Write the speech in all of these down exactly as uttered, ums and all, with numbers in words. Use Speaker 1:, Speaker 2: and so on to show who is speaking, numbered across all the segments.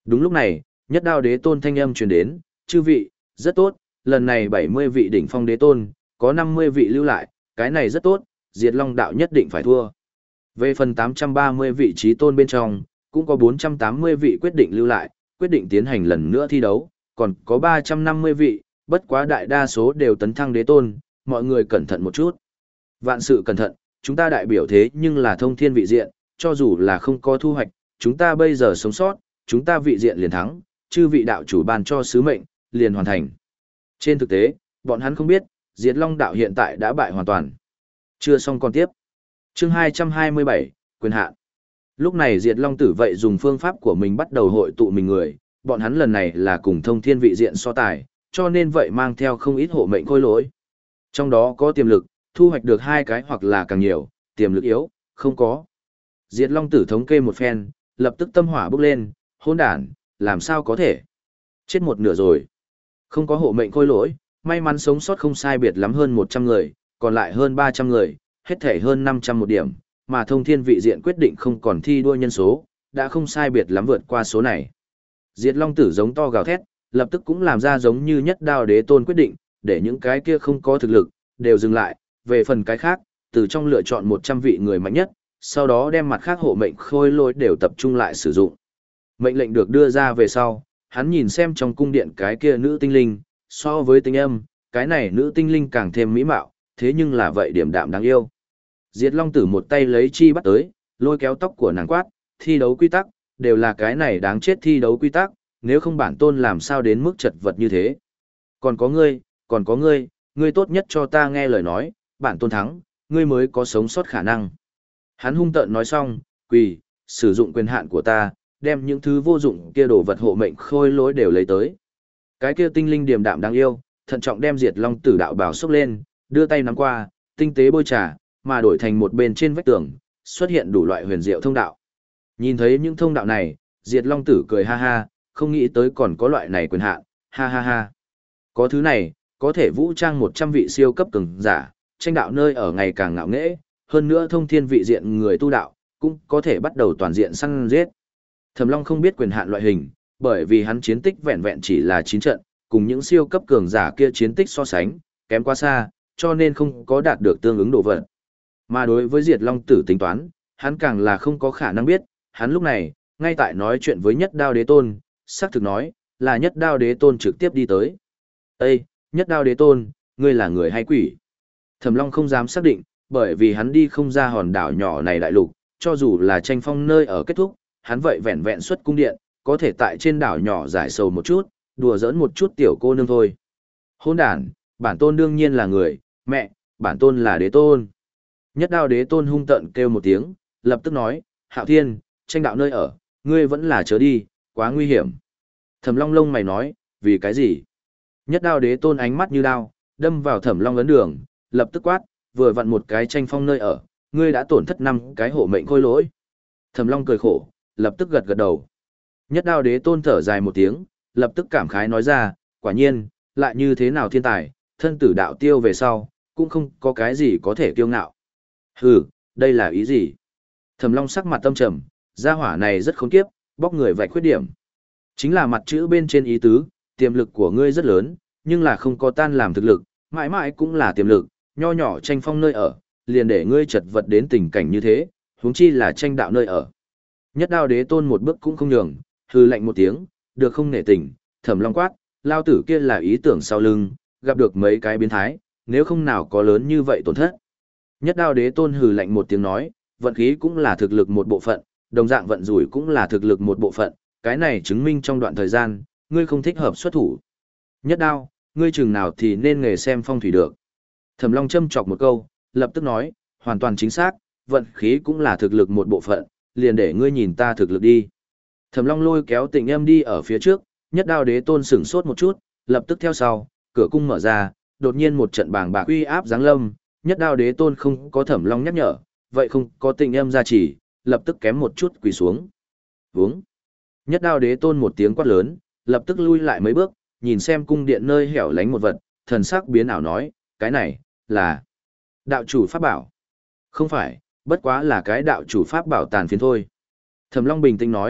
Speaker 1: Đúng lúc này, nhất đao đế tôn thanh âm truyền đến, chư vị, rất tốt, lần này bảy mươi vị đỉnh phong đế tôn, có năm mươi vị lưu lại, cái này rất tốt, Diệt Long đạo nhất định phải thua. Về phần tám trăm ba mươi vị trí tôn bên trong, cũng có bốn trăm tám mươi vị quyết định lưu lại, quyết định tiến hành lần nữa thi đấu, còn có ba trăm năm mươi vị, bất quá đại đa số đều tấn thăng đế tôn, mọi người cẩn thận một chút. Vạn sự cẩn thận, chúng ta đại biểu thế nhưng là thông thiên vị diện, cho dù là không có thu hoạch, chúng ta bây giờ sống sót, chúng ta vị diện liền thắng, chư vị đạo chủ ban cho sứ mệnh, liền hoàn thành. Trên thực tế, bọn hắn không biết, Diệt Long đạo hiện tại đã bại hoàn toàn. Chưa xong còn tiếp. Chương hai trăm hai mươi bảy, quyền hạn. Lúc này Diệt Long tử vậy dùng phương pháp của mình bắt đầu hội tụ mình người, bọn hắn lần này là cùng thông thiên vị diện so tài, cho nên vậy mang theo không ít hộ mệnh khôi lỗi. Trong đó có tiềm lực, thu hoạch được hai cái hoặc là càng nhiều, tiềm lực yếu, không có. Diệt Long tử thống kê một phen, lập tức tâm hỏa bốc lên, hỗn đản, làm sao có thể? Chết một nửa rồi. Không có hộ mệnh khôi lỗi, may mắn sống sót không sai biệt lắm hơn một trăm người, còn lại hơn ba trăm người, hết thể hơn năm trăm một điểm, mà thông thiên vị diện quyết định không còn thi đua nhân số, đã không sai biệt lắm vượt qua số này. Diệt Long tử giống to gào thét, lập tức cũng làm ra giống như nhất đao đế tôn quyết định, để những cái kia không có thực lực, đều dừng lại, về phần cái khác, từ trong lựa chọn một trăm vị người mạnh nhất, sau đó đem mặt khác hộ mệnh khôi lỗi đều tập trung lại sử dụng. Mệnh lệnh được đưa ra về sau, hắn nhìn xem trong cung điện cái kia nữ tinh linh, so với tinh âm, cái này nữ tinh linh càng thêm mỹ mạo, thế nhưng là vậy điểm đạm đáng yêu. Diệt Long tử một tay lấy chi bắt tới, lôi kéo tóc của nàng quát, thi đấu quy tắc, đều là cái này đáng chết thi đấu quy tắc, nếu không bản tôn làm sao đến mức chật vật như thế. Còn có ngươi, còn có ngươi, ngươi tốt nhất cho ta nghe lời nói, bản tôn thắng, ngươi mới có sống sót khả năng. Hắn hung tợn nói xong, quỳ, sử dụng quyền hạn của ta, đem những thứ vô dụng kia đồ vật hộ mệnh khôi lỗi đều lấy tới. Cái kia tinh linh điềm đạm đáng yêu, thận trọng đem Diệt Long tử đạo bào xốc lên, đưa tay nắm qua, tinh tế bôi trà, mà đổi thành một bên trên vách tường, xuất hiện đủ loại huyền diệu thông đạo. Nhìn thấy những thông đạo này, Diệt Long tử cười ha ha, không nghĩ tới còn có loại này quyền hạn, ha ha ha. Có thứ này, có thể vũ trang một trăm vị siêu cấp cường giả, tranh đạo nơi ở ngày càng ngạo nghễ, hơn nữa thông thiên vị diện người tu đạo, cũng có thể bắt đầu toàn diện săn giết. Thẩm Long không biết quyền hạn loại hình, bởi vì hắn chiến tích vẹn vẹn chỉ là chín trận, cùng những siêu cấp cường giả kia chiến tích so sánh, kém quá xa, cho nên không có đạt được tương ứng độ vật. Mà đối với Diệt Long tử tính toán, hắn càng là không có khả năng biết, hắn lúc này, ngay tại nói chuyện với nhất đao đế tôn, xác thực nói, là nhất đao đế tôn trực tiếp đi tới. Ê, nhất đao đế tôn, ngươi là người hay quỷ? Thẩm Long không dám xác định, bởi vì hắn đi không ra hòn đảo nhỏ này đại lục, cho dù là tranh phong nơi ở kết thúc, hắn vậy vẹn vẹn xuất cung điện, có thể tại trên đảo nhỏ giải sầu một chút, đùa giỡn một chút tiểu cô nương thôi. Hôn đàn, bản tôn đương nhiên là người, mẹ, bản tôn là đế tôn. Nhất đao đế tôn hung tợn kêu một tiếng, lập tức nói, Hạo Thiên, tranh đạo nơi ở, ngươi vẫn là chớ đi, quá nguy hiểm. Thẩm Long lông mày nói, vì cái gì? Nhất đao đế tôn ánh mắt như đao, đâm vào Thẩm Long ấn đường, lập tức quát, vừa vặn một cái tranh phong nơi ở, ngươi đã tổn thất năm cái hộ mệnh khôi lỗi. Thẩm Long cười khổ, lập tức gật gật đầu. Nhất đao đế tôn thở dài một tiếng, lập tức cảm khái nói ra, quả nhiên, lại như thế nào thiên tài, thân tử đạo tiêu về sau, cũng không có cái gì có thể kiêu ngạo. Hừ, đây là ý gì? Thẩm Long sắc mặt tâm trầm, gia hỏa này rất khốn kiếp, bóc người vạch khuyết điểm. Chính là mặt chữ bên trên ý tứ, tiềm lực của ngươi rất lớn, nhưng là không có tan làm thực lực, mãi mãi cũng là tiềm lực, nho nhỏ tranh phong nơi ở, liền để ngươi chật vật đến tình cảnh như thế, huống chi là tranh đạo nơi ở. Nhất đao đế tôn một bước cũng không nhường, hư lạnh một tiếng, được không nể tình, Thẩm Long quát, lao tử kia là ý tưởng sau lưng, gặp được mấy cái biến thái, nếu không nào có lớn như vậy tổn thất. Nhất đao đế tôn hừ lạnh một tiếng nói, vận khí cũng là thực lực một bộ phận, đồng dạng vận rủi cũng là thực lực một bộ phận, cái này chứng minh trong đoạn thời gian, ngươi không thích hợp xuất thủ. Nhất đao, ngươi chừng nào thì nên nghề xem phong thủy được. Thẩm Long châm chọc một câu, lập tức nói, hoàn toàn chính xác, vận khí cũng là thực lực một bộ phận, liền để ngươi nhìn ta thực lực đi. Thẩm Long lôi kéo Tịnh Âm đi ở phía trước, nhất đao đế tôn sửng sốt một chút, lập tức theo sau, cửa cung mở ra, đột nhiên một trận bàng bạc uy áp giáng lâm, nhất đao đế tôn không có Thẩm Long nhắc nhở, vậy không có Tịnh Âm gia trì, lập tức kém một chút quỳ xuống. Vướng. Nhất đao đế tôn một tiếng quát lớn, lập tức lui lại mấy bước, nhìn xem cung điện nơi hẻo lánh một vật, thần sắc biến ảo nói, cái này, là đạo chủ pháp bảo. Không phải, bất quá là cái đạo chủ pháp bảo tàn phiến thôi. Thẩm Long bình tĩnh nói,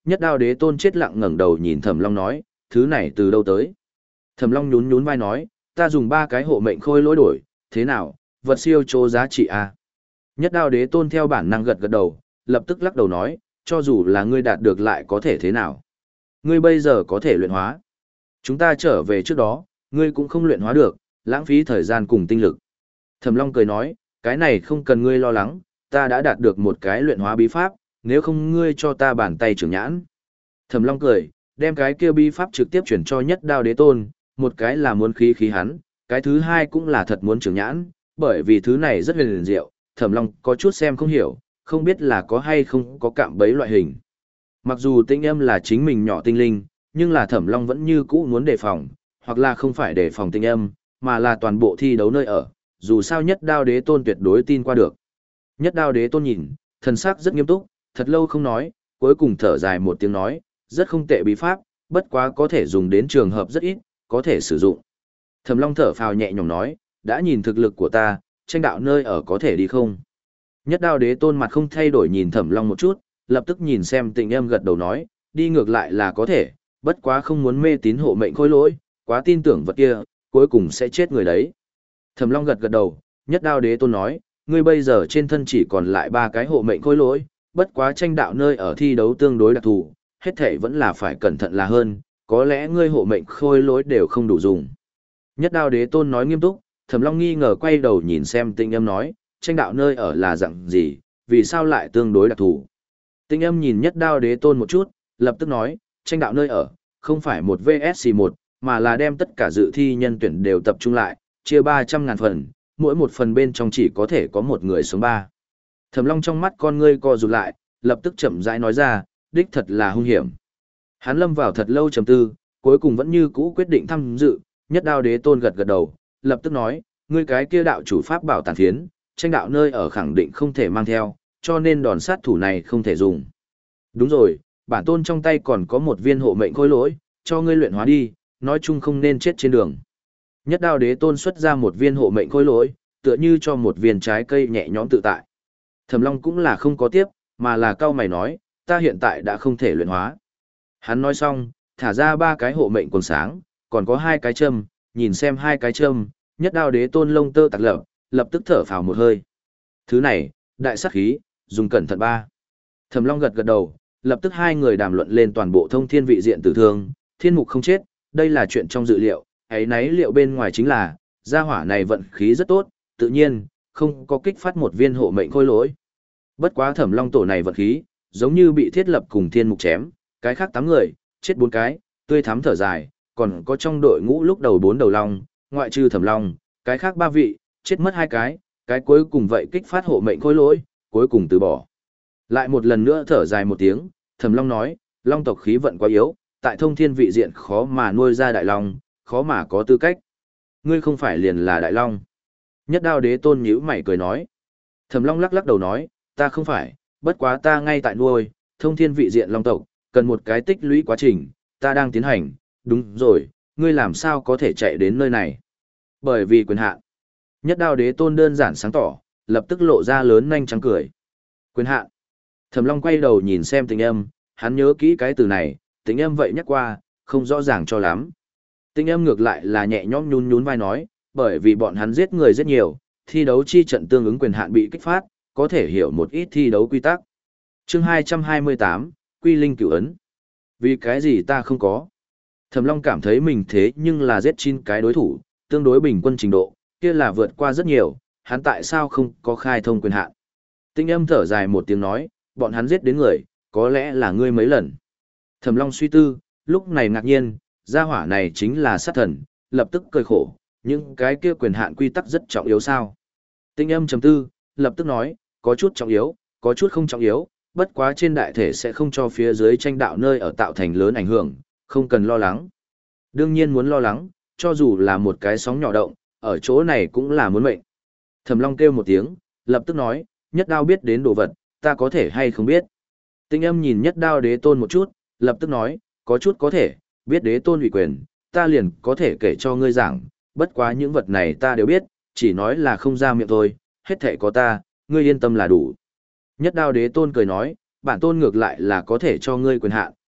Speaker 1: Nhất đao đế tôn chết lặng ngẩng đầu nhìn Thẩm Long nói, thứ này từ đâu tới? Thẩm Long nhún nhún vai nói, ta dùng ba cái hộ mệnh khôi lỗi đổi, thế nào, vật siêu chỗ giá trị à? Nhất đao đế tôn theo bản năng gật gật đầu, lập tức lắc đầu nói, cho dù là ngươi đạt được lại có thể thế nào? Ngươi bây giờ có thể luyện hóa. Chúng ta trở về trước đó, ngươi cũng không luyện hóa được, lãng phí thời gian cùng tinh lực. Thẩm Long cười nói, cái này không cần ngươi lo lắng, ta đã đạt được một cái luyện hóa bí pháp, nếu không ngươi cho ta bàn tay trưởng nhãn. Thẩm Long cười, đem cái kia bí pháp trực tiếp chuyển cho Nhất đao đế tôn, một cái là muốn khí khí hắn, cái thứ hai cũng là thật muốn trưởng nhãn, bởi vì thứ này rất huyền diệu, Thẩm Long có chút xem không hiểu, không biết là có hay không có cạm bẫy loại hình. Mặc dù tinh âm là chính mình nhỏ tinh linh, nhưng là Thẩm Long vẫn như cũ muốn đề phòng, hoặc là không phải đề phòng tinh âm, mà là toàn bộ thi đấu nơi ở, dù sao Nhất đao đế tôn tuyệt đối tin qua được. Nhất đao đế tôn nhìn, thần sắc rất nghiêm túc, thật lâu không nói, cuối cùng thở dài một tiếng nói, rất không tệ bí pháp, bất quá có thể dùng đến trường hợp rất ít, có thể sử dụng. Thẩm Long thở phào nhẹ nhõm nói, đã nhìn thực lực của ta, tranh đạo nơi ở có thể đi không? Nhất đao đế tôn mặt không thay đổi nhìn Thẩm Long một chút, lập tức nhìn xem Tịnh Âm gật đầu nói, đi ngược lại là có thể, bất quá không muốn mê tín hộ mệnh khôi lỗi, quá tin tưởng vật kia, cuối cùng sẽ chết người đấy. Thẩm Long gật gật đầu, Nhất đao đế tôn nói, ngươi bây giờ trên thân chỉ còn lại ba cái hộ mệnh khôi lỗi, bất quá tranh đạo nơi ở thi đấu tương đối đặc thù, hết thể vẫn là phải cẩn thận là hơn, có lẽ ngươi hộ mệnh khôi lỗi đều không đủ dùng. Nhất đao đế tôn nói nghiêm túc, Thẩm Long nghi ngờ quay đầu nhìn xem Tịnh Âm nói, tranh đạo nơi ở là dạng gì, vì sao lại tương đối đặc thù. Tịnh Âm nhìn Nhất đao đế tôn một chút, lập tức nói, tranh đạo nơi ở, không phải một vs một, mà là đem tất cả dự thi nhân tuyển đều tập trung lại, chia ba trăm ngàn phần, mỗi một phần bên trong chỉ có thể có một người sống ba. Thẩm Long trong mắt con ngươi co rụt lại, lập tức chậm rãi nói ra, đích thật là hung hiểm. Hắn lâm vào thật lâu trầm tư, cuối cùng vẫn như cũ quyết định tham dự, Nhất đao đế tôn gật gật đầu, lập tức nói, ngươi cái kia đạo chủ pháp bảo tàn phiến, tranh đạo nơi ở khẳng định không thể mang theo, cho nên đòn sát thủ này không thể dùng. Đúng rồi, bản tôn trong tay còn có một viên hộ mệnh khôi lỗi, cho ngươi luyện hóa đi, nói chung không nên chết trên đường. Nhất đao đế tôn xuất ra một viên hộ mệnh khôi lỗi, tựa như cho một viên trái cây nhẹ nhõm tự tại. Thẩm Long cũng là không có tiếp, mà là cao mày nói, ta hiện tại đã không thể luyện hóa. Hắn nói xong, thả ra ba cái hộ mệnh quần sáng, còn có hai cái châm, nhìn xem hai cái châm, Nhất đao đế tôn lông tơ tạc lập, lập tức thở phào một hơi. Thứ này, đại sát khí, dùng cẩn thận ba. Thẩm Long gật gật đầu, lập tức hai người đàm luận lên toàn bộ thông thiên vị diện tử thương, thiên mục không chết, đây là chuyện trong dự liệu, ấy nấy liệu bên ngoài chính là, gia hỏa này vận khí rất tốt, tự nhiên, không có kích phát một viên hộ mệnh khôi lỗi. Bất quá Thẩm Long tổ này vận khí, giống như bị thiết lập cùng thiên mục chém, cái khác tám người, chết bốn cái, tươi thắm thở dài, còn có trong đội ngũ lúc đầu bốn đầu long, ngoại trừ Thẩm Long, cái khác ba vị, chết mất hai cái, cái cuối cùng vậy kích phát hộ mệnh khôi lỗi, cuối cùng từ bỏ. Lại một lần nữa thở dài một tiếng, Thẩm Long nói, long tộc khí vận quá yếu, tại thông thiên vị diện khó mà nuôi ra đại long, khó mà có tư cách. Ngươi không phải liền là đại long. Nhất đao đế tôn nhíu mày cười nói. Thẩm Long lắc lắc đầu nói, ta không phải, bất quá ta ngay tại nuôi, thông thiên vị diện long tộc, cần một cái tích lũy quá trình, ta đang tiến hành, đúng rồi, ngươi làm sao có thể chạy đến nơi này? Bởi vì quyền hạn. Nhất đao đế tôn đơn giản sáng tỏ, lập tức lộ ra lớn nhanh trắng cười. Quyền hạn. Thẩm Long quay đầu nhìn xem Tịnh Âm, hắn nhớ kỹ cái từ này, Tịnh Âm vậy nhắc qua, không rõ ràng cho lắm. Tịnh Âm ngược lại là nhẹ nhõm nhún nhún vai nói, bởi vì bọn hắn giết người rất nhiều, thi đấu chi trận tương ứng quyền hạn bị kích phát, có thể hiểu một ít thi đấu quy tắc. Chương hai trăm hai mươi tám, Quy Linh Cửu Ấn. Vì cái gì ta không có? Thẩm Long cảm thấy mình thế nhưng là giết chín cái đối thủ, tương đối bình quân trình độ, kia là vượt qua rất nhiều, hắn tại sao không có khai thông quyền hạn? Tịnh Âm thở dài một tiếng nói, bọn hắn giết đến người, có lẽ là ngươi mấy lần. Thẩm Long suy tư, lúc này ngạc nhiên, gia hỏa này chính là sát thần, lập tức cười khổ, những cái kia quyền hạn quy tắc rất trọng yếu sao? Tịnh Âm trầm tư, lập tức nói, có chút trọng yếu, có chút không trọng yếu, bất quá trên đại thể sẽ không cho phía dưới tranh đạo nơi ở tạo thành lớn ảnh hưởng, không cần lo lắng. Đương nhiên muốn lo lắng, cho dù là một cái sóng nhỏ động, ở chỗ này cũng là muốn mệnh. Thẩm Long kêu một tiếng, lập tức nói, Nhất đao biết đến đồ vật, ta có thể hay không biết. Tịnh Âm nhìn Nhất đao đế tôn một chút, lập tức nói, có chút có thể, biết đế tôn ủy quyền, ta liền có thể kể cho ngươi giảng, bất quá những vật này ta đều biết, chỉ nói là không ra miệng thôi, hết thảy có ta, ngươi yên tâm là đủ. Nhất đao đế tôn cười nói, bản tôn ngược lại là có thể cho ngươi quyền hạn,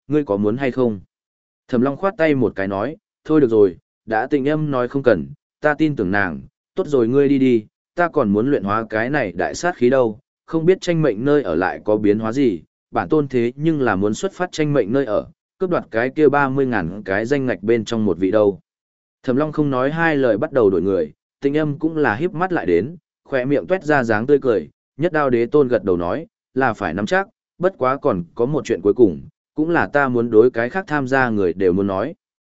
Speaker 1: ngươi có muốn hay không? Thẩm Long khoát tay một cái nói, thôi được rồi, đã Tịnh Âm nói không cần, ta tin tưởng nàng, tốt rồi ngươi đi đi, ta còn muốn luyện hóa cái này đại sát khí đâu, không biết tranh mệnh nơi ở lại có biến hóa gì, bản tôn thế nhưng là muốn xuất phát tranh mệnh nơi ở, cướp đoạt cái kia ba mươi ngàn cái danh ngạch bên trong một vị đâu. Thẩm Long không nói hai lời bắt đầu đổi người, Tịnh Âm cũng là híp mắt lại đến, khỏe miệng tuét ra dáng tươi cười, Nhất Đao Đế Tôn gật đầu nói, là phải nắm chắc, bất quá còn có một chuyện cuối cùng, cũng là ta muốn đối cái khác tham gia người đều muốn nói.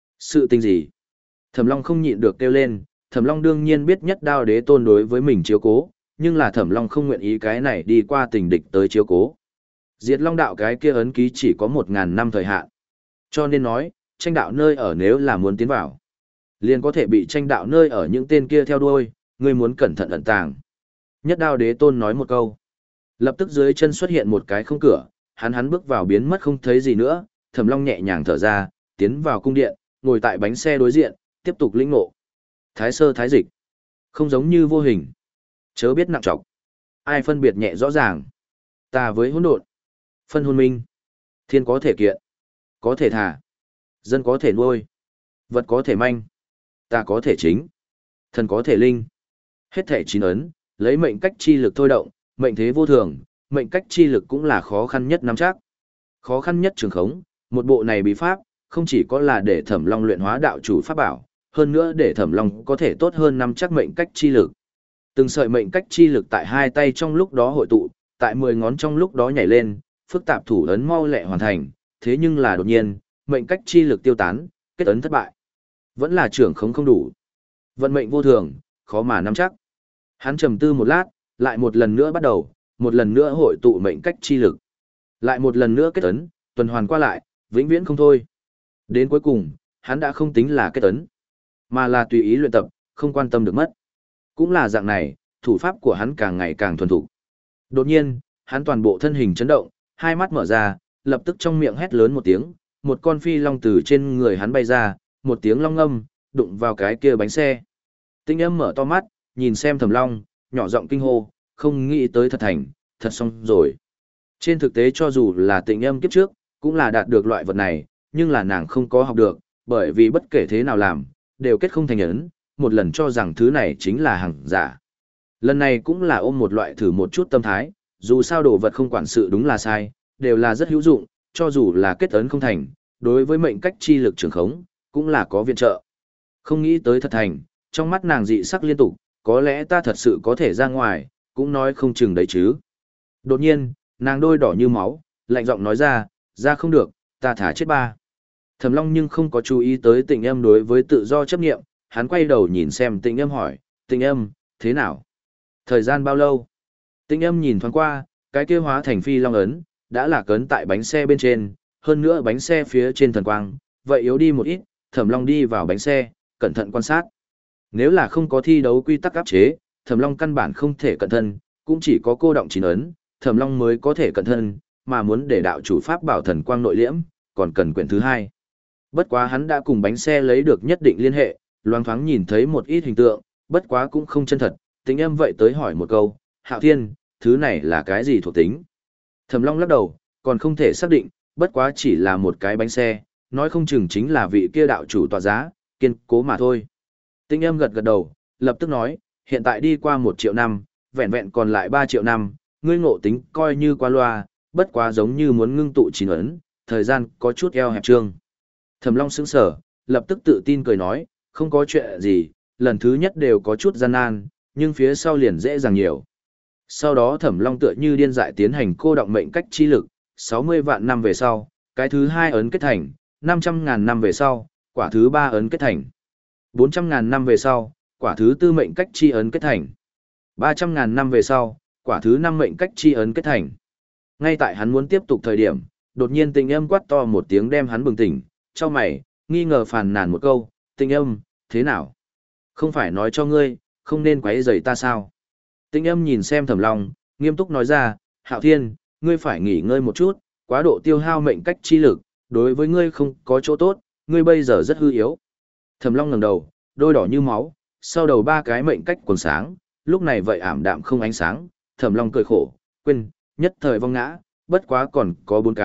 Speaker 1: Sự tình gì? Thẩm Long không nhịn được kêu lên, Thẩm Long đương nhiên biết Nhất Đao Đế Tôn đối với mình chiếu cố, nhưng là Thẩm Long không nguyện ý cái này đi qua tình địch tới chiếu cố. Diệt Long đạo cái kia ấn ký chỉ có một ngàn năm thời hạn. Cho nên nói, tranh đạo nơi ở nếu là muốn tiến vào, liền có thể bị tranh đạo nơi ở những tên kia theo đuôi, ngươi muốn cẩn thận ẩn tàng. Nhất Đao Đế Tôn nói một câu. Lập tức dưới chân xuất hiện một cái không cửa, hắn hắn bước vào biến mất không thấy gì nữa, Thẩm Long nhẹ nhàng thở ra, tiến vào cung điện, ngồi tại bánh xe đối diện, tiếp tục lĩnh ngộ. Thái sơ thái dịch, không giống như vô hình, chớ biết nặng trọc. Ai phân biệt nhẹ rõ ràng? Ta với hỗn độn, phân hôn minh, thiên có thể kiện, có thể thả, dân có thể nuôi, vật có thể manh, ta có thể chính, thần có thể linh. Hết thể chín ấn, lấy mệnh cách chi lực thôi động, mệnh thế vô thường, mệnh cách chi lực cũng là khó khăn nhất nắm chắc. Khó khăn nhất trường khống, một bộ này bí pháp, không chỉ có là để Thẩm Long luyện hóa đạo chủ pháp bảo, hơn nữa để Thẩm Long có thể tốt hơn nắm chắc mệnh cách chi lực. Từng sợi mệnh cách chi lực tại hai tay trong lúc đó hội tụ, tại mười ngón trong lúc đó nhảy lên, phức tạp thủ ấn mau lẹ hoàn thành, thế nhưng là đột nhiên, mệnh cách chi lực tiêu tán, kết ấn thất bại. Vẫn là trưởng khống không đủ. Vận mệnh vô thường, khó mà nắm chắc. Hắn trầm tư một lát, lại một lần nữa bắt đầu, một lần nữa hội tụ mệnh cách chi lực. Lại một lần nữa kết ấn, tuần hoàn qua lại, vĩnh viễn không thôi. Đến cuối cùng, hắn đã không tính là kết ấn, mà là tùy ý luyện tập, không quan tâm được mất. Cũng là dạng này, thủ pháp của hắn càng ngày càng thuần thục. Đột nhiên, hắn toàn bộ thân hình chấn động, hai mắt mở ra, lập tức trong miệng hét lớn một tiếng, một con phi long từ trên người hắn bay ra, một tiếng long ngâm, đụng vào cái kia bánh xe. Tinh Âm mở to mắt, nhìn xem Thẩm Long, nhỏ giọng kinh hô, không nghĩ tới thật thành, thật xong rồi. Trên thực tế cho dù là Tịnh Âm kiếp trước, cũng là đạt được loại vật này, nhưng là nàng không có học được, bởi vì bất kể thế nào làm, đều kết không thành ấn, một lần cho rằng thứ này chính là hàng giả. Lần này cũng là ôm một loại thử một chút tâm thái, dù sao đồ vật không quản sự đúng là sai, đều là rất hữu dụng, cho dù là kết ấn không thành, đối với mệnh cách chi lực trường khống, cũng là có viện trợ. Không nghĩ tới thật thành, trong mắt nàng dị sắc liên tục, có lẽ ta thật sự có thể ra ngoài, cũng nói không chừng đấy chứ. Đột nhiên, nàng đôi đỏ như máu, lạnh giọng nói ra, ra không được, ta thả chết ba. Thẩm Long nhưng không có chú ý tới Tịnh Âm đối với tự do chấp nghiệm, hắn quay đầu nhìn xem Tịnh Âm hỏi, Tịnh Âm, thế nào? Thời gian bao lâu? Tịnh Âm nhìn thoáng qua, cái kia hóa thành phi long ấn, đã là cấn tại bánh xe bên trên, hơn nữa bánh xe phía trên thần quang, vậy yếu đi một ít, Thẩm Long đi vào bánh xe, cẩn thận quan sát. Nếu là không có thi đấu quy tắc áp chế, Thẩm Long căn bản không thể cẩn thân, cũng chỉ có cô động chín ấn, Thẩm Long mới có thể cẩn thân, mà muốn để đạo chủ pháp bảo thần quang nội liễm, còn cần quyển thứ hai. Bất quá hắn đã cùng bánh xe lấy được nhất định liên hệ, loáng thoáng nhìn thấy một ít hình tượng, bất quá cũng không chân thật, Tịnh Âm vậy tới hỏi một câu, Hạo Thiên, thứ này là cái gì thuộc tính? Thẩm Long lắc đầu, còn không thể xác định, bất quá chỉ là một cái bánh xe, nói không chừng chính là vị kia đạo chủ tọa giá, kiên cố mà thôi. Tịnh Âm gật gật đầu, lập tức nói, hiện tại đi qua một triệu năm, vẹn vẹn còn lại ba triệu năm, ngươi ngộ tính coi như qua loa, bất quá giống như muốn ngưng tụ chín ấn, thời gian có chút eo hẹp trương. Thẩm Long sững sờ, lập tức tự tin cười nói, không có chuyện gì, lần thứ nhất đều có chút gian nan, nhưng phía sau liền dễ dàng nhiều. Sau đó Thẩm Long tựa như điên dại tiến hành cô động mệnh cách chi lực, sáu mươi vạn năm về sau, cái thứ hai ấn kết thành, năm trăm ngàn năm về sau, quả thứ ba ấn kết thành. bốn trăm ngàn năm về sau, quả thứ tư mệnh cách chi ấn kết thành. ba trăm ngàn năm về sau, quả thứ năm mệnh cách chi ấn kết thành. Ngay tại hắn muốn tiếp tục thời điểm, đột nhiên Tịnh Âm quát to một tiếng đem hắn bừng tỉnh, chau mày, nghi ngờ phàn nàn một câu, Tịnh Âm, thế nào? Không phải nói cho ngươi, không nên quấy rầy ta sao? Tịnh Âm nhìn xem Thẩm Long, nghiêm túc nói ra, Hạo Thiên, ngươi phải nghỉ ngơi một chút, quá độ tiêu hao mệnh cách chi lực, đối với ngươi không có chỗ tốt, ngươi bây giờ rất hư yếu. Thẩm Long ngẩng đầu, đôi đỏ như máu, sau đầu ba cái mệnh cách quần sáng, lúc này vậy ảm đạm không ánh sáng, Thẩm Long cười khổ, quên, nhất thời vong ngã, bất quá còn có bốn cái,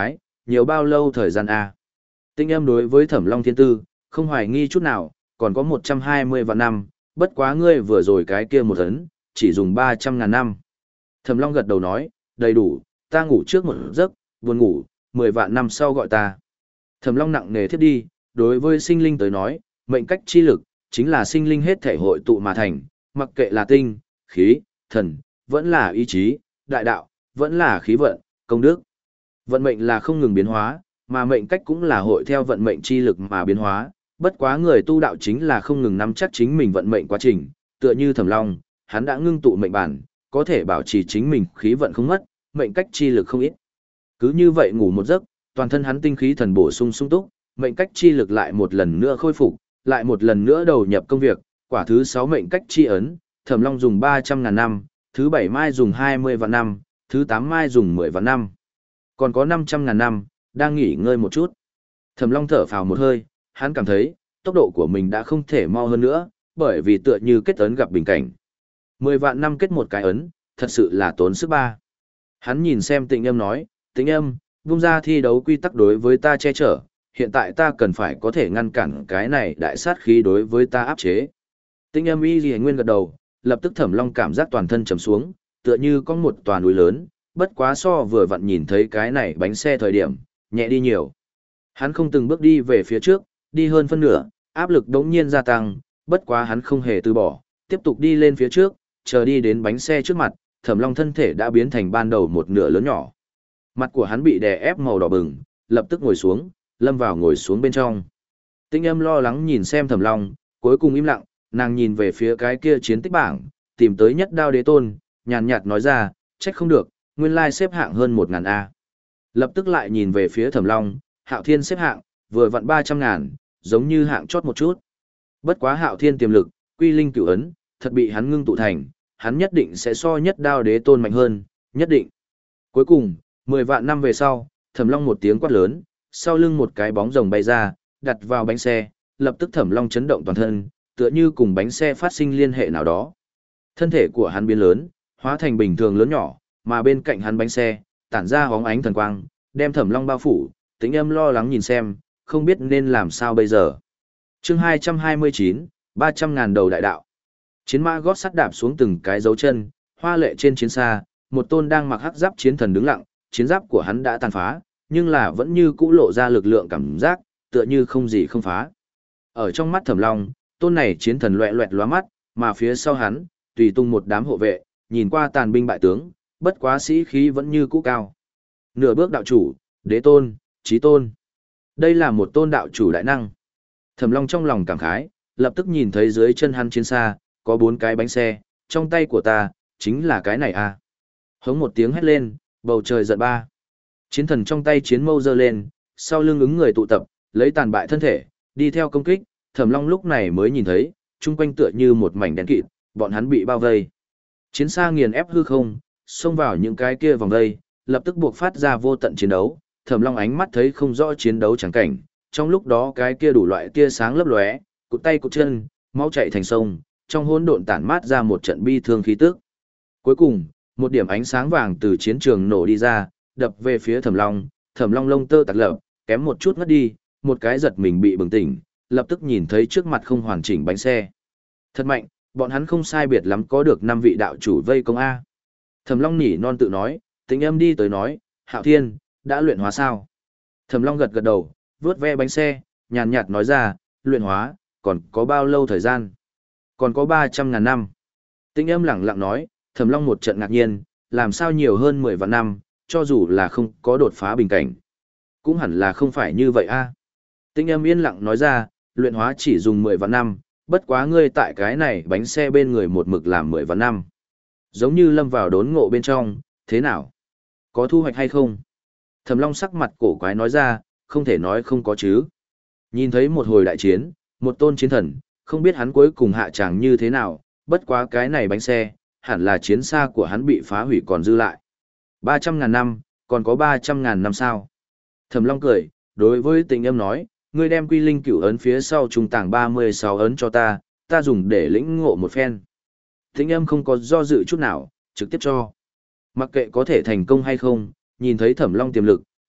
Speaker 1: nhiều bao lâu thời gian a? Tinh âm đối với Thẩm Long thiên tư, không hoài nghi chút nào, còn có một trăm hai mươi vạn năm, bất quá ngươi vừa rồi cái kia một ấn, chỉ dùng ba trăm ngàn năm. Thẩm Long gật đầu nói, đầy đủ, ta ngủ trước một giấc, buồn ngủ, mười vạn năm sau gọi ta. Thẩm Long nặng nề thiết đi, đối với sinh linh tới nói, mệnh cách chi lực, chính là sinh linh hết thể hội tụ mà thành, mặc kệ là tinh, khí, thần, vẫn là ý chí, đại đạo, vẫn là khí vận, công đức. Vận mệnh là không ngừng biến hóa, mà mệnh cách cũng là hội theo vận mệnh chi lực mà biến hóa, bất quá người tu đạo chính là không ngừng nắm chắc chính mình vận mệnh quá trình, tựa như Thẩm Long, hắn đã ngưng tụ mệnh bản, có thể bảo trì chính mình khí vận không mất, mệnh cách chi lực không ít. Cứ như vậy ngủ một giấc, toàn thân hắn tinh khí thần bổ sung sung túc, mệnh cách chi lực lại một lần nữa khôi phục, lại một lần nữa đầu nhập công việc, quả thứ sáu mệnh cách chi ấn, Thẩm Long dùng ba trăm ngàn năm, thứ bảy mai dùng hai mươi vạn năm, thứ tám mai dùng mười vạn năm. Còn có năm trăm ngàn năm, đang nghỉ ngơi một chút. Thẩm Long thở phào một hơi, hắn cảm thấy, tốc độ của mình đã không thể mau hơn nữa, bởi vì tựa như kết ấn gặp bình cảnh. Mười vạn năm kết một cái ấn, thật sự là tốn sức ba. Hắn nhìn xem Tịnh Âm nói, Tịnh Âm, vung ra thi đấu quy tắc đối với ta che chở, hiện tại ta cần phải có thể ngăn cản cái này đại sát khí đối với ta áp chế. Tịnh Âm y gì nguyên gật đầu, lập tức Thẩm Long cảm giác toàn thân trầm xuống, tựa như có một tòa núi lớn, bất quá so vừa vặn nhìn thấy cái này bánh xe thời điểm, nhẹ đi nhiều. Hắn không từng bước đi về phía trước, đi hơn phân nửa, áp lực đống nhiên gia tăng, bất quá hắn không hề từ bỏ, tiếp tục đi lên phía trước, chờ đi đến bánh xe trước mặt, Thẩm Long thân thể đã biến thành ban đầu một nửa lớn nhỏ. Mặt của hắn bị đè ép màu đỏ bừng, lập tức ngồi xuống, lâm vào ngồi xuống bên trong. Tĩnh Âm lo lắng nhìn xem Thẩm Long, cuối cùng im lặng, nàng nhìn về phía cái kia chiến tích bảng, tìm tới Nhất Đao Đế Tôn, nhàn nhạt nói ra, trách không được, nguyên lai xếp hạng hơn một ngàn A. Lập tức lại nhìn về phía Thẩm Long, Hạo Thiên xếp hạng, vừa vặn ba trăm ngàn, giống như hạng chót một chút. Bất quá Hạo Thiên tiềm lực, quy linh cửu ấn, thật bị hắn ngưng tụ thành, hắn nhất định sẽ so Nhất Đao Đế Tôn mạnh hơn, nhất định. Cuối cùng, mười vạn năm về sau, Thẩm Long một tiếng quát lớn, sau lưng một cái bóng rồng bay ra, đặt vào bánh xe, lập tức Thẩm Long chấn động toàn thân, tựa như cùng bánh xe phát sinh liên hệ nào đó. Thân thể của hắn biến lớn, hóa thành bình thường lớn nhỏ, mà bên cạnh hắn bánh xe, tản ra hóng ánh thần quang, đem Thẩm Long bao phủ, Tĩnh Âm lo lắng nhìn xem, không biết nên làm sao bây giờ. Chương hai trăm hai mươi chín, ba trăm ngàn đầu đại đạo. Chiến mã gót sắt đạp xuống từng cái dấu chân, hoa lệ trên chiến xa, một tôn đang mặc hắc giáp chiến thần đứng lặng, chiến giáp của hắn đã tàn phá, nhưng là vẫn như cũ lộ ra lực lượng cảm giác, tựa như không gì không phá. Ở trong mắt Thẩm Long, tôn này chiến thần loẹt loẹt lóa mắt, mà phía sau hắn, tùy tung một đám hộ vệ, nhìn qua tàn binh bại tướng, bất quá sĩ khí vẫn như cũ cao. Nửa bước đạo chủ, đế tôn, chí tôn. Đây là một tôn đạo chủ đại năng. Thẩm Long trong lòng cảm khái, lập tức nhìn thấy dưới chân hắn chiến xa, có bốn cái bánh xe, trong tay của ta, chính là cái này à. Hống một tiếng hét lên, bầu trời giận ba. Chiến thần trong tay chiến mâu giơ lên, sau lưng ứng người tụ tập, lấy tàn bại thân thể, đi theo công kích, Thẩm Long lúc này mới nhìn thấy, chung quanh tựa như một mảnh đen kịt, bọn hắn bị bao vây. Chiến xa nghiền ép hư không, xông vào những cái kia vòng vây, lập tức buộc phát ra vô tận chiến đấu, Thẩm Long ánh mắt thấy không rõ chiến đấu chẳng cảnh, trong lúc đó cái kia đủ loại tia sáng lấp lóe, cụt tay cụt chân, máu chảy thành sông, trong hỗn độn tản mát ra một trận bi thương khí tức. Cuối cùng, một điểm ánh sáng vàng từ chiến trường nổ đi ra, đập về phía Thẩm Long, Thẩm Long lông tơ tạc lập, kém một chút ngất đi, một cái giật mình bị bừng tỉnh, lập tức nhìn thấy trước mặt không hoàn chỉnh bánh xe. Thật mạnh, bọn hắn không sai biệt lắm có được năm vị đạo chủ vây công A. Thẩm Long nỉ non tự nói, Tĩnh Âm đi tới nói, Hạo Thiên, đã luyện hóa sao? Thẩm Long gật gật đầu, vuốt ve bánh xe, nhàn nhạt nói ra, luyện hóa, còn có bao lâu thời gian? Còn có ba trăm ngàn năm. Tĩnh Âm lẳng lặng nói, Thẩm Long một trận ngạc nhiên, làm sao nhiều hơn mười vạn năm, cho dù là không có đột phá bình cảnh. Cũng hẳn là không phải như vậy a. Tĩnh Âm yên lặng nói ra, luyện hóa chỉ dùng mười vạn năm, bất quá ngươi tại cái này bánh xe bên người một mực làm mười vạn năm. Giống như lâm vào đốn ngộ bên trong, thế nào? Có thu hoạch hay không? Thẩm Long sắc mặt cổ quái nói ra, không thể nói không có chứ. Nhìn thấy một hồi đại chiến, một tôn chiến thần, không biết hắn cuối cùng hạ tràng như thế nào, bất quá cái này bánh xe, hẳn là chiến xa của hắn bị phá hủy còn dư lại. ba trăm ngàn năm, còn có ba trăm ngàn năm sao? Thẩm Long cười, đối với Tĩnh Âm nói, ngươi đem quy linh cửu ấn phía sau trung tảng ba mươi sáu ấn cho ta, ta dùng để lĩnh ngộ một phen. Tĩnh Âm không có do dự chút nào, trực tiếp cho. Mặc kệ có thể thành công hay không, nhìn thấy Thẩm Long tiềm lực,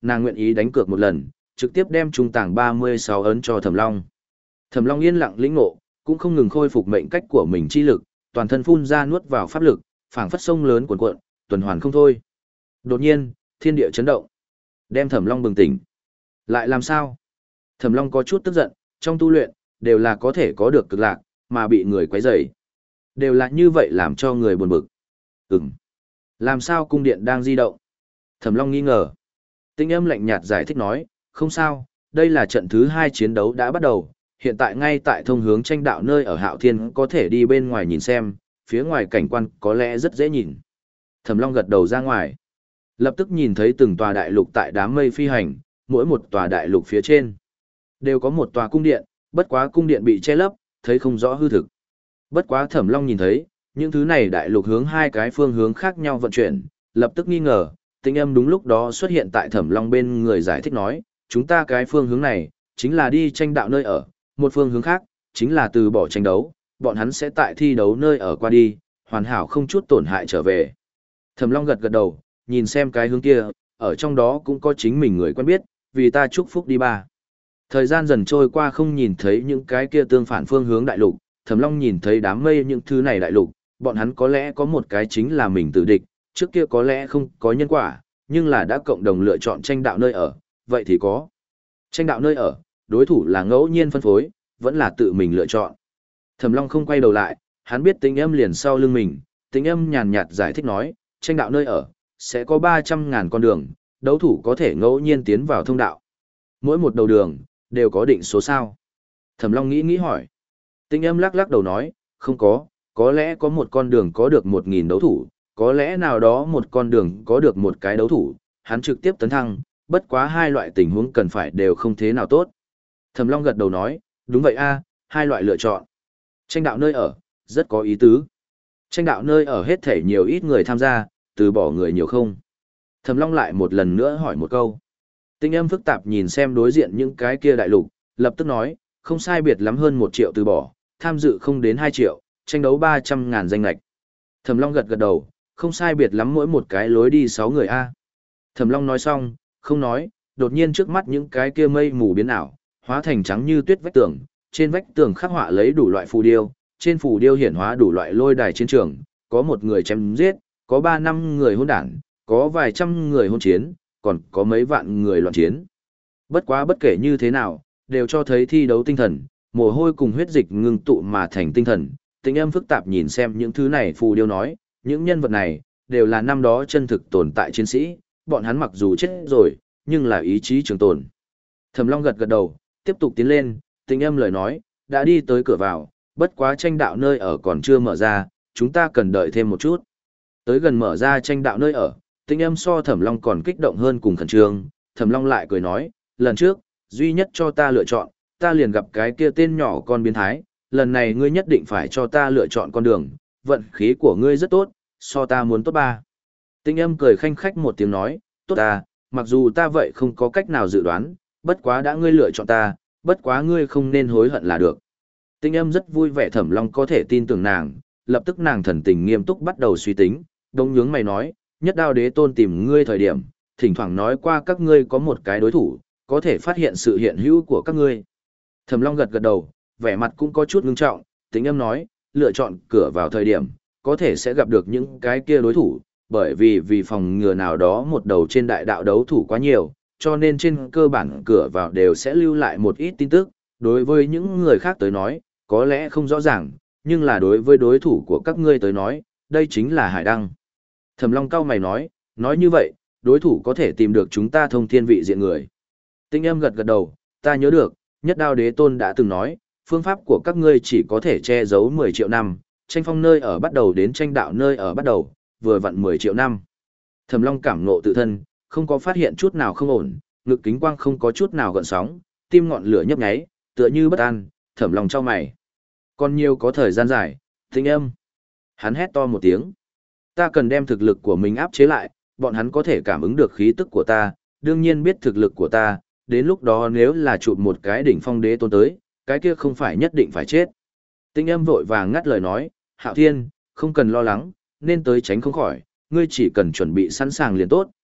Speaker 1: nàng nguyện ý đánh cược một lần, trực tiếp đem trung tàng ba mươi sáu ấn cho Thẩm Long. Thẩm Long yên lặng lĩnh ngộ, cũng không ngừng khôi phục mệnh cách của mình chi lực, toàn thân phun ra nuốt vào pháp lực, phảng phất sông lớn cuồn cuộn, tuần hoàn không thôi. Đột nhiên, thiên địa chấn động, đem Thẩm Long bừng tỉnh. Lại làm sao? Thẩm Long có chút tức giận, trong tu luyện đều là có thể có được cực lạc, mà bị người quấy rầy, đều là như vậy làm cho người buồn bực. Ừm. Làm sao cung điện đang di động? Thẩm Long nghi ngờ. Tinh âm lạnh nhạt giải thích nói, không sao, đây là trận thứ hai chiến đấu đã bắt đầu, hiện tại ngay tại thông hướng tranh đạo nơi ở Hạo Thiên có thể đi bên ngoài nhìn xem, phía ngoài cảnh quan có lẽ rất dễ nhìn. Thẩm Long gật đầu ra ngoài. Lập tức nhìn thấy từng tòa đại lục tại đám mây phi hành, mỗi một tòa đại lục phía trên đều có một tòa cung điện, bất quá cung điện bị che lấp, thấy không rõ hư thực. Bất quá Thẩm Long nhìn thấy, những thứ này đại lục hướng hai cái phương hướng khác nhau vận chuyển, lập tức nghi ngờ, Tinh âm đúng lúc đó xuất hiện tại Thẩm Long bên người giải thích nói, chúng ta cái phương hướng này, chính là đi tranh đạo nơi ở, một phương hướng khác, chính là từ bỏ tranh đấu, bọn hắn sẽ tại thi đấu nơi ở qua đi, hoàn hảo không chút tổn hại trở về. Thẩm Long gật gật đầu, nhìn xem cái hướng kia, ở trong đó cũng có chính mình người quen biết, vì ta chúc phúc đi ba. Thời gian dần trôi qua không nhìn thấy những cái kia tương phản phương hướng đại lục, Thẩm Long nhìn thấy đám mây những thứ này đại lục, bọn hắn có lẽ có một cái chính là mình tự địch, trước kia có lẽ không có nhân quả, nhưng là đã cộng đồng lựa chọn tranh đạo nơi ở, vậy thì có. Tranh đạo nơi ở, đối thủ là ngẫu nhiên phân phối, vẫn là tự mình lựa chọn. Thẩm Long không quay đầu lại, hắn biết Tĩnh âm liền sau lưng mình, Tĩnh âm nhàn nhạt giải thích nói, tranh đạo nơi ở, sẽ có ba trăm ngàn con đường, đấu thủ có thể ngẫu nhiên tiến vào thông đạo. Mỗi một đầu đường, đều có định số sao. Thẩm Long nghĩ nghĩ hỏi. Tĩnh âm lắc lắc đầu nói, không có, có lẽ có một con đường có được một nghìn đấu thủ, có lẽ nào đó một con đường có được một cái đấu thủ, hắn trực tiếp tấn thăng, bất quá hai loại tình huống cần phải đều không thế nào tốt. Thẩm Long gật đầu nói, đúng vậy a, hai loại lựa chọn. Tranh đạo nơi ở, rất có ý tứ. Tranh đạo nơi ở hết thể nhiều ít người tham gia, từ bỏ người nhiều không? Thẩm Long lại một lần nữa hỏi một câu. Tinh âm phức tạp nhìn xem đối diện những cái kia đại lục, lập tức nói, không sai biệt lắm hơn một triệu từ bỏ, tham dự không đến hai triệu, tranh đấu ba trăm ngàn danh lệch. Thẩm Long gật gật đầu, không sai biệt lắm mỗi một cái lối đi sáu người a. Thẩm Long nói xong, không nói, đột nhiên trước mắt những cái kia mây mù biến ảo, hóa thành trắng như tuyết vách tường, trên vách tường khắc họa lấy đủ loại phù điêu, trên phù điêu hiển hóa đủ loại lôi đài chiến trường, có một người chém giết, có ba năm người hôn đản, có vài trăm người hôn chiến, còn có mấy vạn người loạn chiến. Bất quá bất kể như thế nào, đều cho thấy thi đấu tinh thần, mồ hôi cùng huyết dịch ngưng tụ mà thành tinh thần. Tinh âm phức tạp nhìn xem những thứ này phù điêu nói, những nhân vật này, đều là năm đó chân thực tồn tại chiến sĩ, bọn hắn mặc dù chết rồi, nhưng là ý chí trường tồn. Thẩm Long gật gật đầu, tiếp tục tiến lên, Tinh âm lời nói, đã đi tới cửa vào, bất quá tranh đạo nơi ở còn chưa mở ra, chúng ta cần đợi thêm một chút. Tới gần mở ra tranh đạo nơi ở, Tinh âm so Thẩm Long còn kích động hơn cùng khẩn trương, Thẩm Long lại cười nói, lần trước, duy nhất cho ta lựa chọn, ta liền gặp cái kia tên nhỏ con biến thái, lần này ngươi nhất định phải cho ta lựa chọn con đường, vận khí của ngươi rất tốt, so ta muốn tốt ba. Tinh âm cười khanh khách một tiếng nói, tốt ta, mặc dù ta vậy không có cách nào dự đoán, bất quá đã ngươi lựa chọn ta, bất quá ngươi không nên hối hận là được. Tinh âm rất vui vẻ Thẩm Long có thể tin tưởng nàng, lập tức nàng thần tình nghiêm túc bắt đầu suy tính, đông nhướng mày nói, nhất đao đế tôn tìm ngươi thời điểm, thỉnh thoảng nói qua các ngươi có một cái đối thủ, có thể phát hiện sự hiện hữu của các ngươi. Thẩm Long gật gật đầu, vẻ mặt cũng có chút ngưng trọng, Tinh âm nói, lựa chọn cửa vào thời điểm, có thể sẽ gặp được những cái kia đối thủ, bởi vì vì phòng ngừa nào đó một đầu trên đại đạo đấu thủ quá nhiều, cho nên trên cơ bản cửa vào đều sẽ lưu lại một ít tin tức, đối với những người khác tới nói, có lẽ không rõ ràng, nhưng là đối với đối thủ của các ngươi tới nói, đây chính là hải đăng. Thẩm Long cao mày nói, nói như vậy, đối thủ có thể tìm được chúng ta thông thiên vị diện người. Tinh âm gật gật đầu, ta nhớ được, nhất đao đế tôn đã từng nói, phương pháp của các ngươi chỉ có thể che giấu mười triệu năm, tranh phong nơi ở bắt đầu đến tranh đạo nơi ở bắt đầu, vừa vặn mười triệu năm. Thẩm Long cảm ngộ tự thân, không có phát hiện chút nào không ổn, ngực kính quang không có chút nào gợn sóng, tim ngọn lửa nhấp nháy, tựa như bất an, Thẩm Long chau mày. Còn nhiều có thời gian dài, Tinh âm. Hắn hét to một tiếng. Ta cần đem thực lực của mình áp chế lại, bọn hắn có thể cảm ứng được khí tức của ta, đương nhiên biết thực lực của ta, đến lúc đó nếu là chụp một cái đỉnh phong đế tôn tới, cái kia không phải nhất định phải chết. Tinh âm vội vàng ngắt lời nói, Hạo Thiên, không cần lo lắng, nên tới tránh không khỏi, ngươi chỉ cần chuẩn bị sẵn sàng liền tốt,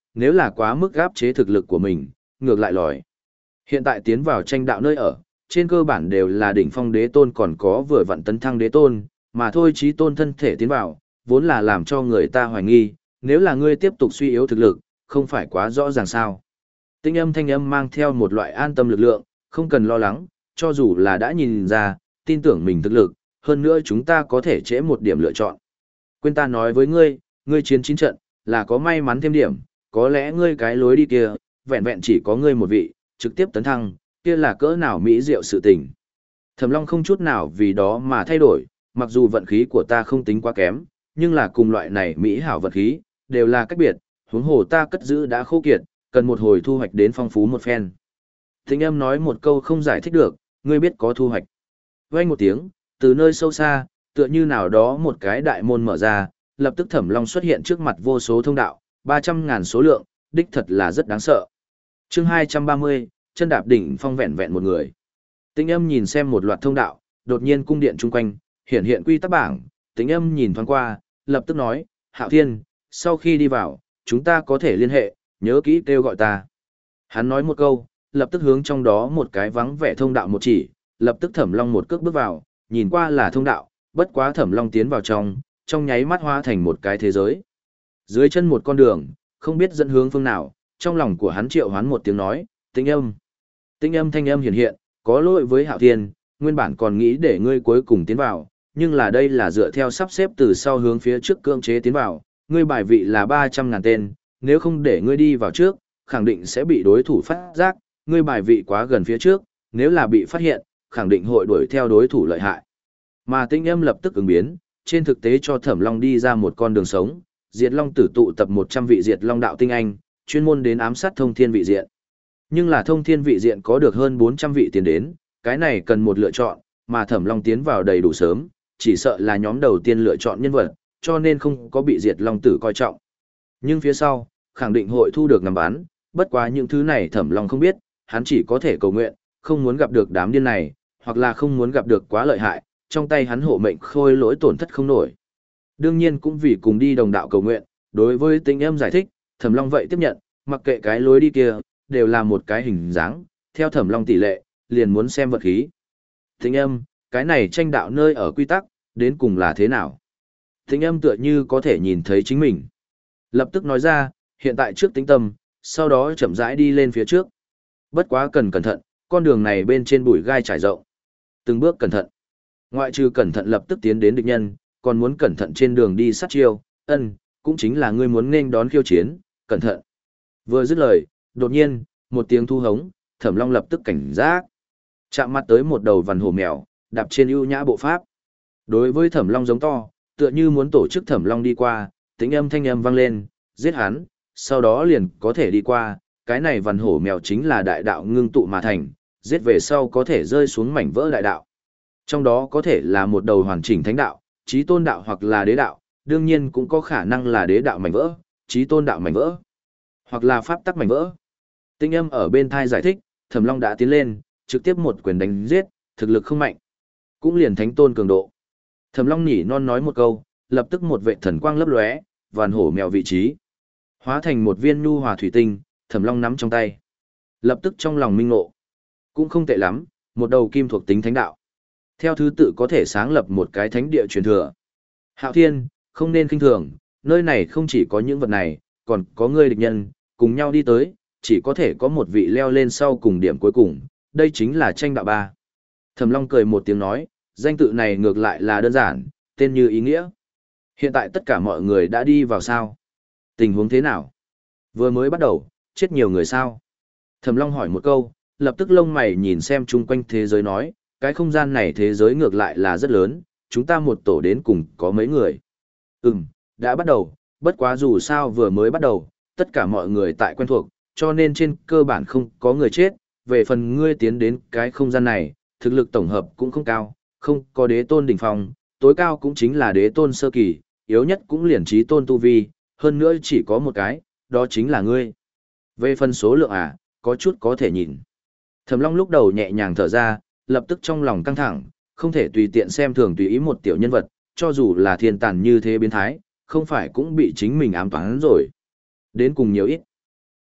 Speaker 1: nếu là quá mức áp chế thực lực của mình, ngược lại lòi. Hiện tại tiến vào tranh đạo nơi ở, trên cơ bản đều là đỉnh phong đế tôn còn có vừa vặn tấn thăng đế tôn, mà thôi chí tôn thân thể tiến vào, vốn là làm cho người ta hoài nghi, nếu là ngươi tiếp tục suy yếu thực lực, không phải quá rõ ràng sao. Tinh âm thanh âm mang theo một loại an tâm lực lượng, không cần lo lắng, cho dù là đã nhìn ra, tin tưởng mình thực lực, hơn nữa chúng ta có thể trễ một điểm lựa chọn. Quên ta nói với ngươi, ngươi chiến chín trận, là có may mắn thêm điểm, có lẽ ngươi cái lối đi kia, vẹn vẹn chỉ có ngươi một vị, trực tiếp tấn thăng, kia là cỡ nào mỹ diệu sự tình. Thẩm Long không chút nào vì đó mà thay đổi, mặc dù vận khí của ta không tính quá kém, nhưng là cùng loại này mỹ hảo vận khí, đều là cách biệt, huống hồ ta cất giữ đã khô kiệt, cần một hồi thu hoạch đến phong phú một phen. Thính âm nói một câu không giải thích được, ngươi biết có thu hoạch. Vang một tiếng, từ nơi sâu xa, tựa như nào đó một cái đại môn mở ra, lập tức Thẩm Long xuất hiện trước mặt vô số thông đạo, ba trăm ngàn số lượng, đích thật là rất đáng sợ. Chương hai trăm ba mươi, chân đạp đỉnh phong vẹn vẹn một người. Tĩnh âm nhìn xem một loạt thông đạo, đột nhiên cung điện chung quanh, hiện hiện quy tắc bảng, Tĩnh âm nhìn thoáng qua, lập tức nói, Hạo Thiên, sau khi đi vào, chúng ta có thể liên hệ, nhớ kỹ kêu gọi ta. Hắn nói một câu, lập tức hướng trong đó một cái vắng vẻ thông đạo một chỉ, lập tức Thẩm Long một cước bước vào, nhìn qua là thông đạo, bất quá Thẩm Long tiến vào trong, trong nháy mắt hóa thành một cái thế giới. Dưới chân một con đường, không biết dẫn hướng phương nào, trong lòng của hắn triệu hoán một tiếng nói, Tĩnh âm. Tĩnh âm thanh âm hiện hiện, có lỗi với Hạo Thiên, nguyên bản còn nghĩ để ngươi cuối cùng tiến vào, nhưng là đây là dựa theo sắp xếp từ sau hướng phía trước cưỡng chế tiến vào, ngươi bài vị là ba trăm ngàn tên, nếu không để ngươi đi vào trước, khẳng định sẽ bị đối thủ phát giác, ngươi bài vị quá gần phía trước, nếu là bị phát hiện, khẳng định hội đuổi theo đối thủ lợi hại. Mà Tĩnh âm lập tức ứng biến, trên thực tế cho Thẩm Long đi ra một con đường sống, Diệt Long tử tụ tập một trăm vị Diệt Long đạo tinh anh, chuyên môn đến ám sát thông thiên vị diện. Nhưng là thông thiên vị diện có được hơn bốn trăm vị tiến đến, cái này cần một lựa chọn, mà Thẩm Long tiến vào đầy đủ sớm, chỉ sợ là nhóm đầu tiên lựa chọn nhân vật, cho nên không có bị Diệt Long tử coi trọng. Nhưng phía sau, khẳng định hội thu được ngắm bán, bất quá những thứ này Thẩm Long không biết, hắn chỉ có thể cầu nguyện, không muốn gặp được đám điên này, hoặc là không muốn gặp được quá lợi hại, trong tay hắn hộ mệnh khôi lỗi tổn thất không nổi. Đương nhiên cũng vì cùng đi đồng đạo cầu nguyện, đối với Tĩnh âm giải thích, Thẩm Long vậy tiếp nhận, mặc kệ cái lối đi kia, đều là một cái hình dáng, theo Thẩm Long tỷ lệ, liền muốn xem vật khí. Tĩnh âm, cái này tranh đạo nơi ở quy tắc, đến cùng là thế nào? Tĩnh âm tựa như có thể nhìn thấy chính mình. Lập tức nói ra, hiện tại trước tĩnh tâm, sau đó chậm rãi đi lên phía trước. Bất quá cần cẩn thận, con đường này bên trên bụi gai trải rộng. Từng bước cẩn thận. Ngoại trừ cẩn thận lập tức tiến đến địch nhân, còn muốn cẩn thận trên đường đi sát chiêu, ân, cũng chính là ngươi muốn nên đón khiêu chiến, cẩn thận. Vừa dứt lời, đột nhiên, một tiếng thu hống, Thẩm Long lập tức cảnh giác. Chạm mặt tới một đầu vằn hổ mèo, đạp trên ưu nhã bộ pháp. Đối với Thẩm Long giống to, tựa như muốn tổ chức Thẩm Long đi qua, Tĩnh âm thanh âm vang lên, giết hắn, sau đó liền có thể đi qua, cái này vằn hổ mèo chính là đại đạo ngưng tụ mà thành, giết về sau có thể rơi xuống mảnh vỡ đại đạo. Trong đó có thể là một đầu hoàn chỉnh thánh đạo, chí tôn đạo hoặc là đế đạo, đương nhiên cũng có khả năng là đế đạo mảnh vỡ, chí tôn đạo mảnh vỡ, hoặc là pháp tắc mảnh vỡ. Tĩnh âm ở bên thai giải thích, Thẩm Long đã tiến lên, trực tiếp một quyền đánh giết, thực lực không mạnh, cũng liền thánh tôn cường độ. Thẩm Long nhỉ non nói một câu, lập tức một vệ thần quang lấp lóe, vàn hổ mèo vị trí, hóa thành một viên nhu hòa thủy tinh, Thẩm Long nắm trong tay. Lập tức trong lòng minh ngộ, cũng không tệ lắm, một đầu kim thuộc tính thánh đạo. Theo thứ tự có thể sáng lập một cái thánh địa truyền thừa. Hạo Thiên, không nên khinh thường, nơi này không chỉ có những vật này, còn có ngươi địch nhân, cùng nhau đi tới, chỉ có thể có một vị leo lên sau cùng điểm cuối cùng, đây chính là tranh đạo ba. Thẩm Long cười một tiếng nói, danh tự này ngược lại là đơn giản, tên như ý nghĩa. Hiện tại tất cả mọi người đã đi vào sao? Tình huống thế nào? Vừa mới bắt đầu, chết nhiều người sao? Thẩm Long hỏi một câu, lập tức lông mày nhìn xem chung quanh thế giới nói, cái không gian này thế giới ngược lại là rất lớn, chúng ta một tổ đến cùng có mấy người. Ừm, đã bắt đầu, bất quá dù sao vừa mới bắt đầu, tất cả mọi người tại quen thuộc, cho nên trên cơ bản không có người chết, về phần ngươi tiến đến cái không gian này, thực lực tổng hợp cũng không cao, không có đế tôn đỉnh phong, tối cao cũng chính là đế tôn sơ kỳ, yếu nhất cũng liền chí tôn tu vi, hơn nữa chỉ có một cái, đó chính là ngươi. Về phần số lượng à, có chút có thể nhìn. Thẩm Long lúc đầu nhẹ nhàng thở ra, lập tức trong lòng căng thẳng, không thể tùy tiện xem thường tùy ý một tiểu nhân vật, cho dù là thiên tàn như thế biến thái, không phải cũng bị chính mình ám toán rồi. Đến cùng nhiều ít.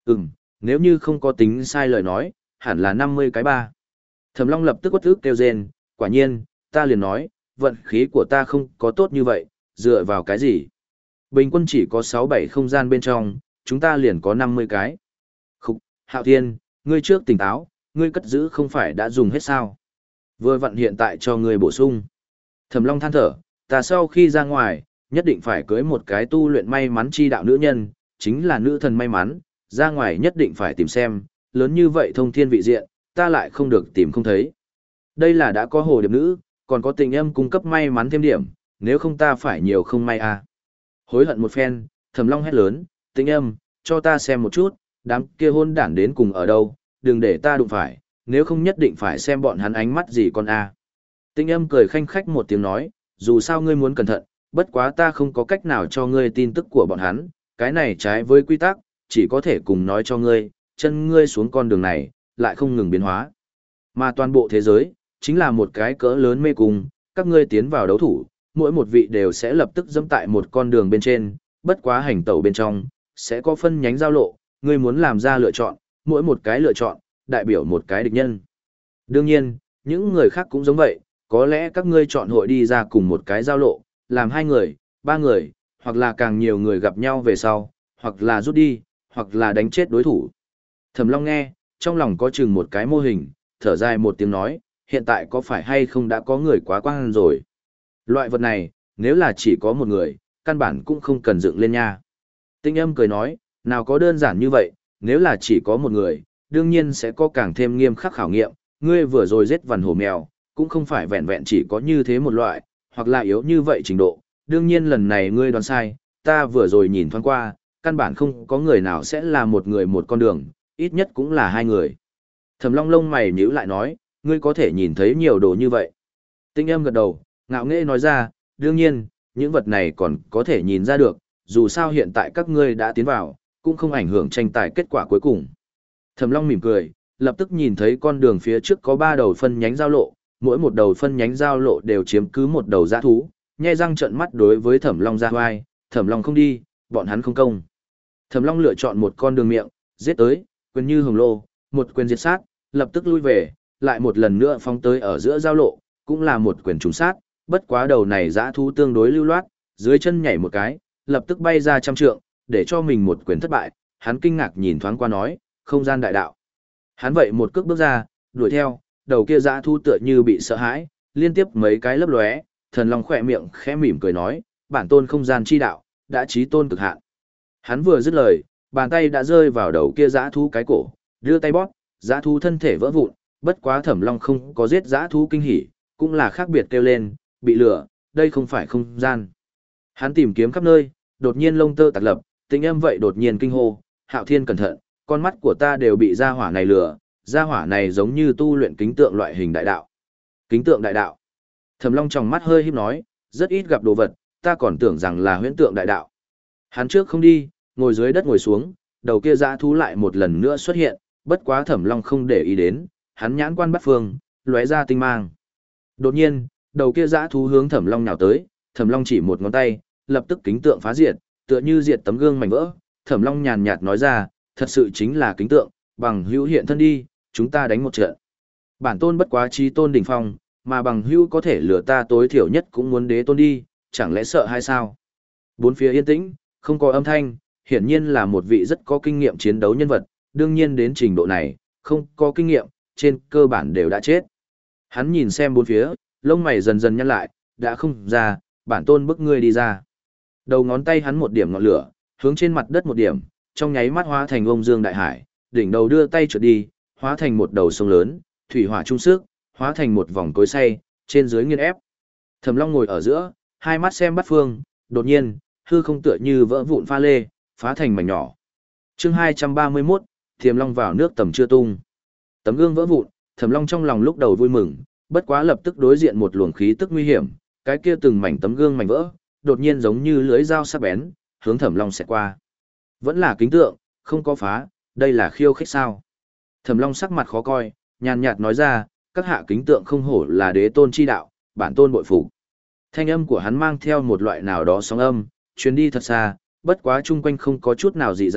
Speaker 1: Ừm, nếu như không có tính sai lời nói, hẳn là năm mươi cái ba. Thẩm Long lập tức uất ức kêu rên, quả nhiên, ta liền nói, vận khí của ta không có tốt như vậy, dựa vào cái gì? Bình quân chỉ có sáu bảy không gian bên trong, chúng ta liền có năm mươi cái. Khúc, Hạo Thiên, ngươi trước tỉnh táo, ngươi cất giữ không phải đã dùng hết sao? Vừa vặn hiện tại cho ngươi bổ sung. Thẩm Long than thở, ta sau khi ra ngoài, nhất định phải cưới một cái tu luyện may mắn chi đạo nữ nhân, chính là nữ thần may mắn, ra ngoài nhất định phải tìm xem, lớn như vậy thông thiên vị diện, ta lại không được tìm không thấy. Đây là đã có hồ điệp nữ, còn có tình âm cung cấp may mắn thêm điểm, nếu không ta phải nhiều không may à. Hối hận một phen, Thẩm Long hét lớn, tình âm, cho ta xem một chút, đám kia hôn đản đến cùng ở đâu, đừng để ta đụng phải, nếu không nhất định phải xem bọn hắn ánh mắt gì con a. À. Tình âm cười khanh khách một tiếng nói, dù sao ngươi muốn cẩn thận, bất quá ta không có cách nào cho ngươi tin tức của bọn hắn, cái này trái với quy tắc, chỉ có thể cùng nói cho ngươi, chân ngươi xuống con đường này, lại không ngừng biến hóa. Mà toàn bộ thế giới, chính là một cái cỡ lớn mê cung, các ngươi tiến vào đấu thủ, mỗi một vị đều sẽ lập tức dẫm tại một con đường bên trên, bất quá hành tẩu bên trong, sẽ có phân nhánh giao lộ, ngươi muốn làm ra lựa chọn, mỗi một cái lựa chọn, đại biểu một cái địch nhân. Đương nhiên, những người khác cũng giống vậy, có lẽ các ngươi chọn hội đi ra cùng một cái giao lộ, làm hai người, ba người, hoặc là càng nhiều người gặp nhau về sau, hoặc là rút đi, hoặc là đánh chết đối thủ. Thẩm Long nghe, trong lòng có chừng một cái mô hình, thở dài một tiếng nói, hiện tại có phải hay không đã có người quá quang rồi. Loại vật này, nếu là chỉ có một người, căn bản cũng không cần dựng lên nha. Tinh âm cười nói, nào có đơn giản như vậy, nếu là chỉ có một người, đương nhiên sẽ có càng thêm nghiêm khắc khảo nghiệm, ngươi vừa rồi giết vằn hổ mèo, cũng không phải vẹn vẹn chỉ có như thế một loại, hoặc là yếu như vậy trình độ, đương nhiên lần này ngươi đoán sai, ta vừa rồi nhìn thoáng qua, căn bản không có người nào sẽ là một người một con đường, ít nhất cũng là hai người. Thẩm Long lông mày nhíu lại nói, ngươi có thể nhìn thấy nhiều đồ như vậy. Tinh âm gật đầu, ngạo nghễ nói ra, đương nhiên, những vật này còn có thể nhìn ra được, dù sao hiện tại các ngươi đã tiến vào, cũng không ảnh hưởng tranh tài kết quả cuối cùng. Thẩm Long mỉm cười, lập tức nhìn thấy con đường phía trước có ba đầu phân nhánh giao lộ, mỗi một đầu phân nhánh giao lộ đều chiếm cứ một đầu dã thú, nhe răng trợn mắt đối với Thẩm Long ra vai, Thẩm Long không đi, bọn hắn không công. Thẩm Long lựa chọn một con đường miệng, giết tới, quyền như hồng lô, một quyền diệt sát, lập tức lui về, lại một lần nữa phóng tới ở giữa giao lộ, cũng là một quyền trùng sát, bất quá đầu này dã thú tương đối lưu loát, dưới chân nhảy một cái, lập tức bay ra trăm trượng, để cho mình một quyền thất bại, hắn kinh ngạc nhìn thoáng qua nói, không gian đại đạo. Hắn vậy một cước bước ra, đuổi theo, đầu kia dã thú tựa như bị sợ hãi, liên tiếp mấy cái lấp lóe, Thần Long khỏe miệng khẽ mỉm cười nói, bản tôn không gian chi đạo, đã chí tôn cực hạn. Hắn vừa dứt lời, bàn tay đã rơi vào đầu kia dã thú cái cổ, đưa tay bóp, dã thú thân thể vỡ vụn, bất quá Thẩm Long không có giết dã thú kinh hỉ, cũng là khác biệt kêu lên, bị lửa, đây không phải không gian. Hắn tìm kiếm khắp nơi, đột nhiên lông tơ tạc lập, tình âm vậy đột nhiên kinh hô, Hạo Thiên cẩn thận, con mắt của ta đều bị gia hỏa này lừa, gia hỏa này giống như tu luyện kính tượng loại hình đại đạo. Kính tượng đại đạo. Thẩm Long trong mắt hơi híp nói, rất ít gặp đồ vật, ta còn tưởng rằng là huyễn tượng đại đạo. Hắn trước không đi, ngồi dưới đất ngồi xuống, đầu kia dã thú lại một lần nữa xuất hiện, bất quá Thẩm Long không để ý đến, hắn nhãn quan bắt phương, lóe ra tinh mang. Đột nhiên, đầu kia dã thú hướng Thẩm Long nhào tới, Thẩm Long chỉ một ngón tay, lập tức kính tượng phá diệt, tựa như diệt tấm gương mảnh vỡ. Thẩm Long nhàn nhạt nói ra, thật sự chính là kính tượng, bằng hữu hiện thân đi, chúng ta đánh một trận. Bản tôn bất quá chí tôn đỉnh phong, mà bằng hữu có thể lừa ta tối thiểu nhất cũng muốn đế tôn đi, chẳng lẽ sợ hay sao? Bốn phía yên tĩnh, không có âm thanh, hiển nhiên là một vị rất có kinh nghiệm chiến đấu nhân vật, đương nhiên đến trình độ này, không có kinh nghiệm, trên cơ bản đều đã chết. Hắn nhìn xem bốn phía, lông mày dần dần nhăn lại, đã không ra, bản tôn bức ngươi đi ra. Đầu ngón tay hắn một điểm ngọn lửa, hướng trên mặt đất một điểm, trong nháy mắt hóa thành ông dương đại hải, đỉnh đầu đưa tay trượt đi, hóa thành một đầu sông lớn, thủy hỏa trung sức, hóa thành một vòng cối xay, trên dưới nghiền ép. Thẩm Long ngồi ở giữa, hai mắt xem bắt phương, đột nhiên, hư không tựa như vỡ vụn pha lê, phá thành mảnh nhỏ. Chương hai trăm ba mươi mốt, Thiềm Long vào nước tầm chưa tung. Tấm gương vỡ vụn, Thẩm Long trong lòng lúc đầu vui mừng, bất quá lập tức đối diện một luồng khí tức nguy hiểm, cái kia từng mảnh tấm gương mảnh vỡ, đột nhiên giống như lưới dao sắc bén, hướng Thẩm Long xẹt qua. Vẫn là kính tượng, không có phá, đây là khiêu khích sao? Thẩm Long sắc mặt khó coi, nhàn nhạt nói ra, các hạ kính tượng không hổ là đế tôn chi đạo, bản tôn bội phục. Thanh âm của hắn mang theo một loại nào đó sóng âm, truyền đi thật xa, bất quá chung quanh không có chút nào dị dạng,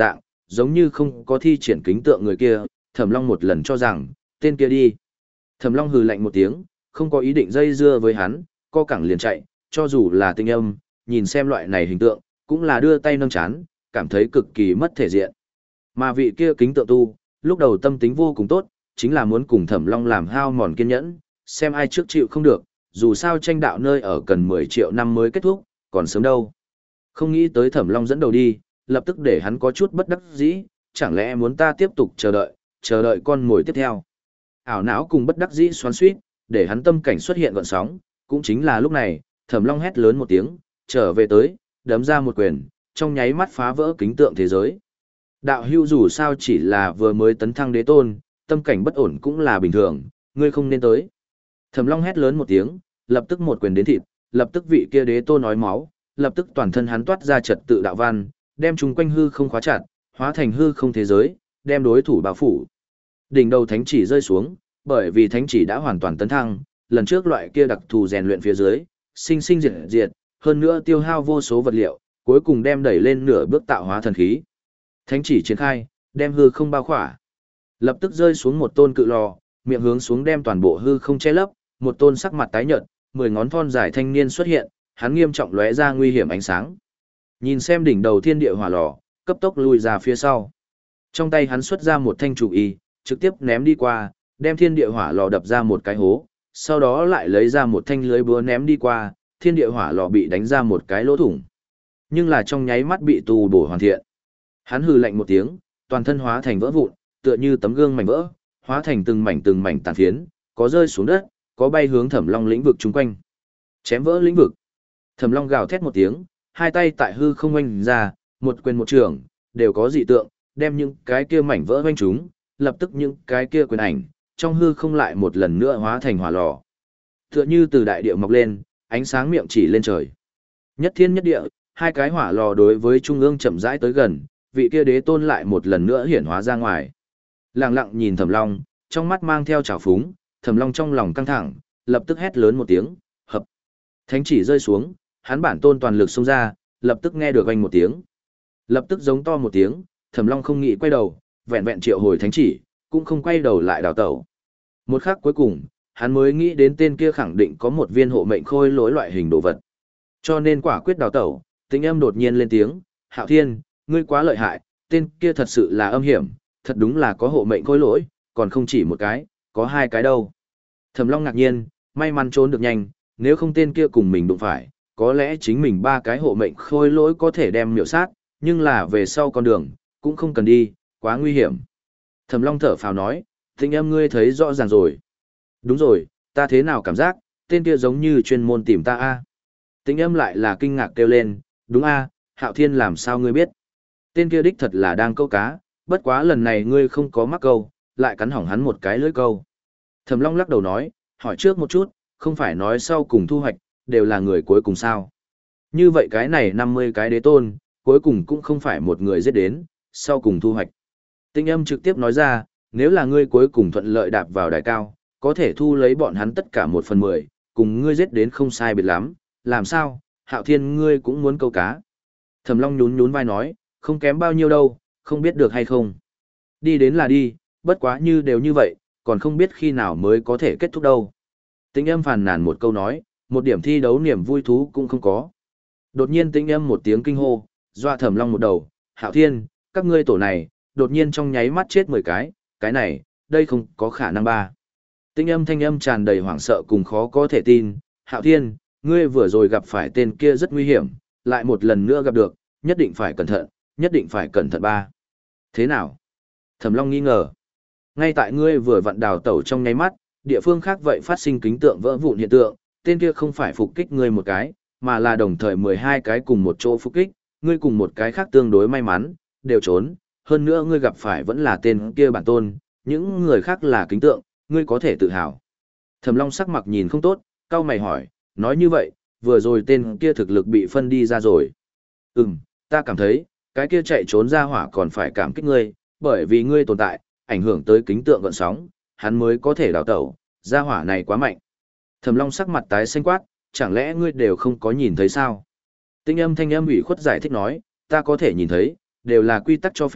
Speaker 1: giống như không có thi triển kính tượng người kia, Thẩm Long một lần cho rằng, tên kia đi. Thẩm Long hừ lạnh một tiếng, không có ý định dây dưa với hắn, co cẳng liền chạy, cho dù là tinh âm, nhìn xem loại này hình tượng, cũng là đưa tay nâng chán, cảm thấy cực kỳ mất thể diện. Mà vị kia kính tượng tu, lúc đầu tâm tính vô cùng tốt, chính là muốn cùng Thẩm Long làm hao mòn kiên nhẫn, xem ai trước chịu không được, dù sao tranh đạo nơi ở cần mười triệu năm mới kết thúc, còn sớm đâu. Không nghĩ tới Thẩm Long dẫn đầu đi, lập tức để hắn có chút bất đắc dĩ, chẳng lẽ muốn ta tiếp tục chờ đợi, chờ đợi con mồi tiếp theo. Ảo não cùng bất đắc dĩ xoắn xuýt, để hắn tâm cảnh xuất hiện gợn sóng, cũng chính là lúc này, Thẩm Long hét lớn một tiếng, trở về tới, đấm ra một quyền, trong nháy mắt phá vỡ kính tượng thế giới. Đạo hưu dù sao chỉ là vừa mới tấn thăng đế tôn, tâm cảnh bất ổn cũng là bình thường, ngươi không nên tới. Thẩm Long hét lớn một tiếng, lập tức một quyền đến thịt, lập tức vị kia đế tôn nói máu, lập tức toàn thân hắn toát ra trật tự đạo văn, đem chúng quanh hư không khóa chặt, hóa thành hư không thế giới, đem đối thủ bao phủ. Đỉnh đầu thánh chỉ rơi xuống, bởi vì thánh chỉ đã hoàn toàn tấn thăng, lần trước loại kia đặc thù rèn luyện phía dưới, sinh sinh diệt diệt, hơn nữa tiêu hao vô số vật liệu, cuối cùng đem đẩy lên nửa bước tạo hóa thần khí. Thánh chỉ triển khai, đem hư không bao khỏa. Lập tức rơi xuống một tôn cự lò, miệng hướng xuống đem toàn bộ hư không che lấp, một tôn sắc mặt tái nhợt, mười ngón thon dài thanh niên xuất hiện, hắn nghiêm trọng lóe ra nguy hiểm ánh sáng. Nhìn xem đỉnh đầu thiên địa hỏa lò, cấp tốc lùi ra phía sau. Trong tay hắn xuất ra một thanh trụ y, trực tiếp ném đi qua, đem thiên địa hỏa lò đập ra một cái hố, sau đó lại lấy ra một thanh lưới búa ném đi qua, thiên địa hỏa lò bị đánh ra một cái lỗ thủng. Nhưng là trong nháy mắt bị tu bổ hoàn thiện. Hắn hừ lạnh một tiếng, toàn thân hóa thành vỡ vụn, tựa như tấm gương mảnh vỡ, hóa thành từng mảnh từng mảnh tàn phiến, có rơi xuống đất, có bay hướng Thẩm Long lĩnh vực chung quanh. Chém vỡ lĩnh vực. Thẩm Long gào thét một tiếng, hai tay tại hư không oanh ra, một quyền một trường, đều có dị tượng, đem những cái kia mảnh vỡ oanh chúng, lập tức những cái kia quyền ảnh, trong hư không lại một lần nữa hóa thành hỏa lò. Tựa như từ đại địa mọc lên, ánh sáng miệng chỉ lên trời. Nhất thiên nhất địa, hai cái hỏa lò đối với trung ương chậm rãi tới gần, vị kia đế tôn lại một lần nữa hiển hóa ra ngoài. Lặng lặng nhìn Thẩm Long, trong mắt mang theo trào phúng, Thẩm Long trong lòng căng thẳng, lập tức hét lớn một tiếng, hợp. Thánh chỉ rơi xuống, hắn bản tôn toàn lực xông ra, lập tức nghe được oanh một tiếng. Lập tức giống to một tiếng, Thẩm Long không nghĩ quay đầu, vẹn vẹn triệu hồi thánh chỉ, cũng không quay đầu lại đào tẩu. Một khắc cuối cùng, hắn mới nghĩ đến tên kia khẳng định có một viên hộ mệnh khôi lỗi loại hình đồ vật. Cho nên quả quyết đào tẩu, Tĩnh Âm đột nhiên lên tiếng, Hạo Thiên, ngươi quá lợi hại, tên kia thật sự là âm hiểm, thật đúng là có hộ mệnh khôi lỗi, còn không chỉ một cái, có hai cái đâu. Thẩm Long ngạc nhiên, may mắn trốn được nhanh, nếu không tên kia cùng mình đụng phải, có lẽ chính mình ba cái hộ mệnh khôi lỗi có thể đem miểu sát, nhưng là về sau con đường, cũng không cần đi, quá nguy hiểm. Thẩm Long thở phào nói, Tĩnh Âm ngươi thấy rõ ràng rồi. Đúng rồi, ta thế nào cảm giác, tên kia giống như chuyên môn tìm ta a. Tĩnh Âm lại là kinh ngạc kêu lên, đúng a, Hạo Thiên làm sao ngươi biết? Tên kia đích thật là đang câu cá, bất quá lần này ngươi không có mắc câu, lại cắn hỏng hắn một cái lưỡi câu. Thẩm Long lắc đầu nói, hỏi trước một chút, không phải nói sau cùng thu hoạch, đều là người cuối cùng sao? Như vậy cái này năm mươi cái đế tôn, cuối cùng cũng không phải một người giết đến, sau cùng thu hoạch. Tĩnh Âm trực tiếp nói ra, nếu là ngươi cuối cùng thuận lợi đạp vào đài cao, có thể thu lấy bọn hắn tất cả một phần mười, cùng ngươi giết đến không sai biệt lắm, làm sao, Hạo Thiên ngươi cũng muốn câu cá. Thẩm Long nhún nhún vai nói, không kém bao nhiêu đâu, không biết được hay không. Đi đến là đi, bất quá như đều như vậy, còn không biết khi nào mới có thể kết thúc đâu. Tĩnh Âm phàn nàn một câu nói, một điểm thi đấu niềm vui thú cũng không có. Đột nhiên Tĩnh Âm một tiếng kinh hô, dọa Thẩm Long một đầu, Hạo Thiên, các ngươi tổ này, đột nhiên trong nháy mắt chết mười cái, cái này, đây không có khả năng ba. Tĩnh Âm thanh âm tràn đầy hoảng sợ cùng khó có thể tin, Hạo Thiên, ngươi vừa rồi gặp phải tên kia rất nguy hiểm, lại một lần nữa gặp được, nhất định phải cẩn thận, nhất định phải cẩn thận ba. Thế nào? Thẩm Long nghi ngờ. Ngay tại ngươi vừa vặn đào tẩu trong nháy mắt, địa phương khác vậy phát sinh kính tượng vỡ vụn hiện tượng, tên kia không phải phục kích ngươi một cái, mà là đồng thời mười hai cái cùng một chỗ phục kích, ngươi cùng một cái khác tương đối may mắn, đều trốn, hơn nữa ngươi gặp phải vẫn là tên kia bản tôn, những người khác là kính tượng, ngươi có thể tự hào. Thẩm Long sắc mặt nhìn không tốt, cau mày hỏi, nói như vậy, vừa rồi tên kia thực lực bị phân đi ra rồi. Ừm, ta cảm thấy, cái kia chạy trốn ra hỏa còn phải cảm kích ngươi, bởi vì ngươi tồn tại, ảnh hưởng tới kính tượng gợn sóng, hắn mới có thể đào tẩu, ra hỏa này quá mạnh. Thẩm Long sắc mặt tái xanh quát, chẳng lẽ ngươi đều không có nhìn thấy sao? Tĩnh Âm thanh âm ủy khuất giải thích nói, ta có thể nhìn thấy, đều là quy tắc cho phép,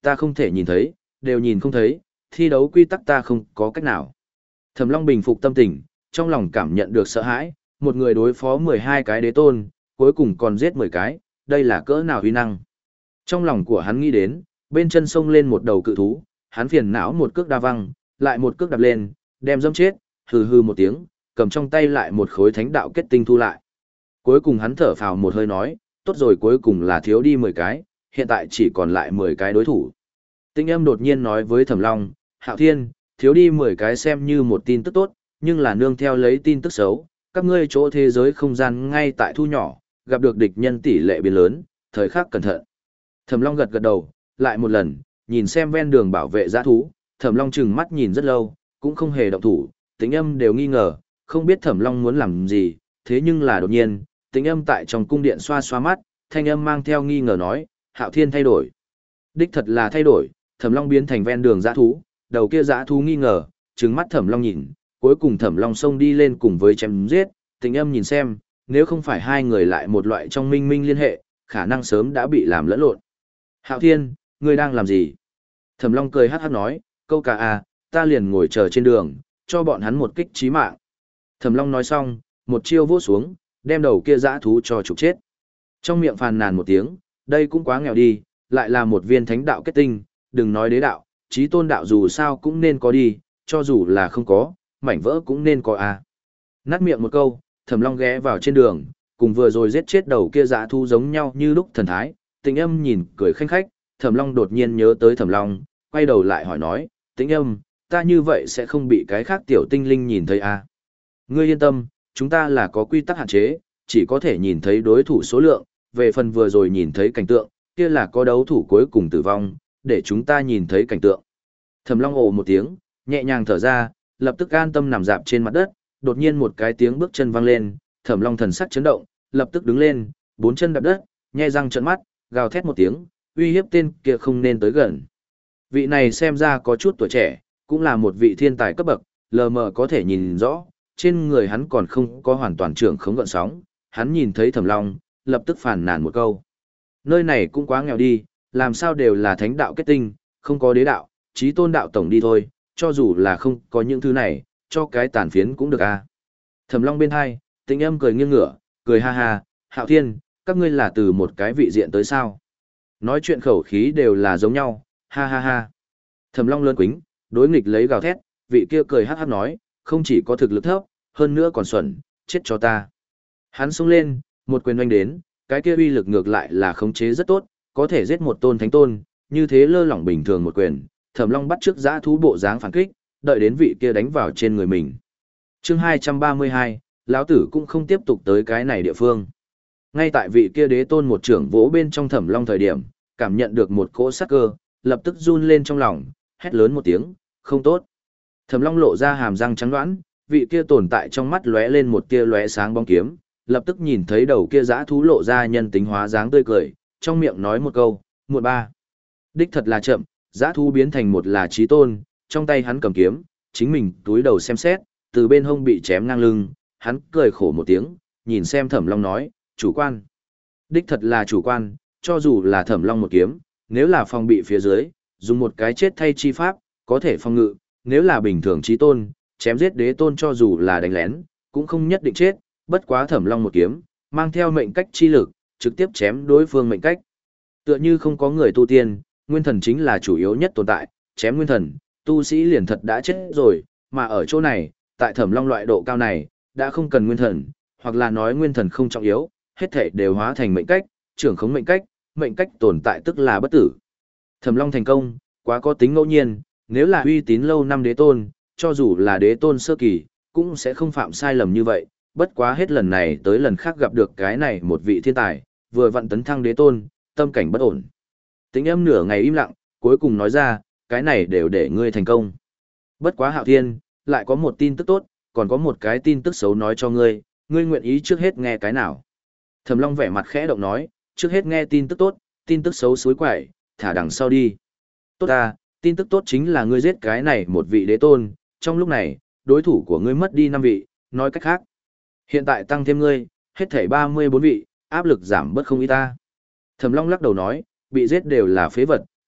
Speaker 1: ta không thể nhìn thấy, đều nhìn không thấy, thi đấu quy tắc ta không có cách nào. Thẩm Long bình phục tâm tình, trong lòng cảm nhận được sợ hãi, một người đối phó mười hai cái đế tôn, cuối cùng còn giết mười cái, đây là cỡ nào uy năng. Trong lòng của hắn nghĩ đến, bên chân sông lên một đầu cự thú, hắn phiền não một cước đa văng, lại một cước đạp lên, đem dẫm chết, hừ hừ một tiếng, cầm trong tay lại một khối thánh đạo kết tinh thu lại. Cuối cùng hắn thở phào một hơi nói, tốt rồi, cuối cùng là thiếu đi mười cái, hiện tại chỉ còn lại mười cái đối thủ. Tinh âm đột nhiên nói với Thẩm Long, Hạo Thiên, thiếu đi mười cái xem như một tin tức tốt, nhưng là nương theo lấy tin tức xấu, các ngươi chỗ thế giới không gian ngay tại thu nhỏ, gặp được địch nhân tỷ lệ biến lớn, thời khắc cẩn thận. Thẩm Long gật gật đầu, lại một lần, nhìn xem ven đường bảo vệ dã thú, Thẩm Long chừng mắt nhìn rất lâu, cũng không hề động thủ, Tĩnh Âm đều nghi ngờ, không biết Thẩm Long muốn làm gì, thế nhưng là đột nhiên, Tĩnh Âm tại trong cung điện xoa xoa mắt, thanh âm mang theo nghi ngờ nói, Hạo Thiên thay đổi. Đích thật là thay đổi, Thẩm Long biến thành ven đường dã thú, đầu kia dã thú nghi ngờ, trừng mắt Thẩm Long nhìn, cuối cùng Thẩm Long xông đi lên cùng với chém giết, Tĩnh Âm nhìn xem, nếu không phải hai người lại một loại trong minh minh liên hệ, khả năng sớm đã bị làm lẫn lộn. Hạo Thiên, ngươi đang làm gì? Thẩm Long cười hát hát nói, câu cả à, ta liền ngồi chờ trên đường, cho bọn hắn một kích chí mạng. Thẩm Long nói xong, một chiêu vỗ xuống, đem đầu kia dã thú cho trục chết. Trong miệng phàn nàn một tiếng, đây cũng quá nghèo đi, lại là một viên thánh đạo kết tinh, đừng nói đế đạo, chí tôn đạo dù sao cũng nên có đi, cho dù là không có, mảnh vỡ cũng nên có à. Nát miệng một câu, Thẩm Long ghé vào trên đường, cùng vừa rồi giết chết đầu kia dã thú giống nhau như lúc thần thái, Tĩnh Âm nhìn cười khanh khách, Thẩm Long đột nhiên nhớ tới Thẩm Long, quay đầu lại hỏi nói, Tĩnh Âm, ta như vậy sẽ không bị cái khác tiểu tinh linh nhìn thấy à? Ngươi yên tâm, chúng ta là có quy tắc hạn chế, chỉ có thể nhìn thấy đối thủ số lượng, về phần vừa rồi nhìn thấy cảnh tượng, kia là có đấu thủ cuối cùng tử vong, để chúng ta nhìn thấy cảnh tượng. Thẩm Long ồ một tiếng, nhẹ nhàng thở ra, lập tức an tâm nằm dạp trên mặt đất, đột nhiên một cái tiếng bước chân vang lên, Thẩm Long thần sắc chấn động, lập tức đứng lên, bốn chân đạp đất, nhe răng trợn mắt, gào thét một tiếng, uy hiếp tên kia không nên tới gần. Vị này xem ra có chút tuổi trẻ, cũng là một vị thiên tài cấp bậc, lờ mờ có thể nhìn rõ, trên người hắn còn không có hoàn toàn trưởng khống gợn sóng, hắn nhìn thấy Thẩm Long, lập tức phàn nàn một câu. Nơi này cũng quá nghèo đi, làm sao đều là thánh đạo kết tinh, không có đế đạo, chí tôn đạo tổng đi thôi, cho dù là không có những thứ này, cho cái tàn phiến cũng được à. Thẩm Long bên hai, Tĩnh Âm cười nghiêng ngửa, cười ha ha, Hạo Thiên, các ngươi là từ một cái vị diện tới sao? Nói chuyện khẩu khí đều là giống nhau, ha ha ha. Thẩm Long lơn quính, đối nghịch lấy gào thét, vị kia cười hát hát nói, không chỉ có thực lực thấp, hơn nữa còn xuẩn, chết cho ta. Hắn xông lên, một quyền oanh đến, cái kia uy lực ngược lại là khống chế rất tốt, có thể giết một tôn thánh tôn, như thế lơ lỏng bình thường một quyền, Thẩm Long bắt trước dã thú bộ dáng phản kích, đợi đến vị kia đánh vào trên người mình. Chương hai trăm ba mươi hai, lão tử cũng không tiếp tục tới cái này địa phương. Ngay tại vị kia đế tôn một trưởng vỗ bên trong Thẩm Long thời điểm, cảm nhận được một cỗ sát cơ, lập tức run lên trong lòng, hét lớn một tiếng, không tốt. Thẩm Long lộ ra hàm răng trắng đoán, vị kia tồn tại trong mắt lóe lên một tia lóe sáng bóng kiếm, lập tức nhìn thấy đầu kia dã thú lộ ra nhân tính hóa dáng tươi cười, trong miệng nói một câu, muộn ba. Đích thật là chậm, dã thú biến thành một là chí tôn, trong tay hắn cầm kiếm, chính mình túi đầu xem xét, từ bên hông bị chém ngang lưng, hắn cười khổ một tiếng, nhìn xem Thẩm Long nói, chủ quan. Đích thật là chủ quan, cho dù là Thẩm Long một kiếm, nếu là phòng bị phía dưới, dùng một cái chết thay chi pháp, có thể phòng ngự, nếu là bình thường chí tôn, chém giết đế tôn cho dù là đánh lén, cũng không nhất định chết, bất quá Thẩm Long một kiếm, mang theo mệnh cách chi lực, trực tiếp chém đối phương mệnh cách. Tựa như không có người tu tiên, nguyên thần chính là chủ yếu nhất tồn tại, chém nguyên thần, tu sĩ liền thật đã chết rồi, mà ở chỗ này, tại Thẩm Long loại độ cao này, đã không cần nguyên thần, hoặc là nói nguyên thần không trọng yếu, hết thảy đều hóa thành mệnh cách, trưởng khống mệnh cách, mệnh cách tồn tại tức là bất tử. Thẩm Long thành công, quá có tính ngẫu nhiên, nếu là uy tín lâu năm đế tôn, cho dù là đế tôn sơ kỳ, cũng sẽ không phạm sai lầm như vậy, bất quá hết lần này tới lần khác gặp được cái này một vị thiên tài, vừa vặn tấn thăng đế tôn, tâm cảnh bất ổn. Tĩnh Âm nửa ngày im lặng, cuối cùng nói ra, cái này đều để ngươi thành công. Bất quá Hạo Thiên, lại có một tin tức tốt, còn có một cái tin tức xấu nói cho ngươi, ngươi nguyện ý trước hết nghe cái nào. Thẩm Long vẻ mặt khẽ động nói, trước hết nghe tin tức tốt, tin tức xấu suối quậy, thả đằng sau đi. Tốt à, tin tức tốt chính là ngươi giết cái này một vị đế tôn, trong lúc này, đối thủ của ngươi mất đi năm vị, nói cách khác. Hiện tại tăng thêm ngươi, hết thảy ba mươi bốn vị, áp lực giảm bớt không ít ta. Thẩm Long lắc đầu nói, bị giết đều là phế vật,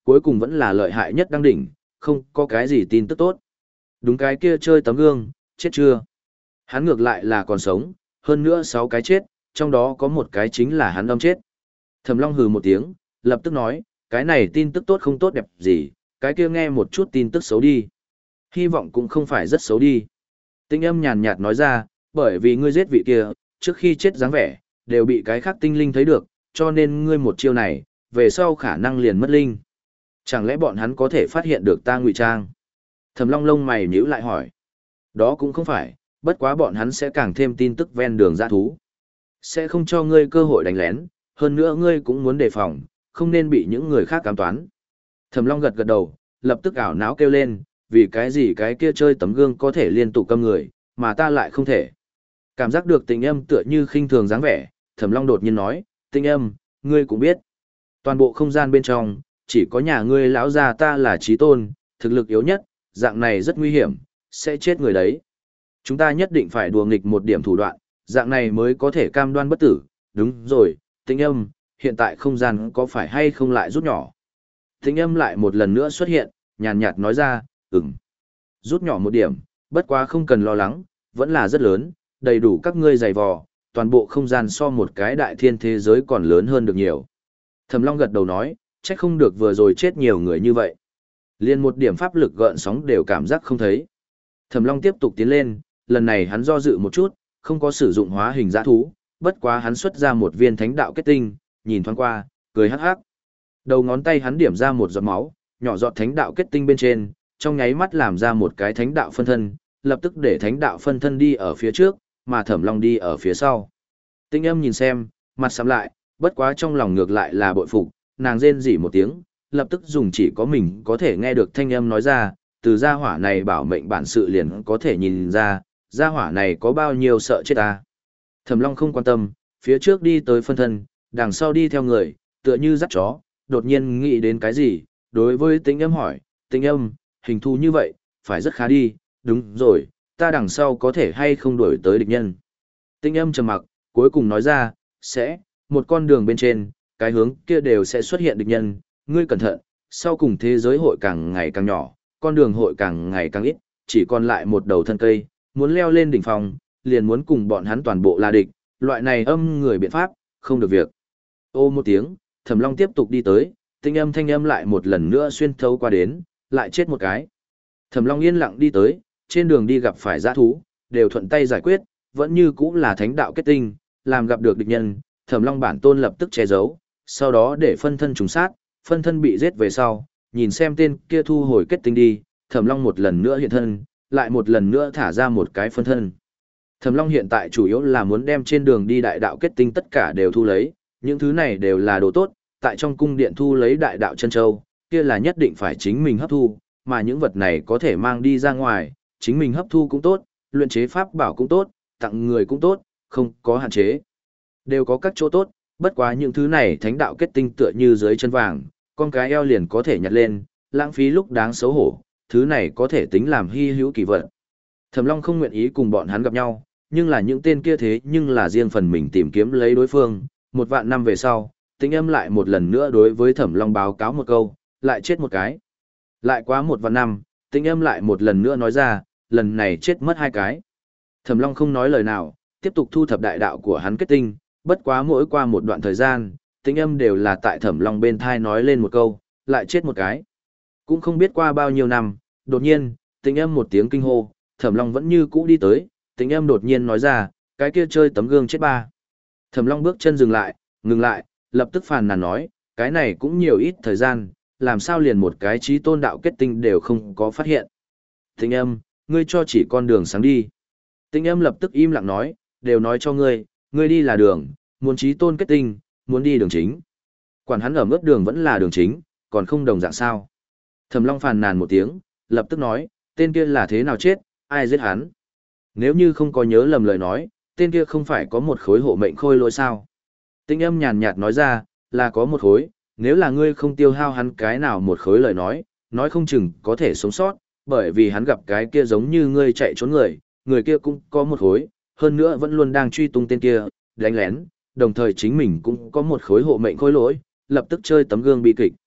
Speaker 1: cuối cùng vẫn là lợi hại nhất đăng đỉnh, không có cái gì tin tức tốt. Đúng cái kia chơi tấm gương, chết chưa? Hắn ngược lại là còn sống, hơn nữa sáu cái chết, trong đó có một cái chính là hắn âm chết. Thẩm Long hừ một tiếng, lập tức nói, cái này tin tức tốt không tốt đẹp gì, cái kia nghe một chút tin tức xấu đi. Hy vọng cũng không phải rất xấu đi. Tinh âm nhàn nhạt nói ra, bởi vì ngươi giết vị kia, trước khi chết dáng vẻ, đều bị cái khác tinh linh thấy được, cho nên ngươi một chiêu này, về sau khả năng liền mất linh. Chẳng lẽ bọn hắn có thể phát hiện được ta ngụy trang? Thẩm Long lông mày nhíu lại hỏi. Đó cũng không phải, bất quá bọn hắn sẽ càng thêm tin tức ven đường dã thú. Sẽ không cho ngươi cơ hội đánh lén, hơn nữa ngươi cũng muốn đề phòng, không nên bị những người khác cám toán. Thẩm Long gật gật đầu, lập tức ảo não kêu lên, vì cái gì cái kia chơi tấm gương có thể liên tục câm người, mà ta lại không thể. Cảm giác được Tình Âm tựa như khinh thường dáng vẻ, Thẩm Long đột nhiên nói, Tình Âm, ngươi cũng biết. Toàn bộ không gian bên trong, chỉ có nhà ngươi lão già ta là chí tôn, thực lực yếu nhất, dạng này rất nguy hiểm, sẽ chết người đấy. Chúng ta nhất định phải đùa nghịch một điểm thủ đoạn, dạng này mới có thể cam đoan bất tử. Đúng rồi, Tình Âm, hiện tại không gian có phải hay không lại rút nhỏ? Tình Âm lại một lần nữa xuất hiện, nhàn nhạt nói ra, ừm. Rút nhỏ một điểm, bất quá không cần lo lắng, vẫn là rất lớn, đầy đủ các ngươi giày vò, toàn bộ không gian so một cái đại thiên thế giới còn lớn hơn được nhiều. Thẩm Long gật đầu nói, trách không được vừa rồi chết nhiều người như vậy. Liên một điểm pháp lực gợn sóng đều cảm giác không thấy. Thẩm Long tiếp tục tiến lên, lần này hắn do dự một chút, không có sử dụng hóa hình dã thú, bất quá hắn xuất ra một viên thánh đạo kết tinh, nhìn thoáng qua, cười hắc hắc. Đầu ngón tay hắn điểm ra một giọt máu, nhỏ giọt thánh đạo kết tinh bên trên, trong nháy mắt làm ra một cái thánh đạo phân thân, lập tức để thánh đạo phân thân đi ở phía trước, mà Thẩm Long đi ở phía sau. Tinh Âm nhìn xem, mặt sắm lại, bất quá trong lòng ngược lại là bội phục, nàng rên rỉ một tiếng, lập tức dùng chỉ có mình có thể nghe được thanh âm nói ra, từ gia hỏa này bảo mệnh bản sự liền có thể nhìn ra, gia hỏa này có bao nhiêu sợ chết ta. Thẩm Long không quan tâm, phía trước đi tới phân thân, đằng sau đi theo người, tựa như dắt chó, đột nhiên nghĩ đến cái gì, đối với Tinh Âm hỏi, Tinh Âm, hình thù như vậy, phải rất khá đi, đúng rồi, ta đằng sau có thể hay không đuổi tới địch nhân. Tinh Âm trầm mặc, cuối cùng nói ra, sẽ, một con đường bên trên, cái hướng kia đều sẽ xuất hiện địch nhân, ngươi cẩn thận, sau cùng thế giới hội càng ngày càng nhỏ, con đường hội càng ngày càng ít, chỉ còn lại một đầu thân cây, muốn leo lên đỉnh phòng, liền muốn cùng bọn hắn toàn bộ là địch, loại này âm người biện pháp, không được việc. Ô một tiếng, Thẩm Long tiếp tục đi tới, Tinh Âm thanh âm lại một lần nữa xuyên thấu qua đến, lại chết một cái. Thẩm Long yên lặng đi tới, trên đường đi gặp phải dã thú, đều thuận tay giải quyết, vẫn như cũng là thánh đạo kết tinh, làm gặp được địch nhân, Thẩm Long bản tôn lập tức che giấu, sau đó để phân thân trùng sát, phân thân bị giết về sau, nhìn xem tên kia thu hồi kết tinh đi, Thẩm Long một lần nữa hiện thân, lại một lần nữa thả ra một cái phân thân. Thẩm Long hiện tại chủ yếu là muốn đem trên đường đi đại đạo kết tinh tất cả đều thu lấy, những thứ này đều là đồ tốt, tại trong cung điện thu lấy đại đạo chân châu, kia là nhất định phải chính mình hấp thu, mà những vật này có thể mang đi ra ngoài, chính mình hấp thu cũng tốt, luyện chế pháp bảo cũng tốt, tặng người cũng tốt, không có hạn chế. Đều có các chỗ tốt, bất quá những thứ này thánh đạo kết tinh tựa như dưới chân vàng, con cái eo liền có thể nhặt lên, lãng phí lúc đáng xấu hổ, thứ này có thể tính làm hy hữu kỳ vật. Thẩm Long không nguyện ý cùng bọn hắn gặp nhau, nhưng là những tên kia thế nhưng là riêng phần mình tìm kiếm lấy đối phương, một vạn năm về sau, Tinh Âm lại một lần nữa đối với Thẩm Long báo cáo một câu, lại chết một cái. Lại quá một vạn năm, Tinh Âm lại một lần nữa nói ra, lần này chết mất hai cái. Thẩm Long không nói lời nào, tiếp tục thu thập đại đạo của hắn kết tinh, bất quá mỗi qua một đoạn thời gian, Tinh Âm đều là tại Thẩm Long bên thai nói lên một câu, lại chết một cái. Cũng không biết qua bao nhiêu năm, đột nhiên, Tinh Âm một tiếng kinh hô, Thẩm Long vẫn như cũ đi tới, Tinh Âm đột nhiên nói ra, cái kia chơi tấm gương chết ba. Thẩm Long bước chân dừng lại, ngừng lại, lập tức phàn nàn nói, cái này cũng nhiều ít thời gian, làm sao liền một cái chí tôn đạo kết tinh đều không có phát hiện. Tinh Âm, ngươi cho chỉ con đường sáng đi. Tinh Âm lập tức im lặng nói, đều nói cho ngươi, ngươi đi là đường, muốn chí tôn kết tinh, muốn đi đường chính. Quản hắn ở mức đường vẫn là đường chính, còn không đồng dạng sao. Thẩm Long phàn nàn một tiếng, lập tức nói, tên kia là thế nào chết, ai giết hắn. Nếu như không có nhớ lầm lời nói, tên kia không phải có một khối hộ mệnh khôi lỗi sao. Tinh Âm nhàn nhạt nói ra, là có một khối, nếu là ngươi không tiêu hao hắn cái nào một khối lời nói, nói không chừng có thể sống sót, bởi vì hắn gặp cái kia giống như ngươi chạy trốn người, người kia cũng có một khối, hơn nữa vẫn luôn đang truy tung tên kia, đánh lén, đồng thời chính mình cũng có một khối hộ mệnh khối lỗi, lập tức chơi tấm gương bi kịch.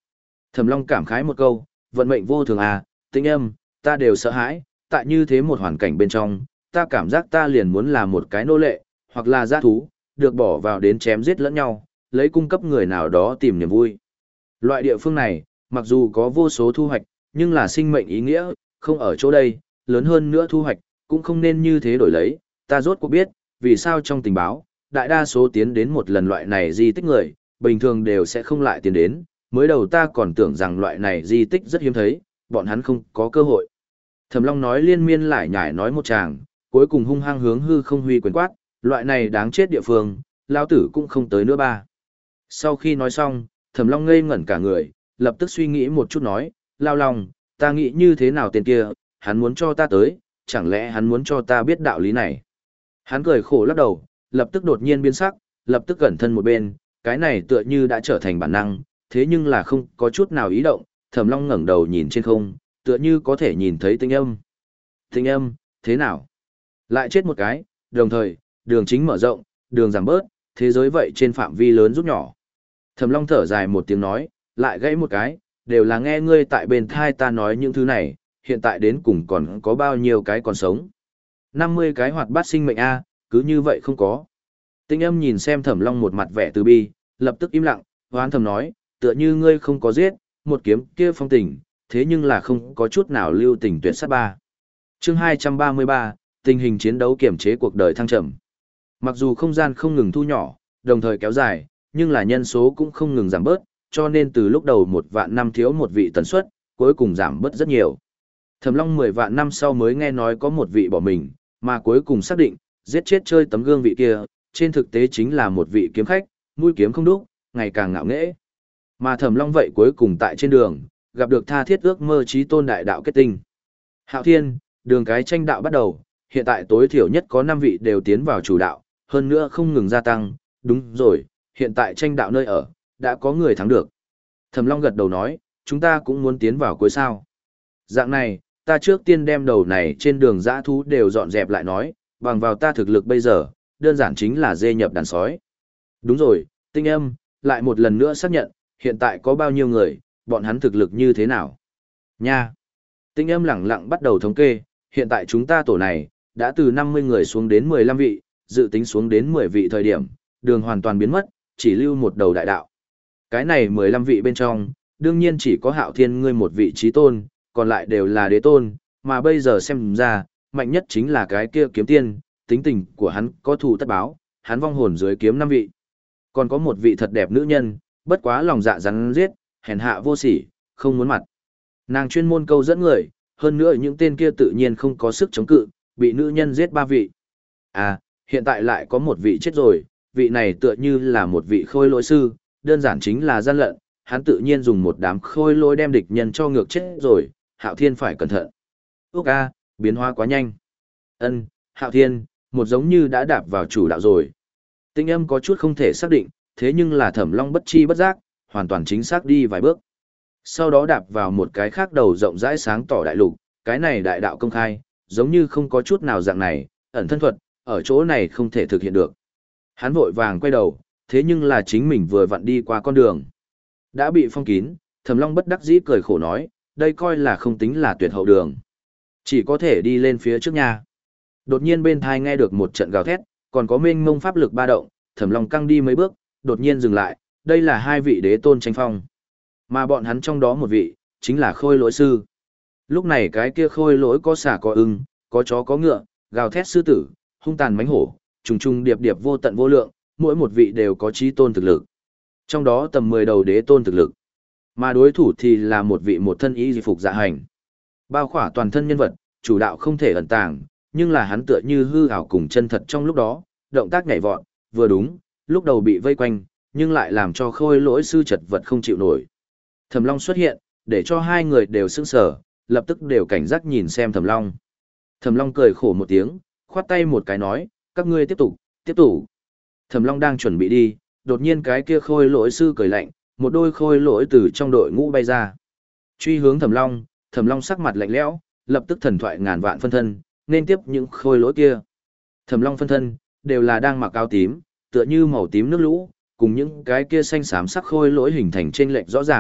Speaker 1: Thẩm Long cảm khái một câu, vận mệnh vô thường à, Tĩnh Âm, ta đều sợ hãi, tại như thế một hoàn cảnh bên trong, ta cảm giác ta liền muốn là một cái nô lệ, hoặc là dã thú, được bỏ vào đến chém giết lẫn nhau, lấy cung cấp người nào đó tìm niềm vui. Loại địa phương này, mặc dù có vô số thu hoạch, nhưng là sinh mệnh ý nghĩa, không ở chỗ đây, lớn hơn nữa thu hoạch, cũng không nên như thế đổi lấy, ta rốt cuộc biết, vì sao trong tình báo, đại đa số tiến đến một lần loại này di tích người, bình thường đều sẽ không lại tiến đến, mới đầu ta còn tưởng rằng loại này di tích rất hiếm thấy, bọn hắn không có cơ hội. Thẩm Long nói liên miên lại nhải nói một tràng, cuối cùng hung hăng hướng hư không huy quyền quát, loại này đáng chết địa phương, lao tử cũng không tới nữa ba. Sau khi nói xong, Thẩm Long ngây ngẩn cả người, lập tức suy nghĩ một chút nói, lao lòng, ta nghĩ như thế nào tên kia, hắn muốn cho ta tới, chẳng lẽ hắn muốn cho ta biết đạo lý này. Hắn cười khổ lắc đầu, lập tức đột nhiên biến sắc, lập tức cẩn thân một bên, cái này tựa như đã trở thành bản năng, thế nhưng là không có chút nào ý động, Thẩm Long ngẩng đầu nhìn trên không, tựa như có thể nhìn thấy Tĩnh Âm. Tĩnh Âm, thế nào? Lại chết một cái, đồng thời, đường chính mở rộng, đường giảm bớt, thế giới vậy trên phạm vi lớn rút nhỏ. Thẩm Long thở dài một tiếng nói, lại gãy một cái, đều là nghe ngươi tại bên thai ta nói những thứ này, hiện tại đến cùng còn có bao nhiêu cái còn sống. năm mươi cái hoạt bát sinh mệnh A, cứ như vậy không có. Tĩnh Âm nhìn xem Thẩm Long một mặt vẻ từ bi, lập tức im lặng, hoán thầm nói, tựa như ngươi không có giết, một kiếm kia phong tình, thế nhưng là không có chút nào lưu tình tuyệt sát ba. Chương hai trăm ba mươi ba, tình hình chiến đấu kiểm chế cuộc đời thăng trầm. Mặc dù không gian không ngừng thu nhỏ, đồng thời kéo dài, nhưng là nhân số cũng không ngừng giảm bớt, cho nên từ lúc đầu một vạn năm thiếu một vị tần suất, cuối cùng giảm bớt rất nhiều. Thẩm Long mười vạn năm sau mới nghe nói có một vị bỏ mình, mà cuối cùng xác định, giết chết chơi tấm gương vị kia, trên thực tế chính là một vị kiếm khách, mũi kiếm không đúc, ngày càng ngạo nghễ. Mà Thẩm Long vậy cuối cùng tại trên đường, gặp được tha thiết ước mơ chí tôn đại đạo kết tinh. Hạo Thiên, đường cái tranh đạo bắt đầu, hiện tại tối thiểu nhất có năm vị đều tiến vào chủ đạo, hơn nữa không ngừng gia tăng, đúng rồi, hiện tại tranh đạo nơi ở, đã có người thắng được. Thẩm Long gật đầu nói, chúng ta cũng muốn tiến vào cuối sao. Dạng này, ta trước tiên đem đầu này trên đường dã thú đều dọn dẹp lại nói, bằng vào ta thực lực bây giờ, đơn giản chính là dê nhập đàn sói. Đúng rồi, Tinh Âm, lại một lần nữa xác nhận, hiện tại có bao nhiêu người, bọn hắn thực lực như thế nào. Nha! Tinh Âm lẳng lặng bắt đầu thống kê, hiện tại chúng ta tổ này, đã từ năm mươi người xuống đến mười lăm vị, dự tính xuống đến mười vị thời điểm, đường hoàn toàn biến mất, chỉ lưu một đầu đại đạo. Cái này mười lăm vị bên trong, đương nhiên chỉ có Hạo Thiên ngươi một vị trí tôn, còn lại đều là đế tôn, mà bây giờ xem ra, mạnh nhất chính là cái kia kiếm tiên, tính tình của hắn có thù tất báo, hắn vong hồn dưới kiếm năm vị. Còn có một vị thật đẹp nữ nhân, bất quá lòng dạ rắn giết, hèn hạ vô sỉ, không muốn mặt. Nàng chuyên môn câu dẫn người, hơn nữa những tên kia tự nhiên không có sức chống cự, bị nữ nhân giết ba vị. À, hiện tại lại có một vị chết rồi, vị này tựa như là một vị khôi lỗi sư, đơn giản chính là gian lận, hắn tự nhiên dùng một đám khôi lỗi đem địch nhân cho ngược chết rồi, Hạo Thiên phải cẩn thận. Úc a, biến hóa quá nhanh. Ân, Hạo Thiên, một giống như đã đạp vào chủ đạo rồi. Tinh Âm có chút không thể xác định, thế nhưng là Thẩm Long bất chi bất giác, hoàn toàn chính xác đi vài bước. Sau đó đạp vào một cái khác đầu rộng rãi sáng tỏ đại lục, cái này đại đạo công khai, giống như không có chút nào dạng này, ẩn thân thuật, ở chỗ này không thể thực hiện được. Hắn vội vàng quay đầu, thế nhưng là chính mình vừa vặn đi qua con đường. Đã bị phong kín, Thẩm Long bất đắc dĩ cười khổ nói, đây coi là không tính là tuyệt hậu đường. Chỉ có thể đi lên phía trước nhà. Đột nhiên bên thai nghe được một trận gào thét, còn có mênh mông pháp lực ba động, Thẩm Long căng đi mấy bước, đột nhiên dừng lại, đây là hai vị đế tôn tranh phong. Mà bọn hắn trong đó một vị, chính là khôi lỗi sư. Lúc này cái kia khôi lỗi có xà có ưng, có chó có ngựa, gào thét sư tử, hung tàn mãnh hổ, trùng trùng điệp điệp vô tận vô lượng, mỗi một vị đều có chí tôn thực lực. Trong đó tầm mười đầu đế tôn thực lực. Mà đối thủ thì là một vị một thân y phục dạ hành. Bao khỏa toàn thân nhân vật, chủ đạo không thể ẩn tàng, nhưng là hắn tựa như hư ảo cùng chân thật trong lúc đó, động tác nhảy vọt, vừa đúng, lúc đầu bị vây quanh, nhưng lại làm cho khôi lỗi sư chật vật không chịu nổi. Thẩm Long xuất hiện, để cho hai người đều sững sờ, lập tức đều cảnh giác nhìn xem Thẩm Long. Thẩm Long cười khổ một tiếng, khoát tay một cái nói, các ngươi tiếp tục, tiếp tục. Thẩm Long đang chuẩn bị đi, đột nhiên cái kia khôi lỗi sư cười lạnh, một đôi khôi lỗi từ trong đội ngũ bay ra. Truy hướng Thẩm Long, Thẩm Long sắc mặt lạnh lẽo, lập tức thần thoại ngàn vạn phân thân, nên tiếp những khôi lỗi kia. Thẩm Long phân thân, đều là đang mặc áo tím, tựa như màu tím nước lũ, cùng những cái kia xanh xám sắc khôi lỗi hình thành chênh lệch rõ ràng,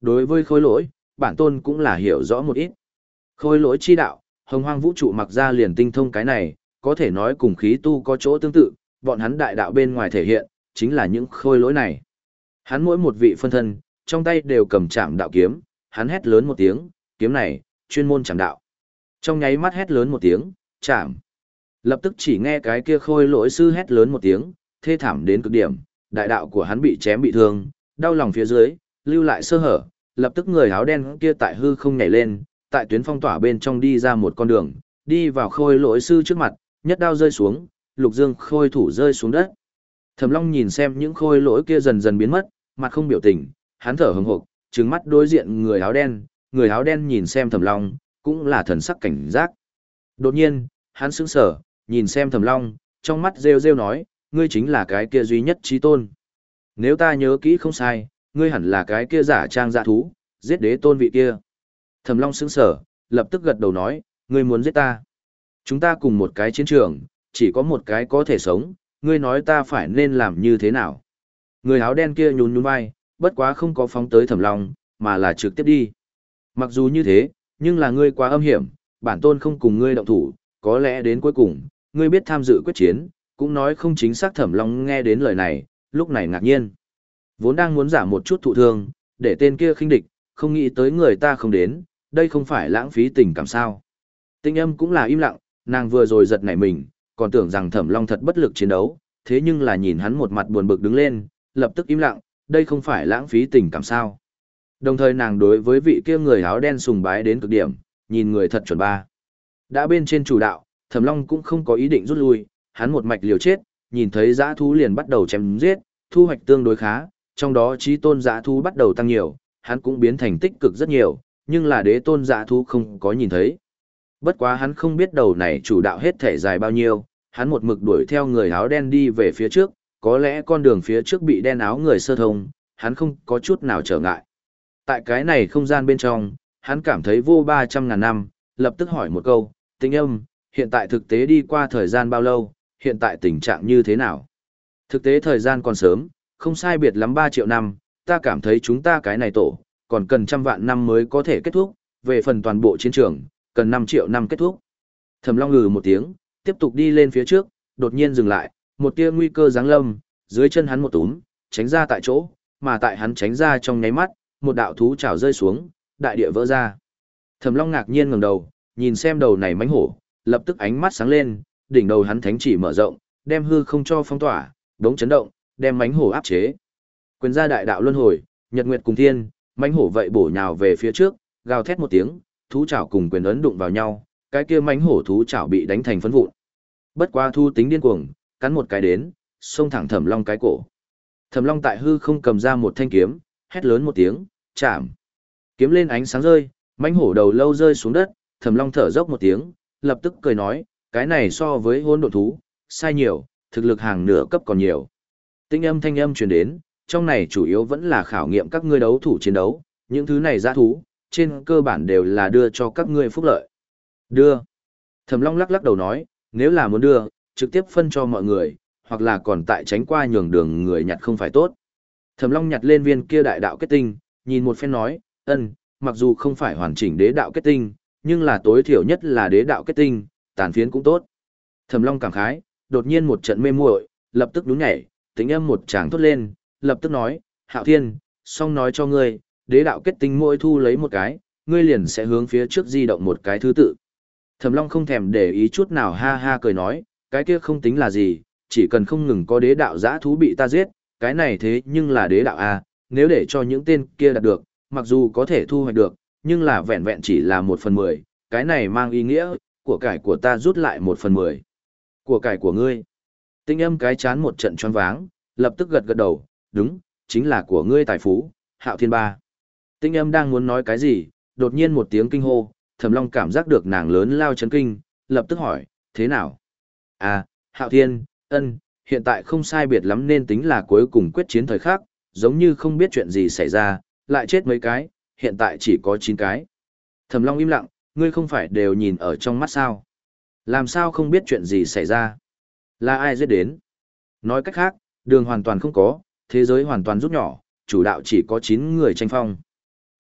Speaker 1: Đối với khôi lỗi, bản tôn cũng là hiểu rõ một ít. Khôi lỗi chi đạo, hồng hoang vũ trụ mặc ra liền tinh thông cái này, có thể nói cùng khí tu có chỗ tương tự, bọn hắn đại đạo bên ngoài thể hiện, chính là những khôi lỗi này. Hắn mỗi một vị phân thân, trong tay đều cầm chạm đạo kiếm, hắn hét lớn một tiếng, kiếm này, chuyên môn chạm đạo. Trong nháy mắt hét lớn một tiếng, chạm. Lập tức chỉ nghe cái kia khôi lỗi sư hét lớn một tiếng, thê thảm đến cực điểm, đại đạo của hắn bị chém bị thương, đau lòng phía dưới, lưu lại sơ hở, lập tức người áo đen kia tại hư không nhảy lên, tại tuyến phong tỏa bên trong đi ra một con đường, đi vào khôi lỗi sư trước mặt, nhất đao rơi xuống, lục dương khôi thủ rơi xuống đất. Thẩm Long nhìn xem những khôi lỗi kia dần dần biến mất, mặt không biểu tình, hắn thở hừng hực, trừng mắt đối diện người áo đen, người áo đen nhìn xem Thẩm Long, cũng là thần sắc cảnh giác. Đột nhiên, hắn sững sờ, nhìn xem Thẩm Long, trong mắt rêu rêu nói, ngươi chính là cái kia duy nhất chí tôn. Nếu ta nhớ kỹ không sai, ngươi hẳn là cái kia giả trang dạ thú, giết đế tôn vị kia. Thẩm Long sững sờ, lập tức gật đầu nói, ngươi muốn giết ta. Chúng ta cùng một cái chiến trường, chỉ có một cái có thể sống, ngươi nói ta phải nên làm như thế nào. Người áo đen kia nhún nhún vai, bất quá không có phóng tới Thẩm Long, mà là trực tiếp đi. Mặc dù như thế, nhưng là ngươi quá âm hiểm, bản tôn không cùng ngươi động thủ, có lẽ đến cuối cùng, ngươi biết tham dự quyết chiến, cũng nói không chính xác. Thẩm Long nghe đến lời này, lúc này ngạc nhiên. Vốn đang muốn giảm một chút thụ thương, để tên kia khinh địch, không nghĩ tới người ta không đến, đây không phải lãng phí tình cảm sao. Tinh âm cũng là im lặng, nàng vừa rồi giật nảy mình, còn tưởng rằng Thẩm Long thật bất lực chiến đấu, thế nhưng là nhìn hắn một mặt buồn bực đứng lên, lập tức im lặng, đây không phải lãng phí tình cảm sao. Đồng thời nàng đối với vị kia người áo đen sùng bái đến cực điểm, nhìn người thật chuẩn ba. Đã bên trên chủ đạo, Thẩm Long cũng không có ý định rút lui, hắn một mạch liều chết, nhìn thấy dã thú liền bắt đầu chém giết, thu hoạch tương đối khá, trong đó chí tôn dã thú bắt đầu tăng nhiều, hắn cũng biến thành tích cực rất nhiều, nhưng là đế tôn dã thú không có nhìn thấy. Bất quá hắn không biết đầu này chủ đạo hết thể dài bao nhiêu, hắn một mực đuổi theo người áo đen đi về phía trước, có lẽ con đường phía trước bị đen áo người sơ thông, hắn không có chút nào trở ngại. Tại cái này không gian bên trong, hắn cảm thấy vô ba trăm ngàn năm, lập tức hỏi một câu, Tinh âm, hiện tại thực tế đi qua thời gian bao lâu, hiện tại tình trạng như thế nào? Thực tế thời gian còn sớm, không sai biệt lắm ba triệu năm, ta cảm thấy chúng ta cái này tổ, còn cần trăm vạn năm mới có thể kết thúc, về phần toàn bộ chiến trường, cần năm triệu năm kết thúc. Thẩm Long ngừ một tiếng, tiếp tục đi lên phía trước, đột nhiên dừng lại, một tia nguy cơ giáng lâm, dưới chân hắn một túm, tránh ra tại chỗ, mà tại hắn tránh ra trong nháy mắt, một đạo thú trảo rơi xuống, đại địa vỡ ra. Thẩm Long ngạc nhiên ngẩng đầu, nhìn xem đầu này mãnh hổ, lập tức ánh mắt sáng lên, đỉnh đầu hắn thánh chỉ mở rộng, đem hư không cho phong tỏa, đống chấn động, đem mãnh hổ áp chế. Quyền ra đại đạo luân hồi, nhật nguyệt cùng thiên, mãnh hổ vậy bổ nhào về phía trước, gào thét một tiếng, thú chảo cùng quyền ấn đụng vào nhau, cái kia mãnh hổ thú chảo bị đánh thành phấn vụn. Bất quá thu tính điên cuồng, cắn một cái đến, xông thẳng Thẩm Long cái cổ. Thẩm Long tại hư không cầm ra một thanh kiếm, hét lớn một tiếng, chạm. Kiếm lên ánh sáng rơi, mãnh hổ đầu lâu rơi xuống đất, Thẩm Long thở dốc một tiếng, lập tức cười nói, cái này so với hỗn độn thú, sai nhiều, thực lực hàng nửa cấp còn nhiều. Tinh âm thanh âm truyền đến, trong này chủ yếu vẫn là khảo nghiệm các ngươi đấu thủ chiến đấu, những thứ này dã thú, trên cơ bản đều là đưa cho các ngươi phúc lợi. Đưa. Thẩm Long lắc lắc đầu nói, nếu là muốn đưa, trực tiếp phân cho mọi người, hoặc là còn tại tránh qua nhường đường người nhặt không phải tốt. Thẩm Long nhặt lên viên kia đại đạo kết tinh, nhìn một phen nói, ân, mặc dù không phải hoàn chỉnh đế đạo kết tinh, nhưng là tối thiểu nhất là đế đạo kết tinh, tàn phiến cũng tốt. Thẩm Long cảm khái, đột nhiên một trận mê muội, lập tức đúng nhảy, tính âm một tràng thốt lên, lập tức nói, Hạo Thiên, xong nói cho ngươi, đế đạo kết tinh mỗi thu lấy một cái, ngươi liền sẽ hướng phía trước di động một cái thứ tự. Thẩm Long không thèm để ý chút nào, ha ha cười nói, cái kia không tính là gì, chỉ cần không ngừng có đế đạo dã thú bị ta giết, cái này thế nhưng là đế đạo a, nếu để cho những tên kia đạt được, mặc dù có thể thu hoạch được, nhưng là vẹn vẹn chỉ là một phần mười, cái này mang ý nghĩa, của cải của ta rút lại một phần mười. Của cải của ngươi. Tinh âm cái chán một trận choáng váng, lập tức gật gật đầu, đúng, chính là của ngươi tài phú, Hạo Thiên ba. Tinh âm đang muốn nói cái gì, đột nhiên một tiếng kinh hô, Thẩm Long cảm giác được nàng lớn lao chấn kinh, lập tức hỏi, thế nào? À, Hạo Thiên, ân, hiện tại không sai biệt lắm nên tính là cuối cùng quyết chiến thời khắc, giống như không biết chuyện gì xảy ra, lại chết mấy cái, hiện tại chỉ có chín cái. Thẩm Long im lặng, ngươi không phải đều nhìn ở trong mắt sao? Làm sao không biết chuyện gì xảy ra? Là ai giết đến? Nói cách khác, đường hoàn toàn không có, thế giới hoàn toàn rút nhỏ, chủ đạo chỉ có chín người tranh phong.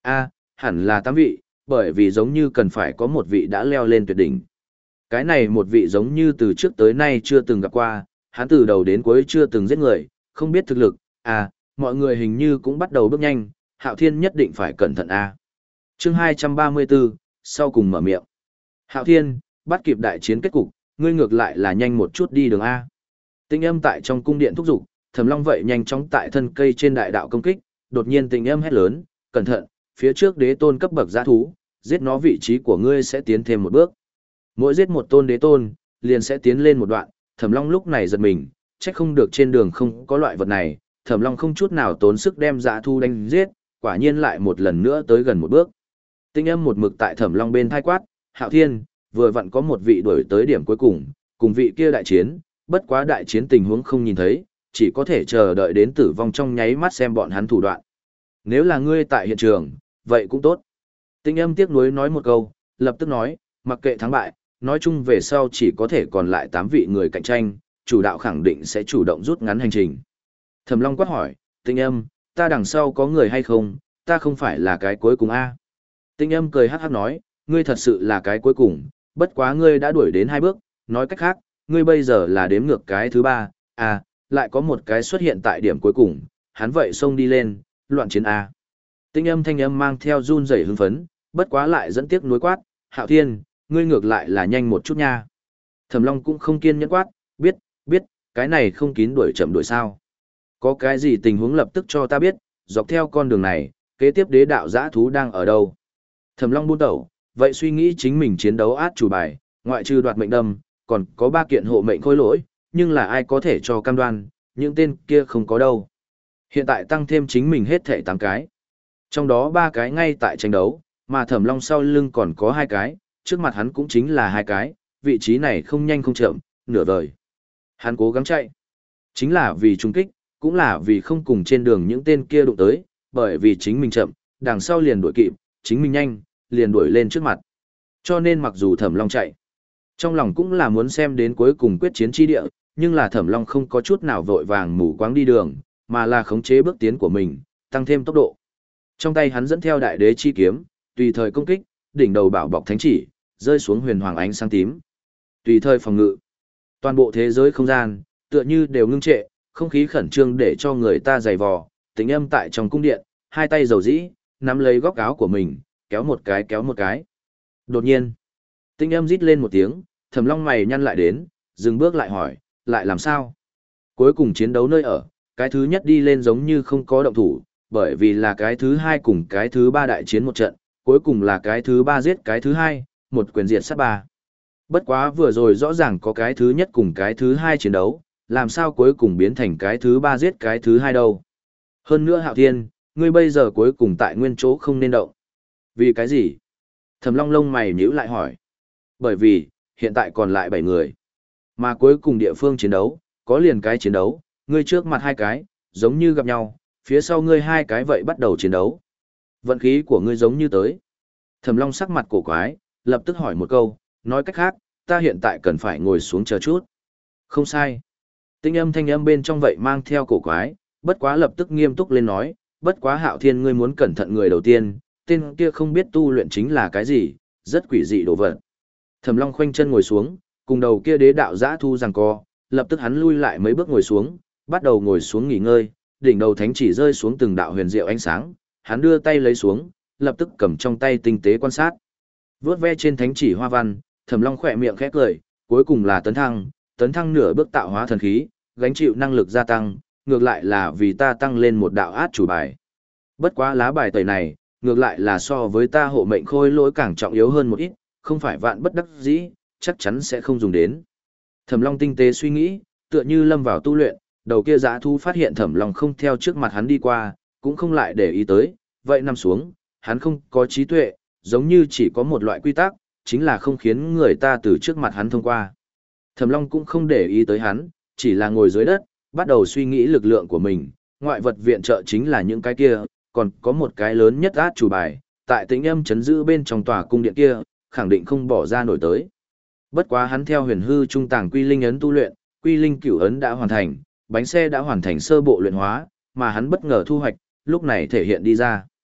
Speaker 1: A, hẳn là tám vị, bởi vì giống như cần phải có một vị đã leo lên tuyệt đỉnh. Cái này một vị giống như từ trước tới nay chưa từng gặp qua, hắn từ đầu đến cuối chưa từng giết người, không biết thực lực, à, mọi người hình như cũng bắt đầu bước nhanh, Hạo Thiên nhất định phải cẩn thận a. Chương hai trăm ba mươi bốn, sau cùng mở miệng. Hạo Thiên, bắt kịp đại chiến kết cục, ngươi ngược lại là nhanh một chút đi đường a. Tinh âm tại trong cung điện thúc giục, Thẩm Long vậy nhanh chóng tại thân cây trên đại đạo công kích, đột nhiên Tinh âm hét lớn, cẩn thận, phía trước đế tôn cấp bậc dã thú, giết nó vị trí của ngươi sẽ tiến thêm một bước. Mỗi giết một tôn đế tôn, liền sẽ tiến lên một đoạn, Thẩm Long lúc này giật mình, chắc không được trên đường không có loại vật này, Thẩm Long không chút nào tốn sức đem dã thú đánh giết, quả nhiên lại một lần nữa tới gần một bước. Tinh âm một mực tại Thẩm Long bên thai quát, Hạo Thiên, vừa vặn có một vị đuổi tới điểm cuối cùng, cùng vị kia đại chiến, bất quá đại chiến tình huống không nhìn thấy, chỉ có thể chờ đợi đến tử vong trong nháy mắt xem bọn hắn thủ đoạn. Nếu là ngươi tại hiện trường, vậy cũng tốt. Tinh âm tiếc nuối nói một câu, lập tức nói, mặc kệ thắng bại, nói chung về sau chỉ có thể còn lại tám vị người cạnh tranh, chủ đạo khẳng định sẽ chủ động rút ngắn hành trình. Thẩm Long quát hỏi, Tinh âm, ta đằng sau có người hay không, ta không phải là cái cuối cùng a. Tinh âm cười hắc hắc nói, ngươi thật sự là cái cuối cùng, bất quá ngươi đã đuổi đến hai bước, nói cách khác, ngươi bây giờ là đếm ngược cái thứ ba, à, lại có một cái xuất hiện tại điểm cuối cùng, hắn vậy xông đi lên, loạn chiến a. Tinh âm thanh âm mang theo run rẩy hưng phấn, bất quá lại dẫn tiếc nuối quát, Hạo Thiên, ngươi ngược lại là nhanh một chút nha. Thẩm Long cũng không kiên nhẫn quát, biết, biết, cái này không kín đuổi chậm đuổi sao. Có cái gì tình huống lập tức cho ta biết, dọc theo con đường này, kế tiếp đế đạo giã thú đang ở đâu. Thẩm Long buôn tẩu, vậy suy nghĩ chính mình chiến đấu át chủ bài, ngoại trừ đoạt mệnh đâm, còn có ba kiện hộ mệnh khôi lỗi, nhưng là ai có thể cho cam đoan, những tên kia không có đâu. Hiện tại tăng thêm chính mình hết thảy tám cái. Trong đó ba cái ngay tại tranh đấu, mà Thẩm Long sau lưng còn có hai cái, trước mặt hắn cũng chính là hai cái, vị trí này không nhanh không chậm, nửa vời. Hắn cố gắng chạy, chính là vì trung kích, cũng là vì không cùng trên đường những tên kia đụng tới, bởi vì chính mình chậm, đằng sau liền đuổi kịp, chính mình nhanh, liền đuổi lên trước mặt. Cho nên mặc dù Thẩm Long chạy, trong lòng cũng là muốn xem đến cuối cùng quyết chiến chi địa, nhưng là Thẩm Long không có chút nào vội vàng mù quáng đi đường, mà là khống chế bước tiến của mình, tăng thêm tốc độ. Trong tay hắn dẫn theo đại đế chi kiếm, tùy thời công kích, đỉnh đầu bảo bọc thánh chỉ, rơi xuống huyền hoàng ánh sáng tím. Tùy thời phòng ngự. Toàn bộ thế giới không gian, tựa như đều ngưng trệ, không khí khẩn trương để cho người ta dày vò, tính âm tại trong cung điện, hai tay dầu dĩ, nắm lấy góc áo của mình, kéo một cái kéo một cái. Đột nhiên, tinh âm rít lên một tiếng, Thẩm Long mày nhăn lại đến, dừng bước lại hỏi, lại làm sao? Cuối cùng chiến đấu nơi ở, cái thứ nhất đi lên giống như không có động thủ, bởi vì là cái thứ hai cùng cái thứ ba đại chiến một trận, cuối cùng là cái thứ ba giết cái thứ hai, một quyền diệt sát ba. Bất quá vừa rồi rõ ràng có cái thứ nhất cùng cái thứ hai chiến đấu, làm sao cuối cùng biến thành cái thứ ba giết cái thứ hai đâu. Hơn nữa Hạo Thiên, ngươi bây giờ cuối cùng tại nguyên chỗ không nên động. Vì cái gì? Thẩm Long lông mày nhíu lại hỏi. Bởi vì, hiện tại còn lại bảy người. Mà cuối cùng địa phương chiến đấu, có liền cái chiến đấu, ngươi trước mặt hai cái, giống như gặp nhau, phía sau ngươi hai cái vậy bắt đầu chiến đấu. Vận khí của ngươi giống như tới. Thẩm Long sắc mặt cổ quái, lập tức hỏi một câu, nói cách khác, ta hiện tại cần phải ngồi xuống chờ chút. Không sai. Tinh âm thanh âm bên trong vậy mang theo cổ quái, bất quá lập tức nghiêm túc lên nói, bất quá Hạo Thiên ngươi muốn cẩn thận người đầu tiên, tên kia không biết tu luyện chính là cái gì, rất quỷ dị đồ vật. Thẩm Long khoanh chân ngồi xuống, cùng đầu kia đế đạo giã thu giằng co, lập tức hắn lui lại mấy bước ngồi xuống, bắt đầu ngồi xuống nghỉ ngơi, đỉnh đầu thánh chỉ rơi xuống từng đạo huyền diệu ánh sáng, hắn đưa tay lấy xuống, lập tức cầm trong tay tinh tế quan sát. Vướt ve trên thánh chỉ hoa văn, Thẩm Long khỏe miệng khẽ cười, cuối cùng là tấn thăng, tấn thăng nửa bước tạo hóa thần khí, gánh chịu năng lực gia tăng, ngược lại là vì ta tăng lên một đạo át chủ bài. Bất quá lá bài tẩy này, ngược lại là so với ta hộ mệnh khôi lỗi càng trọng yếu hơn một ít, không phải vạn bất đắc dĩ, chắc chắn sẽ không dùng đến. Thẩm Long tinh tế suy nghĩ, tựa như lâm vào tu luyện, đầu kia dã thu phát hiện Thẩm Long không theo trước mặt hắn đi qua, cũng không lại để ý tới, vậy nằm xuống, hắn không có trí tuệ, giống như chỉ có một loại quy tắc, chính là không khiến người ta từ trước mặt hắn thông qua. Thẩm Long cũng không để ý tới hắn, chỉ là ngồi dưới đất, bắt đầu suy nghĩ lực lượng của mình, ngoại vật viện trợ chính là những cái kia, còn có một cái lớn nhất át chủ bài, tại Tĩnh Âm chấn giữ bên trong tòa cung điện kia, khẳng định không bỏ ra nổi tới. Bất quá hắn theo huyền hư trung tàng quy linh ấn tu luyện, quy linh cửu ấn đã hoàn thành, bánh xe đã hoàn thành sơ bộ luyện hóa, mà hắn bất ngờ thu hoạch, lúc này thể hiện đi ra.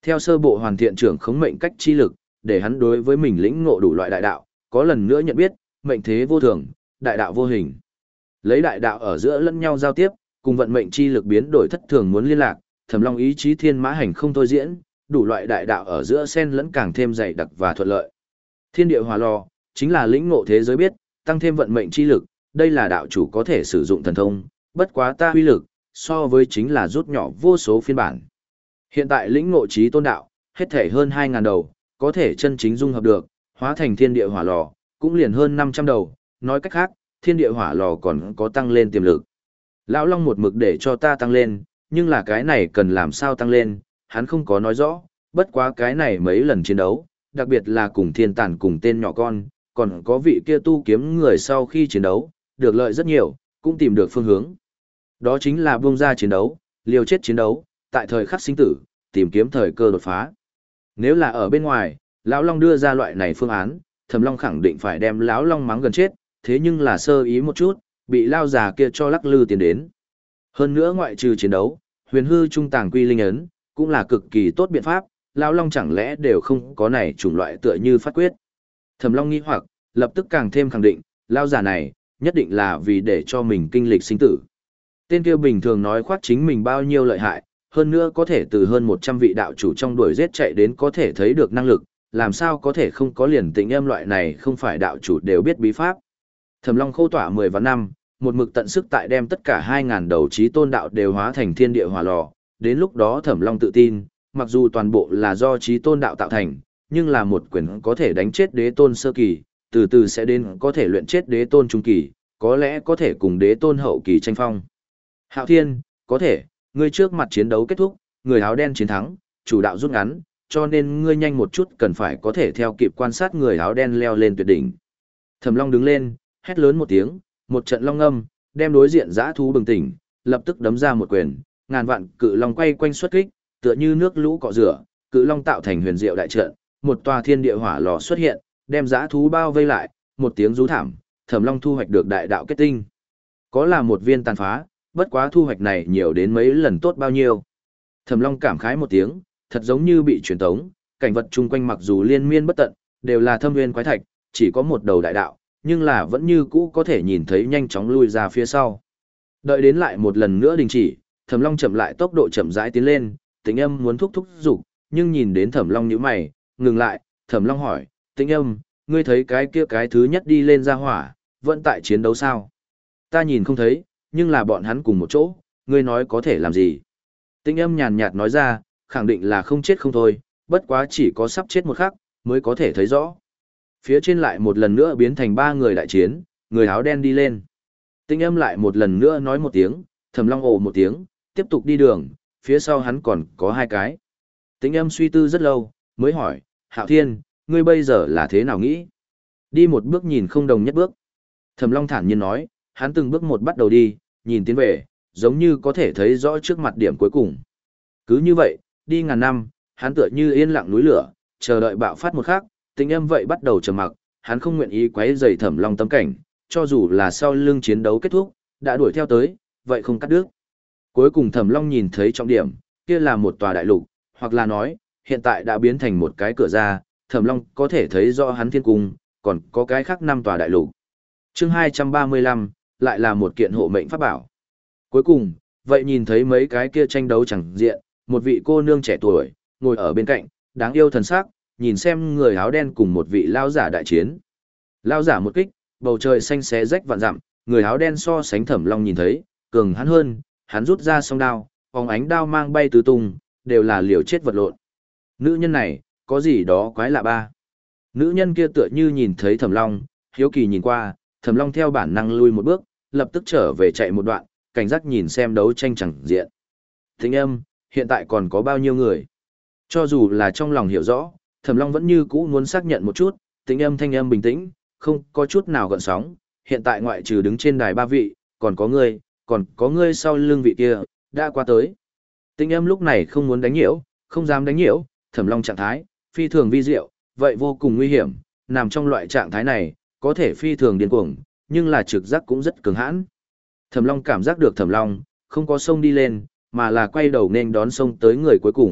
Speaker 1: Theo sơ bộ hoàn thiện trưởng khống mệnh cách chi lực, để hắn đối với mình lĩnh ngộ đủ loại đại đạo, có lần nữa nhận biết, mệnh thế vô thường, đại đạo vô hình. Lấy đại đạo ở giữa lẫn nhau giao tiếp, cùng vận mệnh chi lực biến đổi thất thường muốn liên lạc, Thẩm Long ý chí thiên mã hành không thôi diễn, đủ loại đại đạo ở giữa xen lẫn càng thêm dày đặc và thuận lợi. Thiên địa hỏa lò, chính là lĩnh ngộ thế giới biết, tăng thêm vận mệnh chi lực, đây là đạo chủ có thể sử dụng thần thông, bất quá ta uy lực, so với chính là rút nhỏ vô số phiên bản. Hiện tại lĩnh ngộ trí tôn đạo, hết thể hơn hai ngàn đầu, có thể chân chính dung hợp được, hóa thành thiên địa hỏa lò, cũng liền hơn năm trăm đầu, nói cách khác, thiên địa hỏa lò còn có tăng lên tiềm lực. Lão Long một mực để cho ta tăng lên, nhưng là cái này cần làm sao tăng lên, hắn không có nói rõ, bất quá cái này mấy lần chiến đấu, đặc biệt là cùng thiên tản cùng tên nhỏ con, còn có vị kia tu kiếm người sau khi chiến đấu, được lợi rất nhiều, cũng tìm được phương hướng. Đó chính là buông ra chiến đấu, liều chết chiến đấu, tại thời khắc sinh tử, tìm kiếm thời cơ đột phá. Nếu là ở bên ngoài, Lão Long đưa ra loại này phương án, Thẩm Long khẳng định phải đem Lão Long mắng gần chết, thế nhưng là sơ ý một chút, bị lao già kia cho lắc lư tiền đến. Hơn nữa ngoại trừ chiến đấu, huyền hư trung tàng quy linh ấn, cũng là cực kỳ tốt biện pháp, Lão Long chẳng lẽ đều không có này chủng loại tựa như phát quyết. Thẩm Long nghi hoặc, lập tức càng thêm khẳng định, lao già này, nhất định là vì để cho mình kinh lịch sinh tử. Tên kia bình thường nói khoác chính mình bao nhiêu lợi hại, hơn nữa có thể từ hơn một trăm vị đạo chủ trong đuổi giết chạy đến có thể thấy được năng lực, làm sao có thể không có liền tĩnh âm loại này không phải đạo chủ đều biết bí pháp. Thẩm Long khô tỏa mười vạn năm, một mực tận sức tại đem tất cả hai ngàn đầu chí tôn đạo đều hóa thành thiên địa hỏa lò, đến lúc đó Thẩm Long tự tin, mặc dù toàn bộ là do chí tôn đạo tạo thành, nhưng là một quyền có thể đánh chết đế tôn sơ kỳ, từ từ sẽ đến có thể luyện chết đế tôn trung kỳ, có lẽ có thể cùng đế tôn hậu kỳ tranh phong. Hạo Thiên, có thể, ngươi trước mặt chiến đấu kết thúc, người áo đen chiến thắng, chủ đạo rút ngắn, cho nên ngươi nhanh một chút cần phải có thể theo kịp quan sát người áo đen leo lên tuyệt đỉnh. Thẩm Long đứng lên, hét lớn một tiếng, một trận long âm, đem đối diện dã thú bừng tỉnh, lập tức đấm ra một quyền, ngàn vạn cự long quay quanh xuất kích, tựa như nước lũ cọ rửa, cự long tạo thành huyền diệu đại trận, một tòa thiên địa hỏa lò xuất hiện, đem dã thú bao vây lại, một tiếng rú thảm, Thẩm Long thu hoạch được đại đạo kết tinh. Có là một viên tàn phá, bất quá thu hoạch này nhiều đến mấy lần tốt bao nhiêu. Thẩm Long cảm khái một tiếng, thật giống như bị truyền tống, cảnh vật chung quanh mặc dù liên miên bất tận, đều là thâm nguyên quái thạch, chỉ có một đầu đại đạo, nhưng là vẫn như cũ có thể nhìn thấy nhanh chóng lui ra phía sau. Đợi đến lại một lần nữa đình chỉ, Thẩm Long chậm lại tốc độ chậm rãi tiến lên, Tĩnh Âm muốn thúc thúc giục, nhưng nhìn đến Thẩm Long nhíu mày, ngừng lại, Thẩm Long hỏi, Tĩnh Âm, ngươi thấy cái kia cái thứ nhất đi lên ra hỏa, vẫn tại chiến đấu sao? Ta nhìn không thấy, nhưng là bọn hắn cùng một chỗ, ngươi nói có thể làm gì? Tĩnh Âm nhàn nhạt nói ra, khẳng định là không chết không thôi, bất quá chỉ có sắp chết một khắc, mới có thể thấy rõ. Phía trên lại một lần nữa biến thành ba người đại chiến, người áo đen đi lên. Tĩnh Âm lại một lần nữa nói một tiếng, Thẩm Long ồ một tiếng, tiếp tục đi đường, phía sau hắn còn có hai cái. Tĩnh Âm suy tư rất lâu, mới hỏi, Hạo Thiên, ngươi bây giờ là thế nào nghĩ? Đi một bước nhìn không đồng nhất bước. Thẩm Long thản nhiên nói, hắn từng bước một bắt đầu đi, nhìn tiến về, giống như có thể thấy rõ trước mặt điểm cuối cùng. Cứ như vậy, đi ngàn năm, hắn tựa như yên lặng núi lửa, chờ đợi bạo phát một khắc, Tĩnh Âm vậy bắt đầu trầm mặc, hắn không nguyện ý quấy rầy Thẩm Long tâm cảnh, cho dù là sau lưng chiến đấu kết thúc, đã đuổi theo tới, vậy không cắt đứt. Cuối cùng Thẩm Long nhìn thấy trọng điểm, kia là một tòa đại lục, hoặc là nói, hiện tại đã biến thành một cái cửa ra, Thẩm Long có thể thấy rõ hắn thiên cung, còn có cái khác năm tòa đại lục. Chương hai trăm ba mươi lăm, lại là một kiện hộ mệnh pháp bảo. Cuối cùng, vậy nhìn thấy mấy cái kia tranh đấu chẳng diện, một vị cô nương trẻ tuổi, ngồi ở bên cạnh, đáng yêu thần sắc, nhìn xem người áo đen cùng một vị lao giả đại chiến. Lao giả một kích, bầu trời xanh xé rách vạn dặm, người áo đen so sánh Thẩm Long nhìn thấy, cường hắn hơn, hắn rút ra song đao, phóng ánh đao mang bay tứ tung, đều là liều chết vật lộn. Nữ nhân này, có gì đó quái lạ ba. Nữ nhân kia tựa như nhìn thấy Thẩm Long, hiếu kỳ nhìn qua, Thẩm Long theo bản năng lui một bước, lập tức trở về chạy một đoạn, cảnh giác nhìn xem đấu tranh chẳng diện. Tĩnh Âm, hiện tại còn có bao nhiêu người? Cho dù là trong lòng hiểu rõ, Thẩm Long vẫn như cũ muốn xác nhận một chút, Tĩnh Âm thanh âm bình tĩnh, không có chút nào gợn sóng, hiện tại ngoại trừ đứng trên đài ba vị, còn có ngươi, còn có ngươi sau lưng vị kia, đã qua tới. Tĩnh Âm lúc này không muốn đánh nhiễu, không dám đánh nhiễu, Thẩm Long trạng thái, phi thường vi diệu, vậy vô cùng nguy hiểm, nằm trong loại trạng thái này, có thể phi thường điên cuồng, nhưng là trực giác cũng rất cứng hãn. Thẩm Long cảm giác được Thẩm Long, không có xông đi lên, mà là quay đầu nên đón xông tới người cuối cùng,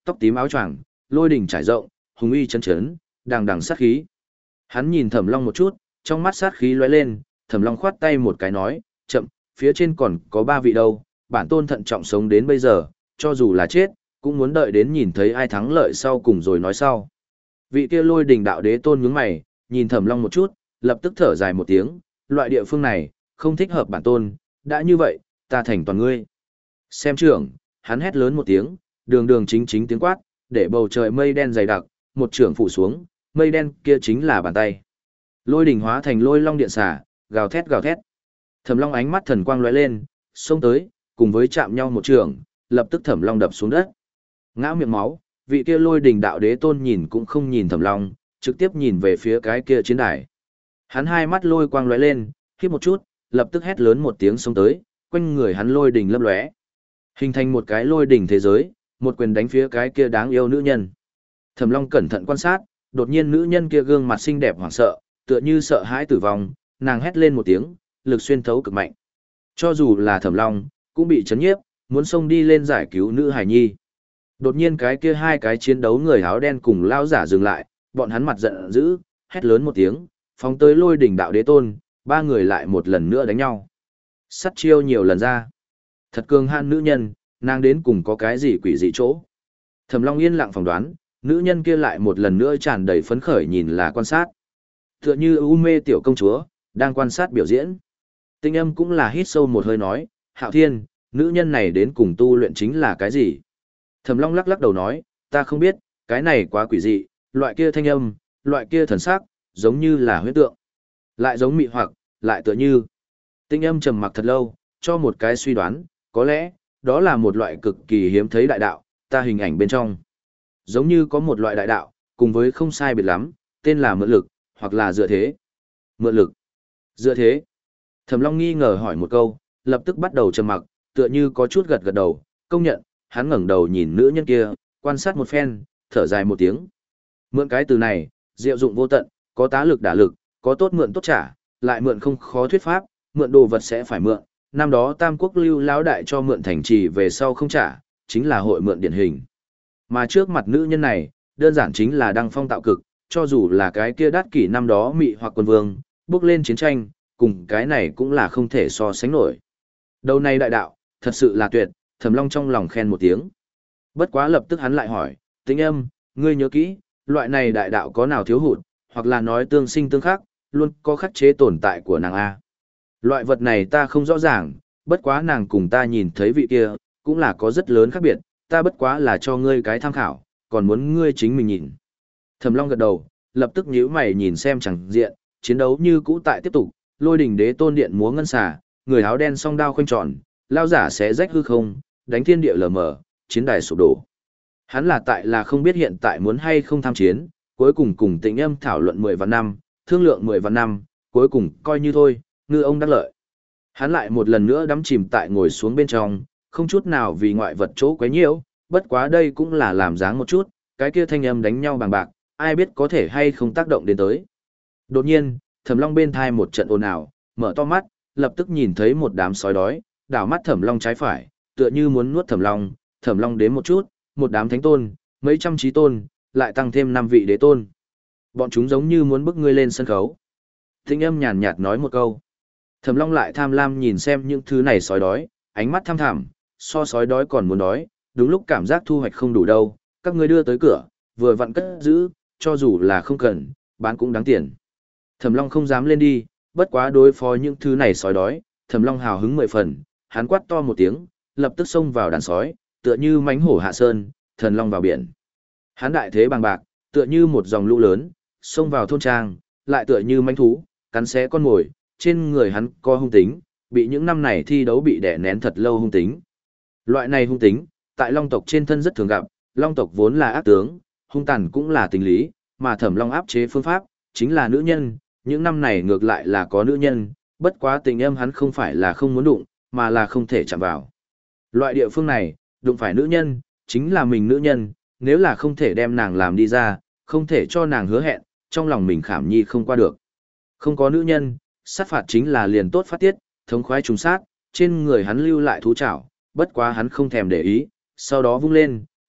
Speaker 1: tóc tím áo choàng, lôi đỉnh trải rộng, hùng uy chấn chấn, đằng đằng sát khí. Hắn nhìn Thẩm Long một chút, trong mắt sát khí lóe lên, Thẩm Long khoát tay một cái nói, chậm, phía trên còn có ba vị đâu, bản tôn thận trọng sống đến bây giờ, cho dù là chết, cũng muốn đợi đến nhìn thấy ai thắng lợi sau cùng rồi nói sau. Vị kia lôi đỉnh đạo đế tôn nhướng mày, nhìn Thẩm Long một chút, lập tức thở dài một tiếng, loại địa phương này, không thích hợp bản tôn, đã như vậy, ta thành toàn ngươi. Xem trưởng, hắn hét lớn một tiếng, đường đường chính chính tiếng quát, để bầu trời mây đen dày đặc, một trưởng phủ xuống, mây đen kia chính là bàn tay. Lôi đỉnh hóa thành lôi long điện xả, gào thét gào thét. Thẩm Long ánh mắt thần quang lóe lên, xông tới, cùng với chạm nhau một trường, lập tức Thẩm Long đập xuống đất. Ngã miệng máu, vị kia lôi đỉnh đạo đế tôn nhìn cũng không nhìn Thẩm Long, trực tiếp nhìn về phía cái kia chiến đài. Hắn hai mắt lôi quang lóe lên, hít một chút, lập tức hét lớn một tiếng xông tới, quanh người hắn lôi đỉnh lấp lóe, hình thành một cái lôi đỉnh thế giới, một quyền đánh phía cái kia đáng yêu nữ nhân. Thẩm Long cẩn thận quan sát, đột nhiên nữ nhân kia gương mặt xinh đẹp hoảng sợ, tựa như sợ hãi tử vong, nàng hét lên một tiếng, lực xuyên thấu cực mạnh. Cho dù là Thẩm Long, cũng bị chấn nhiếp, muốn xông đi lên giải cứu nữ hài nhi. Đột nhiên cái kia hai cái chiến đấu người áo đen cùng lao giả dừng lại, bọn hắn mặt giận dữ, hét lớn một tiếng, phóng tới lôi đỉnh đạo đế tôn, ba người lại một lần nữa đánh nhau. Sắt chiêu nhiều lần ra. Thật cường hạn nữ nhân, nàng đến cùng có cái gì quỷ dị chỗ. Thẩm Long yên lặng phỏng đoán, nữ nhân kia lại một lần nữa tràn đầy phấn khởi nhìn là quan sát. Tựa như u mê tiểu công chúa, đang quan sát biểu diễn. Tinh Âm cũng là hít sâu một hơi nói, Hạo Thiên, nữ nhân này đến cùng tu luyện chính là cái gì? Thẩm Long lắc lắc đầu nói, ta không biết, cái này quá quỷ dị, loại kia thanh âm, loại kia thần sắc, giống như là huyễn tượng. Lại giống mị hoặc, lại tựa như. Tinh Âm trầm mặc thật lâu, cho một cái suy đoán, có lẽ, đó là một loại cực kỳ hiếm thấy đại đạo, ta hình ảnh bên trong. Giống như có một loại đại đạo, cùng với không sai biệt lắm, tên là mượn lực, hoặc là dựa thế. Mượn lực, dựa thế. Thẩm Long nghi ngờ hỏi một câu, lập tức bắt đầu trầm mặc, tựa như có chút gật gật đầu, công nhận, hắn ngẩng đầu nhìn nữ nhân kia, quan sát một phen, thở dài một tiếng. Mượn cái từ này, diệu dụng vô tận, có tá lực đả lực, có tốt mượn tốt trả, lại mượn không khó thuyết pháp, mượn đồ vật sẽ phải mượn. Năm đó Tam Quốc Lưu lão đại cho mượn thành trì về sau không trả, chính là hội mượn điển hình. Mà trước mặt nữ nhân này, đơn giản chính là đăng phong tạo cực, cho dù là cái kia đát kỷ năm đó mị hoặc quân vương, bước lên chiến tranh, cùng cái này cũng là không thể so sánh nổi. Đầu này đại đạo, thật sự là tuyệt, Thẩm Long trong lòng khen một tiếng. Bất quá lập tức hắn lại hỏi, Tinh Âm, ngươi nhớ kỹ, loại này đại đạo có nào thiếu hụt, hoặc là nói tương sinh tương khắc, luôn có khắc chế tồn tại của nàng A. Loại vật này ta không rõ ràng, bất quá nàng cùng ta nhìn thấy vị kia, cũng là có rất lớn khác biệt, ta bất quá là cho ngươi cái tham khảo, còn muốn ngươi chính mình nhìn. Thẩm Long gật đầu, lập tức nhíu mày nhìn xem chẳng diện, chiến đấu như cũ tại tiếp tục, lôi đỉnh đế tôn điện múa ngân xà, người áo đen song đao khoanh tròn, lao giả xé rách hư không, đánh thiên địa lờ mờ, chiến đài sụp đổ. Hắn là tại là không biết hiện tại muốn hay không tham chiến, cuối cùng cùng Tĩnh Âm thảo luận mười vạn năm, thương lượng mười vạn năm, cuối cùng coi như thôi, ngư ông đắc lợi. Hắn lại một lần nữa đắm chìm tại ngồi xuống bên trong, không chút nào vì ngoại vật chỗ quấy nhiễu, bất quá đây cũng là làm dáng một chút, cái kia thanh âm đánh nhau bằng bạc, ai biết có thể hay không tác động đến tới. Đột nhiên, Thẩm Long bên thai một trận ồn ào, mở to mắt, lập tức nhìn thấy một đám sói đói, đảo mắt Thẩm Long trái phải, tựa như muốn nuốt Thẩm Long, Thẩm Long đếm một chút, một đám thánh tôn, mấy trăm chí tôn, lại tăng thêm năm vị đế tôn. Bọn chúng giống như muốn bức ngươi lên sân khấu. Tinh Âm nhàn nhạt nói một câu. Thẩm Long lại tham lam nhìn xem những thứ này sói đói, ánh mắt tham thẳm, so sói đói còn muốn đói, đúng lúc cảm giác thu hoạch không đủ đâu, các ngươi đưa tới cửa, vừa vặn cất giữ, cho dù là không cần, bán cũng đáng tiền. Thẩm Long không dám lên đi, bất quá đối phó những thứ này sói đói, Thẩm Long hào hứng mười phần, hắn quát to một tiếng, lập tức xông vào đàn sói, tựa như mãnh hổ hạ sơn, thần long vào biển. Hắn đại thế bằng bạc, tựa như một dòng lũ lớn, xông vào thôn trang, lại tựa như mãnh thú, cắn xé con mồi, trên người hắn có hung tính, bị những năm này thi đấu bị đè nén thật lâu hung tính. Loại này hung tính, tại long tộc trên thân rất thường gặp, long tộc vốn là ác tướng, hung tàn cũng là tình lý, mà Thẩm Long áp chế phương pháp, chính là nữ nhân, những năm này ngược lại là có nữ nhân, bất quá Tình Âm hắn không phải là không muốn đụng, mà là không thể chạm vào. Loại địa phương này, đụng phải nữ nhân, chính là mình nữ nhân, nếu là không thể đem nàng làm đi ra, không thể cho nàng hứa hẹn, trong lòng mình khảm nhi không qua được. Không có nữ nhân, sát phạt chính là liền tốt phát tiết, thống khoái trùng sát, trên người hắn lưu lại thú chảo, bất quá hắn không thèm để ý, sau đó vung lên,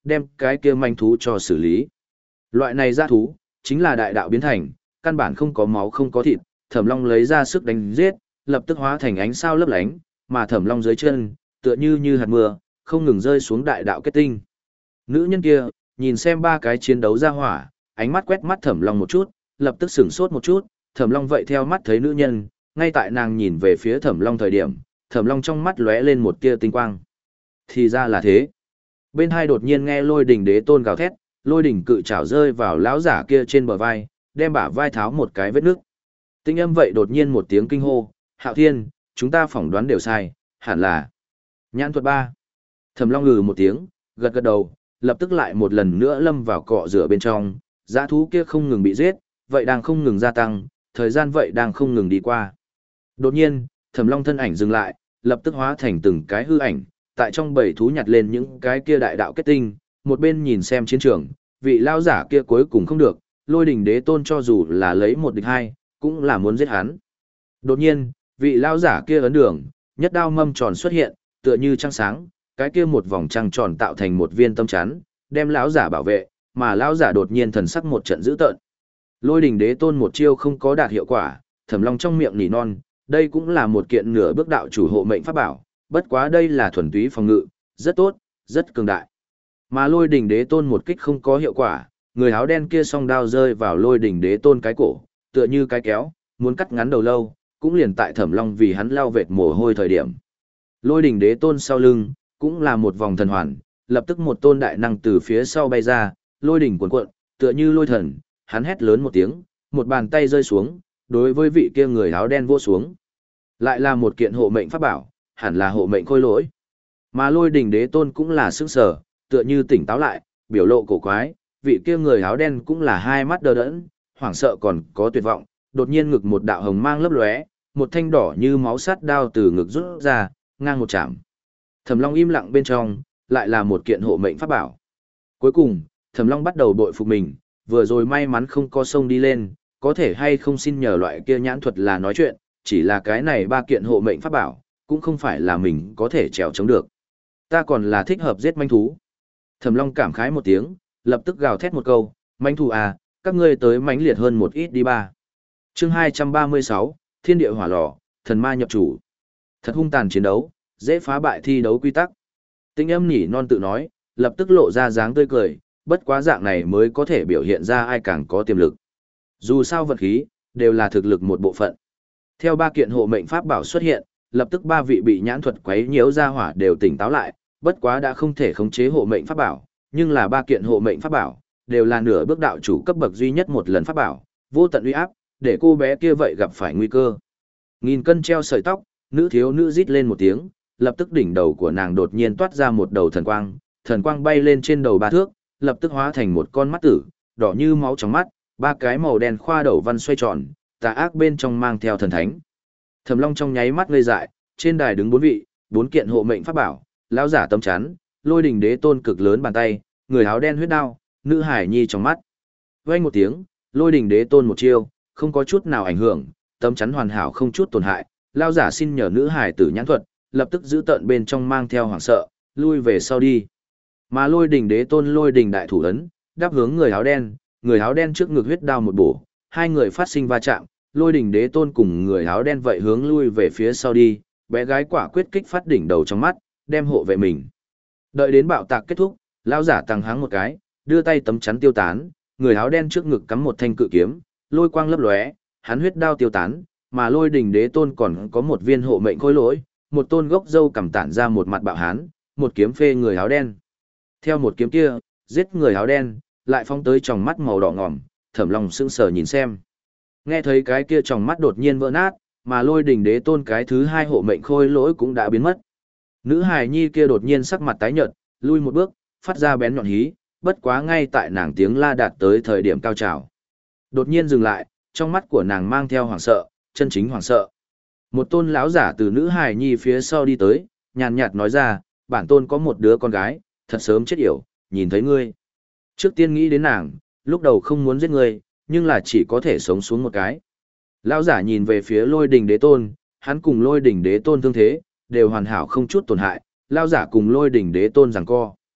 Speaker 1: đem cái kia manh thú cho xử lý. Loại này dã thú, chính là đại đạo biến thành, căn bản không có máu không có thịt, Thẩm Long lấy ra sức đánh giết, lập tức hóa thành ánh sao lấp lánh, mà Thẩm Long dưới chân, tựa như như hạt mưa, không ngừng rơi xuống đại đạo kết tinh. Nữ nhân kia, nhìn xem ba cái chiến đấu ra hỏa, ánh mắt quét mắt Thẩm Long một chút, lập tức sửng sốt một chút, Thẩm Long vậy theo mắt thấy nữ nhân, ngay tại nàng nhìn về phía Thẩm Long thời điểm, Thẩm Long trong mắt lóe lên một tia tinh quang. Thì ra là thế. Bên hai đột nhiên nghe Lôi Đỉnh Đế Tôn gào thét, Lôi đỉnh cự trảo rơi vào lão giả kia trên bờ vai, đem bả vai tháo một cái vết nước. Tinh âm vậy đột nhiên một tiếng kinh hô, Hạo Thiên, chúng ta phỏng đoán đều sai, hẳn là nhãn thuật ba. Thẩm Long ngừ một tiếng, gật gật đầu, lập tức lại một lần nữa lâm vào cọ rửa bên trong, dã thú kia không ngừng bị giết, vậy đang không ngừng gia tăng, thời gian vậy đang không ngừng đi qua. Đột nhiên, Thẩm Long thân ảnh dừng lại, lập tức hóa thành từng cái hư ảnh, tại trong bầy thú nhặt lên những cái kia đại đạo kết tinh, một bên nhìn xem chiến trường, vị lao giả kia cuối cùng không được, Lôi Đỉnh Đế Tôn cho dù là lấy một địch hai, cũng là muốn giết hắn. Đột nhiên, vị lao giả kia ấn đường, nhất đao mâm tròn xuất hiện, tựa như trăng sáng, cái kia một vòng trăng tròn tạo thành một viên tâm chắn, đem lão giả bảo vệ, mà lão giả đột nhiên thần sắc một trận dữ tợn. Lôi Đỉnh Đế Tôn một chiêu không có đạt hiệu quả, Thẩm Long trong miệng nỉ non, đây cũng là một kiện nửa bước đạo chủ hộ mệnh pháp bảo, bất quá đây là thuần túy phòng ngự, rất tốt, rất cường đại. Mà Lôi Đỉnh Đế Tôn một kích không có hiệu quả, người áo đen kia song đao rơi vào Lôi Đỉnh Đế Tôn cái cổ, tựa như cái kéo, muốn cắt ngắn đầu lâu, cũng liền tại Thẩm Long vì hắn lao vệt mồ hôi thời điểm. Lôi Đỉnh Đế Tôn sau lưng, cũng là một vòng thần hoàn, lập tức một tôn đại năng từ phía sau bay ra, lôi đỉnh cuồn cuộn, tựa như lôi thần, hắn hét lớn một tiếng, một bàn tay rơi xuống, đối với vị kia người áo đen vỗ xuống. Lại là một kiện hộ mệnh pháp bảo, hẳn là hộ mệnh khôi lỗi. Mà Lôi Đỉnh Đế Tôn cũng là sững sờ, tựa như tỉnh táo lại, biểu lộ cổ quái, vị kia người áo đen cũng là hai mắt đờ đẫn, hoảng sợ còn có tuyệt vọng, đột nhiên ngực một đạo hồng mang lấp lóe, một thanh đỏ như máu sắt đao từ ngực rút ra, ngang một chạm. Thẩm Long im lặng bên trong, lại là một kiện hộ mệnh pháp bảo. Cuối cùng, Thẩm Long bắt đầu bội phục mình, vừa rồi may mắn không có sông đi lên, có thể hay không xin nhờ loại kia nhãn thuật là nói chuyện, chỉ là cái này ba kiện hộ mệnh pháp bảo, cũng không phải là mình có thể trèo chống được. Ta còn là thích hợp giết manh thú. Thẩm Long cảm khái một tiếng, lập tức gào thét một câu, manh thú à, các ngươi tới mãnh liệt hơn một ít đi ba. Chương hai trăm ba mươi sáu, Thiên địa hỏa lò, thần ma nhập chủ. Thật hung tàn chiến đấu, dễ phá bại thi đấu quy tắc. Tinh âm nhỉ non tự nói, lập tức lộ ra dáng tươi cười, bất quá dạng này mới có thể biểu hiện ra ai càng có tiềm lực. Dù sao vật khí, đều là thực lực một bộ phận. Theo ba kiện hộ mệnh pháp bảo xuất hiện, lập tức ba vị bị nhãn thuật quấy nhiễu ra hỏa đều tỉnh táo lại, bất quá đã không thể khống chế hộ mệnh pháp bảo, nhưng là ba kiện hộ mệnh pháp bảo, đều là nửa bước đạo chủ cấp bậc duy nhất một lần pháp bảo, vô tận uy áp, để cô bé kia vậy gặp phải nguy cơ. Nghìn cân treo sợi tóc, nữ thiếu nữ rít lên một tiếng, lập tức đỉnh đầu của nàng đột nhiên toát ra một đầu thần quang, thần quang bay lên trên đầu ba thước, lập tức hóa thành một con mắt tử, đỏ như máu trong mắt, ba cái màu đen khoa đầu văn xoay tròn, tà ác bên trong mang theo thần thánh. Thẩm Long trong nháy mắt ngây dại, trên đài đứng bốn vị, bốn kiện hộ mệnh pháp bảo, lão giả tấm chắn, Lôi Đỉnh Đế Tôn cực lớn bàn tay, người áo đen huyết đao, nữ hải nhi trong mắt. Vang một tiếng, Lôi Đỉnh Đế Tôn một chiêu, không có chút nào ảnh hưởng, tấm chắn hoàn hảo không chút tổn hại, lão giả xin nhờ nữ hải tử nhãn thuật, lập tức giữ tận bên trong mang theo hoảng sợ, lui về sau đi. Mà Lôi Đỉnh Đế Tôn Lôi Đỉnh đại thủ ấn, đáp hướng người áo đen, người áo đen trước ngực huyết đao một bổ, hai người phát sinh va chạm, Lôi Đỉnh Đế Tôn cùng người áo đen vậy hướng lui về phía sau đi, bé gái quả quyết kích phát đỉnh đầu trong mắt, đem hộ vệ mình. Đợi đến bạo tạc kết thúc, lão giả tăng háng một cái, đưa tay tấm chắn tiêu tán, người áo đen trước ngực cắm một thanh cự kiếm, lôi quang lấp lóe, hắn huyết đao tiêu tán, mà Lôi Đỉnh Đế Tôn còn có một viên hộ mệnh khôi lỗi, một tôn gốc dâu cầm tản ra một mặt bạo hán, một kiếm phê người áo đen. Theo một kiếm kia, giết người áo đen, lại phóng tới tròng mắt màu đỏ ngòm, Thẩm Long sững sờ nhìn xem. Nghe thấy cái kia tròng mắt đột nhiên vỡ nát, mà Lôi Đỉnh Đế Tôn cái thứ hai hộ mệnh khôi lỗi cũng đã biến mất. Nữ hài nhi kia đột nhiên sắc mặt tái nhợt, lui một bước, phát ra bén nhọn hí, bất quá ngay tại nàng tiếng la đạt tới thời điểm cao trào. Đột nhiên dừng lại, trong mắt của nàng mang theo hoảng sợ, chân chính hoảng sợ. Một tôn lão giả từ nữ hài nhi phía sau đi tới, nhàn nhạt nói ra, bản tôn có một đứa con gái, thật sớm chết yểu, nhìn thấy ngươi. Trước tiên nghĩ đến nàng, lúc đầu không muốn giết ngươi, nhưng là chỉ có thể sống xuống một cái. Lão giả nhìn về phía Lôi Đỉnh Đế Tôn, hắn cùng Lôi Đỉnh Đế Tôn thương thế, đều hoàn hảo không chút tổn hại, lão giả cùng Lôi Đỉnh Đế Tôn giằng co.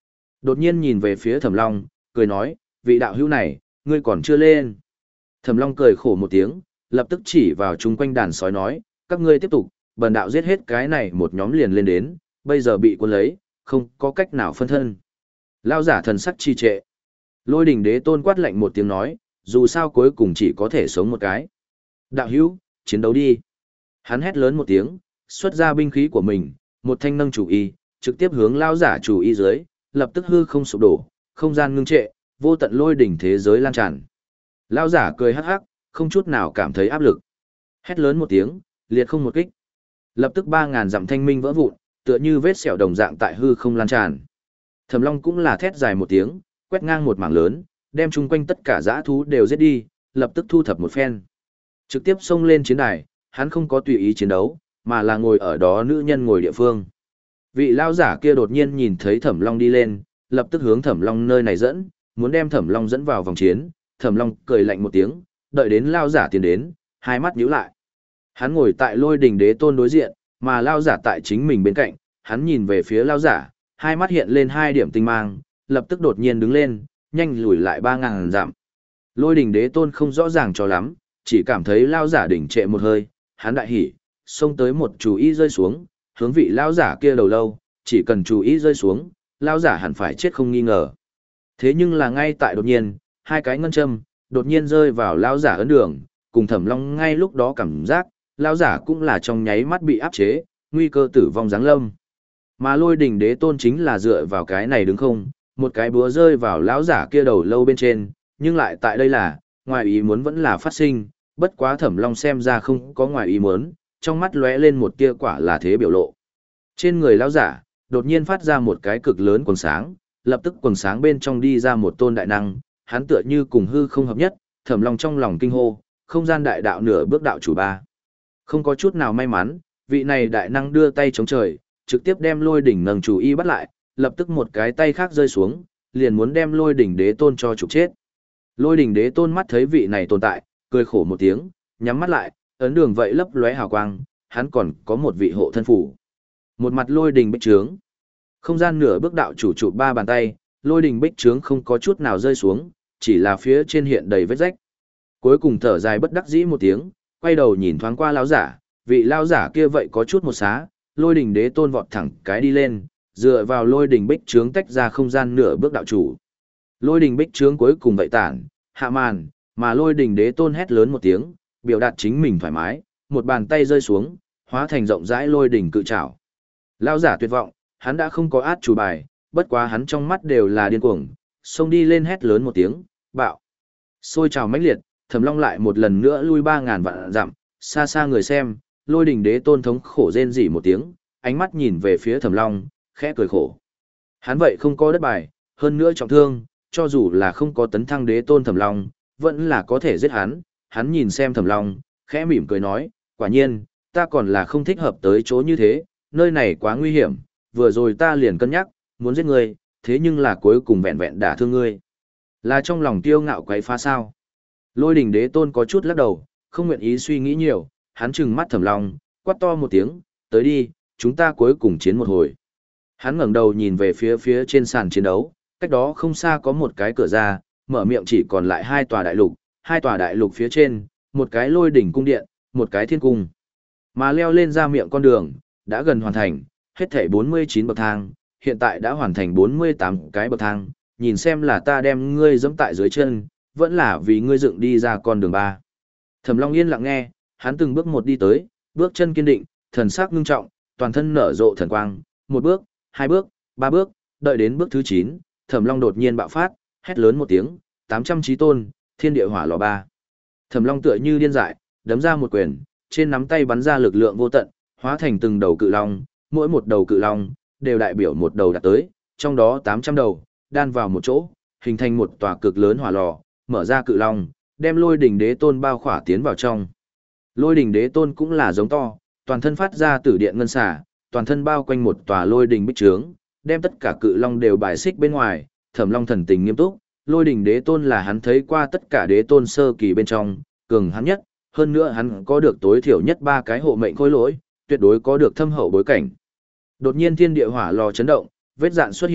Speaker 1: Đột nhiên nhìn về phía Thẩm Long, cười nói, vị đạo hữu này, ngươi còn chưa lên. Thẩm Long cười khổ một tiếng, lập tức chỉ vào chung quanh đàn sói nói, các ngươi tiếp tục, bần đạo giết hết cái này một nhóm liền lên đến, bây giờ bị quân lấy, không có cách nào phân thân. Lao giả thần sắc trì trệ. Lôi đỉnh đế tôn quát lạnh một tiếng nói, dù sao cuối cùng chỉ có thể sống một cái. Đạo hữu, chiến đấu đi. Hắn hét lớn một tiếng, xuất ra binh khí của mình, một thanh nâng chủ y, trực tiếp hướng lao giả chủ y dưới, lập tức hư không sụp đổ, không gian ngưng trệ, vô tận lôi đỉnh thế giới lan tràn. Lao giả cười hắc hắc, không chút nào cảm thấy áp lực. Hét lớn một tiếng, liệt không một kích. Lập tức ba ngàn dặm thanh minh vỡ vụn, tựa như vết sẹo đồng dạng tại hư không lan tràn. Thẩm Long cũng là thét dài một tiếng, quét ngang một mảng lớn, đem chung quanh tất cả dã thú đều giết đi, lập tức thu thập một phen. Trực tiếp xông lên chiến đài, hắn không có tùy ý chiến đấu, mà là ngồi ở đó nữ nhân ngồi địa phương. Vị lao giả kia đột nhiên nhìn thấy Thẩm Long đi lên, lập tức hướng Thẩm Long nơi này dẫn, muốn đem Thẩm Long dẫn vào vòng chiến. Thẩm Long cười lạnh một tiếng, đợi đến lao giả tiến đến, hai mắt nhíu lại. Hắn ngồi tại lôi đỉnh đế tôn đối diện, mà lao giả tại chính mình bên cạnh, hắn nhìn về phía lao giả, hai mắt hiện lên hai điểm tinh mang, lập tức đột nhiên đứng lên, nhanh lùi lại ba ngàn dặm. Lôi đỉnh đế tôn không rõ ràng cho lắm, chỉ cảm thấy lao giả đỉnh trệ một hơi, hắn đại hỉ, xông tới một chú ý rơi xuống, hướng vị lao giả kia đầu lâu, chỉ cần chú ý rơi xuống, lao giả hẳn phải chết không nghi ngờ. Thế nhưng là ngay tại đột nhiên, hai cái ngân châm đột nhiên rơi vào lao giả ấn đường, cùng Thẩm Long ngay lúc đó cảm giác, lao giả cũng là trong nháy mắt bị áp chế, nguy cơ tử vong giáng lâm. Mà lôi đỉnh đế tôn chính là dựa vào cái này đứng không, một cái búa rơi vào lão giả kia đầu lâu bên trên, nhưng lại tại đây là, ngoài ý muốn vẫn là phát sinh, bất quá Thẩm Long xem ra không có ngoài ý muốn, trong mắt lóe lên một tia quả là thế biểu lộ. Trên người lão giả, đột nhiên phát ra một cái cực lớn quầng sáng, lập tức quầng sáng bên trong đi ra một tôn đại năng, hắn tựa như cùng hư không hợp nhất, Thẩm Long trong lòng kinh hô, không gian đại đạo nửa bước đạo chủ ba. Không có chút nào may mắn, vị này đại năng đưa tay chống trời, trực tiếp đem lôi đỉnh nâng chủ y bắt lại, lập tức một cái tay khác rơi xuống, liền muốn đem lôi đỉnh đế tôn cho trục chết. Lôi đỉnh đế tôn mắt thấy vị này tồn tại, cười khổ một tiếng, nhắm mắt lại, ấn đường vậy lấp lóe hào quang, hắn còn có một vị hộ thân phủ. Một mặt lôi đỉnh bích trướng. Không gian nửa bước đạo chủ trụ ba bàn tay, lôi đỉnh bích trướng không có chút nào rơi xuống, chỉ là phía trên hiện đầy vết rách. Cuối cùng thở dài bất đắc dĩ một tiếng, quay đầu nhìn thoáng qua lão giả, vị lão giả kia vậy có chút một xá, lôi đỉnh đế tôn vọt thẳng cái đi lên, dựa vào lôi đỉnh bích trướng tách ra không gian nửa bước đạo chủ. Lôi đỉnh bích trướng cuối cùng vậy tản, hạ màn, mà lôi đỉnh đế tôn hét lớn một tiếng, biểu đạt chính mình thoải mái, một bàn tay rơi xuống, hóa thành rộng rãi lôi đỉnh cự trảo. Lão giả tuyệt vọng, hắn đã không có át chủ bài, bất quá hắn trong mắt đều là điên cuồng, xông đi lên hét lớn một tiếng, bạo. Xôi trào mãnh liệt, Thẩm Long lại một lần nữa lui ba ngàn vạn dặm, xa xa người xem, lôi đỉnh đế tôn thống khổ rên rỉ một tiếng, ánh mắt nhìn về phía Thẩm Long, khẽ cười khổ. Hắn vậy không có đất bài, hơn nữa trọng thương, cho dù là không có tấn thăng đế tôn Thẩm Long, vẫn là có thể giết hắn. Hắn nhìn xem Thẩm Long, khẽ mỉm cười nói, quả nhiên, ta còn là không thích hợp tới chỗ như thế, nơi này quá nguy hiểm, vừa rồi ta liền cân nhắc, muốn giết ngươi, thế nhưng là cuối cùng vẹn vẹn đả thương ngươi. Là trong lòng tiêu ngạo quấy phá sao? Lôi đỉnh đế tôn có chút lắc đầu, không nguyện ý suy nghĩ nhiều, hắn trừng mắt Thẩm Long, quát to một tiếng, tới đi, chúng ta cuối cùng chiến một hồi. Hắn ngẩng đầu nhìn về phía phía trên sàn chiến đấu, cách đó không xa có một cái cửa ra, mở miệng chỉ còn lại hai tòa đại lục, hai tòa đại lục phía trên, một cái lôi đỉnh cung điện, một cái thiên cung. Mà leo lên ra miệng con đường, đã gần hoàn thành, hết thảy bốn mươi chín bậc thang, hiện tại đã hoàn thành bốn mươi tám cái bậc thang, nhìn xem là ta đem ngươi giẫm tại dưới chân, vẫn là vì ngươi dựng đi ra con đường ba. Thẩm Long yên lặng nghe, hắn từng bước một đi tới, bước chân kiên định, thần sắc ngưng trọng, toàn thân nở rộ thần quang, một bước, hai bước, ba bước, đợi đến bước thứ chín, Thẩm Long đột nhiên bạo phát, hét lớn một tiếng, tám trăm chí tôn, thiên địa hỏa lò ba. Thẩm Long tựa như điên dại, đấm ra một quyền, trên nắm tay bắn ra lực lượng vô tận, hóa thành từng đầu cự long, mỗi một đầu cự long đều đại biểu một đầu đạt tới, trong đó tám trăm đầu đan vào một chỗ, hình thành một tòa cực lớn hỏa lò, mở ra cự long, đem lôi đỉnh đế tôn bao khỏa tiến vào trong. Lôi đỉnh đế tôn cũng là giống to, toàn thân phát ra tử điện ngân xả, toàn thân bao quanh một tòa lôi đỉnh bích trướng, đem tất cả cự long đều bài xích bên ngoài. Thẩm Long thần tình nghiêm túc, lôi đỉnh đế tôn là hắn thấy qua tất cả đế tôn sơ kỳ bên trong, cường hắn nhất, hơn nữa hắn có được tối thiểu nhất ba cái hộ mệnh khối lỗi, tuyệt đối có được thâm hậu bối cảnh. Đột nhiên thiên địa hỏa lò chấn động, vết dạn xuất hiện,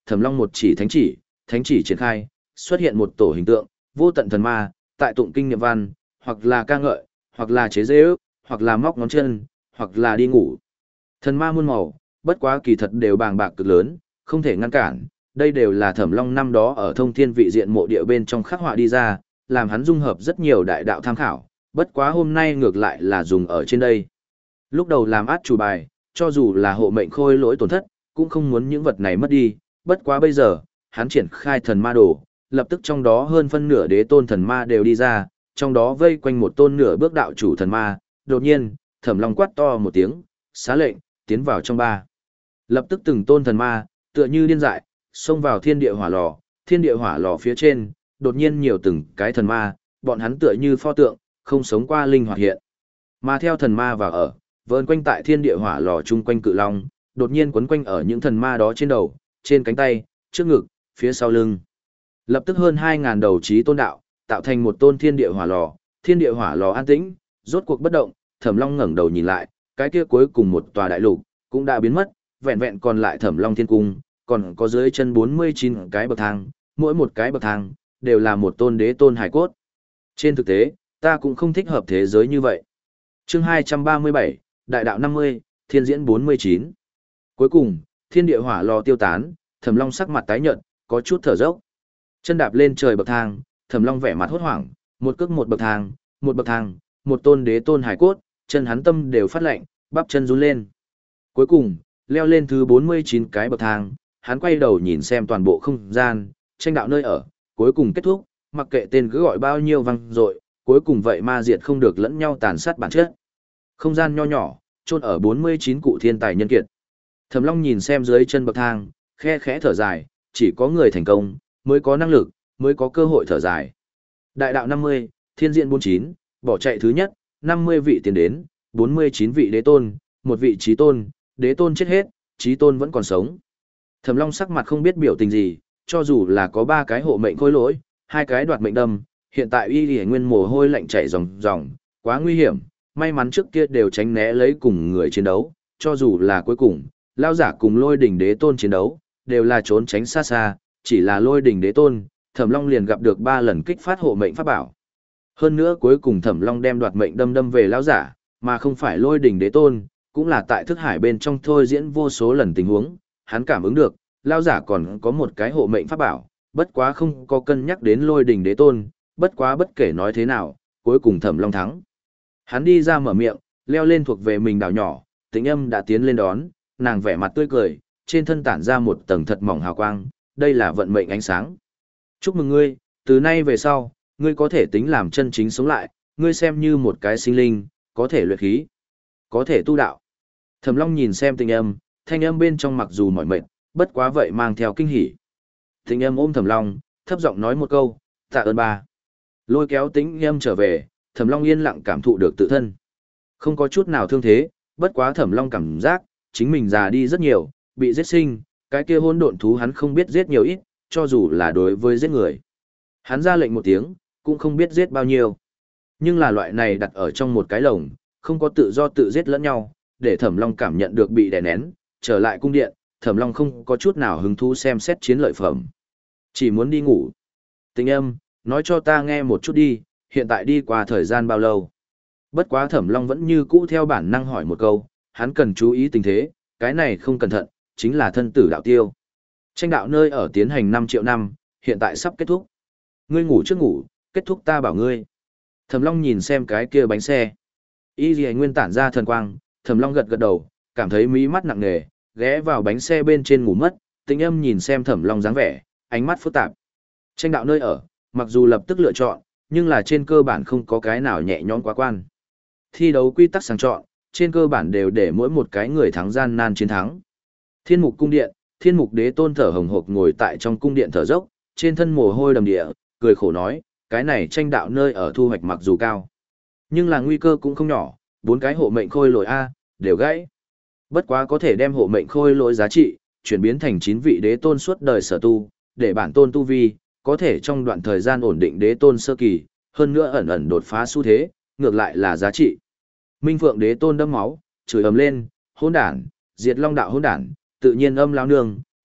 Speaker 1: Thẩm Long một chỉ thánh chỉ, thánh chỉ triển khai, xuất hiện một tổ hình tượng, vô tận thần ma, tại tụng kinh niệm văn, hoặc là ca ngợi, hoặc là chế giễu, hoặc là móc ngón chân, hoặc là đi ngủ. Thần ma muôn màu, bất quá kỳ thật đều bàng bạc cực lớn, không thể ngăn cản, đây đều là Thẩm Long năm đó ở Thông Thiên vị diện mộ địa bên trong khắc họa đi ra, làm hắn dung hợp rất nhiều đại đạo tham khảo, bất quá hôm nay ngược lại là dùng ở trên đây. Lúc đầu làm át chủ bài, cho dù là hộ mệnh khôi lỗi tổn thất, cũng không muốn những vật này mất đi, bất quá bây giờ, hắn triển khai thần ma đồ, lập tức trong đó hơn phân nửa đế tôn thần ma đều đi ra, trong đó vây quanh một tôn nửa bước đạo chủ thần ma, đột nhiên, Thẩm Long quát to một tiếng, xá lệnh, tiến vào trong ba. Lập tức từng tôn thần ma, tựa như điên dại, xông vào thiên địa hỏa lò, thiên địa hỏa lò phía trên, đột nhiên nhiều từng cái thần ma, bọn hắn tựa như pho tượng, không sống qua linh hoạt hiện. Mà theo thần ma vào ở, vờn quanh tại thiên địa hỏa lò chung quanh cự long, đột nhiên quấn quanh ở những thần ma đó trên đầu, trên cánh tay, trước ngực, phía sau lưng. Lập tức hơn hai ngàn đầu chí tôn đạo, tạo thành một tôn thiên địa hỏa lò, thiên địa hỏa lò an tĩnh, rốt cuộc bất động, Thẩm Long ngẩng đầu nhìn lại, cái kia cuối cùng một tòa đại lục cũng đã biến mất, vẹn vẹn còn lại Thẩm Long Thiên Cung, còn có dưới chân bốn mươi chín cái bậc thang, mỗi một cái bậc thang đều là một tôn đế tôn hải cốt. Trên thực tế, ta cũng không thích hợp thế giới như vậy. Chương hai trăm ba mươi bảy, Đại đạo năm mươi, Thiên diễn bốn mươi chín. Cuối cùng, thiên địa hỏa lò tiêu tán, Thẩm Long sắc mặt tái nhợt, có chút thở dốc. Chân đạp lên trời bậc thang, Thẩm Long vẻ mặt hốt hoảng, một cước một bậc thang, một bậc thang, một tôn đế tôn hải cốt, chân hắn tâm đều phát lạnh, bắp chân run lên. Cuối cùng, leo lên thứ bốn mươi chín cái bậc thang, hắn quay đầu nhìn xem toàn bộ không gian, tranh đạo nơi ở, cuối cùng kết thúc, mặc kệ tên cứ gọi bao nhiêu văng dội, cuối cùng vậy ma diệt không được lẫn nhau tàn sát bản chất. Không gian nho nhỏ, chôn ở bốn mươi chín cụ thiên tài nhân kiệt. Thẩm Long nhìn xem dưới chân bậc thang, khe khẽ thở dài, chỉ có người thành công, mới có năng lực, mới có cơ hội thở dài. Đại đạo năm mươi, thiên diện bốn mươi chín, bỏ chạy thứ nhất, năm mươi vị tiền đến, bốn mươi chín vị đế tôn, một vị chí tôn, đế tôn chết hết, chí tôn vẫn còn sống. Thẩm Long sắc mặt không biết biểu tình gì, cho dù là có ba cái hộ mệnh khôi lỗi, hai cái đoạt mệnh đâm, hiện tại y y nguyên mồ hôi lạnh chảy ròng ròng, quá nguy hiểm, may mắn trước kia đều tránh né lấy cùng người chiến đấu, cho dù là cuối cùng, lao giả cùng lôi đỉnh đế tôn chiến đấu, đều là trốn tránh xa xa, chỉ là lôi đỉnh đế tôn, Thẩm Long liền gặp được ba lần kích phát hộ mệnh pháp bảo. Hơn nữa cuối cùng Thẩm Long đem đoạt mệnh đâm đâm về lao giả, mà không phải lôi đỉnh đế tôn, cũng là tại thức hải bên trong thôi diễn vô số lần tình huống, hắn cảm ứng được, lao giả còn có một cái hộ mệnh pháp bảo, bất quá không có cân nhắc đến lôi đỉnh đế tôn, bất quá bất kể nói thế nào, cuối cùng Thẩm Long thắng. Hắn đi ra mở miệng, leo lên thuộc về mình đảo nhỏ, Tĩnh Âm đã tiến lên đón, nàng vẻ mặt tươi cười, trên thân tản ra một tầng thật mỏng hào quang, đây là vận mệnh ánh sáng. Chúc mừng ngươi, từ nay về sau, ngươi có thể tính làm chân chính sống lại, ngươi xem như một cái sinh linh, có thể luyện khí, có thể tu đạo. Thẩm Long nhìn xem Tĩnh Âm, thanh âm bên trong mặc dù mỏi mệt, bất quá vậy mang theo kinh hỉ. Tĩnh Âm ôm Thẩm Long, thấp giọng nói một câu, tạ ơn ba. Lôi kéo Tĩnh Âm trở về, Thẩm Long yên lặng cảm thụ được tự thân. Không có chút nào thương thế, bất quá Thẩm Long cảm giác, chính mình già đi rất nhiều, bị giết sinh, cái kia hỗn độn thú hắn không biết giết nhiều ít, cho dù là đối với giết người. Hắn ra lệnh một tiếng, cũng không biết giết bao nhiêu. Nhưng là loại này đặt ở trong một cái lồng, không có tự do tự giết lẫn nhau, để Thẩm Long cảm nhận được bị đè nén, trở lại cung điện, Thẩm Long không có chút nào hứng thú xem xét chiến lợi phẩm. Chỉ muốn đi ngủ. Tĩnh Âm, nói cho ta nghe một chút đi, hiện tại đi qua thời gian bao lâu? Bất quá Thẩm Long vẫn như cũ theo bản năng hỏi một câu, hắn cần chú ý tình thế, cái này không cẩn thận, chính là thân tử đạo tiêu. Tranh đạo nơi ở tiến hành năm triệu năm, hiện tại sắp kết thúc. Ngươi ngủ trước ngủ, kết thúc ta bảo ngươi. Thẩm Long nhìn xem cái kia bánh xe. Y Lì Nguyên tản ra thần quang, Thẩm Long gật gật đầu, cảm thấy mí mắt nặng nề, ghé vào bánh xe bên trên ngủ mất, Tĩnh Âm nhìn xem Thẩm Long dáng vẻ, ánh mắt phức tạp. Tranh đạo nơi ở, mặc dù lập tức lựa chọn, nhưng là trên cơ bản không có cái nào nhẹ nhõm quá quan. Thi đấu quy tắc sàng chọn, trên cơ bản đều để mỗi một cái người thắng gian nan chiến thắng. Thiên Mục cung điện, Thiên Mục Đế Tôn thở hồng hộc ngồi tại trong cung điện thở dốc, trên thân mồ hôi đầm địa, cười khổ nói, cái này tranh đạo nơi ở thu hoạch mặc dù cao, nhưng là nguy cơ cũng không nhỏ, bốn cái hộ mệnh khôi lỗi a đều gãy. Bất quá có thể đem hộ mệnh khôi lỗi giá trị chuyển biến thành chín vị đế tôn suốt đời sở tu, để bản tôn tu vi có thể trong đoạn thời gian ổn định đế tôn sơ kỳ, hơn nữa ẩn ẩn đột phá xu thế, ngược lại là giá trị. Minh Phượng Đế Tôn đâm máu, chửi ầm lên, hỗn đản, diệt long đạo hỗn đản, tự nhiên âm lao nương,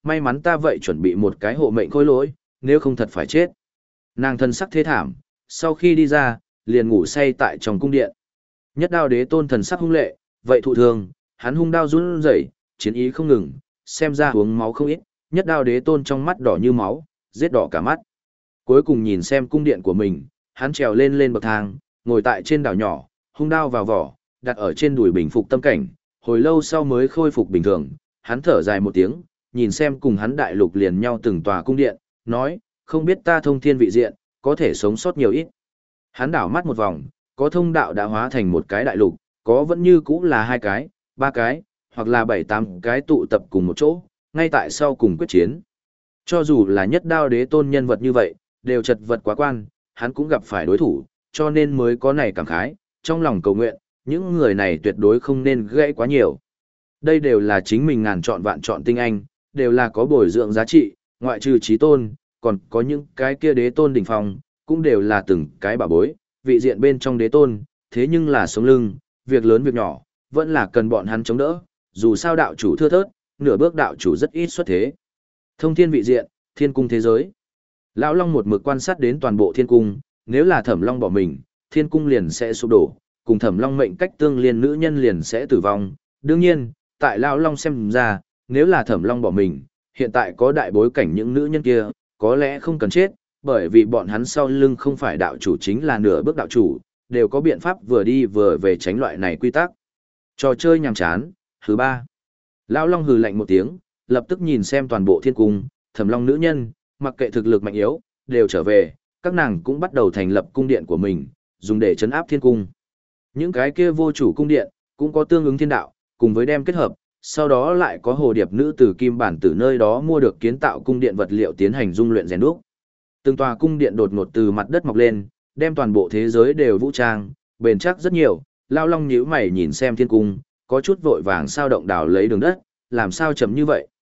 Speaker 1: may mắn ta vậy chuẩn bị một cái hộ mệnh khôi lỗi, nếu không thật phải chết. Nàng thân sắc thế thảm, sau khi đi ra, liền ngủ say tại trong cung điện. Nhất Đao Đế Tôn thần sắc hung lệ, vậy thụ thương, hắn hung đao run rẩy, chiến ý không ngừng, xem ra uống máu không ít, Nhất Đao Đế Tôn trong mắt đỏ như máu, giết đỏ cả mắt. Cuối cùng nhìn xem cung điện của mình, hắn trèo lên lên bậc thang, ngồi tại trên đảo nhỏ, hung đao vào vỏ, đặt ở trên đùi bình phục tâm cảnh, hồi lâu sau mới khôi phục bình thường, hắn thở dài một tiếng, nhìn xem cùng hắn đại lục liền nhau từng tòa cung điện, nói, không biết ta thông thiên vị diện, có thể sống sót nhiều ít. Hắn đảo mắt một vòng, có thông đạo đã hóa thành một cái đại lục, có vẫn như cũ là hai cái, ba cái, hoặc là bảy tám cái tụ tập cùng một chỗ, ngay tại sau cùng quyết chiến. Cho dù là Nhất Đao Đế Tôn nhân vật như vậy, đều chật vật quá quan, hắn cũng gặp phải đối thủ, cho nên mới có này cảm khái, trong lòng cầu nguyện, những người này tuyệt đối không nên gãy quá nhiều. Đây đều là chính mình ngàn chọn vạn chọn tinh anh, đều là có bồi dưỡng giá trị, ngoại trừ trí tôn, còn có những cái kia đế tôn đỉnh phong, cũng đều là từng cái bảo bối, vị diện bên trong đế tôn, thế nhưng là sống lưng, việc lớn việc nhỏ, vẫn là cần bọn hắn chống đỡ, dù sao đạo chủ thưa thớt, nửa bước đạo chủ rất ít xuất thế. Thông thiên vị diện, thiên cung thế giới. Lão Long một mực quan sát đến toàn bộ thiên cung, nếu là Thẩm Long bỏ mình, thiên cung liền sẽ sụp đổ, cùng Thẩm Long mệnh cách tương liên nữ nhân liền sẽ tử vong. Đương nhiên, tại Lão Long xem ra, nếu là Thẩm Long bỏ mình, hiện tại có đại bối cảnh những nữ nhân kia, có lẽ không cần chết, bởi vì bọn hắn sau lưng không phải đạo chủ chính là nửa bước đạo chủ, đều có biện pháp vừa đi vừa về tránh loại này quy tắc. Trò chơi nhàm chán, thứ ba. Lão Long hừ lạnh một tiếng, lập tức nhìn xem toàn bộ thiên cung, Thẩm Long nữ nhân, mặc kệ thực lực mạnh yếu, đều trở về, các nàng cũng bắt đầu thành lập cung điện của mình, dùng để trấn áp thiên cung. Những cái kia vô chủ cung điện, cũng có tương ứng thiên đạo, cùng với đem kết hợp, sau đó lại có hồ điệp nữ từ kim bản từ nơi đó mua được kiến tạo cung điện vật liệu tiến hành dung luyện rèn đúc. Từng tòa cung điện đột ngột từ mặt đất mọc lên, đem toàn bộ thế giới đều vũ trang, bền chắc rất nhiều. Lao Long nhíu mày nhìn xem thiên cung, có chút vội vàng sao động đào lấy đường đất, làm sao chậm như vậy.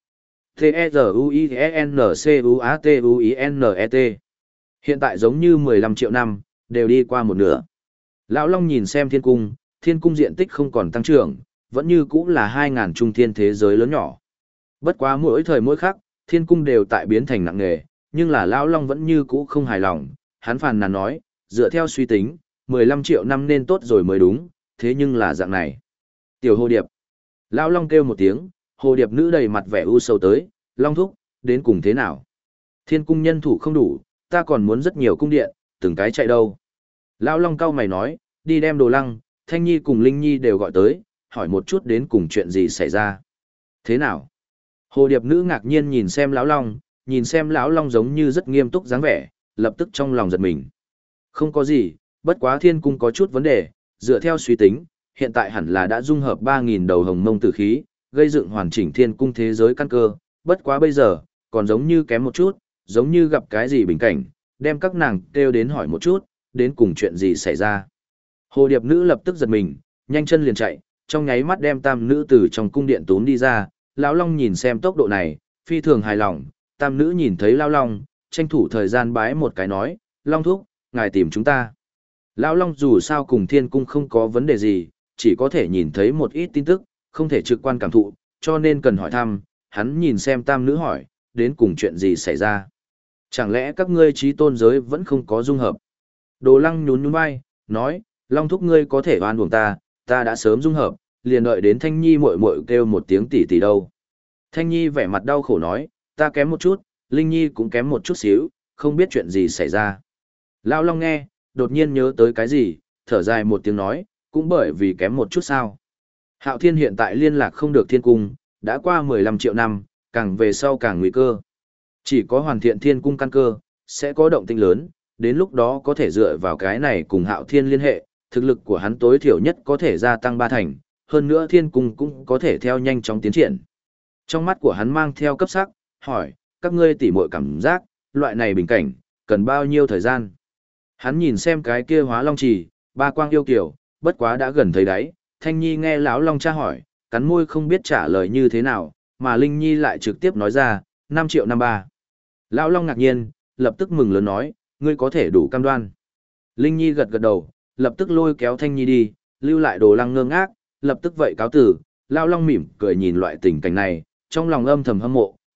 Speaker 1: T-E-Z-U-I-E-N-C-U-A-T-U-I-N-E-T Hiện tại giống như mười lăm triệu năm, đều đi qua một nửa. Lão Long nhìn xem thiên cung, thiên cung diện tích không còn tăng trưởng, vẫn như cũ là hai ngàn trung thiên thế giới lớn nhỏ. Bất quá mỗi thời mỗi khắc, thiên cung đều tại biến thành nặng nghề, nhưng là Lão Long vẫn như cũ không hài lòng, hắn phàn nàn nói, dựa theo suy tính, mười lăm triệu năm nên tốt rồi mới đúng, thế nhưng là dạng này. Tiểu hồ điệp. Lão Long kêu một tiếng, hồ điệp nữ đầy mặt vẻ u sầu tới, Long thúc, đến cùng thế nào? Thiên cung nhân thủ không đủ, ta còn muốn rất nhiều cung điện, từng cái chạy đâu. Lão Long cau mày nói, đi đem Đồ Lăng, Thanh Nhi cùng Linh Nhi đều gọi tới, hỏi một chút đến cùng chuyện gì xảy ra. Thế nào? Hồ điệp nữ ngạc nhiên nhìn xem Lão Long, nhìn xem Lão Long giống như rất nghiêm túc dáng vẻ, lập tức trong lòng giật mình. Không có gì, bất quá thiên cung có chút vấn đề, dựa theo suy tính, hiện tại hẳn là đã dung hợp ba nghìn đầu hồng mông tử khí, gây dựng hoàn chỉnh thiên cung thế giới căn cơ, bất quá bây giờ, còn giống như kém một chút, giống như gặp cái gì bình cảnh, đem các nàng kêu đến hỏi một chút, đến cùng chuyện gì xảy ra. Hồ điệp nữ lập tức giật mình, nhanh chân liền chạy, trong nháy mắt đem tam nữ từ trong cung điện tốn đi ra, Lão Long nhìn xem tốc độ này, phi thường hài lòng, tam nữ nhìn thấy Lão Long, tranh thủ thời gian bái một cái nói, Long thúc, ngài tìm chúng ta. Lão Long dù sao cùng thiên cung không có vấn đề gì, chỉ có thể nhìn thấy một ít tin tức, không thể trực quan cảm thụ, cho nên cần hỏi thăm, hắn nhìn xem tam nữ hỏi, đến cùng chuyện gì xảy ra. Chẳng lẽ các ngươi trí tôn giới vẫn không có dung hợp? Đồ Lăng nhún nhún vai, nói, Long thúc ngươi có thể oan uổng ta, ta đã sớm dung hợp, liền đợi đến Thanh Nhi muội muội kêu một tiếng tỷ tỷ đâu. Thanh Nhi vẻ mặt đau khổ nói, ta kém một chút, Linh Nhi cũng kém một chút xíu, không biết chuyện gì xảy ra. Lão Long nghe, đột nhiên nhớ tới cái gì, thở dài một tiếng nói, cũng bởi vì kém một chút sao. Hạo Thiên hiện tại liên lạc không được thiên cung, đã qua mười lăm triệu năm, càng về sau càng nguy cơ. Chỉ có hoàn thiện thiên cung căn cơ, sẽ có động tĩnh lớn, đến lúc đó có thể dựa vào cái này cùng Hạo Thiên liên hệ, thực lực của hắn tối thiểu nhất có thể gia tăng ba thành, hơn nữa thiên cung cũng có thể theo nhanh chóng tiến triển. Trong mắt của hắn mang theo cấp sắc, hỏi, các ngươi tỉ muội cảm giác, loại này bình cảnh, cần bao nhiêu thời gian? Hắn nhìn xem cái kia hóa long trì, ba quang yêu kiều, bất quá đã gần thấy đáy, Thanh Nhi nghe lão Long tra hỏi, cắn môi không biết trả lời như thế nào, mà Linh Nhi lại trực tiếp nói ra, năm triệu năm ba. Lão Long ngạc nhiên, lập tức mừng lớn nói, ngươi có thể đủ cam đoan. Linh Nhi gật gật đầu, lập tức lôi kéo Thanh Nhi đi, lưu lại Đồ Lăng ngơ ngác, lập tức vậy cáo tử, Lão Long mỉm cười nhìn loại tình cảnh này, trong lòng âm thầm hâm mộ,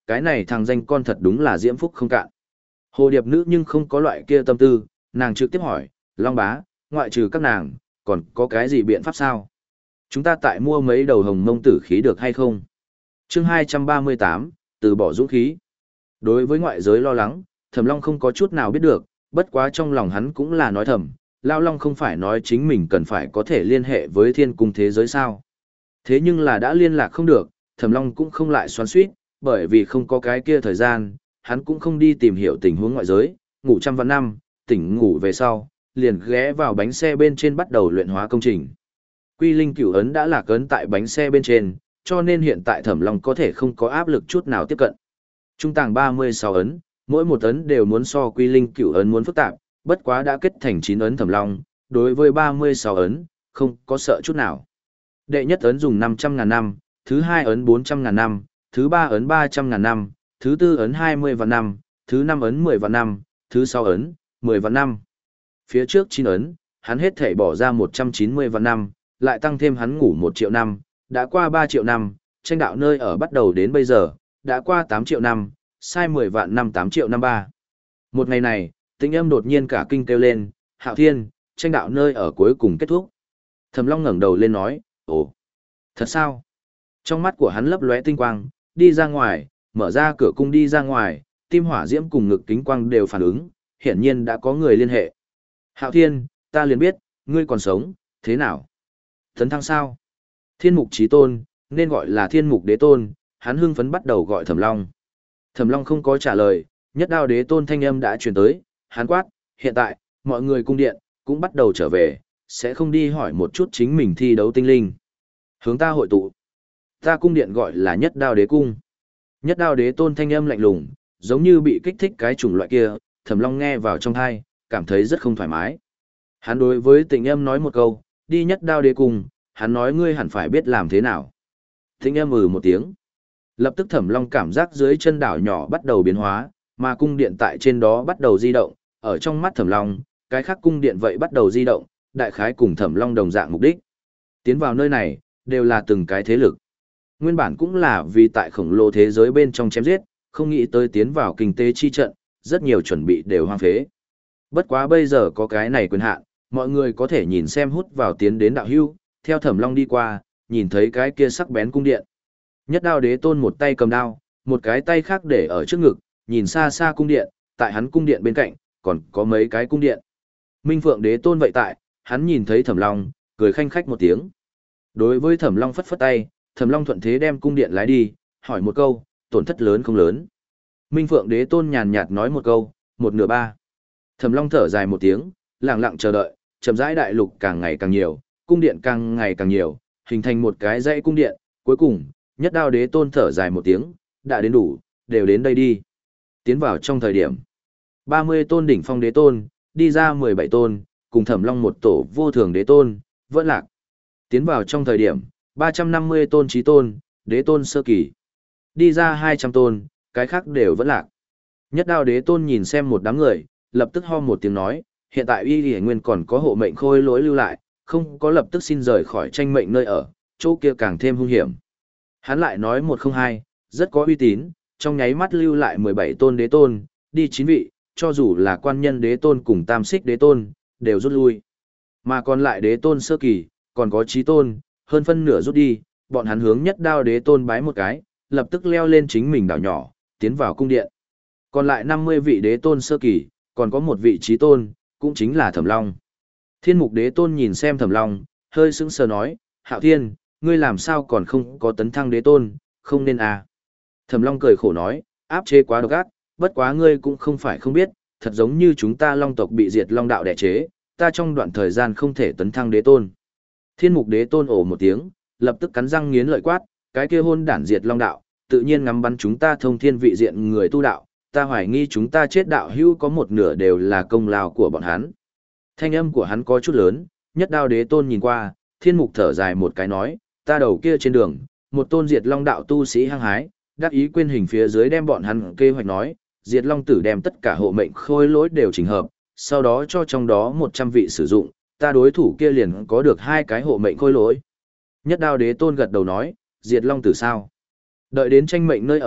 Speaker 1: cái này thằng danh con thật đúng là diễm phúc không cạn. Hồ điệp nữ nhưng không có loại kia tâm tư, nàng trực tiếp hỏi, Long bá, ngoại trừ các nàng, còn có cái gì biện pháp sao? Chúng ta tại mua mấy đầu hồng mông tử khí được hay không? Chương hai trăm ba mươi tám, từ bỏ dũng khí. Đối với ngoại giới lo lắng, Thẩm Long không có chút nào biết được, bất quá trong lòng hắn cũng là nói thầm, Lao Long không phải nói chính mình cần phải có thể liên hệ với thiên cung thế giới sao. Thế nhưng là đã liên lạc không được, Thẩm Long cũng không lại xoắn xuýt, bởi vì không có cái kia thời gian, hắn cũng không đi tìm hiểu tình huống ngoại giới, ngủ trăm vạn năm, tỉnh ngủ về sau, liền ghé vào bánh xe bên trên bắt đầu luyện hóa công trình. Quy linh cửu ấn đã lạc ấn tại bánh xe bên trên, cho nên hiện tại Thẩm Long có thể không có áp lực chút nào tiếp cận. Trung tàng ba mươi sáu ấn, mỗi một ấn đều muốn so quy linh cửu ấn muốn phức tạp, bất quá đã kết thành chín ấn Thẩm Long, đối với ba mươi sáu ấn, không có sợ chút nào. Đệ nhất ấn dùng năm trăm ngàn năm, thứ hai ấn bốn trăm ngàn năm, thứ ba ấn ba trăm ngàn năm, thứ tư ấn hai mươi vạn năm, thứ năm ấn mười vạn năm, thứ sáu ấn mười vạn năm. Phía trước chín ấn, hắn hết thể bỏ ra một trăm chín mươi vạn năm, lại tăng thêm hắn ngủ một triệu năm, đã qua ba triệu năm, tranh đạo nơi ở bắt đầu đến bây giờ, đã qua tám triệu năm, sai mười vạn năm tám triệu năm ba. Một ngày này, Tĩnh Âm đột nhiên cả kinh kêu lên, Hạo Thiên, tranh đạo nơi ở cuối cùng kết thúc. Thẩm Long ngẩng đầu lên nói, ồ, thật sao? Trong mắt của hắn lấp lóe tinh quang, đi ra ngoài, mở ra cửa cung đi ra ngoài, tim hỏa diễm cùng ngực kính quang đều phản ứng, hiển nhiên đã có người liên hệ. Hạo Thiên, ta liền biết, ngươi còn sống, thế nào? Tấn thăng sao? Thiên mục chí tôn, nên gọi là thiên mục đế tôn, hắn hưng phấn bắt đầu gọi Thẩm Long. Thẩm Long không có trả lời, nhất đao đế tôn thanh âm đã truyền tới, hắn quát, hiện tại, mọi người cung điện, cũng bắt đầu trở về, sẽ không đi hỏi một chút chính mình thi đấu tinh linh. Hướng ta hội tụ. Ta cung điện gọi là nhất đao đế cung. Nhất đao đế tôn thanh âm lạnh lùng, giống như bị kích thích cái chủng loại kia, Thẩm Long nghe vào trong tai, cảm thấy rất không thoải mái. Hắn đối với Tĩnh Âm nói một câu, đi nhất đao đế cung, hắn nói ngươi hẳn phải biết làm thế nào. Tĩnh Âm ừ một tiếng. Lập tức Thẩm Long cảm giác dưới chân đảo nhỏ bắt đầu biến hóa, mà cung điện tại trên đó bắt đầu di động, ở trong mắt Thẩm Long, cái khác cung điện vậy bắt đầu di động, đại khái cùng Thẩm Long đồng dạng mục đích. Tiến vào nơi này, đều là từng cái thế lực. Nguyên bản cũng là vì tại khổng lồ thế giới bên trong chém giết, không nghĩ tới tiến vào kinh tế chi trận, rất nhiều chuẩn bị đều hoang phế. Bất quá bây giờ có cái này quyền hạn, mọi người có thể nhìn xem hút vào tiến đến đạo hưu, theo Thẩm Long đi qua, nhìn thấy cái kia sắc bén cung điện. Nhất đao đế tôn một tay cầm đao, một cái tay khác để ở trước ngực, nhìn xa xa cung điện, tại hắn cung điện bên cạnh, còn có mấy cái cung điện. Minh Phượng đế tôn vậy tại, hắn nhìn thấy Thẩm Long, cười khanh khách một tiếng. Đối với Thẩm Long phất phất tay, Thẩm Long thuận thế đem cung điện lái đi, hỏi một câu, tổn thất lớn không lớn. Minh Phượng đế tôn nhàn nhạt nói một câu, một nửa ba. Thẩm Long thở dài một tiếng, lặng lặng chờ đợi, chậm rãi đại lục càng ngày càng nhiều, cung điện càng ngày càng nhiều, hình thành một cái dãy cung điện, cuối cùng, nhất đao đế tôn thở dài một tiếng, đã đến đủ, đều đến đây đi. Tiến vào trong thời điểm, ba mươi tôn đỉnh phong đế tôn, đi ra mười bảy tôn, cùng Thẩm Long một tổ vô thường đế tôn, vẫn lạc. Tiến vào trong thời điểm, ba trăm năm mươi tôn chí tôn, đế tôn sơ kỳ. Đi ra hai trăm tôn, cái khác đều vẫn lạc. Nhất đao đế tôn nhìn xem một đám người, lập tức ho một tiếng nói, hiện tại Y Lì Nguyên còn có hộ mệnh khôi lỗi lưu lại, không có lập tức xin rời khỏi tranh mệnh nơi ở, chỗ kia càng thêm hung hiểm. Hắn lại nói một không hai, rất có uy tín, trong nháy mắt lưu lại mười bảy tôn đế tôn, đi chín vị, cho dù là quan nhân đế tôn cùng tam xích đế tôn, đều rút lui. Mà còn lại đế tôn sơ kỳ, còn có chí tôn, hơn phân nửa rút đi, bọn hắn hướng nhất đao đế tôn bái một cái, lập tức leo lên chính mình đảo nhỏ, tiến vào cung điện. Còn lại năm mươi vị đế tôn sơ kỳ, còn có một vị chí tôn, cũng chính là Thẩm Long. Thiên mục đế tôn nhìn xem Thẩm Long, hơi sững sờ nói, Hạo Thiên, ngươi làm sao còn không có tấn thăng đế tôn, không nên à. Thẩm Long cười khổ nói, áp chế quá độc ác, bất quá ngươi cũng không phải không biết, thật giống như chúng ta Long tộc bị diệt Long đạo đè chế, ta trong đoạn thời gian không thể tấn thăng đế tôn. Thiên mục đế tôn ồ một tiếng, lập tức cắn răng nghiến lợi quát, cái kia hôn đản diệt Long đạo, tự nhiên ngắm bắn chúng ta thông thiên vị diện người tu đạo, ta hoài nghi chúng ta chết đạo hữu có một nửa đều là công lao của bọn hắn. Thanh âm của hắn có chút lớn, nhất đao đế tôn nhìn qua, thiên mục thở dài một cái nói, ta đầu kia trên đường, một tôn diệt Long đạo tu sĩ hăng hái, đắc ý quên hình phía dưới đem bọn hắn kế hoạch nói, diệt Long tử đem tất cả hộ mệnh khôi lỗi đều chỉnh hợp, sau đó cho trong đó một trăm vị sử dụng, ta đối thủ kia liền có được hai cái hộ mệnh khôi lỗi. Nhất đao đế tôn gật đầu nói, diệt Long tử sao? Đợi đến tranh mệnh nơi ở,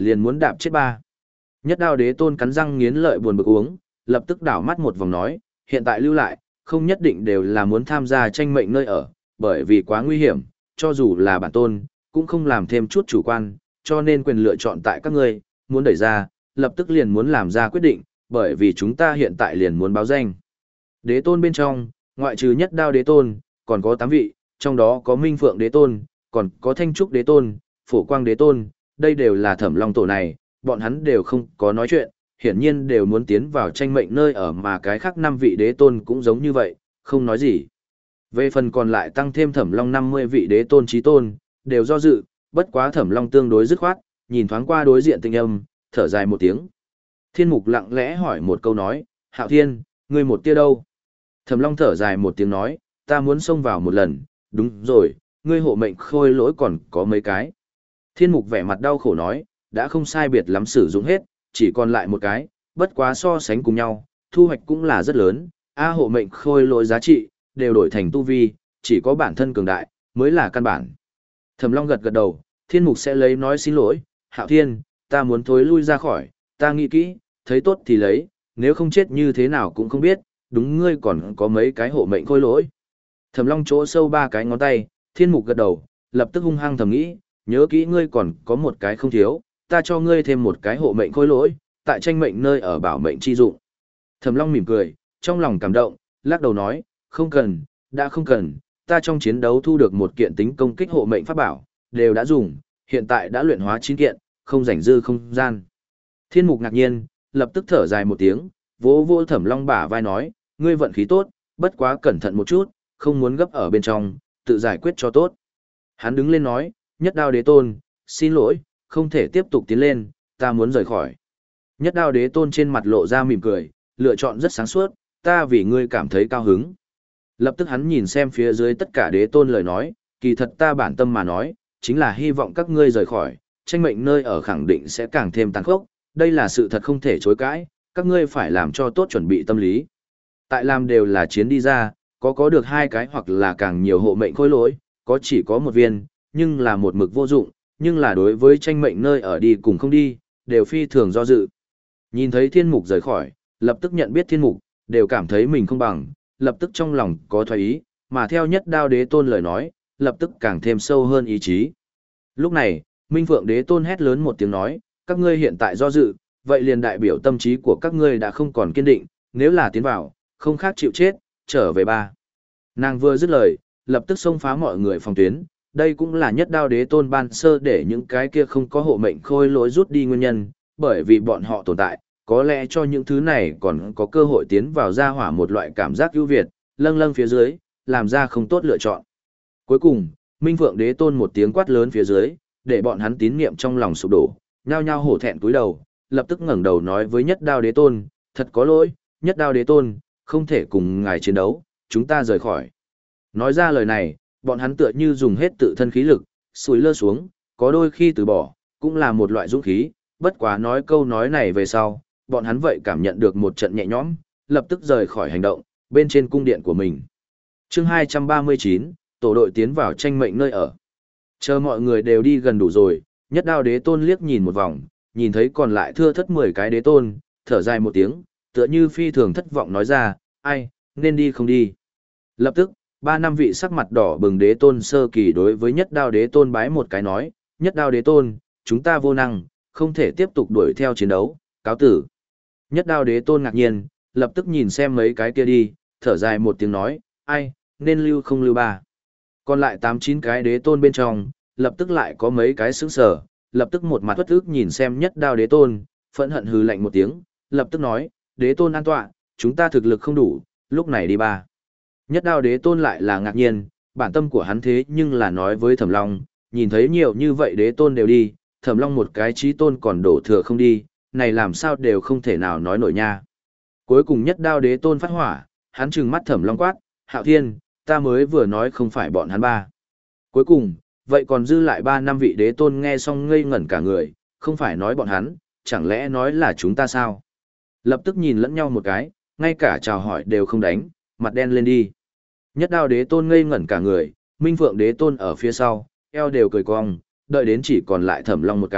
Speaker 1: liền muốn đạp chết ba. Nhất đao đế tôn cắn răng nghiến lợi buồn bực uống, lập tức đảo mắt một vòng nói, hiện tại lưu lại, không nhất định đều là muốn tham gia tranh mệnh nơi ở, bởi vì quá nguy hiểm, cho dù là bản tôn, cũng không làm thêm chút chủ quan, cho nên quyền lựa chọn tại các ngươi, muốn đẩy ra, lập tức liền muốn làm ra quyết định, bởi vì chúng ta hiện tại liền muốn báo danh. Đế tôn bên trong, ngoại trừ nhất đao đế tôn, còn có tám vị, trong đó có Minh Phượng đế tôn, còn có Thanh Trúc đế tôn, Phổ Quang đế tôn, đây đều là Thẩm Long tổ này, bọn hắn đều không có nói chuyện, hiển nhiên đều muốn tiến vào tranh mệnh nơi ở mà cái khác năm vị đế tôn cũng giống như vậy, không nói gì. Về phần còn lại tăng thêm Thẩm Long năm mươi vị đế tôn chí tôn, đều do dự, bất quá Thẩm Long tương đối dứt khoát, nhìn thoáng qua đối diện Tinh Âm, thở dài một tiếng. Thiên Mục lặng lẽ hỏi một câu nói, Hạo Thiên, ngươi một tia đâu? Thẩm Long thở dài một tiếng nói, ta muốn xông vào một lần, đúng rồi, ngươi hộ mệnh khôi lỗi còn có mấy cái. Thiên Mục vẻ mặt đau khổ nói, đã không sai biệt lắm sử dụng hết, chỉ còn lại một cái, bất quá so sánh cùng nhau, thu hoạch cũng là rất lớn, a hộ mệnh khôi lỗi giá trị, đều đổi thành tu vi, chỉ có bản thân cường đại, mới là căn bản. Thẩm Long gật gật đầu, Thiên Mục sẽ lấy nói xin lỗi, Hạo Thiên, ta muốn thối lui ra khỏi, ta nghĩ kỹ, thấy tốt thì lấy, nếu không chết như thế nào cũng không biết, đúng ngươi còn có mấy cái hộ mệnh khôi lỗi. Thẩm Long chỗ sâu ba cái ngón tay, Thiên Mục gật đầu, lập tức hung hăng thầm nghĩ, nhớ kỹ ngươi còn có một cái không thiếu, ta cho ngươi thêm một cái hộ mệnh khôi lỗi, tại tranh mệnh nơi ở bảo mệnh chi dụng. Thẩm Long mỉm cười, trong lòng cảm động, lắc đầu nói, không cần, đã không cần, ta trong chiến đấu thu được một kiện tính công kích hộ mệnh pháp bảo, đều đã dùng, hiện tại đã luyện hóa chín kiện, không rảnh dư không gian. Thiên Mục ngạc nhiên, lập tức thở dài một tiếng, vỗ vỗ Thẩm Long bả vai nói, ngươi vận khí tốt, bất quá cẩn thận một chút, không muốn gấp ở bên trong, tự giải quyết cho tốt. Hắn đứng lên nói, Nhất Đao đế tôn, xin lỗi, không thể tiếp tục tiến lên, ta muốn rời khỏi. Nhất Đao đế tôn trên mặt lộ ra mỉm cười, lựa chọn rất sáng suốt, ta vì ngươi cảm thấy cao hứng. Lập tức hắn nhìn xem phía dưới tất cả đế tôn lời nói, kỳ thật ta bản tâm mà nói, chính là hy vọng các ngươi rời khỏi, tranh mệnh nơi ở khẳng định sẽ càng thêm tàn khốc, đây là sự thật không thể chối cãi, các ngươi phải làm cho tốt chuẩn bị tâm lý. Tại làm đều là chiến đi ra, có có được hai cái hoặc là càng nhiều hộ mệnh khôi lỗi, có chỉ có một viên, nhưng là một mực vô dụng, nhưng là đối với tranh mệnh nơi ở đi cùng không đi, đều phi thường do dự. Nhìn thấy Thiên Mục rời khỏi, lập tức nhận biết Thiên Mục, đều cảm thấy mình không bằng, lập tức trong lòng có thoái ý, mà theo Nhất Đao đế tôn lời nói, lập tức càng thêm sâu hơn ý chí. Lúc này, Minh Phượng đế tôn hét lớn một tiếng nói, các ngươi hiện tại do dự, vậy liền đại biểu tâm trí của các ngươi đã không còn kiên định, nếu là tiến vào, không khác chịu chết, trở về ba. Nàng vừa dứt lời, lập tức xông phá mọi người phòng tuyến, đây cũng là Nhất Đao đế tôn ban sơ để những cái kia không có hộ mệnh khôi lỗi rút đi nguyên nhân, bởi vì bọn họ tồn tại, có lẽ cho những thứ này còn có cơ hội tiến vào gia hỏa một loại cảm giác ưu việt, lâng lâng phía dưới, làm ra không tốt lựa chọn. Cuối cùng, Minh Phượng đế tôn một tiếng quát lớn phía dưới, để bọn hắn tín niệm trong lòng sụp đổ, nhao nhao hổ thẹn cúi đầu, lập tức ngẩng đầu nói với Nhất Đao đế tôn, thật có lỗi, Nhất Đao đế tôn, không thể cùng ngài chiến đấu, chúng ta rời khỏi. Nói ra lời này, bọn hắn tựa như dùng hết tự thân khí lực, sùi lơ xuống, có đôi khi từ bỏ, cũng là một loại dũng khí, bất quá nói câu nói này về sau, bọn hắn vậy cảm nhận được một trận nhẹ nhõm, lập tức rời khỏi hành động, bên trên cung điện của mình. Chương hai trăm ba mươi chín, tổ đội tiến vào tranh mệnh nơi ở. Chờ mọi người đều đi gần đủ rồi, Nhất Đao đế tôn liếc nhìn một vòng, nhìn thấy còn lại thưa thất mười cái đế tôn, thở dài một tiếng, tựa như phi thường thất vọng nói ra, ai, nên đi không đi. Lập tức, ba năm vị sắc mặt đỏ bừng đế tôn sơ kỳ đối với Nhất Đao đế tôn bái một cái nói, Nhất Đao đế tôn, chúng ta vô năng, không thể tiếp tục đuổi theo chiến đấu, cáo tử. Nhất Đao đế tôn ngạc nhiên, lập tức nhìn xem mấy cái kia đi, thở dài một tiếng nói, ai, nên lưu không lưu ba. Còn lại tám chín cái đế tôn bên trong, lập tức lại có mấy cái sững sờ, lập tức một mặt bất ức nhìn xem Nhất Đao đế tôn, phẫn hận hừ lạnh một tiếng, lập tức nói, đế tôn an tọa, chúng ta thực lực không đủ, lúc này đi ba. Nhất Đao đế tôn lại là ngạc nhiên, bản tâm của hắn thế nhưng là nói với Thẩm Long, nhìn thấy nhiều như vậy đế tôn đều đi, Thẩm Long một cái chí tôn còn đổ thừa không đi, này làm sao đều không thể nào nói nổi nha. Cuối cùng Nhất Đao đế tôn phát hỏa, hắn trừng mắt Thẩm Long quát, Hạo Thiên, ta mới vừa nói không phải bọn hắn ba. Cuối cùng, vậy còn dư lại ba năm vị đế tôn nghe xong ngây ngẩn cả người, không phải nói bọn hắn, chẳng lẽ nói là chúng ta sao? Lập tức nhìn lẫn nhau một cái, ngay cả chào hỏi đều không đánh, mặt đen lên đi. Nhất Đao đế tôn ngây ngẩn cả người, Minh Phượng đế tôn ở phía sau, eo đều cười cong, đợi đến chỉ còn lại Thẩm Long một cái,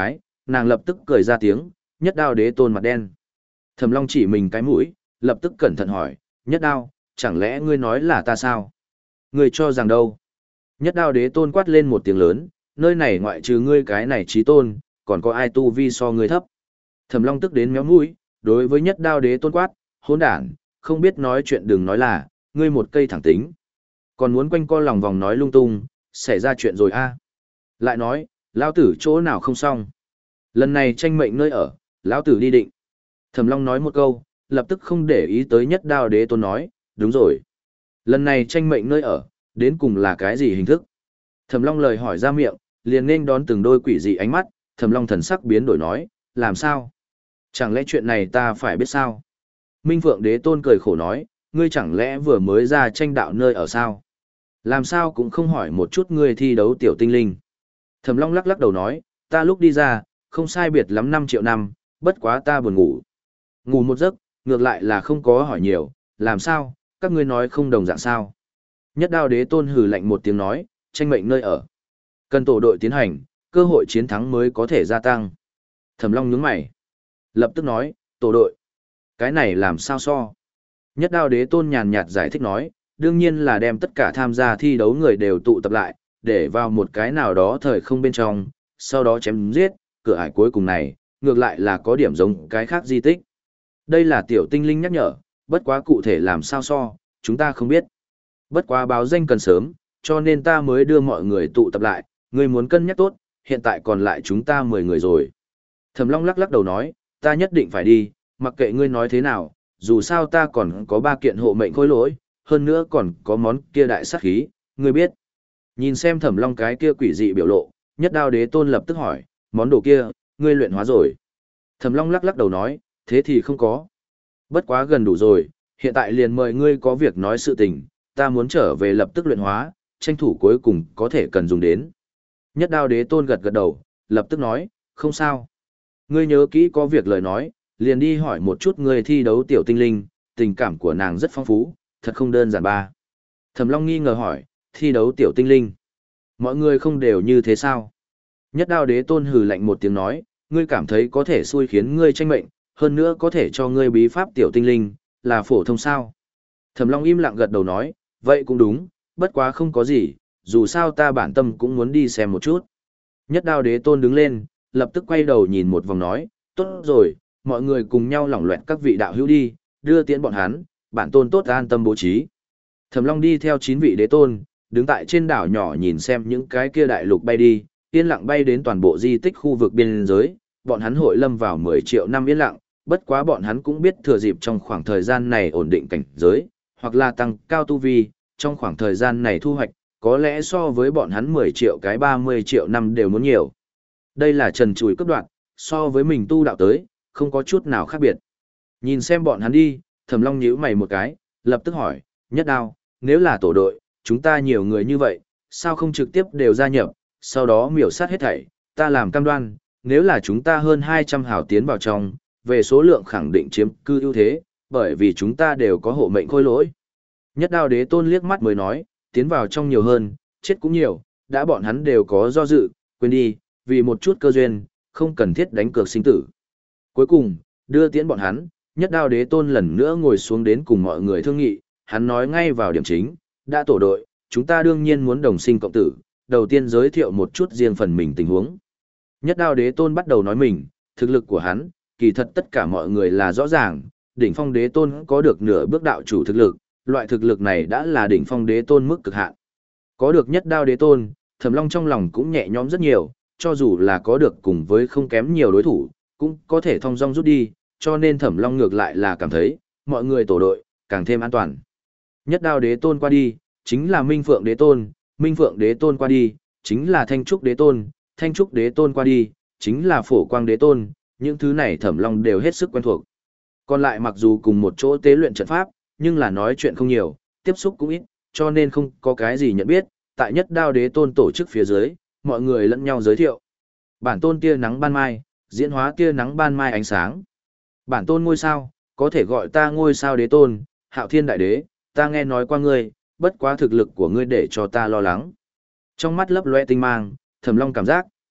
Speaker 1: nàng lập tức cười ra tiếng, Nhất Đao Đế Tôn mặt đen. Thẩm Long chỉ mình cái mũi, lập tức cẩn thận hỏi, Nhất Đao, chẳng lẽ ngươi nói là ta sao? Ngươi cho rằng đâu? Nhất Đao Đế Tôn quát lên một tiếng lớn, nơi này ngoại trừ ngươi cái này chí tôn, còn có ai tu vi so ngươi thấp? Thẩm Long tức đến méo mũi, đối với Nhất Đao Đế Tôn quát, hỗn đản, không biết nói chuyện đừng nói là, ngươi một cây thẳng tính. Còn muốn quanh co lòng vòng nói lung tung, xảy ra chuyện rồi a. Lại nói, lão tử chỗ nào không xong. Lần này tranh mệnh nơi ở, lão tử đi định. Thẩm Long nói một câu, lập tức không để ý tới Nhất Đao Đế Tôn nói, đúng rồi. Lần này tranh mệnh nơi ở, đến cùng là cái gì hình thức? Thẩm Long lời hỏi ra miệng, liền nên đón từng đôi quỷ dị ánh mắt, Thẩm Long thần sắc biến đổi nói, làm sao? Chẳng lẽ chuyện này ta phải biết sao? Minh Phượng Đế Tôn cười khổ nói, ngươi chẳng lẽ vừa mới ra tranh đạo nơi ở sao? Làm sao cũng không hỏi một chút ngươi thi đấu tiểu tinh linh. Thẩm Long lắc lắc đầu nói, ta lúc đi ra, không sai biệt lắm năm triệu năm, bất quá ta buồn ngủ. Ngủ một giấc, ngược lại là không có hỏi nhiều, làm sao, các ngươi nói không đồng dạng sao? Nhất Đao Đế Tôn hừ lạnh một tiếng nói, tranh mệnh nơi ở. Cần tổ đội tiến hành, cơ hội chiến thắng mới có thể gia tăng. Thẩm Long nhướng mày. Lập tức nói, tổ đội. Cái này làm sao so? Nhất Đao Đế Tôn nhàn nhạt giải thích nói, đương nhiên là đem tất cả tham gia thi đấu người đều tụ tập lại, để vào một cái nào đó thời không bên trong, sau đó chém giết, cửa ải cuối cùng này, ngược lại là có điểm giống cái khác di tích. Đây là tiểu tinh linh nhắc nhở, bất quá cụ thể làm sao so, chúng ta không biết. Bất quá báo danh cần sớm, cho nên ta mới đưa mọi người tụ tập lại, ngươi muốn cân nhắc tốt, hiện tại còn lại chúng ta mười người rồi. Thẩm Long lắc lắc đầu nói, ta nhất định phải đi, mặc kệ ngươi nói thế nào, dù sao ta còn có ba kiện hộ mệnh khối lỗi, hơn nữa còn có món kia đại sát khí, ngươi biết. Nhìn xem Thẩm Long cái kia quỷ dị biểu lộ, Nhất Đao Đế Tôn lập tức hỏi, món đồ kia, ngươi luyện hóa rồi. Thẩm Long lắc lắc đầu nói, thế thì không có. Bất quá gần đủ rồi, hiện tại liền mời ngươi có việc nói sự tình, ta muốn trở về lập tức luyện hóa, tranh thủ cuối cùng có thể cần dùng đến. Nhất Đao Đế Tôn gật gật đầu, lập tức nói, không sao. Ngươi nhớ kỹ có việc lời nói, liền đi hỏi một chút ngươi thi đấu tiểu tinh linh, tình cảm của nàng rất phong phú, thật không đơn giản ba. Thẩm Long nghi ngờ hỏi, thi đấu tiểu tinh linh. Mọi người không đều như thế sao? Nhất Đao Đế Tôn hừ lạnh một tiếng nói, ngươi cảm thấy có thể xui khiến ngươi tranh mệnh, hơn nữa có thể cho ngươi bí pháp tiểu tinh linh, là phổ thông sao? Thẩm Long im lặng gật đầu nói, vậy cũng đúng, bất quá không có gì, dù sao ta bản tâm cũng muốn đi xem một chút. Nhất Đao Đế Tôn đứng lên, lập tức quay đầu nhìn một vòng nói, tốt rồi, mọi người cùng nhau lỏng loẹt các vị đạo hữu đi, đưa tiễn bọn hắn, bản tôn tốt an tâm bố trí. Thẩm Long đi theo chín vị đế tôn, đứng tại trên đảo nhỏ nhìn xem những cái kia đại lục bay đi, yên lặng bay đến toàn bộ di tích khu vực biên giới, bọn hắn hội lâm vào mười triệu năm yên lặng, bất quá bọn hắn cũng biết thừa dịp trong khoảng thời gian này ổn định cảnh giới, hoặc là tăng cao tu vi, trong khoảng thời gian này thu hoạch, có lẽ so với bọn hắn mười triệu cái ba mươi triệu năm đều muốn nhiều. Đây là trần trùi cấp đoạn, so với mình tu đạo tới, không có chút nào khác biệt. Nhìn xem bọn hắn đi, Thẩm Long nhíu mày một cái, lập tức hỏi, Nhất Đao, nếu là tổ đội, chúng ta nhiều người như vậy, sao không trực tiếp đều gia nhập, sau đó miểu sát hết thảy, ta làm cam đoan, nếu là chúng ta hơn hai trăm hào tiến vào trong, về số lượng khẳng định chiếm cư ưu thế, bởi vì chúng ta đều có hộ mệnh khôi lỗi. Nhất Đao Đế Tôn liếc mắt mới nói, tiến vào trong nhiều hơn, chết cũng nhiều, đã bọn hắn đều có do dự, quên đi, vì một chút cơ duyên, không cần thiết đánh cược sinh tử. Cuối cùng, đưa tiễn bọn hắn, Nhất Đao Đế Tôn lần nữa ngồi xuống đến cùng mọi người thương nghị, hắn nói ngay vào điểm chính, đã tổ đội, chúng ta đương nhiên muốn đồng sinh cộng tử, đầu tiên giới thiệu một chút riêng phần mình tình huống. Nhất Đao Đế Tôn bắt đầu nói mình, thực lực của hắn, kỳ thật tất cả mọi người là rõ ràng, đỉnh phong đế tôn có được nửa bước đạo chủ thực lực, loại thực lực này đã là đỉnh phong đế tôn mức cực hạn. Có được Nhất Đao Đế Tôn, Thẩm Long trong lòng cũng nhẹ nhõm rất nhiều, cho dù là có được cùng với không kém nhiều đối thủ, cũng có thể thong dong rút đi, cho nên Thẩm Long ngược lại là cảm thấy, mọi người tổ đội, càng thêm an toàn. Nhất Đao Đế Tôn qua đi, chính là Minh Phượng Đế Tôn, Minh Phượng Đế Tôn qua đi, chính là Thanh Trúc Đế Tôn, Thanh Trúc Đế Tôn qua đi, chính là Phổ Quang Đế Tôn, những thứ này Thẩm Long đều hết sức quen thuộc. Còn lại mặc dù cùng một chỗ tế luyện trận pháp, nhưng là nói chuyện không nhiều, tiếp xúc cũng ít, cho nên không có cái gì nhận biết, tại Nhất Đao Đế Tôn tổ chức phía dưới, mọi người lẫn nhau giới thiệu. Bản tôn tia nắng ban mai, diễn hóa tia nắng ban mai ánh sáng. Bản tôn ngôi sao, có thể gọi ta ngôi sao đế tôn, Hạo Thiên Đại Đế, ta nghe nói qua ngươi, bất quá thực lực của ngươi để cho ta lo lắng. Trong mắt lấp loe tinh mang, Thẩm Long cảm giác,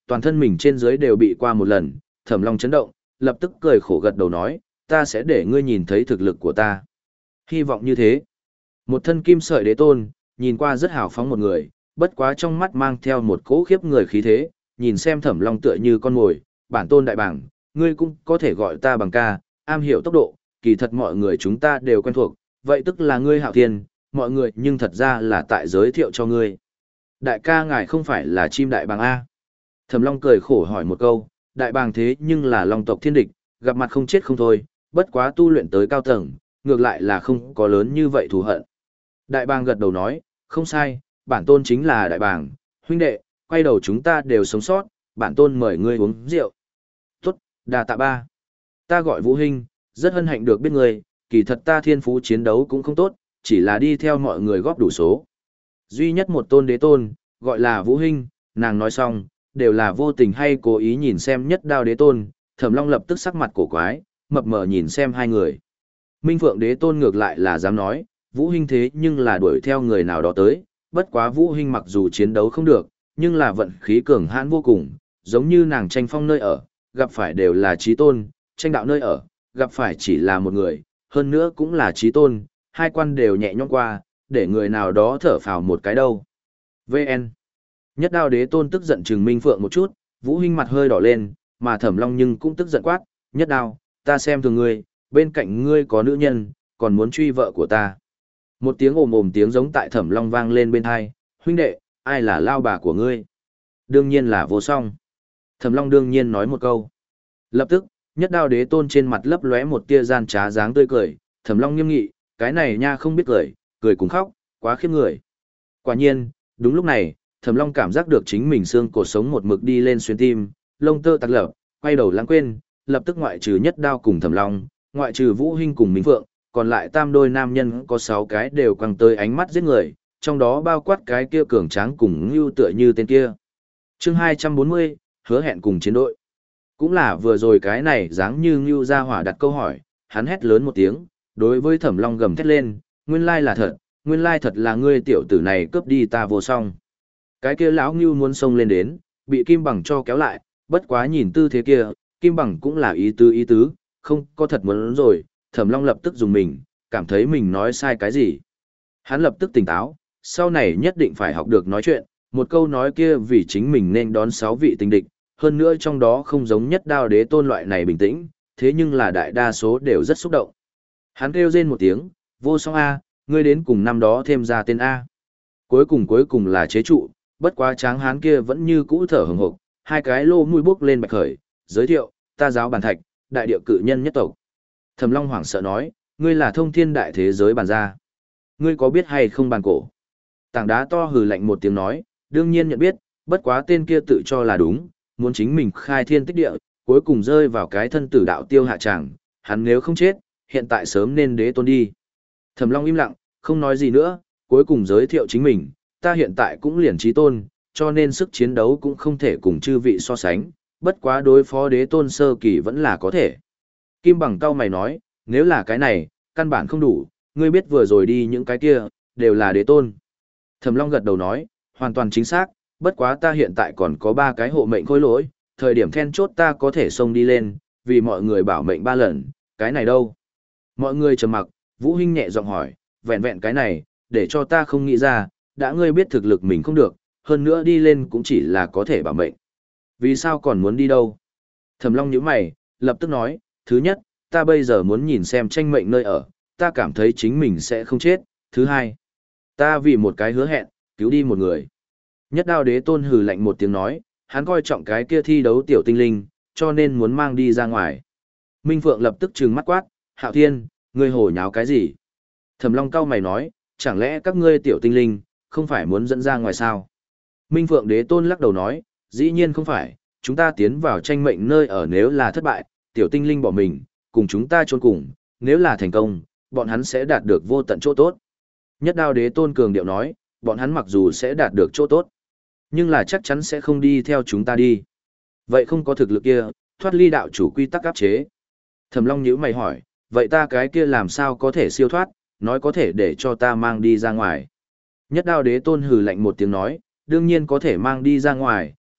Speaker 1: toàn thân mình trên dưới đều bị qua một lần, Thẩm Long chấn động, lập tức cười khổ gật đầu nói, ta sẽ để ngươi nhìn thấy thực lực của ta. Hy vọng như thế. Một thân kim sợi đế tôn, nhìn qua rất hào phóng một người, bất quá trong mắt mang theo một cỗ khiếp người khí thế, nhìn xem Thẩm Long tựa như con mồi, bản tôn đại bảng, ngươi cũng có thể gọi ta bằng ca, am hiểu tốc độ, kỳ thật mọi người chúng ta đều quen thuộc, vậy tức là ngươi Hạo Thiên, mọi người nhưng thật ra là tại giới thiệu cho ngươi. Đại ca ngài không phải là chim đại bàng A. Thẩm Long cười khổ hỏi một câu, đại bàng thế nhưng là long tộc thiên địch, gặp mặt không chết không thôi, bất quá tu luyện tới cao tầng, ngược lại là không có lớn như vậy thù hận. Đại bàng gật đầu nói, không sai, bản tôn chính là đại bàng, huynh đệ, quay đầu chúng ta đều sống sót, bản tôn mời ngươi uống rượu. Tốt, đà tạ ba. Ta gọi Vũ Hinh, rất hân hạnh được biết ngươi, kỳ thật ta thiên phú chiến đấu cũng không tốt, chỉ là đi theo mọi người góp đủ số. Duy nhất một tôn đế tôn, gọi là Vũ Hinh, nàng nói xong, đều là vô tình hay cố ý nhìn xem nhất đao đế tôn, Thẩm Long lập tức sắc mặt cổ quái, mập mờ nhìn xem hai người. Minh Phượng đế tôn ngược lại là dám nói, Vũ Hinh thế nhưng là đuổi theo người nào đó tới, bất quá Vũ Hinh mặc dù chiến đấu không được, nhưng là vận khí cường hãn vô cùng, giống như nàng tranh phong nơi ở, gặp phải đều là chí tôn, tranh đạo nơi ở, gặp phải chỉ là một người, hơn nữa cũng là chí tôn, hai quan đều nhẹ nhõm qua, để người nào đó thở phào một cái đâu. vê en. Nhất đao đế tôn tức giận trừng Minh Phượng một chút, Vũ Hinh mặt hơi đỏ lên, mà Thẩm Long nhưng cũng tức giận quát, nhất đao, ta xem thường ngươi, bên cạnh ngươi có nữ nhân, còn muốn truy vợ của ta. Một tiếng ồm ồm tiếng giống tại Thẩm Long vang lên bên tai, huynh đệ, ai là lao bà của ngươi? Đương nhiên là Vô Song. Thẩm Long đương nhiên nói một câu. Lập tức, nhất đao đế tôn trên mặt lấp lóe một tia gian trá dáng tươi cười, Thẩm Long nghiêm nghị, cái này nha không biết cười, cười cùng khóc, quá khiếp người. Quả nhiên, đúng lúc này, Thẩm Long cảm giác được chính mình xương cổ sống một mực đi lên xuyên tim, lông tơ tạc lở, quay đầu lãng quên, lập tức ngoại trừ nhất đao cùng Thẩm Long, ngoại trừ Vũ Hinh cùng Minh Phượng, còn lại tam đôi nam nhân có sáu cái đều quăng tới ánh mắt giết người, trong đó bao quát cái kia cường tráng cùng như tựa như tên kia. Chương hai trăm bốn mươi, hứa hẹn cùng chiến đội. Cũng là vừa rồi cái này dáng như Ngưu ra hỏa đặt câu hỏi, hắn hét lớn một tiếng, đối với Thẩm Long gầm thét lên, nguyên lai là thật, nguyên lai thật là ngươi tiểu tử này cướp đi ta Vô Song. Cái kia lão Ngưu muốn xông lên đến, bị Kim Bằng cho kéo lại, bất quá nhìn tư thế kia, Kim Bằng cũng là ý tứ ý tứ, không có thật muốn rồi, Thẩm Long lập tức dùng mình, cảm thấy mình nói sai cái gì. Hắn lập tức tỉnh táo, sau này nhất định phải học được nói chuyện, một câu nói kia vì chính mình nên đón sáu vị tình địch, hơn nữa trong đó không giống nhất đao đế tôn loại này bình tĩnh, thế nhưng là đại đa số đều rất xúc động. Hắn kêu rên một tiếng, Vô Song A, ngươi đến cùng năm đó thêm ra tên A. Cuối cùng cuối cùng là chế trụ, bất quá tráng hán kia vẫn như cũ thở hừng hực, hai cái lô mũi bốc lên bạch khởi, giới thiệu, ta giáo bàn thạch, đại địa cự nhân nhất tộc. Thẩm Long hoảng sợ nói, ngươi là thông thiên đại thế giới bàn gia. Ngươi có biết hay không bàn cổ? Tảng đá to hừ lạnh một tiếng nói, đương nhiên nhận biết, bất quá tên kia tự cho là đúng, muốn chính mình khai thiên tích địa, cuối cùng rơi vào cái thân tử đạo tiêu hạ tràng, hắn nếu không chết, hiện tại sớm nên đế tôn đi. Thẩm Long im lặng, không nói gì nữa, cuối cùng giới thiệu chính mình, ta hiện tại cũng liền chí tôn, cho nên sức chiến đấu cũng không thể cùng chư vị so sánh, bất quá đối phó đế tôn sơ kỳ vẫn là có thể. Kim Bằng cao mày nói, nếu là cái này, căn bản không đủ, ngươi biết vừa rồi đi những cái kia, đều là đế tôn. Thẩm Long gật đầu nói, hoàn toàn chính xác, bất quá ta hiện tại còn có ba cái hộ mệnh khối lỗi, thời điểm then chốt ta có thể xông đi lên, vì mọi người bảo mệnh ba lần, cái này đâu? Mọi người trầm mặc, Vũ Hinh nhẹ giọng hỏi, vẹn vẹn cái này, để cho ta không nghĩ ra, đã ngươi biết thực lực mình không được, hơn nữa đi lên cũng chỉ là có thể bảo mệnh. Vì sao còn muốn đi đâu? Thẩm Long nhíu mày, lập tức nói, thứ nhất, ta bây giờ muốn nhìn xem tranh mệnh nơi ở, ta cảm thấy chính mình sẽ không chết. Thứ hai, ta vì một cái hứa hẹn, cứu đi một người. Nhất đao đế tôn hừ lạnh một tiếng nói, hắn coi trọng cái kia thi đấu tiểu tinh linh, cho nên muốn mang đi ra ngoài. Minh Phượng lập tức trừng mắt quát, Hạo Thiên, ngươi hồ nháo cái gì? Thẩm Long cau mày nói, chẳng lẽ các ngươi tiểu tinh linh, không phải muốn dẫn ra ngoài sao? Minh Phượng đế tôn lắc đầu nói, dĩ nhiên không phải, chúng ta tiến vào tranh mệnh nơi ở nếu là thất bại, tiểu tinh linh bỏ mình, cùng chúng ta trốn cùng, nếu là thành công, bọn hắn sẽ đạt được vô tận chỗ tốt. Nhất đao đế tôn cường điệu nói, bọn hắn mặc dù sẽ đạt được chỗ tốt, nhưng là chắc chắn sẽ không đi theo chúng ta đi. Vậy không có thực lực kia, thoát ly đạo chủ quy tắc áp chế. Thẩm Long nhíu mày hỏi, vậy ta cái kia làm sao có thể siêu thoát, nói có thể để cho ta mang đi ra ngoài. Nhất đao đế tôn hừ lạnh một tiếng nói, đương nhiên có thể mang đi ra ngoài,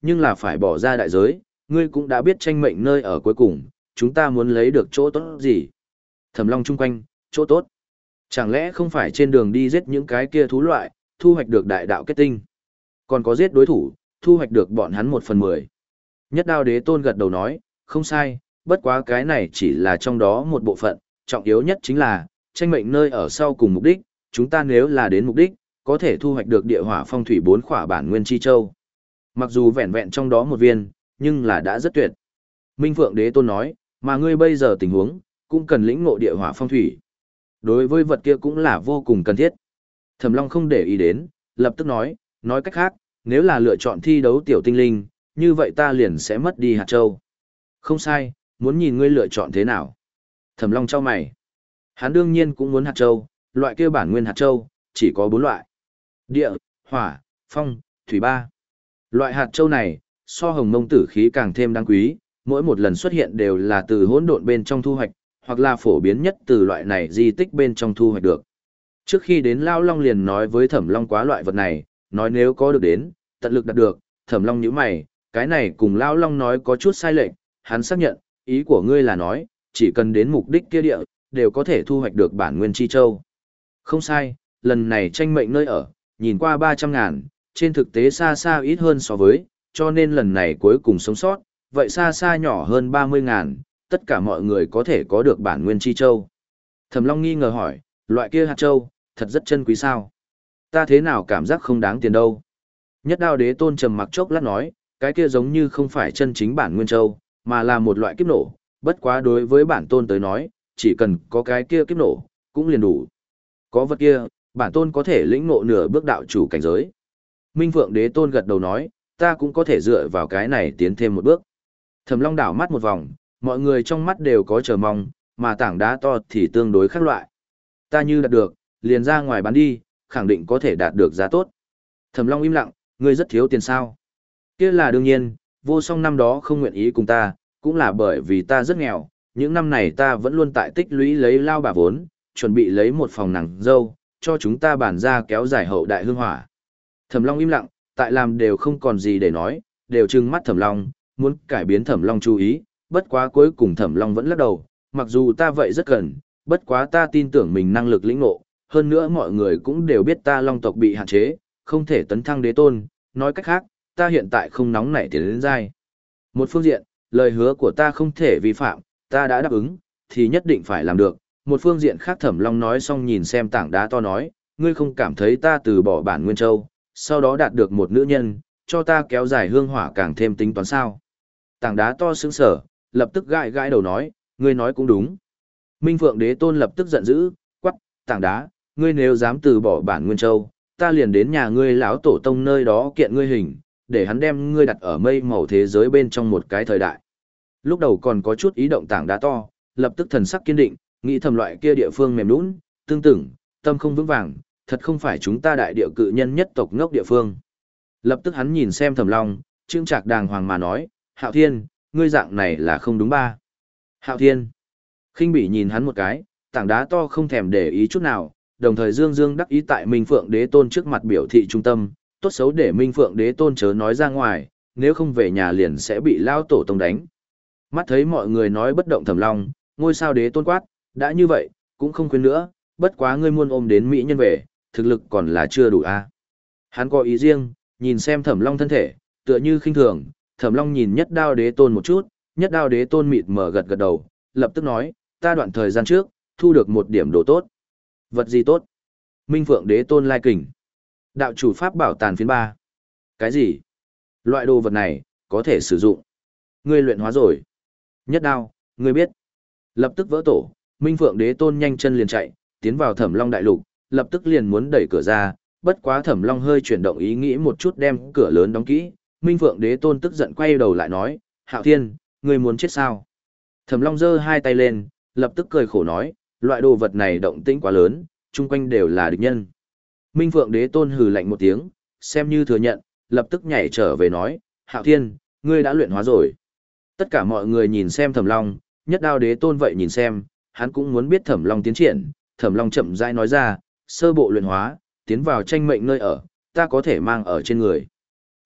Speaker 1: nhưng là phải bỏ ra đại giới, ngươi cũng đã biết tranh mệnh nơi ở cuối cùng, chúng ta muốn lấy được chỗ tốt gì. Thẩm Long chung quanh, chỗ tốt. Chẳng lẽ không phải trên đường đi giết những cái kia thú loại, thu hoạch được đại đạo kết tinh. Còn có giết đối thủ, thu hoạch được bọn hắn một phần mười. Nhất Đao Đế Tôn gật đầu nói, không sai, bất quá cái này chỉ là trong đó một bộ phận, trọng yếu nhất chính là, tranh mệnh nơi ở sau cùng mục đích, chúng ta nếu là đến mục đích, có thể thu hoạch được địa hỏa phong thủy bốn khỏa bản nguyên chi châu. Mặc dù vẹn vẹn trong đó một viên, nhưng là đã rất tuyệt. Minh Phượng Đế Tôn nói, mà ngươi bây giờ tình huống, cũng cần lĩnh ngộ địa hỏa phong thủy. Đối với vật kia cũng là vô cùng cần thiết. Thẩm Long không để ý đến, lập tức nói, nói cách khác, nếu là lựa chọn thi đấu tiểu tinh linh, như vậy ta liền sẽ mất đi hạt châu. Không sai, muốn nhìn ngươi lựa chọn thế nào. Thẩm Long chau mày. Hắn đương nhiên cũng muốn hạt châu, loại kia bản nguyên hạt châu, chỉ có bốn loại. Địa, hỏa, phong, thủy ba. Loại hạt châu này, so hồng mông tử khí càng thêm đáng quý, mỗi một lần xuất hiện đều là từ hỗn độn bên trong thu hoạch, hoặc là phổ biến nhất từ loại này di tích bên trong thu hoạch được. Trước khi đến Lao Long liền nói với Thẩm Long quá loại vật này, nói nếu có được đến, tận lực đạt được, Thẩm Long nhíu mày, cái này cùng Lao Long nói có chút sai lệch, hắn xác nhận, ý của ngươi là nói, chỉ cần đến mục đích kia địa, đều có thể thu hoạch được bản nguyên chi châu. Không sai, lần này tranh mệnh nơi ở, nhìn qua ba trăm ngàn, trên thực tế xa xa ít hơn so với, cho nên lần này cuối cùng sống sót, vậy xa xa nhỏ hơn ba mươi ngàn, tất cả mọi người có thể có được bản nguyên chi châu. Thẩm Long nghi ngờ hỏi, loại kia hạt châu, thật rất chân quý sao? Ta thế nào cảm giác không đáng tiền đâu? Nhất Đao Đế Tôn trầm mặc chốc lát nói, cái kia giống như không phải chân chính bản nguyên châu, mà là một loại kiếp nổ, bất quá đối với bản tôn tới nói, chỉ cần có cái kia kiếp nổ, cũng liền đủ. Có vật kia, bản tôn có thể lĩnh ngộ nửa bước đạo chủ cảnh giới. Minh Phượng Đế Tôn gật đầu nói, ta cũng có thể dựa vào cái này tiến thêm một bước. Thẩm Long đảo mắt một vòng, mọi người trong mắt đều có chờ mong, mà tảng đá to thì tương đối khác loại. Ta như đạt được, liền ra ngoài bán đi, khẳng định có thể đạt được giá tốt. Thẩm Long im lặng, ngươi rất thiếu tiền sao? Kia là đương nhiên, Vô Song năm đó không nguyện ý cùng ta, cũng là bởi vì ta rất nghèo, những năm này ta vẫn luôn tại tích lũy lấy lao bà vốn, chuẩn bị lấy một phòng nàng dâu, cho chúng ta bàn ra kéo dài hậu đại hương hỏa. Thẩm Long im lặng, tại làm đều không còn gì để nói, đều trừng mắt Thẩm Long, muốn cải biến Thẩm Long chú ý, bất quá cuối cùng Thẩm Long vẫn lắc đầu, mặc dù ta vậy rất cần, bất quá ta tin tưởng mình năng lực lĩnh ngộ, hơn nữa mọi người cũng đều biết ta Long tộc bị hạn chế, không thể tấn thăng đế tôn, nói cách khác, ta hiện tại không nóng nảy tiến đến giai. Một phương diện, lời hứa của ta không thể vi phạm, ta đã đáp ứng, thì nhất định phải làm được. Một phương diện khác Thẩm Long nói xong nhìn xem tảng đá to nói, ngươi không cảm thấy ta từ bỏ bản Nguyên Châu, sau đó đạt được một nữ nhân, cho ta kéo dài hương hỏa càng thêm tính toán sao. Tảng đá to sững sở, lập tức gãi gãi đầu nói, ngươi nói cũng đúng. Minh Phượng Đế Tôn lập tức giận dữ, quắc, tảng đá, ngươi nếu dám từ bỏ bản Nguyên Châu, ta liền đến nhà ngươi lão tổ tông nơi đó kiện ngươi hình, để hắn đem ngươi đặt ở mây màu thế giới bên trong một cái thời đại. Lúc đầu còn có chút ý động tảng đá to, lập tức thần sắc kiên định, nghĩ thầm loại kia địa phương mềm nhũn, tương tự, tâm không vững vàng, thật không phải chúng ta đại địa cự nhân nhất tộc ngốc địa phương. Lập tức hắn nhìn xem Thẩm Long, trương trạc đàng hoàng mà nói, Hạo Thiên, ngươi dạng này là không đúng ba. Hạo Thiên, khinh bỉ nhìn hắn một cái, tảng đá to không thèm để ý chút nào, đồng thời dương dương đắc ý tại Minh Phượng Đế Tôn trước mặt biểu thị trung tâm, tốt xấu để Minh Phượng Đế Tôn chớ nói ra ngoài, nếu không về nhà liền sẽ bị lao tổ tông đánh. Mắt thấy mọi người nói bất động Thẩm Long, ngôi sao Đế Tôn quát, đã như vậy, cũng không khuyên nữa, bất quá ngươi muốn ôm đến mỹ nhân về, thực lực còn là chưa đủ a. À? Hắn có ý riêng, nhìn xem Thẩm Long thân thể, tựa như khinh thường, Thẩm Long nhìn Nhất Đao Đế Tôn một chút, Nhất Đao Đế Tôn mịt mờ gật gật đầu, lập tức nói, ta đoạn thời gian trước, thu được một điểm đồ tốt. Vật gì tốt? Minh Phượng Đế Tôn lai kình. Đạo chủ pháp bảo tàn phiến ba. Cái gì? Loại đồ vật này, có thể sử dụng. Ngươi luyện hóa rồi. Nhất Đao, ngươi biết. Lập tức vỡ tổ, Minh Phượng Đế Tôn nhanh chân liền chạy, tiến vào Thẩm Long đại lục, lập tức liền muốn đẩy cửa ra, bất quá Thẩm Long hơi chuyển động ý nghĩ một chút đem cửa lớn đóng kỹ, Minh Phượng Đế Tôn tức giận quay đầu lại nói, Hạo Thiên, ngươi muốn chết sao? Thẩm Long giơ hai tay lên, lập tức cười khổ nói, loại đồ vật này động tĩnh quá lớn, chung quanh đều là địch nhân. Minh Phượng Đế Tôn hừ lạnh một tiếng, xem như thừa nhận, lập tức nhảy trở về nói, Hạo Thiên, ngươi đã luyện hóa rồi. Tất cả mọi người nhìn xem Thẩm Long, Nhất Đao Đế Tôn vậy nhìn xem, hắn cũng muốn biết Thẩm Long tiến triển, Thẩm Long chậm rãi nói ra, sơ bộ luyện hóa, tiến vào tranh mệnh nơi ở, ta có thể mang ở trên người.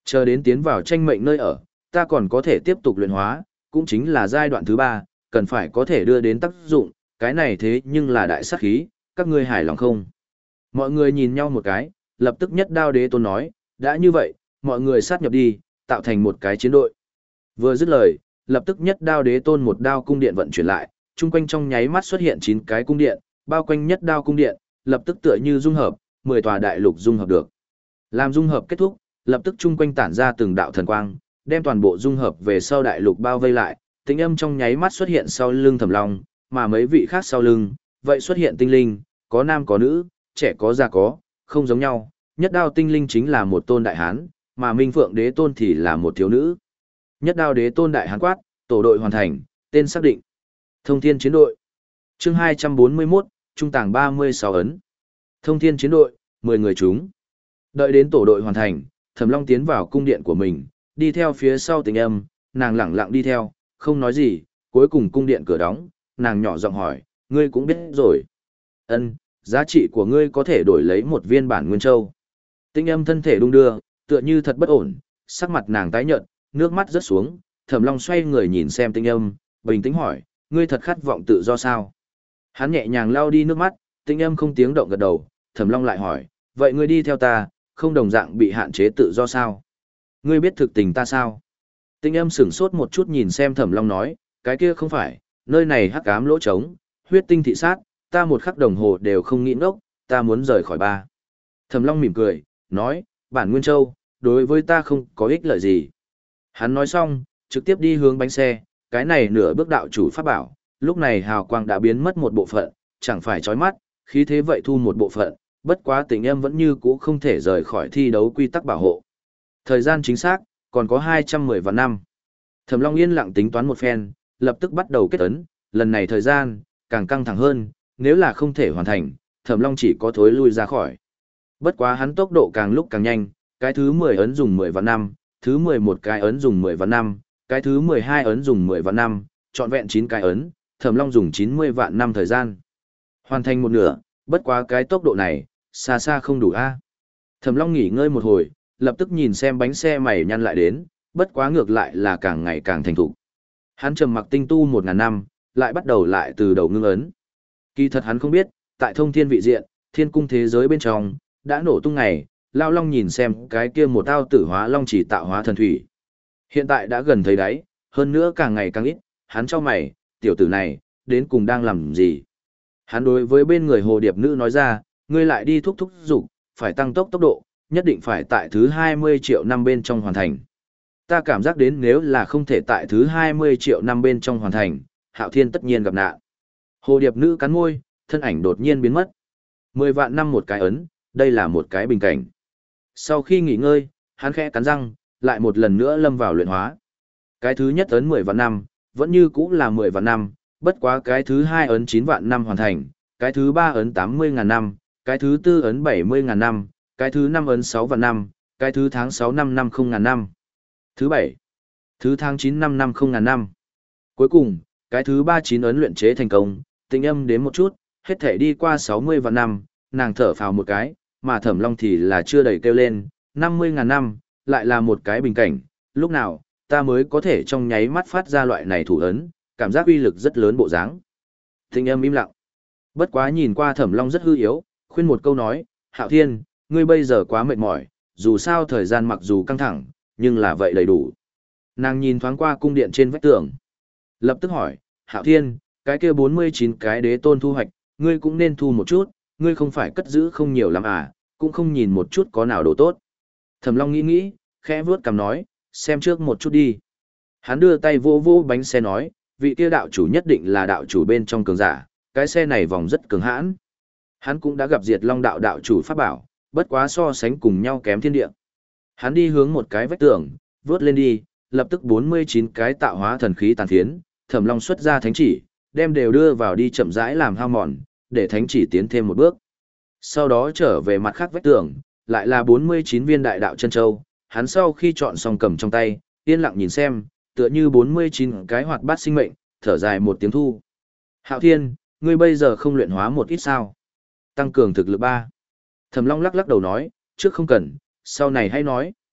Speaker 1: Chờ đến tiến vào tranh mệnh nơi ở, ta còn có thể tiếp tục luyện hóa, cũng chính là giai đoạn thứ ba, cần phải có thể đưa đến tác dụng, cái này thế nhưng là đại sát khí, các ngươi hài lòng không? Mọi người nhìn nhau một cái, lập tức nhất đao đế tôn nói, đã như vậy, mọi người sát nhập đi, tạo thành một cái chiến đội. Vừa dứt lời, lập tức nhất đao đế tôn một đao cung điện vận chuyển lại, chung quanh trong nháy mắt xuất hiện chín cái cung điện, bao quanh nhất đao cung điện, lập tức tựa như dung hợp, mười tòa đại lục dung hợp được. Làm dung hợp kết thúc, lập tức chung quanh tản ra từng đạo thần quang, đem toàn bộ dung hợp về sau đại lục bao vây lại, tinh âm trong nháy mắt xuất hiện sau lưng Thẩm Long, mà mấy vị khác sau lưng, vậy xuất hiện tinh linh, có nam có nữ, trẻ có già có, không giống nhau, nhất đao tinh linh chính là một tôn đại hán, mà Minh Phượng đế tôn thì là một thiếu nữ. Nhất đao đế tôn đại hán quát, tổ đội hoàn thành, tên xác định. Thông thiên chiến đội. Chương hai trăm bốn mươi mốt, trung tàng ba mươi sáu ấn. Thông thiên chiến đội, mười người chúng. Đợi đến tổ đội hoàn thành, Thẩm Long tiến vào cung điện của mình, đi theo phía sau Tình Âm, nàng lẳng lặng đi theo, không nói gì, cuối cùng cung điện cửa đóng, nàng nhỏ giọng hỏi, ngươi cũng biết rồi. Ân, giá trị của ngươi có thể đổi lấy một viên bản nguyên châu. Tình Âm thân thể đung đưa, tựa như thật bất ổn, sắc mặt nàng tái nhợt, nước mắt rớt xuống, Thẩm Long xoay người nhìn xem Tình Âm, bình tĩnh hỏi, ngươi thật khát vọng tự do sao? Hắn nhẹ nhàng lau đi nước mắt, Tình Âm không tiếng động gật đầu, Thẩm Long lại hỏi, vậy ngươi đi theo ta, không đồng dạng bị hạn chế tự do sao? Ngươi biết thực tình ta sao? Tình Âm sửng sốt một chút nhìn xem Thẩm Long nói, cái kia không phải, nơi này hắc ám lỗ trống, huyết tinh thị sát, ta một khắc đồng hồ đều không nghĩ ngốc, ta muốn rời khỏi ba. Thẩm Long mỉm cười, nói, bản Nguyên Châu, đối với ta không có ích lợi gì. Hắn nói xong, trực tiếp đi hướng bánh xe, cái này nửa bước đạo chủ pháp bảo, lúc này hào quang đã biến mất một bộ phận, chẳng phải chói mắt, khí thế vậy thu một bộ phận, bất quá Tình Âm vẫn như cũ không thể rời khỏi thi đấu quy tắc bảo hộ. Thời gian chính xác, còn có hai trăm mười vạn năm. Thẩm Long yên lặng tính toán một phen, lập tức bắt đầu kết ấn, lần này thời gian, càng căng thẳng hơn, nếu là không thể hoàn thành, Thẩm Long chỉ có thối lui ra khỏi. Bất quá hắn tốc độ càng lúc càng nhanh, cái thứ mười ấn dùng mười vạn năm, thứ mười một cái ấn dùng mười vạn năm, cái thứ mười hai ấn dùng mười vạn năm, trọn vẹn chín cái ấn, Thẩm Long dùng chín mươi vạn năm thời gian. Hoàn thành một nửa, bất quá cái tốc độ này, xa xa không đủ a. Thẩm Long nghỉ ngơi một hồi, lập tức nhìn xem bánh xe mày nhăn lại đến, bất quá ngược lại là càng ngày càng thành thục. Hắn trầm mặc tinh tu một ngàn năm, lại bắt đầu lại từ đầu ngưng ấn. Kỳ thật hắn không biết, tại thông thiên vị diện, thiên cung thế giới bên trong, đã nổ tung ngày, Lao Long nhìn xem cái kia một tao tử hóa long chỉ tạo hóa thần thủy. Hiện tại đã gần thấy đáy, hơn nữa càng ngày càng ít, hắn cho mày, tiểu tử này, đến cùng đang làm gì? Hắn đối với bên người hồ điệp nữ nói ra, ngươi lại đi thúc thúc dục, phải tăng tốc tốc độ, nhất định phải tại thứ hai mươi triệu năm bên trong hoàn thành. Ta cảm giác đến nếu là không thể tại thứ hai mươi triệu năm bên trong hoàn thành, Hạo Thiên tất nhiên gặp nạn. Hồ điệp nữ cắn môi, thân ảnh đột nhiên biến mất. Mười vạn năm một cái ấn, đây là một cái bình cảnh. Sau khi nghỉ ngơi, hắn khẽ cắn răng, lại một lần nữa lâm vào luyện hóa. Cái thứ nhất ấn mười vạn năm, vẫn như cũ là mười vạn năm, bất quá cái thứ hai ấn chín vạn năm hoàn thành, cái thứ ba ấn tám mươi ngàn năm, cái thứ tư ấn bảy mươi ngàn năm, cái thứ năm ấn sáu vạn năm, cái thứ tháng sáu năm năm không ngàn năm. Thứ bảy, thứ tháng chín năm năm không ngàn năm. Cuối cùng, cái thứ ba chín ấn luyện chế thành công, Tình Âm đến một chút, hết thể đi qua sáu mươi vạn năm, nàng thở phào một cái, mà Thẩm Long thì là chưa đầy kêu lên, năm mươi ngàn năm, lại là một cái bình cảnh, lúc nào, ta mới có thể trong nháy mắt phát ra loại này thủ ấn, cảm giác uy lực rất lớn bộ dáng. Tình Âm im lặng. Bất quá nhìn qua Thẩm Long rất hư yếu, khuyên một câu nói, Hạo Thiên, ngươi bây giờ quá mệt mỏi, dù sao thời gian mặc dù căng thẳng, nhưng là vậy đầy đủ. Nàng nhìn thoáng qua cung điện trên vách tường. Lập tức hỏi, Hạo Thiên, cái kia bốn mươi chín cái đế tôn thu hoạch, ngươi cũng nên thu một chút, ngươi không phải cất giữ không nhiều lắm à, cũng không nhìn một chút có nào đồ tốt. Thẩm Long nghĩ nghĩ, khẽ vuốt cằm nói, xem trước một chút đi. Hắn đưa tay vô vô bánh xe nói, vị kia đạo chủ nhất định là đạo chủ bên trong cường giả, cái xe này vòng rất cường hãn. Hắn cũng đã gặp Diệt Long đạo đạo chủ pháp bảo, bất quá so sánh cùng nhau kém thiên địa. Hắn đi hướng một cái vách tường, vớt lên đi, lập tức bốn mươi chín cái tạo hóa thần khí tàn phiến, Thẩm Long xuất ra thánh chỉ, đem đều đưa vào đi chậm rãi làm hao mòn, để thánh chỉ tiến thêm một bước. Sau đó trở về mặt khác vách tường, lại là bốn mươi chín viên đại đạo chân châu, hắn sau khi chọn xong cầm trong tay, yên lặng nhìn xem, tựa như bốn mươi chín cái hoạt bát sinh mệnh, thở dài một tiếng thu. Hạo Thiên, ngươi bây giờ không luyện hóa một ít sao? Tăng cường thực lực ba. Thẩm Long lắc lắc đầu nói, trước không cần, sau này hãy nói.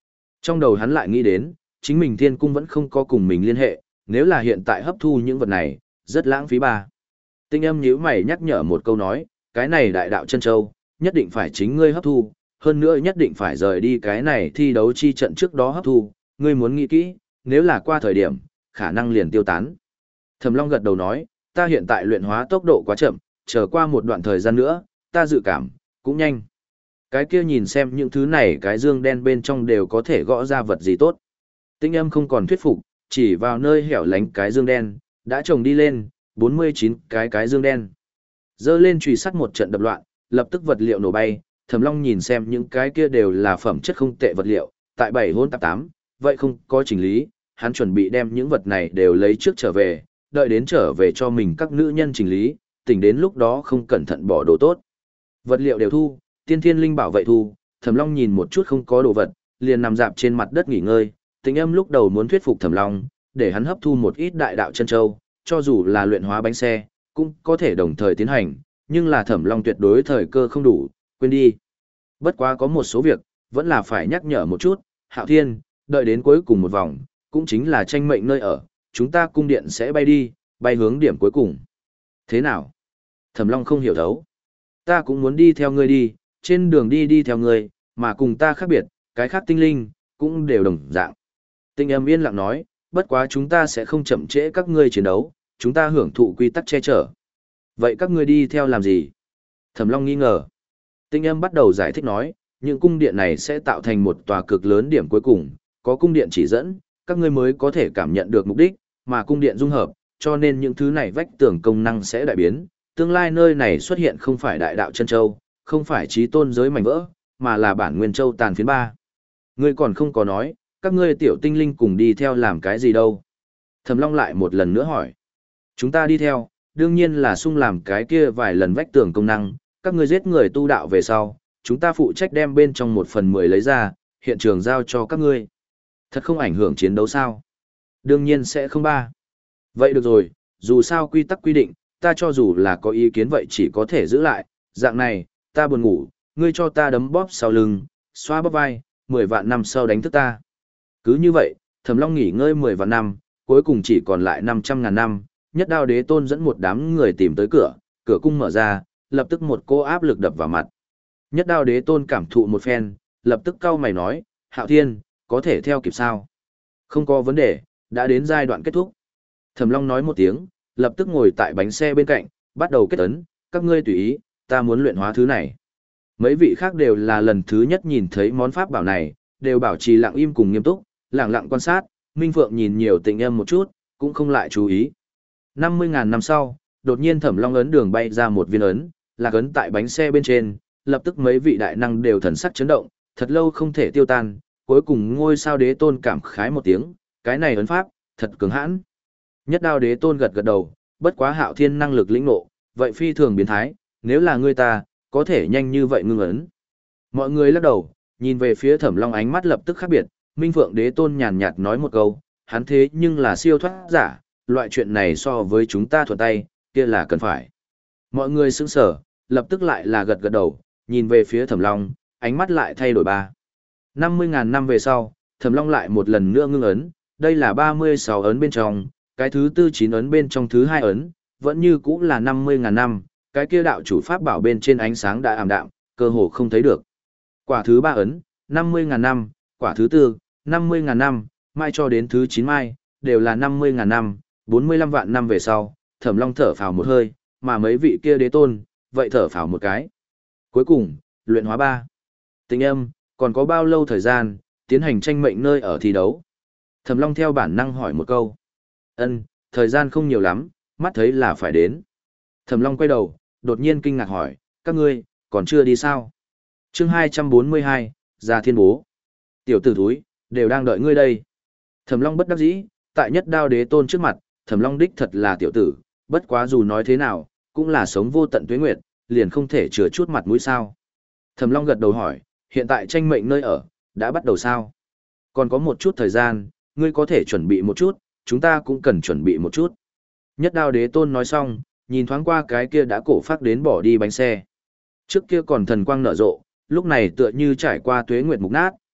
Speaker 1: Trong đầu hắn lại nghĩ đến, chính mình thiên cung vẫn không có cùng mình liên hệ, nếu là hiện tại hấp thu những vật này, rất lãng phí ba. Tinh âm nhíu mày nhắc nhở một câu nói, cái này đại đạo chân châu, nhất định phải chính ngươi hấp thu, hơn nữa nhất định phải rời đi cái này thi đấu chi trận trước đó hấp thu, ngươi muốn nghĩ kỹ, nếu là qua thời điểm, khả năng liền tiêu tán. Thẩm Long gật đầu nói, ta hiện tại luyện hóa tốc độ quá chậm, chờ qua một đoạn thời gian nữa, ta dự cảm, cũng nhanh. Cái kia nhìn xem những thứ này cái dương đen bên trong đều có thể gõ ra vật gì tốt. Tinh âm không còn thuyết phục, chỉ vào nơi hẻo lánh cái dương đen, đã trồng đi lên, bốn mươi chín cái cái dương đen. Dơ lên chùy sắt một trận đập loạn, lập tức vật liệu nổ bay, Thẩm Long nhìn xem những cái kia đều là phẩm chất không tệ vật liệu, tại bảy hôn tạp tám, vậy không có chỉnh lý, hắn chuẩn bị đem những vật này đều lấy trước trở về, đợi đến trở về cho mình các nữ nhân chỉnh lý, tỉnh đến lúc đó không cẩn thận bỏ đồ tốt. Vật liệu đều thu, tiên thiên linh bảo vậy thu, Thẩm Long nhìn một chút không có đồ vật, liền nằm dạp trên mặt đất nghỉ ngơi, Tình Âm lúc đầu muốn thuyết phục Thẩm Long, để hắn hấp thu một ít đại đạo chân châu, cho dù là luyện hóa bánh xe, cũng có thể đồng thời tiến hành, nhưng là Thẩm Long tuyệt đối thời cơ không đủ, quên đi. Bất quá có một số việc, vẫn là phải nhắc nhở một chút, Hạo Thiên, đợi đến cuối cùng một vòng, cũng chính là tranh mệnh nơi ở, chúng ta cung điện sẽ bay đi, bay hướng điểm cuối cùng. Thế nào? Thẩm Long không hiểu thấu. Ta cũng muốn đi theo ngươi đi, trên đường đi đi theo ngươi, mà cùng ta khác biệt, cái khác tinh linh, cũng đều đồng dạng. Tinh Âm yên lặng nói, bất quá chúng ta sẽ không chậm trễ các ngươi chiến đấu, chúng ta hưởng thụ quy tắc che chở. Vậy các ngươi đi theo làm gì? Thẩm Long nghi ngờ. Tinh Âm bắt đầu giải thích nói, những cung điện này sẽ tạo thành một tòa cực lớn điểm cuối cùng, có cung điện chỉ dẫn, các ngươi mới có thể cảm nhận được mục đích, mà cung điện dung hợp, cho nên những thứ này vách tường công năng sẽ đại biến. Tương lai nơi này xuất hiện không phải đại đạo chân châu, không phải trí tôn giới mảnh vỡ, mà là bản nguyên châu tàn phiến ba. Ngươi còn không có nói, các ngươi tiểu tinh linh cùng đi theo làm cái gì đâu? Thẩm Long lại một lần nữa hỏi. Chúng ta đi theo, đương nhiên là sung làm cái kia vài lần vách tường công năng, các ngươi giết người tu đạo về sau, chúng ta phụ trách đem bên trong một phần mười lấy ra, hiện trường giao cho các ngươi. Thật không ảnh hưởng chiến đấu sao? Đương nhiên sẽ không ba. Vậy được rồi, dù sao quy tắc quy định, ta cho dù là có ý kiến vậy chỉ có thể giữ lại, dạng này, ta buồn ngủ, ngươi cho ta đấm bóp sau lưng, xoa bóp vai, mười vạn năm sau đánh thức ta. Cứ như vậy, Thẩm Long nghỉ ngơi mười vạn năm, cuối cùng chỉ còn lại năm trăm ngàn năm, Nhất Đao Đế Tôn dẫn một đám người tìm tới cửa, cửa cung mở ra, lập tức một cô áp lực đập vào mặt. Nhất Đao Đế Tôn cảm thụ một phen, lập tức cau mày nói, Hạo Thiên, có thể theo kịp sao? Không có vấn đề, đã đến giai đoạn kết thúc. Thẩm Long nói một tiếng, lập tức ngồi tại bánh xe bên cạnh, bắt đầu kết ấn, các ngươi tùy ý, ta muốn luyện hóa thứ này. Mấy vị khác đều là lần thứ nhất nhìn thấy món pháp bảo này, đều bảo trì lặng im cùng nghiêm túc, lặng lặng quan sát, Minh Phượng nhìn nhiều Tình Âm một chút, cũng không lại chú ý. năm mươi ngàn năm sau, đột nhiên Thẩm Long ấn đường bay ra một viên ấn, là ấn tại bánh xe bên trên, lập tức mấy vị đại năng đều thần sắc chấn động, thật lâu không thể tiêu tan, cuối cùng ngôi sao đế tôn cảm khái một tiếng, cái này ấn pháp, thật cứng hãn. Nhất Đao Đế Tôn gật gật đầu, bất quá Hạo Thiên năng lực lĩnh ngộ, vậy phi thường biến thái, nếu là ngươi ta, có thể nhanh như vậy ngưng ấn. Mọi người lắc đầu, nhìn về phía Thẩm Long ánh mắt lập tức khác biệt, Minh Phượng Đế Tôn nhàn nhạt nói một câu, hắn thế nhưng là siêu thoát giả, loại chuyện này so với chúng ta thuận tay, kia là cần phải. Mọi người sững sờ, lập tức lại là gật gật đầu, nhìn về phía Thẩm Long, ánh mắt lại thay đổi ba. năm mươi ngàn năm về sau, Thẩm Long lại một lần nữa ngưng ấn, đây là ba mươi sáu ấn bên trong, cái thứ tư chín ấn bên trong thứ hai ấn, vẫn như cũ là năm mươi ngàn năm, cái kia đạo chủ pháp bảo bên trên ánh sáng đã ảm đạm, cơ hồ không thấy được. Quả thứ ba ấn, năm mươi ngàn năm, quả thứ tư, năm mươi ngàn năm, mai cho đến thứ chín mai, đều là năm mươi ngàn năm, bốn mươi lăm vạn năm về sau, Thẩm Long thở phào một hơi, mà mấy vị kia đế tôn, vậy thở phào một cái. Cuối cùng, luyện hóa ba. Tình Âm, còn có bao lâu thời gian, tiến hành tranh mệnh nơi ở thi đấu? Thẩm Long theo bản năng hỏi một câu. Ân, thời gian không nhiều lắm, mắt thấy là phải đến. Thẩm Long quay đầu, đột nhiên kinh ngạc hỏi, các ngươi, còn chưa đi sao? Chương hai trăm bốn mươi hai, Gia Thiên Bố. Tiểu tử thúi, đều đang đợi ngươi đây. Thẩm Long bất đắc dĩ, tại Nhất Đao Đế Tôn trước mặt, Thẩm Long đích thật là tiểu tử, bất quá dù nói thế nào, cũng là sống vô tận tuế nguyệt, liền không thể chừa chút mặt mũi sao. Thẩm Long gật đầu hỏi, hiện tại tranh mệnh nơi ở, đã bắt đầu sao? Còn có một chút thời gian, ngươi có thể chuẩn bị một chút, chúng ta cũng cần chuẩn bị một chút. Nhất Đao Đế Tôn nói xong, nhìn thoáng qua cái kia đã cổ phát đến bỏ đi bánh xe. Trước kia còn thần quang nở rộ, lúc này tựa như trải qua tuế nguyệt mục nát,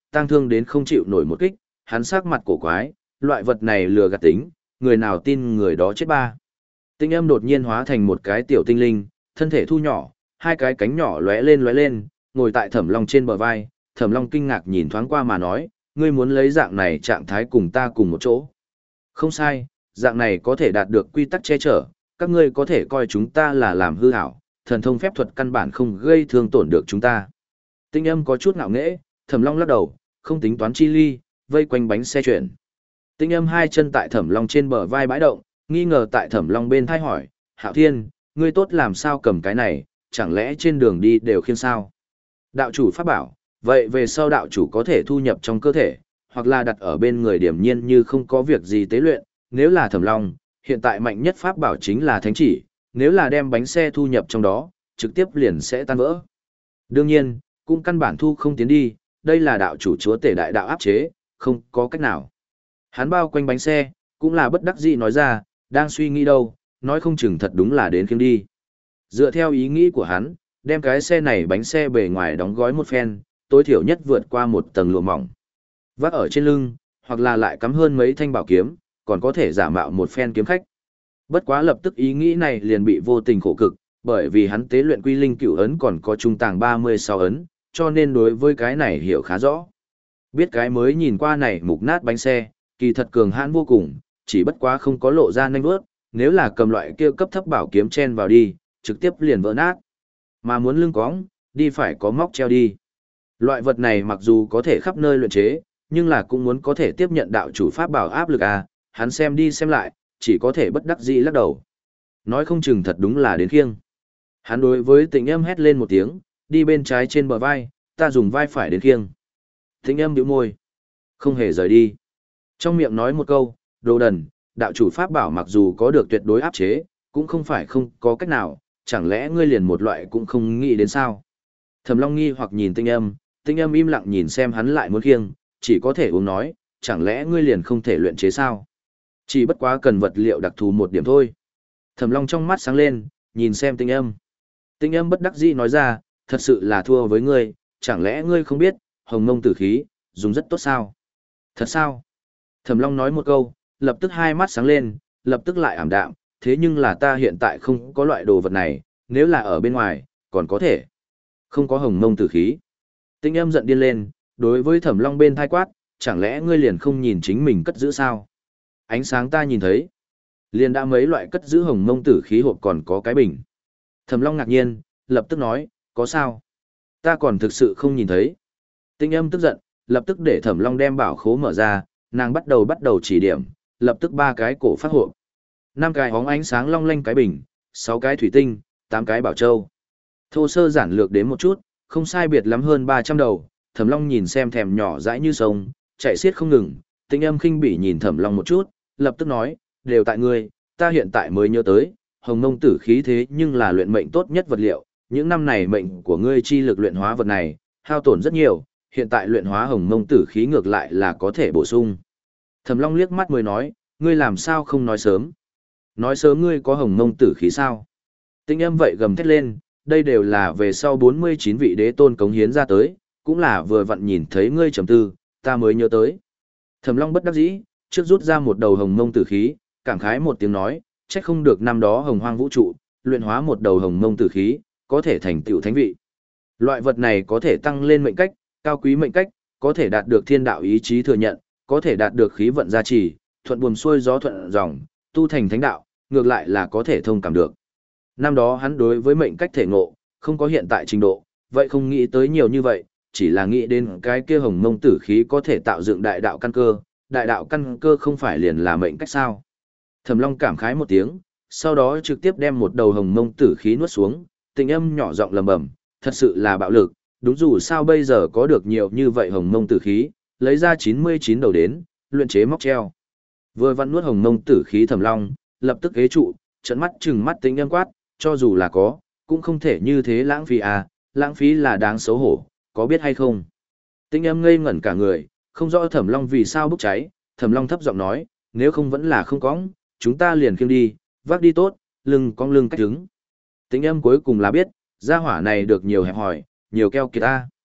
Speaker 1: tang thương đến không chịu nổi một kích, hắn sắc mặt cổ quái, loại vật này lừa gạt tính, người nào tin người đó chết ba. Tinh âm đột nhiên hóa thành một cái tiểu tinh linh, thân thể thu nhỏ, hai cái cánh nhỏ lóe lên lóe lên, ngồi tại Thẩm Long trên bờ vai, Thẩm Long kinh ngạc nhìn thoáng qua mà nói, ngươi muốn lấy dạng này trạng thái cùng ta cùng một chỗ. Không sai, dạng này có thể đạt được quy tắc che chở, các ngươi có thể coi chúng ta là làm hư hảo, thần thông phép thuật căn bản không gây thương tổn được chúng ta. Tinh âm có chút ngạo nghễ, Thẩm Long lắc đầu, không tính toán chi ly, vây quanh bánh xe chuyển. Tinh âm hai chân tại Thẩm Long trên bờ vai bãi động, nghi ngờ tại Thẩm Long bên thai hỏi, Hạo Thiên, ngươi tốt làm sao cầm cái này, chẳng lẽ trên đường đi đều khiêng sao? Đạo chủ pháp bảo, vậy về sau đạo chủ có thể thu nhập trong cơ thể, hoặc là đặt ở bên người điểm nhiên như không có việc gì tế luyện, nếu là Thẩm Long, hiện tại mạnh nhất pháp bảo chính là thánh chỉ, nếu là đem bánh xe thu nhập trong đó, trực tiếp liền sẽ tan vỡ. Đương nhiên, cũng căn bản thu không tiến đi, đây là đạo chủ chúa tể đại đạo áp chế, không có cách nào. Hắn bao quanh bánh xe, cũng là bất đắc dĩ nói ra, đang suy nghĩ đâu, nói không chừng thật đúng là đến khiêng đi. Dựa theo ý nghĩ của hắn, đem cái xe này bánh xe bề ngoài đóng gói một phen, tối thiểu nhất vượt qua một tầng lụa mỏng. Vác ở trên lưng, hoặc là lại cắm hơn mấy thanh bảo kiếm, còn có thể giả mạo một phen kiếm khách. Bất quá lập tức ý nghĩ này liền bị vô tình khổ cực, bởi vì hắn tế luyện quy linh cửu ấn còn có trung tàng ba mươi sáu ấn, cho nên đối với cái này hiểu khá rõ. Biết cái mới nhìn qua này mục nát bánh xe, kỳ thật cường hãn vô cùng, chỉ bất quá không có lộ ra nhanh vớt, nếu là cầm loại kia cấp thấp bảo kiếm chen vào đi, trực tiếp liền vỡ nát. Mà muốn lưng cóng, đi phải có móc treo đi. Loại vật này mặc dù có thể khắp nơi luyện chế, nhưng là cũng muốn có thể tiếp nhận đạo chủ pháp bảo áp lực à, hắn xem đi xem lại, chỉ có thể bất đắc dĩ lắc đầu. Nói không chừng thật đúng là đến khiêng. Hắn đối với Tĩnh Âm hét lên một tiếng, đi bên trái trên bờ vai, ta dùng vai phải đến khiêng. Tĩnh Âm bĩu môi, không hề rời đi. Trong miệng nói một câu, đồ đần, đạo chủ pháp bảo mặc dù có được tuyệt đối áp chế, cũng không phải không có cách nào, chẳng lẽ ngươi liền một loại cũng không nghĩ đến sao? Thẩm Long nghi hoặc nhìn Tĩnh Âm, Tĩnh Âm im lặng nhìn xem hắn lại muốn khiêng, chỉ có thể uống nói, chẳng lẽ ngươi liền không thể luyện chế sao? Chỉ bất quá cần vật liệu đặc thù một điểm thôi. Thẩm Long trong mắt sáng lên, nhìn xem Tĩnh Âm. Tĩnh Âm bất đắc dĩ nói ra, thật sự là thua với ngươi, chẳng lẽ ngươi không biết, hồng mông tử khí, dùng rất tốt sao? Thật sao? Thẩm Long nói một câu, lập tức hai mắt sáng lên, lập tức lại ảm đạm, thế nhưng là ta hiện tại không có loại đồ vật này, nếu là ở bên ngoài, còn có thể. Không có hồng mông tử khí. Tĩnh Âm giận điên lên, đối với Thẩm Long bên thai quát, chẳng lẽ ngươi liền không nhìn chính mình cất giữ sao? Ánh sáng ta nhìn thấy. Liền đã mấy loại cất giữ hồng mông tử khí hộp còn có cái bình. Thẩm Long ngạc nhiên, lập tức nói, có sao? Ta còn thực sự không nhìn thấy. Tĩnh Âm tức giận, lập tức để Thẩm Long đem bảo khố mở ra, nàng bắt đầu bắt đầu chỉ điểm, lập tức ba cái cổ phát hộp. Năm cái hóng ánh sáng long lanh cái bình, sáu cái thủy tinh, tám cái bảo châu. Thô sơ giản lược đến một chút, không sai biệt lắm hơn ba trăm đầu, Thẩm Long nhìn xem thèm nhỏ dãi như sông, chạy xiết không ngừng, Tĩnh Âm khinh bỉ nhìn Thẩm Long một chút, lập tức nói, đều tại ngươi, ta hiện tại mới nhớ tới, hồng mông tử khí thế nhưng là luyện mệnh tốt nhất vật liệu, những năm này mệnh của ngươi chi lực luyện hóa vật này, hao tổn rất nhiều, hiện tại luyện hóa hồng mông tử khí ngược lại là có thể bổ sung. Thẩm Long liếc mắt mới nói, ngươi làm sao không nói sớm? Nói sớm ngươi có hồng mông tử khí sao? Tĩnh Âm vậy gầm thét lên, đây đều là về sau bốn mươi chín vị đế tôn cống hiến ra tới, cũng là vừa vặn nhìn thấy ngươi trầm tư, ta mới nhớ tới. Thẩm Long bất đắc dĩ, trước rút ra một đầu hồng mông tử khí, cảm khái một tiếng nói, trách không được năm đó hồng hoang vũ trụ, luyện hóa một đầu hồng mông tử khí, có thể thành tựu thánh vị. Loại vật này có thể tăng lên mệnh cách, cao quý mệnh cách, có thể đạt được thiên đạo ý chí thừa nhận, có thể đạt được khí vận gia trì, thuận buồm xuôi gió thuận dòng, tu thành thánh đạo, ngược lại là có thể thông cảm được. Năm đó hắn đối với mệnh cách thể ngộ, không có hiện tại trình độ, vậy không nghĩ tới nhiều như vậy, chỉ là nghĩ đến cái kia hồng mông tử khí có thể tạo dựng đại đạo căn cơ, đại đạo căn cơ không phải liền là mệnh cách sao. Thẩm Long cảm khái một tiếng, sau đó trực tiếp đem một đầu hồng mông tử khí nuốt xuống, Tĩnh Âm nhỏ giọng lầm bầm, thật sự là bạo lực, đúng dù sao bây giờ có được nhiều như vậy hồng mông tử khí, lấy ra chín mươi chín đầu đến, luyện chế móc treo. Vừa vặn nuốt hồng mông tử khí Thẩm Long, lập tức ghế trụ, trợn mắt trừng mắt Tĩnh Âm quát, cho dù là có, cũng không thể như thế lãng phí à, lãng phí là đáng xấu hổ, có biết hay không? Tĩnh Âm ngây ngẩn cả người, không rõ Thẩm Long vì sao bốc cháy, Thẩm Long thấp giọng nói, nếu không vẫn là không cõng, chúng ta liền khiêng đi, vác đi tốt, lưng cong lưng cách đứng. Tĩnh Âm cuối cùng là biết, gia hỏa này được nhiều hẹp hỏi, nhiều keo kiệt ta.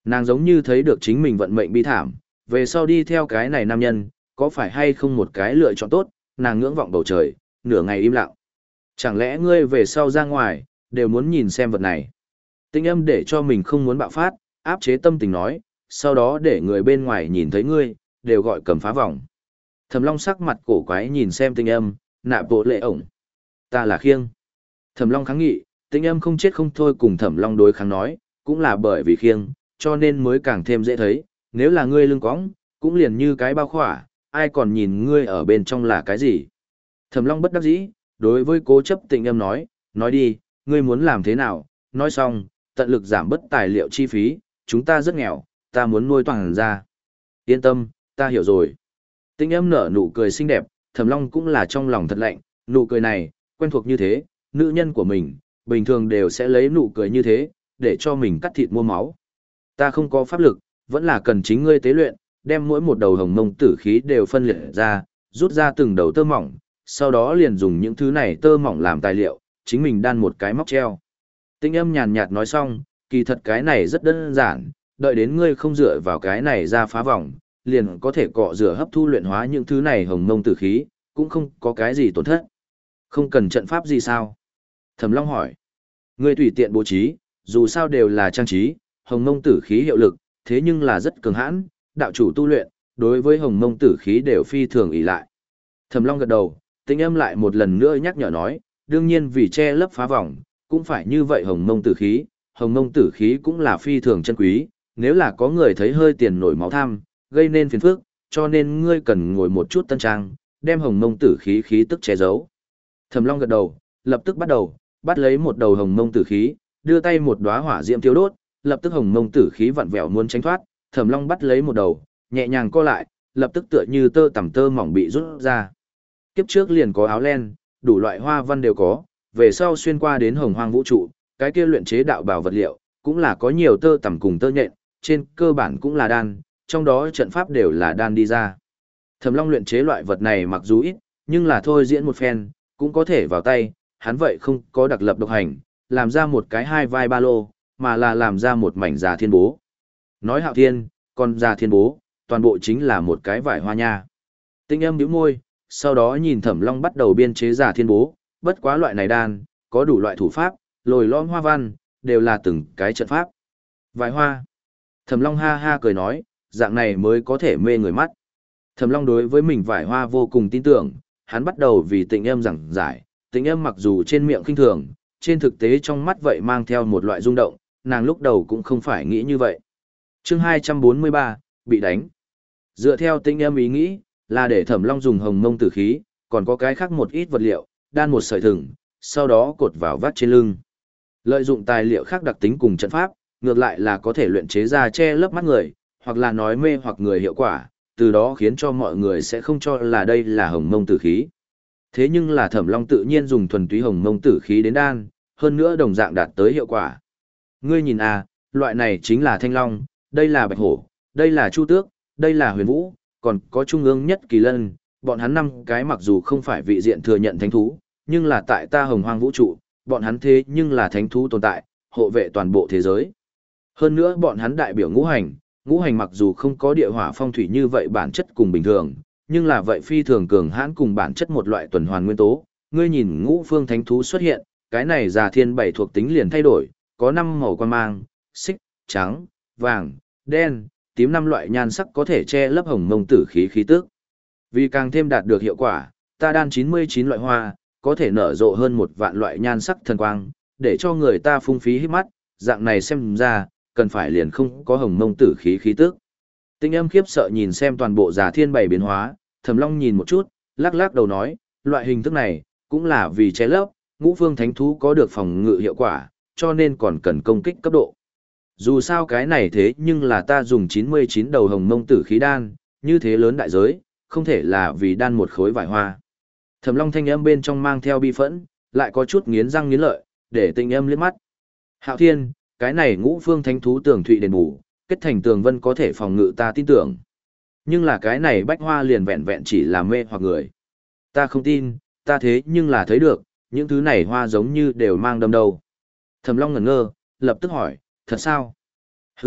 Speaker 1: Nàng giống như thấy được chính mình vận mệnh bi thảm, về sau đi theo cái này nam nhân, có phải hay không một cái lựa chọn tốt, nàng ngưỡng vọng bầu trời, nửa ngày im lặng. Chẳng lẽ ngươi về sau ra ngoài, đều muốn nhìn xem vật này. Tinh âm để cho mình không muốn bạo phát, áp chế tâm tình nói, sau đó để người bên ngoài nhìn thấy ngươi, đều gọi cầm phá vòng. Thẩm Long sắc mặt cổ quái nhìn xem tinh âm, nạ bộ lệ ổng. Ta là khiêng. Thẩm Long kháng nghị, tinh âm không chết không thôi cùng Thẩm Long đối kháng nói, cũng là bởi vì khiêng, cho nên mới càng thêm dễ thấy, nếu là ngươi lưng cõng, cũng liền như cái bao khỏa, ai còn nhìn ngươi ở bên trong là cái gì. Thẩm Long bất đắc dĩ, đối với cố chấp tinh âm nói, nói đi, ngươi muốn làm thế nào, nói xong, tận lực giảm bớt tài liệu chi phí, chúng ta rất nghèo, ta muốn nuôi toàn ra. Yên tâm, ta hiểu rồi. Tinh âm nở nụ cười xinh đẹp, Thẩm Long cũng là trong lòng thật lạnh, nụ cười này, quen thuộc như thế, nữ nhân của mình, bình thường đều sẽ lấy nụ cười như thế, để cho mình cắt thịt mua máu. Ta không có pháp lực, vẫn là cần chính ngươi tế luyện, đem mỗi một đầu hồng mông tử khí đều phân liệt ra, rút ra từng đầu tơ mỏng, sau đó liền dùng những thứ này tơ mỏng làm tài liệu, chính mình đan một cái móc treo. Tinh âm nhàn nhạt nói xong, kỳ thật cái này rất đơn giản, đợi đến ngươi không dựa vào cái này ra phá vòng, liền có thể cọ rửa hấp thu luyện hóa những thứ này hồng mông tử khí, cũng không có cái gì tổn thất. Không cần trận pháp gì sao? Thẩm Long hỏi. Ngươi tùy tiện bố trí, dù sao đều là trang trí, hồng mông tử khí hiệu lực, thế nhưng là rất cường hãn, đạo chủ tu luyện, đối với hồng mông tử khí đều phi thường ỷ lại. Thẩm Long gật đầu, Tinh âm lại một lần nữa nhắc nhở nói, đương nhiên vì che lấp phá vòng, cũng phải như vậy hồng mông tử khí, hồng mông tử khí cũng là phi thường chân quý, nếu là có người thấy hơi tiền nổi máu tham, gây nên phiền phức, cho nên ngươi cần ngồi một chút tân trang, đem hồng mông tử khí khí tức che giấu. Thẩm Long gật đầu, lập tức bắt đầu, bắt lấy một đầu hồng mông tử khí, đưa tay một đóa hỏa diễm thiêu đốt, lập tức hồng mông tử khí vặn vẹo muốn tránh thoát, Thẩm Long bắt lấy một đầu, nhẹ nhàng co lại, lập tức tựa như tơ tằm tơ mỏng bị rút ra. Kiếp trước liền có áo len, đủ loại hoa văn đều có, về sau xuyên qua đến hồng hoang vũ trụ, cái kia luyện chế đạo bảo vật liệu, cũng là có nhiều tơ tằm cùng tơ nhện, trên cơ bản cũng là đan, trong đó trận pháp đều là đan đi ra. Thẩm Long luyện chế loại vật này mặc dù ít, nhưng là thôi diễn một phen, cũng có thể vào tay, hắn vậy không có đặc lập độc hành, làm ra một cái hai vai ba lô, mà là làm ra một mảnh già thiên bố. Nói Hạo Thiên, còn già thiên bố, toàn bộ chính là một cái vải hoa nha. Tinh âm bĩu môi, sau đó nhìn Thẩm Long bắt đầu biên chế già thiên bố, bất quá loại này đan, có đủ loại thủ pháp, lồi lõm hoa văn, đều là từng cái trận pháp. Vải hoa. Thẩm Long ha ha cười nói, dạng này mới có thể mê người mắt. Thẩm Long đối với mình vải hoa vô cùng tin tưởng, hắn bắt đầu vì Tịnh âm giảng giải, Tịnh âm mặc dù trên miệng khinh thường, trên thực tế trong mắt vậy mang theo một loại rung động, nàng lúc đầu cũng không phải nghĩ như vậy. Chương hai trăm bốn mươi ba, bị đánh. Dựa theo Tịnh âm ý nghĩ, là để Thẩm Long dùng hồng mông tử khí, còn có cái khác một ít vật liệu, đan một sợi thừng, sau đó cột vào vắt trên lưng. Lợi dụng tài liệu khác đặc tính cùng trận pháp, ngược lại là có thể luyện chế ra che lấp mắt người, hoặc là nói mê hoặc người hiệu quả, từ đó khiến cho mọi người sẽ không cho là đây là hồng mông tử khí. Thế nhưng là Thẩm Long tự nhiên dùng thuần túy hồng mông tử khí đến đan, hơn nữa đồng dạng đạt tới hiệu quả. Ngươi nhìn à, loại này chính là thanh long, đây là bạch hổ, đây là chu tước, đây là huyền vũ, còn có trung ương nhất kỳ lân, bọn hắn năm cái mặc dù không phải vị diện thừa nhận thánh thú, nhưng là tại ta hồng hoang vũ trụ, bọn hắn thế nhưng là thánh thú tồn tại, hộ vệ toàn bộ thế giới. Hơn nữa bọn hắn đại biểu ngũ hành, ngũ hành mặc dù không có địa hỏa phong thủy như vậy bản chất cùng bình thường, nhưng là vậy phi thường cường hãn cùng bản chất một loại tuần hoàn nguyên tố. Ngươi nhìn ngũ phương thánh thú xuất hiện, cái này già thiên bảy thuộc tính liền thay đổi, có năm màu quan mang, xích, trắng, vàng, đen, tím năm loại nhan sắc có thể che lấp hồng mông tử khí khí tức. Vì càng thêm đạt được hiệu quả, ta đan chín mươi chín loại hoa, có thể nở rộ hơn một vạn loại nhan sắc thần quang, để cho người ta phung phí hít mắt, dạng này xem ra, cần phải liền không có hồng mông tử khí khí tức. Tinh âm khiếp sợ nhìn xem toàn bộ già thiên bảy biến hóa, Thẩm Long nhìn một chút, lắc lắc đầu nói, loại hình thức này, cũng là vì che lấp, ngũ phương thánh thú có được phòng ngự hiệu quả, cho nên còn cần công kích cấp độ. Dù sao cái này thế nhưng là ta dùng chín mươi chín đầu hồng mông tử khí đan, như thế lớn đại giới, không thể là vì đan một khối vải hoa. Thẩm Long thanh âm bên trong mang theo bi phẫn, lại có chút nghiến răng nghiến lợi, để Tinh âm liếc mắt. Hạo Thiên, cái này ngũ phương thánh thú tường thụy đền bù, kết thành tường vân có thể phòng ngự ta tin tưởng. Nhưng là cái này bách hoa liền vẹn vẹn chỉ là mê hoặc người. Ta không tin, ta thế nhưng là thấy được, những thứ này hoa giống như đều mang đâm đầu. Thẩm Long ngẩn ngơ, lập tức hỏi, thật sao? Hừ,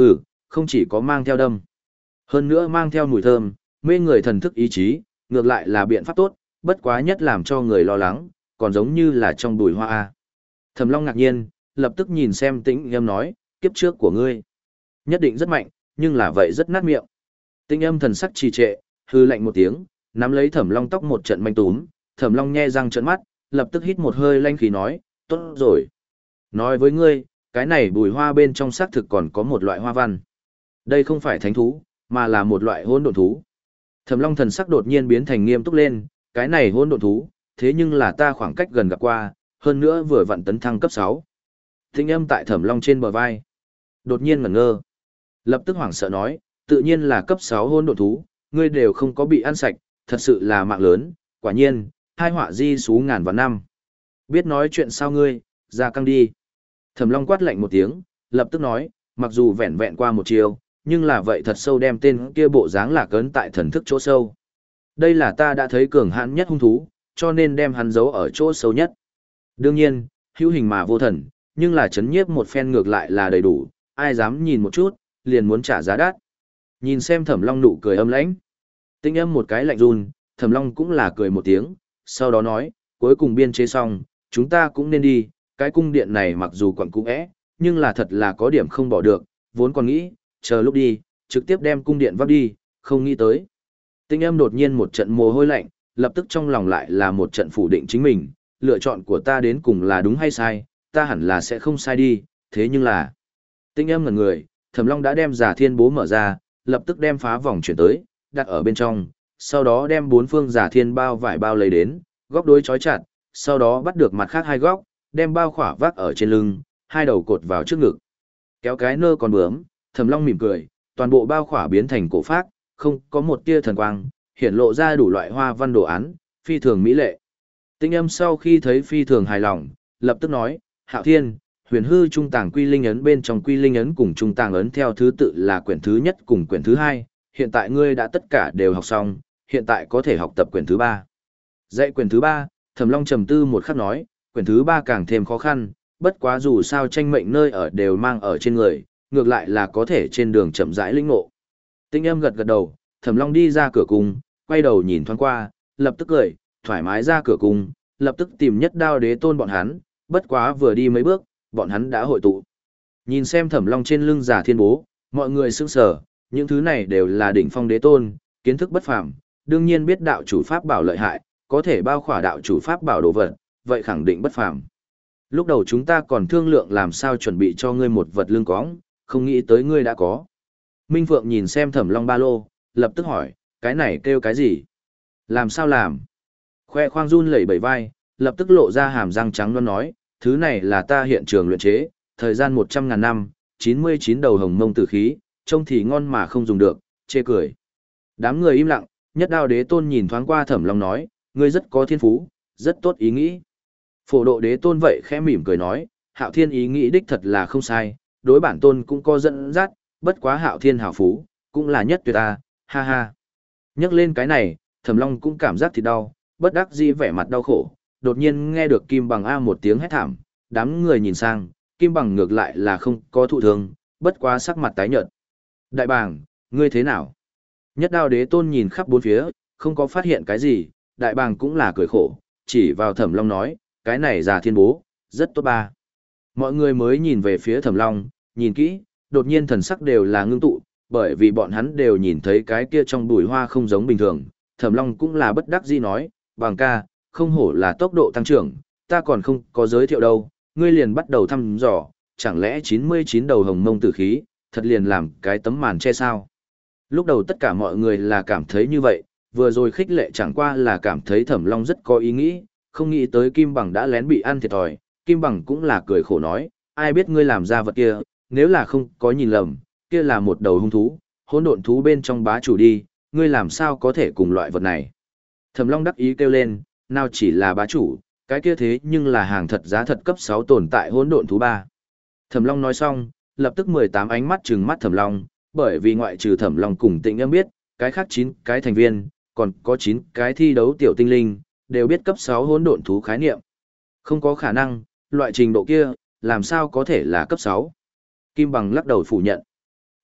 Speaker 1: không chỉ có mang theo đâm, hơn nữa mang theo mùi thơm, mê người thần thức ý chí, ngược lại là biện pháp tốt, bất quá nhất làm cho người lo lắng, còn giống như là trong bùi hoa a. Thẩm Long ngạc nhiên, lập tức nhìn xem Tĩnh Âm nói, kiếp trước của ngươi nhất định rất mạnh, nhưng là vậy rất nát miệng. Tĩnh Âm thần sắc trì trệ, hư lạnh một tiếng, nắm lấy Thẩm Long tóc một trận manh túm, Thẩm Long nhe răng trợn mắt, lập tức hít một hơi lanh khí nói, tốt rồi. Nói với ngươi, cái này bùi hoa bên trong xác thực còn có một loại hoa văn. Đây không phải thánh thú, mà là một loại hỗn độn thú. Thẩm Long thần sắc đột nhiên biến thành nghiêm túc lên, cái này hỗn độn thú, thế nhưng là ta khoảng cách gần gặp qua, hơn nữa vừa vặn tấn thăng cấp sáu. Tĩnh Âm tại Thẩm Long trên bờ vai, đột nhiên ngẩn ngơ. Lập tức hoảng sợ nói, tự nhiên là cấp sáu hỗn độn thú, ngươi đều không có bị ăn sạch, thật sự là mạng lớn, quả nhiên, hai họa di số ngàn vạn năm. Biết nói chuyện sao ngươi, ra căng đi. Thẩm Long quát lạnh một tiếng, lập tức nói, mặc dù vẹn vẹn qua một chiều, nhưng là vậy thật sâu đem tên kia bộ dáng lạc ấn tại thần thức chỗ sâu. Đây là ta đã thấy cường hãn nhất hung thú, cho nên đem hắn giấu ở chỗ sâu nhất. Đương nhiên, hữu hình mà vô thần, nhưng là chấn nhiếp một phen ngược lại là đầy đủ, ai dám nhìn một chút, liền muốn trả giá đắt. Nhìn xem Thẩm Long nụ cười âm lãnh. Tĩnh Âm một cái lạnh run, Thẩm Long cũng là cười một tiếng, sau đó nói, cuối cùng biên chế xong, chúng ta cũng nên đi, cái cung điện này mặc dù quẩn cũ é, nhưng là thật là có điểm không bỏ được, vốn còn nghĩ, chờ lúc đi, trực tiếp đem cung điện vác đi, không nghĩ tới. Tĩnh Âm đột nhiên một trận mồ hôi lạnh, lập tức trong lòng lại là một trận phủ định chính mình, lựa chọn của ta đến cùng là đúng hay sai, ta hẳn là sẽ không sai đi, thế nhưng là... Tĩnh Âm ngẩn người, Thẩm Long đã đem Giả Thiên Bố mở ra, lập tức đem phá vòng chuyển tới, đặt ở bên trong, sau đó đem bốn phương Giả Thiên bao vải bao lấy đến, góc đối chói chặt, sau đó bắt được mặt khác hai góc, đem bao khỏa vác ở trên lưng, hai đầu cột vào trước ngực. Kéo cái nơ còn bướm, Thẩm Long mỉm cười, toàn bộ bao khỏa biến thành cổ phác, không có một tia thần quang, hiển lộ ra đủ loại hoa văn đồ án, phi thường mỹ lệ. Tĩnh Âm sau khi thấy phi thường hài lòng, lập tức nói, Hạo Thiên, huyền hư trung tàng quy linh ấn bên trong quy linh ấn cùng trung tàng ấn theo thứ tự là quyển thứ nhất cùng quyển thứ hai, hiện tại ngươi đã tất cả đều học xong, hiện tại có thể học tập quyển thứ ba. Dạy quyển thứ ba, Thẩm Long trầm tư một khắc nói, quyển thứ ba càng thêm khó khăn, bất quá dù sao tranh mệnh nơi ở đều mang ở trên người, ngược lại là có thể trên đường chậm rãi lĩnh ngộ. Tĩnh Âm gật gật đầu, Thẩm Long đi ra cửa cung, quay đầu nhìn thoáng qua, lập tức cười, thoải mái ra cửa cung, lập tức tìm Nhất Đao Đế Tôn bọn hắn, bất quá vừa đi mấy bước, bọn hắn đã hội tụ. Nhìn xem Thẩm Long trên lưng Giả Thiên Bố, mọi người sững sờ, những thứ này đều là đỉnh phong đế tôn, kiến thức bất phàm, đương nhiên biết đạo chủ pháp bảo lợi hại, có thể bao khỏa đạo chủ pháp bảo đồ vật, vậy khẳng định bất phàm. Lúc đầu chúng ta còn thương lượng làm sao chuẩn bị cho ngươi một vật lưng cõng, không nghĩ tới ngươi đã có. Minh Phượng nhìn xem Thẩm Long ba lô, lập tức hỏi, cái này kêu cái gì? Làm sao làm? Khoe khoang run lẩy bẩy vai, lập tức lộ ra hàm răng trắng loan nói, thứ này là ta hiện trường luyện chế, thời gian một trăm ngàn năm, chín mươi chín đầu hồng mông tử khí, trông thì ngon mà không dùng được, chê cười. Đám người im lặng, Nhất Đao Đế Tôn nhìn thoáng qua Thẩm Long nói, ngươi rất có thiên phú, rất tốt ý nghĩ. Phổ Độ Đế Tôn vậy khẽ mỉm cười nói, Hạo Thiên ý nghĩ đích thật là không sai, đối bản tôn cũng có dẫn dắt, bất quá Hạo Thiên hảo phú, cũng là nhất tuyệt ta, ha ha. Nhắc lên cái này, Thẩm Long cũng cảm giác thì đau, bất đắc dĩ vẻ mặt đau khổ, đột nhiên nghe được Kim Bằng A một tiếng hét thảm, đám người nhìn sang, Kim Bằng ngược lại là không có thụ thương, bất quá sắc mặt tái nhợt. Đại bàng, ngươi thế nào? Nhất Đao Đế Tôn nhìn khắp bốn phía, không có phát hiện cái gì, đại bàng cũng là cười khổ, chỉ vào Thẩm Long nói, cái này Giả Thiên Bố, rất tốt ba. Mọi người mới nhìn về phía Thẩm Long, nhìn kỹ, đột nhiên thần sắc đều là ngưng tụ, bởi vì bọn hắn đều nhìn thấy cái kia trong bụi hoa không giống bình thường. Thẩm Long cũng là bất đắc dĩ nói, bằng ca, không hổ là tốc độ tăng trưởng, ta còn không có giới thiệu đâu, ngươi liền bắt đầu thăm dò, chẳng lẽ chín mươi chín đầu hồng mông tử khí, thật liền làm cái tấm màn che sao. Lúc đầu tất cả mọi người là cảm thấy như vậy, vừa rồi khích lệ chẳng qua là cảm thấy Thẩm Long rất có ý nghĩ, không nghĩ tới Kim Bằng đã lén bị ăn thiệt thòi. Kim Bằng cũng là cười khổ nói, ai biết ngươi làm ra vật kia, nếu là không có nhìn lầm, kia là một đầu hung thú, hỗn độn thú bên trong bá chủ đi, ngươi làm sao có thể cùng loại vật này. Thẩm Long đắc ý kêu lên, nào chỉ là bá chủ, cái kia thế nhưng là hàng thật giá thật cấp sáu tồn tại hỗn độn thú ba. Thẩm Long nói xong, lập tức mười tám ánh mắt trừng mắt Thẩm Long, bởi vì ngoại trừ Thẩm Long cùng Tĩnh Âm biết, cái khác chín cái thành viên, còn có chín cái thi đấu tiểu tinh linh, đều biết cấp sáu hỗn độn thú khái niệm. Không có khả năng, loại trình độ kia, làm sao có thể là cấp sáu? Kim Bằng lắc đầu phủ nhận.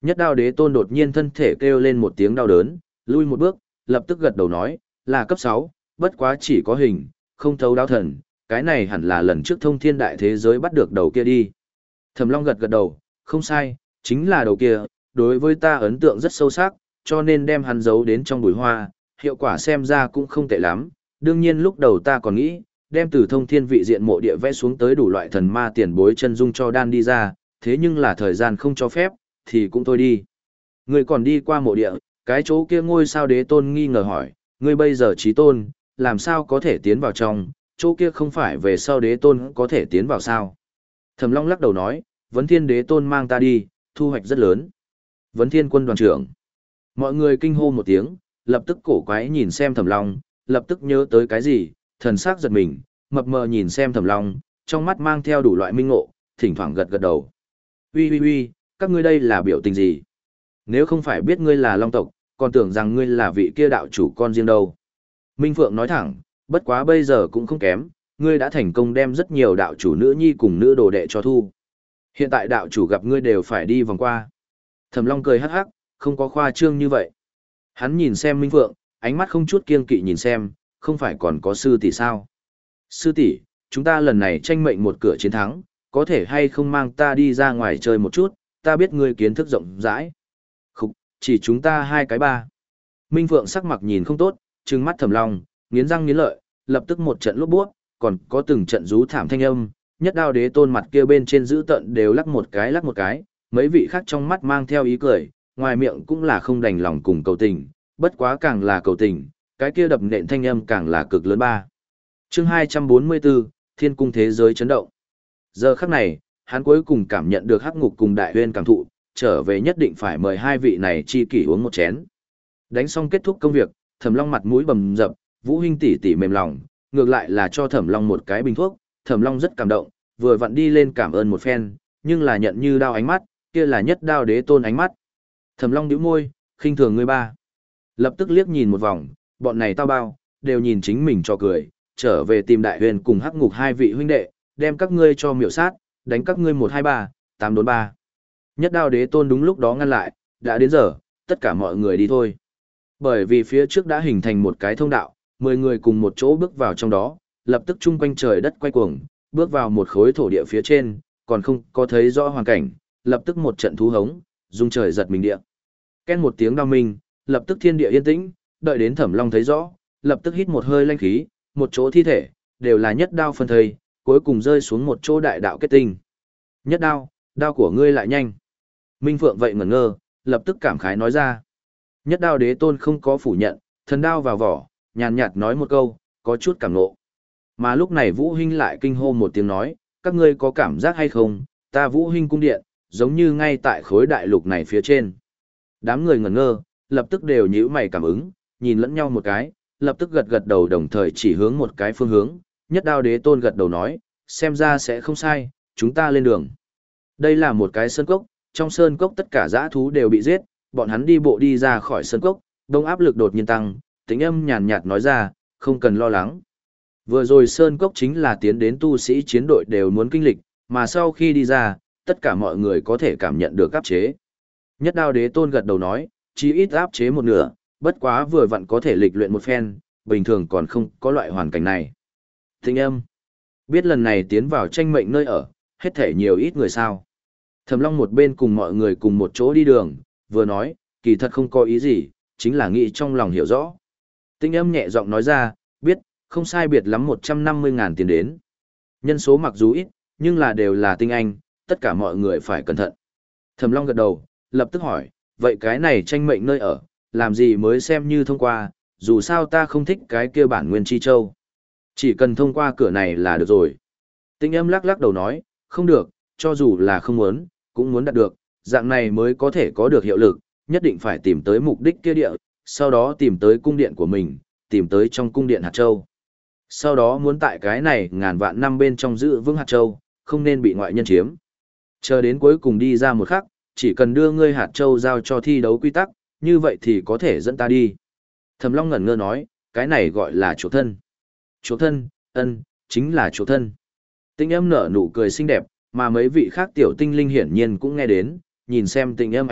Speaker 1: Nhất đao đế tôn đột nhiên thân thể kêu lên một tiếng đau đớn, lui một bước, lập tức gật đầu nói, là cấp sáu, bất quá chỉ có hình, không thấu đao thần, cái này hẳn là lần trước thông thiên đại thế giới bắt được đầu kia đi. Thẩm Long gật gật đầu, không sai, chính là đầu kia, đối với ta ấn tượng rất sâu sắc, cho nên đem hắn giấu đến trong bụi hoa, hiệu quả xem ra cũng không tệ lắm. Đương nhiên lúc đầu ta còn nghĩ, đem từ thông thiên vị diện mộ địa vẽ xuống tới đủ loại thần ma tiền bối chân dung cho đan đi ra, thế nhưng là thời gian không cho phép, thì cũng thôi đi. Người còn đi qua mộ địa, cái chỗ kia ngôi sao đế tôn nghi ngờ hỏi, ngươi bây giờ trí tôn, làm sao có thể tiến vào trong, chỗ kia không phải về sau đế tôn có thể tiến vào sao? Thẩm Long lắc đầu nói, Vấn Thiên đế tôn mang ta đi, thu hoạch rất lớn. Vấn Thiên quân đoàn trưởng. Mọi người kinh hô một tiếng, lập tức cổ quái nhìn xem Thẩm Long, lập tức nhớ tới cái gì, thần sắc giật mình, mập mờ nhìn xem Thẩm Long, trong mắt mang theo đủ loại minh ngộ, thỉnh thoảng gật gật đầu. Ui ui ui, các ngươi đây là biểu tình gì? Nếu không phải biết ngươi là Long tộc, còn tưởng rằng ngươi là vị kia đạo chủ con riêng đâu. Minh Phượng nói thẳng, bất quá bây giờ cũng không kém, ngươi đã thành công đem rất nhiều đạo chủ nữ nhi cùng nữ đồ đệ cho thu. Hiện tại đạo chủ gặp ngươi đều phải đi vòng qua. Thẩm Long cười hắc hắc, không có khoa trương như vậy. Hắn nhìn xem Minh Phượng, ánh mắt không chút kiêng kỵ nhìn xem, không phải còn có sư tỷ sao? Sư tỷ, chúng ta lần này tranh mệnh một cửa chiến thắng, có thể hay không mang ta đi ra ngoài chơi một chút, ta biết ngươi kiến thức rộng rãi. Khục, chỉ chúng ta hai cái ba. Minh Phượng sắc mặt nhìn không tốt, trừng mắt Thẩm Long, nghiến răng nghiến lợi, lập tức một trận lốp buốt, còn có từng trận rú thảm thanh âm, nhất đao đế tôn mặt kia bên trên giữ tận đều lắc một cái lắc một cái, mấy vị khác trong mắt mang theo ý cười, ngoài miệng cũng là không đành lòng cùng cầu tình, bất quá càng là cầu tình, cái kia đập nện thanh âm càng là cực lớn ba. Chương hai trăm bốn mươi bốn, Thiên cung thế giới chấn động. Giờ khắc này, hắn cuối cùng cảm nhận được hắc ngục cùng đại huyên cảm thụ, trở về nhất định phải mời hai vị này chi kỷ uống một chén. Đánh xong kết thúc công việc, Thẩm Long mặt mũi bầm dập, Vũ huynh tỷ tỷ mềm lòng, ngược lại là cho Thẩm Long một cái bình thuốc, Thẩm Long rất cảm động, vừa vặn đi lên cảm ơn một phen, nhưng là nhận như đao ánh mắt, kia là nhất đao đế tôn ánh mắt. Thẩm Long nhíu môi, khinh thường ngươi ba. Lập tức liếc nhìn một vòng, bọn này tao bao, đều nhìn chính mình cho cười, trở về tìm đại huyền cùng hắc ngục hai vị huynh đệ, đem các ngươi cho miểu sát, đánh các ngươi một hai ba, tám đốn ba. Nhất đao đế tôn đúng lúc đó ngăn lại, đã đến giờ, tất cả mọi người đi thôi. Bởi vì phía trước đã hình thành một cái thông đạo, mười người cùng một chỗ bước vào trong đó, lập tức chung quanh trời đất quay cuồng, bước vào một khối thổ địa phía trên, còn không có thấy rõ hoàn cảnh, lập tức một trận thú hống, rung trời giật mình địa. Ken một tiếng đao minh, lập tức thiên địa yên tĩnh, đợi đến Thẩm Long thấy rõ, lập tức hít một hơi lanh khí, một chỗ thi thể, đều là nhất đao phân thây, cuối cùng rơi xuống một chỗ đại đạo kết tinh. Nhất đao, đao của ngươi lại nhanh. Minh Phượng vậy ngẩn ngơ, lập tức cảm khái nói ra. Nhất đao đế tôn không có phủ nhận, thần đao vào vỏ, nhàn nhạt nói một câu, có chút cảm nộ. Mà lúc này Vũ Hinh lại kinh hô một tiếng nói, các ngươi có cảm giác hay không, ta Vũ Hinh cung điện, giống như ngay tại khối đại lục này phía trên. Đám người ngẩn ngơ, lập tức đều nhíu mày cảm ứng, nhìn lẫn nhau một cái, lập tức gật gật đầu đồng thời chỉ hướng một cái phương hướng, nhất đao đế tôn gật đầu nói, xem ra sẽ không sai, chúng ta lên đường. Đây là một cái sơn cốc, trong sơn cốc tất cả dã thú đều bị giết, bọn hắn đi bộ đi ra khỏi sơn cốc, đông áp lực đột nhiên tăng, tính âm nhàn nhạt nói ra, không cần lo lắng. Vừa rồi sơn cốc chính là tiến đến tu sĩ chiến đội đều muốn kinh lịch, mà sau khi đi ra, tất cả mọi người có thể cảm nhận được áp chế. Nhất đao đế tôn gật đầu nói, chỉ ít áp chế một nửa, bất quá vừa vặn có thể lịch luyện một phen, bình thường còn không có loại hoàn cảnh này. Thính âm, biết lần này tiến vào tranh mệnh nơi ở, hết thể nhiều ít người sao. Thẩm Long một bên cùng mọi người cùng một chỗ đi đường, vừa nói, kỳ thật không có ý gì, chính là nghĩ trong lòng hiểu rõ. Tinh âm nhẹ giọng nói ra, biết, không sai biệt lắm một trăm năm mươi ngàn tiền đến. Nhân số mặc dù ít, nhưng là đều là tinh anh, tất cả mọi người phải cẩn thận. Thẩm Long gật đầu, lập tức hỏi, vậy cái này tranh mệnh nơi ở, làm gì mới xem như thông qua, dù sao ta không thích cái kia bản nguyên chi châu. Chỉ cần thông qua cửa này là được rồi. Tinh âm lắc lắc đầu nói, không được, cho dù là không muốn, cũng muốn đạt được, dạng này mới có thể có được hiệu lực, nhất định phải tìm tới mục đích kia địa, sau đó tìm tới cung điện của mình, tìm tới trong cung điện hạt châu. Sau đó muốn tại cái này ngàn vạn năm bên trong giữ vững hạt châu, không nên bị ngoại nhân chiếm. Chờ đến cuối cùng đi ra một khắc, chỉ cần đưa ngươi hạt châu giao cho thi đấu quy tắc, như vậy thì có thể dẫn ta đi. Thẩm Long ngẩn ngơ nói, cái này gọi là chuộc thân. Chuộc thân, ân, chính là chuộc thân. Tinh âm nở nụ cười xinh đẹp, mà mấy vị khác tiểu tinh linh hiển nhiên cũng nghe đến, nhìn xem Tinh âm ánh mắt,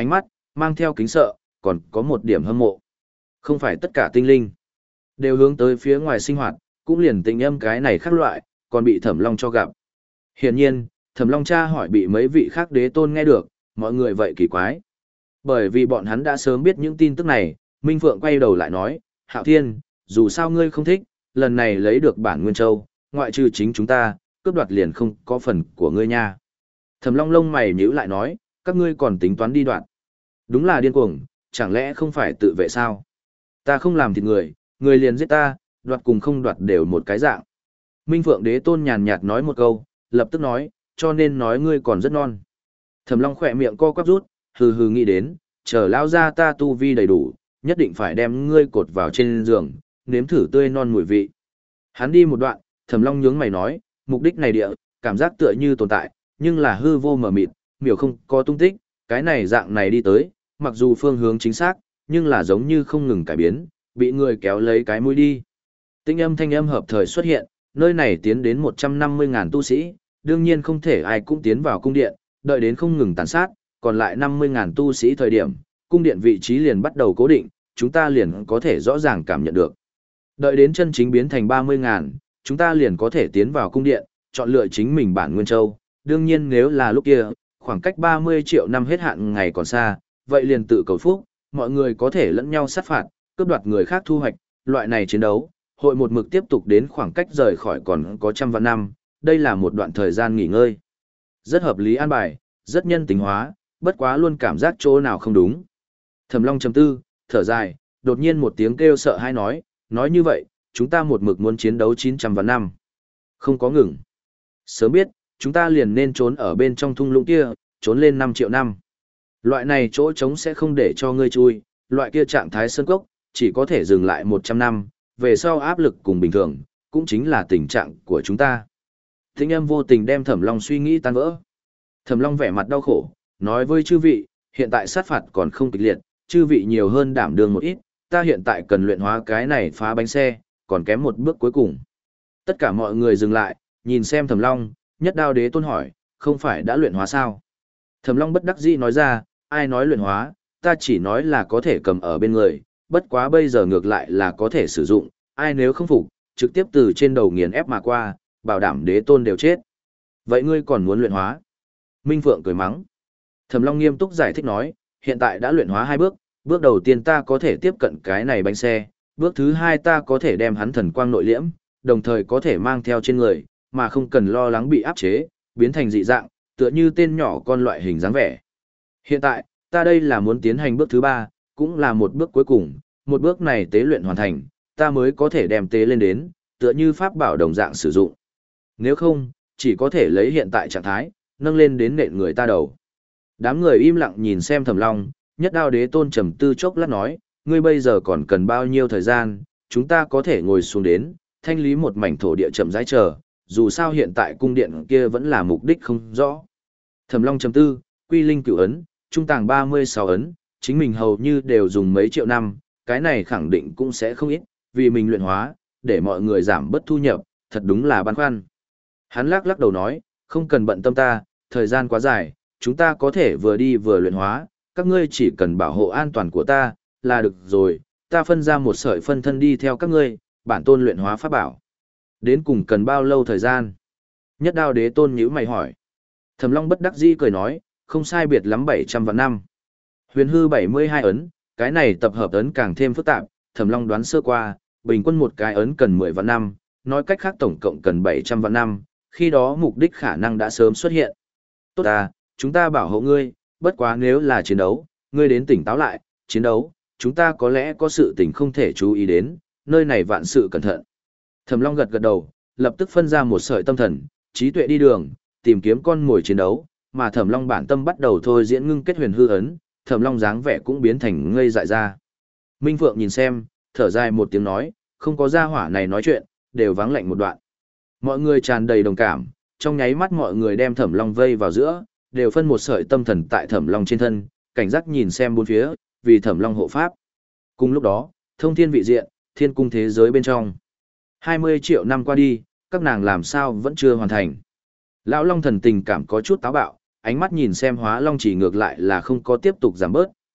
Speaker 1: mang theo kính sợ, còn có một điểm hâm mộ. Không phải tất cả tinh linh đều hướng tới phía ngoài sinh hoạt, cũng liền tình âm cái này khác loại, còn bị Thẩm Long cho gặp. Hiển nhiên, Thẩm Long cha hỏi bị mấy vị khác đế tôn nghe được, mọi người vậy kỳ quái. Bởi vì bọn hắn đã sớm biết những tin tức này, Minh Phượng quay đầu lại nói, Hạo Thiên, dù sao ngươi không thích, lần này lấy được bản Nguyên Châu, ngoại trừ chính chúng ta, cướp đoạt liền không có phần của ngươi nha. Thẩm Long lông mày nhíu lại nói, các ngươi còn tính toán đi đoạt. Đúng là điên cuồng, chẳng lẽ không phải tự vệ sao? Ta không làm thịt người, người liền giết ta, đoạt cùng không đoạt đều một cái dạng. Minh Phượng đế tôn nhàn nhạt nói một câu, lập tức nói, cho nên nói ngươi còn rất non. Thẩm Long khỏe miệng co quắp rút, hừ hừ nghĩ đến, chờ lao ra ta tu vi đầy đủ, nhất định phải đem ngươi cột vào trên giường, nếm thử tươi non mùi vị. Hắn đi một đoạn, Thẩm Long nhướng mày nói, mục đích này địa, cảm giác tựa như tồn tại, nhưng là hư vô mờ mịt, miểu không có tung tích, cái này dạng này đi tới, mặc dù phương hướng chính xác, nhưng là giống như không ngừng cải biến, bị người kéo lấy cái mũi đi. Tinh âm thanh âm hợp thời xuất hiện, nơi này tiến đến một trăm năm mươi ngàn tu sĩ, đương nhiên không thể ai cũng tiến vào cung điện, đợi đến không ngừng tàn sát, còn lại năm mươi ngàn tu sĩ thời điểm, cung điện vị trí liền bắt đầu cố định, chúng ta liền có thể rõ ràng cảm nhận được. Đợi đến chân chính biến thành ba mươi ngàn, chúng ta liền có thể tiến vào cung điện, chọn lựa chính mình bản Nguyên Châu. Đương nhiên nếu là lúc kia, khoảng cách ba mươi triệu năm hết hạn ngày còn xa, vậy liền tự cầu phúc, mọi người có thể lẫn nhau sát phạt, cướp đoạt người khác thu hoạch, loại này chiến đấu, hội một mực tiếp tục đến khoảng cách rời khỏi còn có trăm vạn năm, đây là một đoạn thời gian nghỉ ngơi. Rất hợp lý an bài, rất nhân tính hóa, bất quá luôn cảm giác chỗ nào không đúng. Thẩm Long chấm tư, thở dài, đột nhiên một tiếng kêu sợ hãi nói, nói như vậy, chúng ta một mực muốn chiến đấu chín trăm vạn năm. Không có ngừng. Sớm biết, chúng ta liền nên trốn ở bên trong thung lũng kia, trốn lên năm triệu năm. Loại này chỗ trống sẽ không để cho ngươi chui, loại kia trạng thái sơn cốc, chỉ có thể dừng lại một trăm năm, về sau áp lực cùng bình thường, cũng chính là tình trạng của chúng ta. Thính âm vô tình đem Thẩm Long suy nghĩ tan vỡ. Thẩm Long vẻ mặt đau khổ, nói với chư vị, hiện tại sát phạt còn không kịch liệt, chư vị nhiều hơn đảm đương một ít, ta hiện tại cần luyện hóa cái này phá bánh xe, còn kém một bước cuối cùng. Tất cả mọi người dừng lại, nhìn xem Thẩm Long, Nhất Đao Đế Tôn hỏi, không phải đã luyện hóa sao? Thẩm Long bất đắc dĩ nói ra, ai nói luyện hóa, ta chỉ nói là có thể cầm ở bên người, bất quá bây giờ ngược lại là có thể sử dụng, ai nếu không phục, trực tiếp từ trên đầu nghiền ép mà qua, bảo đảm Đế Tôn đều chết. Vậy ngươi còn muốn luyện hóa? Minh Phượng cười mắng. Thẩm Long nghiêm túc giải thích nói, hiện tại đã luyện hóa hai bước, bước đầu tiên ta có thể tiếp cận cái này bánh xe, bước thứ hai ta có thể đem hắn thần quang nội liễm, đồng thời có thể mang theo trên người, mà không cần lo lắng bị áp chế, biến thành dị dạng, tựa như tên nhỏ con loại hình dáng vẻ. Hiện tại, ta đây là muốn tiến hành bước thứ ba, cũng là một bước cuối cùng, một bước này tế luyện hoàn thành, ta mới có thể đem tế lên đến, tựa như pháp bảo đồng dạng sử dụng. Nếu không, chỉ có thể lấy hiện tại trạng thái, nâng lên đến nện người ta đầu. Đám người im lặng nhìn xem Thẩm Long, Nhất Đao Đế Tôn trầm tư chốc lát nói, ngươi bây giờ còn cần bao nhiêu thời gian, chúng ta có thể ngồi xuống đến, thanh lý một mảnh thổ địa chậm rãi chờ, dù sao hiện tại cung điện kia vẫn là mục đích không rõ. Thẩm Long trầm tư, Quy Linh Cửu ấn, trung tàng ba mươi sáu ấn, chính mình hầu như đều dùng mấy triệu năm, cái này khẳng định cũng sẽ không ít, vì mình luyện hóa, để mọi người giảm bớt thu nhập, thật đúng là băn khoăn. Hắn lắc lắc đầu nói, không cần bận tâm ta, thời gian quá dài, chúng ta có thể vừa đi vừa luyện hóa, các ngươi chỉ cần bảo hộ an toàn của ta, là được rồi, ta phân ra một sợi phân thân đi theo các ngươi, bản tôn luyện hóa pháp bảo. Đến cùng cần bao lâu thời gian? Nhất Đao Đế Tôn nhíu mày hỏi. Thẩm Long bất đắc dĩ cười nói, không sai biệt lắm bảy trăm vạn năm. Huyền hư bảy mươi hai ấn, cái này tập hợp ấn càng thêm phức tạp, Thẩm Long đoán sơ qua, bình quân một cái ấn cần mười vạn năm, nói cách khác tổng cộng cần bảy trăm vạn năm, khi đó mục đích khả năng đã sớm xuất hiện. Tốt à, chúng ta bảo hộ ngươi, bất quá nếu là chiến đấu, ngươi đến tỉnh táo lại, chiến đấu, chúng ta có lẽ có sự tình không thể chú ý đến, nơi này vạn sự cẩn thận. Thẩm Long gật gật đầu, lập tức phân ra một sợi tâm thần, trí tuệ đi đường, tìm kiếm con mồi chiến đấu, mà Thẩm Long bản tâm bắt đầu thôi diễn ngưng kết huyền hư ấn, Thẩm Long dáng vẻ cũng biến thành ngây dại ra. Minh Phượng nhìn xem, thở dài một tiếng nói, không có gia hỏa này nói chuyện, đều vắng lạnh một đoạn. Mọi người tràn đầy đồng cảm, trong nháy mắt mọi người đem Thẩm Long vây vào giữa, đều phân một sợi tâm thần tại Thẩm Long trên thân, cảnh giác nhìn xem bốn phía, vì Thẩm Long hộ pháp. Cùng lúc đó, thông thiên vị diện, thiên cung thế giới bên trong. hai mươi triệu năm qua đi, các nàng làm sao vẫn chưa hoàn thành. Lão Long thần tình cảm có chút táo bạo, ánh mắt nhìn xem Hóa Long chỉ ngược lại là không có tiếp tục giảm bớt,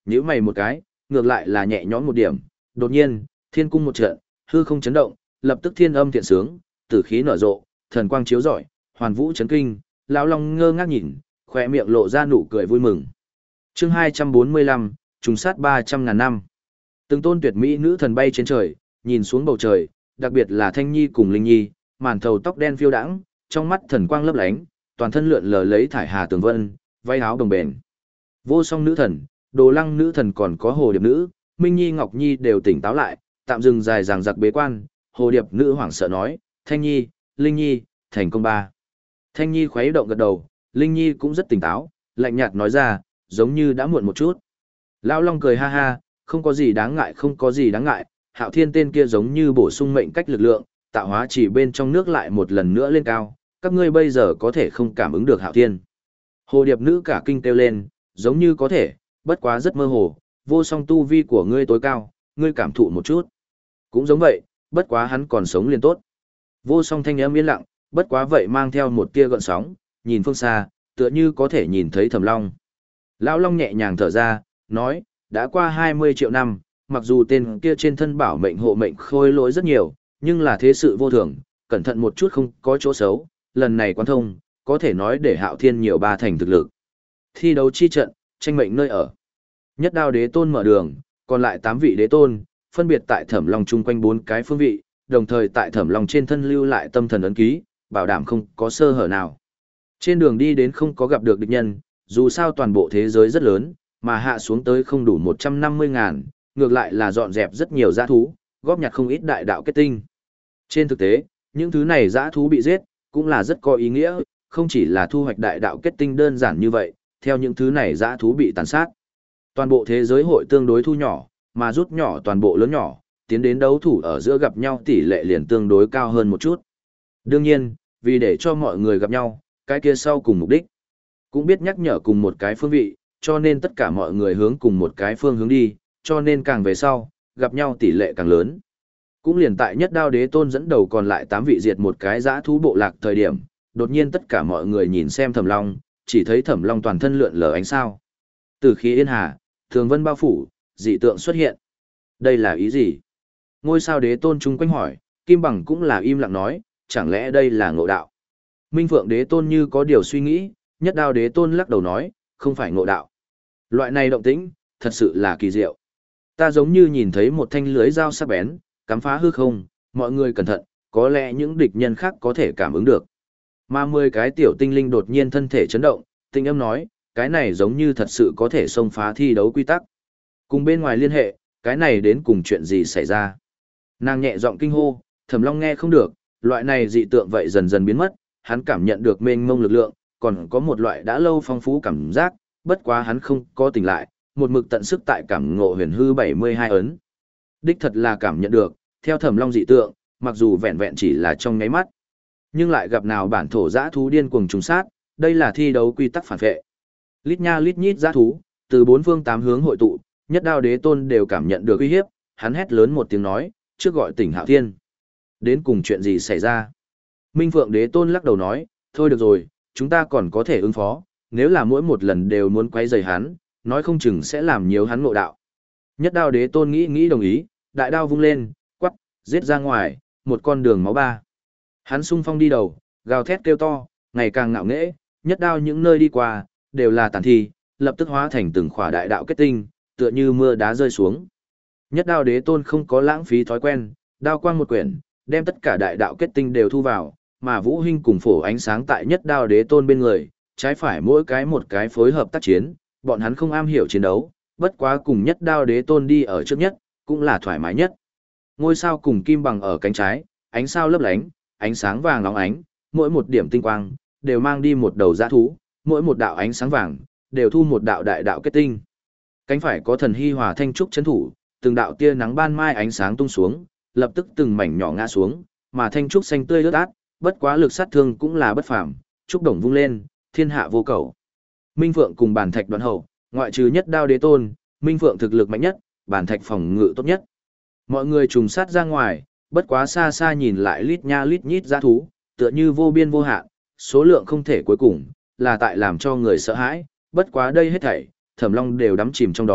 Speaker 1: Nhíu mày một cái, ngược lại là nhẹ nhõm một điểm, đột nhiên, thiên cung một trận, hư không chấn động, lập tức thiên âm thiện sướng, tử khí nở rộ, thần quang chiếu rọi, hoàn vũ chấn kinh, lão long ngơ ngác nhìn, khóe miệng lộ ra nụ cười vui mừng. Chương hai trăm bốn mươi lăm, trùng sát ba trăm ngàn năm. Từng tôn tuyệt mỹ nữ thần bay trên trời, nhìn xuống bầu trời, đặc biệt là Thanh Nhi cùng Linh Nhi, màn thầu tóc đen phiêu đãng, trong mắt thần quang lấp lánh, toàn thân lượn lờ lấy thải hà tường vân, váy áo đồng bền. Vô song nữ thần, Đồ Lăng nữ thần còn có Hồ Điệp nữ, Minh Nhi Ngọc Nhi đều tỉnh táo lại, tạm dừng dài dằng dặc bế quan, Hồ Điệp nữ hoảng sợ nói, Thanh Nhi, Linh Nhi, thành công ba. Thanh Nhi khuấy động gật đầu, Linh Nhi cũng rất tỉnh táo, lạnh nhạt nói ra, giống như đã muộn một chút. Lão Long cười ha ha, không có gì đáng ngại không có gì đáng ngại, Hạo Thiên tên kia giống như bổ sung mệnh cách lực lượng, tạo hóa chỉ bên trong nước lại một lần nữa lên cao, các ngươi bây giờ có thể không cảm ứng được Hạo Thiên. Hồ Điệp nữ cả kinh kêu lên, giống như có thể, bất quá rất mơ hồ, vô song tu vi của ngươi tối cao, ngươi cảm thụ một chút. Cũng giống vậy, bất quá hắn còn sống liền tốt. Vô song thanh âm yên lặng, bất quá vậy mang theo một tia gợn sóng, nhìn phương xa, tựa như có thể nhìn thấy Thẩm Long. Lão Long nhẹ nhàng thở ra, nói, đã qua hai mươi triệu năm, mặc dù tên kia trên thân bảo mệnh hộ mệnh khôi lỗi rất nhiều, nhưng là thế sự vô thường, cẩn thận một chút không có chỗ xấu, lần này quan thông, có thể nói để Hạo Thiên nhiều ba thành thực lực. Thi đấu chi trận, tranh mệnh nơi ở. Nhất Đao Đế Tôn mở đường, còn lại tám vị đế tôn, phân biệt tại Thẩm Long chung quanh bốn cái phương vị, đồng thời tại Thẩm Long trên thân lưu lại tâm thần ấn ký, bảo đảm không có sơ hở nào. Trên đường đi đến không có gặp được địch nhân, dù sao toàn bộ thế giới rất lớn, mà hạ xuống tới không đủ một trăm năm mươi ngàn, ngược lại là dọn dẹp rất nhiều dã thú, góp nhặt không ít đại đạo kết tinh. Trên thực tế, những thứ này dã thú bị giết, cũng là rất có ý nghĩa, không chỉ là thu hoạch đại đạo kết tinh đơn giản như vậy, theo những thứ này dã thú bị tàn sát. Toàn bộ thế giới hội tương đối thu nhỏ, mà rút nhỏ toàn bộ lớn nhỏ, tiến đến đấu thủ ở giữa gặp nhau tỷ lệ liền tương đối cao hơn một chút. Đương nhiên, vì để cho mọi người gặp nhau, cái kia sau cùng mục đích, cũng biết nhắc nhở cùng một cái phương vị, cho nên tất cả mọi người hướng cùng một cái phương hướng đi, cho nên càng về sau, gặp nhau tỷ lệ càng lớn. Cũng liền tại Nhất Đao Đế Tôn dẫn đầu còn lại tám vị diệt một cái dã thú bộ lạc thời điểm, đột nhiên tất cả mọi người nhìn xem Thẩm Long, chỉ thấy Thẩm Long toàn thân lượn lờ ánh sao. Từ khí yên hà, thường vân bao phủ, dị tượng xuất hiện. Đây là ý gì? Ngôi sao Đế Tôn chung quanh hỏi, Kim Bằng cũng là im lặng nói, chẳng lẽ đây là ngộ đạo? Minh Phượng Đế Tôn như có điều suy nghĩ, Nhất Đao Đế Tôn lắc đầu nói, không phải ngộ đạo. Loại này động tĩnh, thật sự là kỳ diệu. Ta giống như nhìn thấy một thanh lưới dao sắc bén, cắm phá hư không, mọi người cẩn thận, có lẽ những địch nhân khác có thể cảm ứng được. Mà mười cái tiểu tinh linh đột nhiên thân thể chấn động, tinh âm nói, cái này giống như thật sự có thể xông phá thi đấu quy tắc. Cùng bên ngoài liên hệ, cái này đến cùng chuyện gì xảy ra. Nàng nhẹ giọng kinh hô, Thẩm Long nghe không được, loại này dị tượng vậy dần dần biến mất, hắn cảm nhận được mênh mông lực lượng, còn có một loại đã lâu phong phú cảm giác, bất quá hắn không có tỉnh lại, một mực tận sức tại cảm ngộ huyền hư bảy mươi hai ấn. Đích thật là cảm nhận được, theo Thẩm Long dị tượng, mặc dù vẹn vẹn chỉ là trong nháy mắt, nhưng lại gặp nào bản thổ dã thú điên cuồng trùng sát, đây là thi đấu quy tắc phản vệ. Lít nha lít nhít dã thú, từ bốn phương tám hướng hội tụ, Nhất Đao Đế Tôn đều cảm nhận được uy hiếp, hắn hét lớn một tiếng nói, trước gọi tỉnh Hạo Thiên. Đến cùng chuyện gì xảy ra? Minh Phượng Đế Tôn lắc đầu nói, thôi được rồi, chúng ta còn có thể ứng phó, nếu là mỗi một lần đều muốn quấy rầy hắn, nói không chừng sẽ làm nhiều hắn ngộ đạo. Nhất Đao Đế Tôn nghĩ nghĩ đồng ý, đại đao vung lên, quắc, giết ra ngoài, một con đường máu ba. Hắn xung phong đi đầu, gào thét kêu to, ngày càng ngạo nghễ, nhất đao những nơi đi qua, đều là tàn thi, lập tức hóa thành từng khỏa đại đạo kết tinh, tựa như mưa đá rơi xuống. Nhất Đao Đế Tôn không có lãng phí thói quen, đao quang một quyển, đem tất cả đại đạo kết tinh đều thu vào, mà Vũ Hinh cùng Phổ ánh sáng tại Nhất Đao Đế Tôn bên người, trái phải mỗi cái một cái phối hợp tác chiến, bọn hắn không am hiểu chiến đấu, bất quá cùng Nhất Đao Đế Tôn đi ở trước nhất, cũng là thoải mái nhất. Ngôi sao cùng Kim Bằng ở cánh trái, ánh sao lấp lánh, ánh sáng vàng óng ánh, mỗi một điểm tinh quang đều mang đi một đầu dã thú, mỗi một đạo ánh sáng vàng đều thu một đạo đại đạo kết tinh. Cánh phải có thần hy hòa thanh trúc chấn thủ, từng đạo tia nắng ban mai ánh sáng tung xuống, lập tức từng mảnh nhỏ ngã xuống, mà thanh trúc xanh tươi rớt át, bất quá lực sát thương cũng là bất phàm, trúc đồng vung lên, thiên hạ vô cầu. Minh Phượng cùng Bàn Thạch đoạn hậu, ngoại trừ Nhất Đao Đế Tôn, Minh Phượng thực lực mạnh nhất, Bàn Thạch phòng ngự tốt nhất. Mọi người trùng sát ra ngoài, bất quá xa xa nhìn lại lít nha lít nhít dã thú, tựa như vô biên vô hạn, số lượng không thể cuối cùng, là tại làm cho người sợ hãi, bất quá đây hết thảy, Thẩm Long đều đắm chìm trong đó,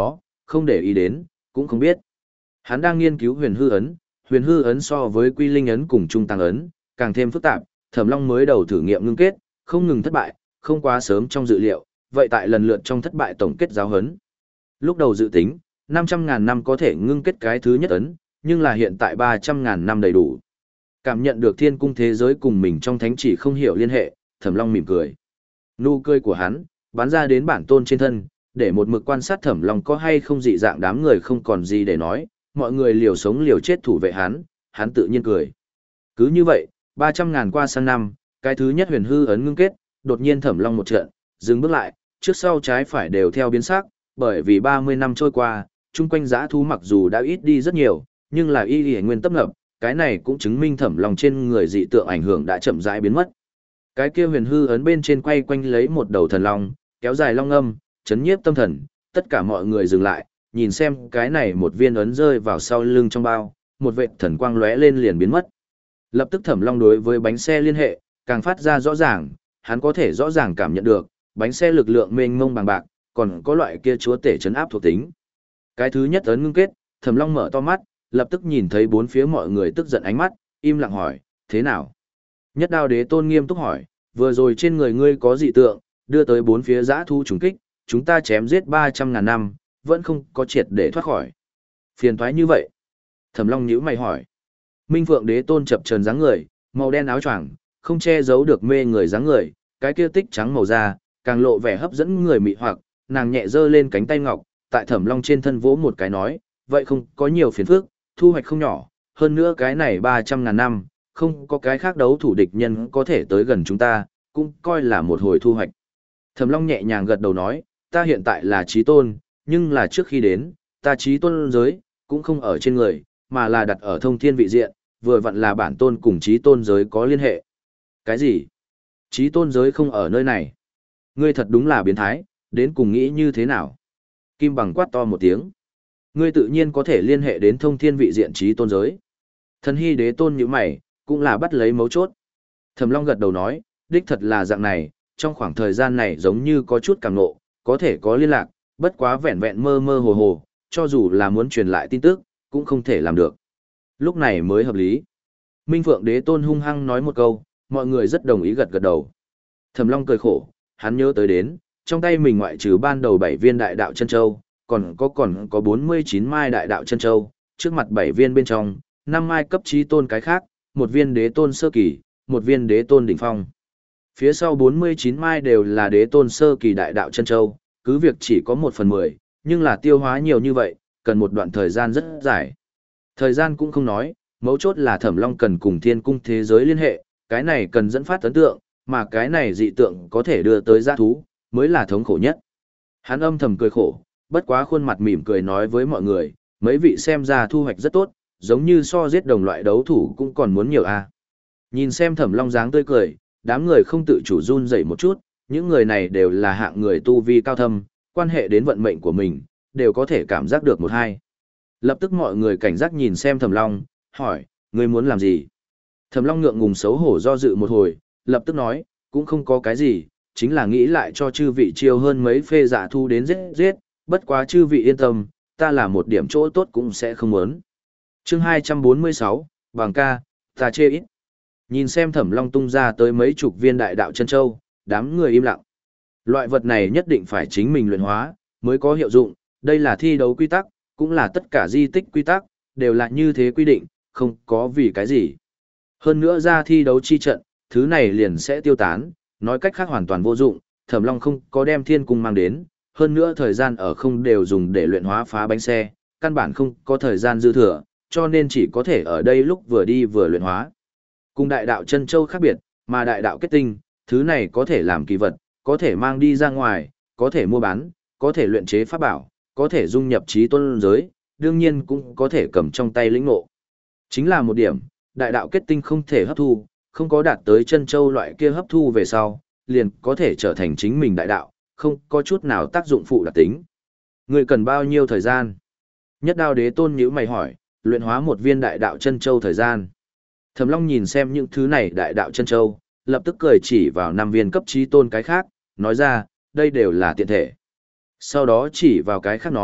Speaker 1: không để ý đến, cũng không biết. Hắn đang nghiên cứu huyền hư ấn, huyền hư ấn so với quy linh ấn cùng trung tăng ấn, càng thêm phức tạp, Thẩm Long mới đầu thử nghiệm ngưng kết, không ngừng thất bại, không quá sớm trong dự liệu, vậy tại lần lượt trong thất bại tổng kết giáo huấn. Lúc đầu dự tính, năm trăm ngàn năm có thể ngưng kết cái thứ nhất ấn, nhưng là hiện tại ba trăm ngàn năm đầy đủ. Cảm nhận được thiên cung thế giới cùng mình trong thánh chỉ không hiểu liên hệ, Thẩm Long mỉm cười. Nụ cười của hắn, bắn ra đến bản tôn trên thân, để một mực quan sát Thẩm Long có hay không dị dạng đám người không còn gì để nói, mọi người liều sống liều chết thủ vệ hắn, hắn tự nhiên cười. Cứ như vậy, ba trăm ngàn qua sang năm, cái thứ nhất huyền hư ấn ngưng kết, đột nhiên Thẩm Long một trận, dừng bước lại, trước sau trái phải đều theo biến sắc, bởi vì ba mươi năm trôi qua, chung quanh dã thú mặc dù đã ít đi rất nhiều, nhưng là y y nguyên tấp nập, cái này cũng chứng minh Thẩm Long trên người dị tượng ảnh hưởng đã chậm rãi biến mất. Cái kia huyền hư ấn bên trên quay quanh lấy một đầu thần long, kéo dài long âm, chấn nhiếp tâm thần, tất cả mọi người dừng lại, nhìn xem cái này một viên ấn rơi vào sau lưng trong bao, một vệt thần quang lóe lên liền biến mất. Lập tức Thẩm Long đối với bánh xe liên hệ, càng phát ra rõ ràng, hắn có thể rõ ràng cảm nhận được, bánh xe lực lượng mênh mông bằng bạc, còn có loại kia chúa tể chấn áp thuộc tính. Cái thứ nhất ấn ngưng kết, Thẩm Long mở to mắt, lập tức nhìn thấy bốn phía mọi người tức giận ánh mắt, im lặng hỏi, thế nào? Nhất Đao Đế Tôn nghiêm túc hỏi, vừa rồi trên người ngươi có dị tượng, đưa tới bốn phía dã thu trùng kích, chúng ta chém giết ba trăm ngàn năm, vẫn không có triệt để thoát khỏi. Phiền toái như vậy. Thẩm Long nhíu mày hỏi. Minh Phượng Đế Tôn chập chờn dáng người, màu đen áo choàng, không che giấu được mê người dáng người, cái kia tích trắng màu da, càng lộ vẻ hấp dẫn người mị hoặc, nàng nhẹ giơ lên cánh tay ngọc, tại Thẩm Long trên thân vỗ một cái nói, vậy không có nhiều phiền phức, thu hoạch không nhỏ, hơn nữa cái này ba trăm ngàn năm, không có cái khác đấu thủ địch nhân có thể tới gần chúng ta, cũng coi là một hồi thu hoạch. Thẩm Long nhẹ nhàng gật đầu nói, ta hiện tại là chí tôn, nhưng là trước khi đến, ta chí tôn giới, cũng không ở trên người, mà là đặt ở thông thiên vị diện, vừa vặn là bản tôn cùng chí tôn giới có liên hệ. Cái gì? Chí tôn giới không ở nơi này. Ngươi thật đúng là biến thái, đến cùng nghĩ như thế nào? Kim Bằng quát to một tiếng. Ngươi tự nhiên có thể liên hệ đến thông thiên vị diện chí tôn giới. Thần Hy Đế Tôn như mày, cũng là bắt lấy mấu chốt. Thẩm Long gật đầu nói, đích thật là dạng này, trong khoảng thời gian này giống như có chút cảm ngộ, có thể có liên lạc, bất quá vẹn vẹn mơ mơ hồ hồ, cho dù là muốn truyền lại tin tức, cũng không thể làm được. Lúc này mới hợp lý. Minh Phượng Đế Tôn hung hăng nói một câu, mọi người rất đồng ý gật gật đầu. Thẩm Long cười khổ, hắn nhớ tới đến, trong tay mình ngoại trừ ban đầu bảy viên đại đạo chân châu, còn có còn có bốn mươi chín mai đại đạo chân châu, trước mặt bảy viên bên trong, năm mai cấp chí tôn cái khác, một viên đế tôn sơ kỳ, một viên đế tôn đỉnh phong. Phía sau bốn mươi chín mai đều là đế tôn sơ kỳ đại đạo chân châu, cứ việc chỉ có một phần mười, nhưng là tiêu hóa nhiều như vậy, cần một đoạn thời gian rất dài. Thời gian cũng không nói, mấu chốt là Thẩm Long cần cùng thiên cung thế giới liên hệ, cái này cần dẫn phát ấn tượng, mà cái này dị tượng có thể đưa tới giã thú, mới là thống khổ nhất. Hắn âm thầm cười khổ, bất quá khuôn mặt mỉm cười nói với mọi người, mấy vị xem ra thu hoạch rất tốt, giống như so giết đồng loại đấu thủ cũng còn muốn nhiều a. Nhìn xem Thẩm Long dáng tươi cười, đám người không tự chủ run rẩy một chút, những người này đều là hạng người tu vi cao thâm, quan hệ đến vận mệnh của mình, đều có thể cảm giác được một hai. Lập tức mọi người cảnh giác nhìn xem Thẩm Long, hỏi, ngươi muốn làm gì? Thẩm Long ngượng ngùng xấu hổ do dự một hồi, lập tức nói, cũng không có cái gì, chính là nghĩ lại cho chư vị chiêu hơn mấy phê giả thu đến giết giết, bất quá chư vị yên tâm, ta là một điểm chỗ tốt cũng sẽ không muốn. Chương hai trăm bốn mươi sáu, Vàng ca, ta chê ít. Nhìn xem Thẩm Long tung ra tới mấy chục viên đại đạo chân châu, đám người im lặng. Loại vật này nhất định phải chính mình luyện hóa, mới có hiệu dụng, đây là thi đấu quy tắc, cũng là tất cả di tích quy tắc, đều là như thế quy định, không có vì cái gì. Hơn nữa ra thi đấu chi trận, thứ này liền sẽ tiêu tán, nói cách khác hoàn toàn vô dụng, Thẩm Long không có đem thiên cung mang đến, hơn nữa thời gian ở không đều dùng để luyện hóa phá bánh xe, căn bản không có thời gian dư thừa, cho nên chỉ có thể ở đây lúc vừa đi vừa luyện hóa. Cùng đại đạo chân châu khác biệt, mà đại đạo kết tinh, thứ này có thể làm kỳ vật, có thể mang đi ra ngoài, có thể mua bán, có thể luyện chế pháp bảo, có thể dung nhập chí tôn giới, đương nhiên cũng có thể cầm trong tay lĩnh ngộ. Chính là một điểm, đại đạo kết tinh không thể hấp thu, không có đạt tới chân châu loại kia hấp thu về sau, liền có thể trở thành chính mình đại đạo, không có chút nào tác dụng phụ đặc tính. Người cần bao nhiêu thời gian? Nhất Đao Đế Tôn nhíu mày hỏi, luyện hóa một viên đại đạo chân châu thời gian. Thẩm Long nhìn xem những thứ này đại đạo chân châu, lập tức cười chỉ vào năm viên cấp chí tôn cái khác, nói ra, đây đều là tiện thể. Sau đó chỉ vào cái khác nói,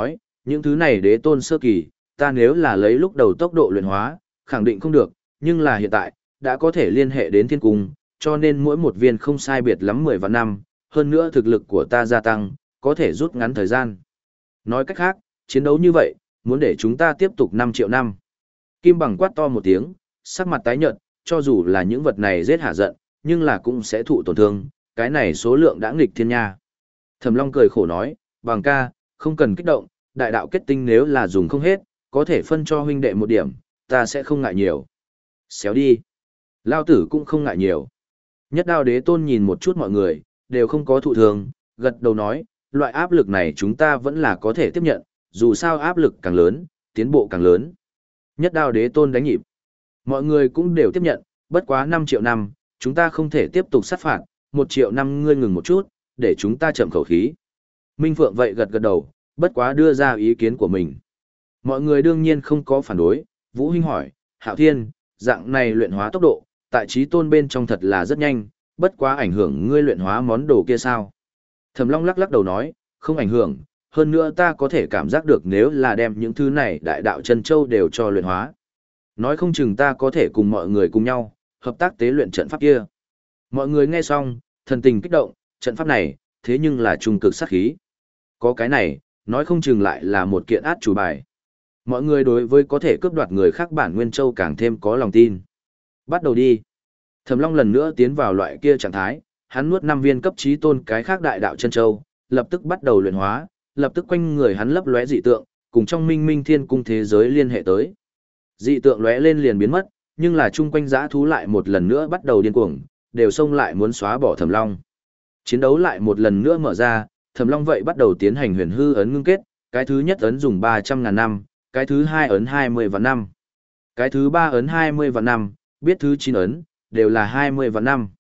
Speaker 1: Những thứ này đế tôn sơ kỳ, ta nếu là lấy lúc đầu tốc độ luyện hóa, khẳng định không được, nhưng là hiện tại, đã có thể liên hệ đến thiên cung, cho nên mỗi một viên không sai biệt lắm mười vạn năm, hơn nữa thực lực của ta gia tăng, có thể rút ngắn thời gian. Nói cách khác, chiến đấu như vậy, muốn để chúng ta tiếp tục năm triệu năm. Kim Bằng quát to một tiếng, sắc mặt tái nhợt, cho dù là những vật này giết hạ giận, nhưng là cũng sẽ thụ tổn thương, cái này số lượng đã nghịch thiên nha. Thẩm Long cười khổ nói, Bằng ca, không cần kích động, đại đạo kết tinh nếu là dùng không hết, có thể phân cho huynh đệ một điểm, ta sẽ không ngại nhiều. Xéo đi. Lao tử cũng không ngại nhiều. Nhất Đao Đế Tôn nhìn một chút mọi người, đều không có thụ thường, gật đầu nói, loại áp lực này chúng ta vẫn là có thể tiếp nhận, dù sao áp lực càng lớn, tiến bộ càng lớn. Nhất Đao Đế Tôn đánh nhịp. Mọi người cũng đều tiếp nhận, bất quá năm triệu năm, chúng ta không thể tiếp tục sát phạt, một triệu năm ngươi ngừng một chút, để chúng ta chậm khẩu khí. Minh Phượng vậy gật gật đầu, bất quá đưa ra ý kiến của mình. Mọi người đương nhiên không có phản đối, Vũ Hinh hỏi, Hạo Thiên, dạng này luyện hóa tốc độ, tại trí tôn bên trong thật là rất nhanh, bất quá ảnh hưởng ngươi luyện hóa món đồ kia sao? Thẩm Long lắc lắc đầu nói, không ảnh hưởng, hơn nữa ta có thể cảm giác được nếu là đem những thứ này đại đạo chân châu đều cho luyện hóa. Nói không chừng ta có thể cùng mọi người cùng nhau, hợp tác tế luyện trận pháp kia. Mọi người nghe xong, thần tình kích động, trận pháp này, thế nhưng là trung cực sát khí. Có cái này, nói không chừng lại là một kiện át chủ bài. Mọi người đối với có thể cướp đoạt người khác bản nguyên châu càng thêm có lòng tin. Bắt đầu đi. Thẩm Long lần nữa tiến vào loại kia trạng thái, hắn nuốt năm viên cấp chí tôn cái khác đại đạo chân châu, lập tức bắt đầu luyện hóa, lập tức quanh người hắn lấp lóe dị tượng, cùng trong Minh Minh Thiên Cung thế giới liên hệ tới. Dị tượng lóe lên liền biến mất, nhưng là chung quanh dã thú lại một lần nữa bắt đầu điên cuồng, đều xông lại muốn xóa bỏ Thẩm Long. Chiến đấu lại một lần nữa mở ra, Thẩm Long vậy bắt đầu tiến hành huyền hư ấn ngưng kết, cái thứ nhất ấn dùng ba trăm ngàn năm, cái thứ hai ấn hai mươi vạn năm, cái thứ ba ấn hai mươi vạn năm, biết thứ chín ấn, đều là hai mươi vạn năm.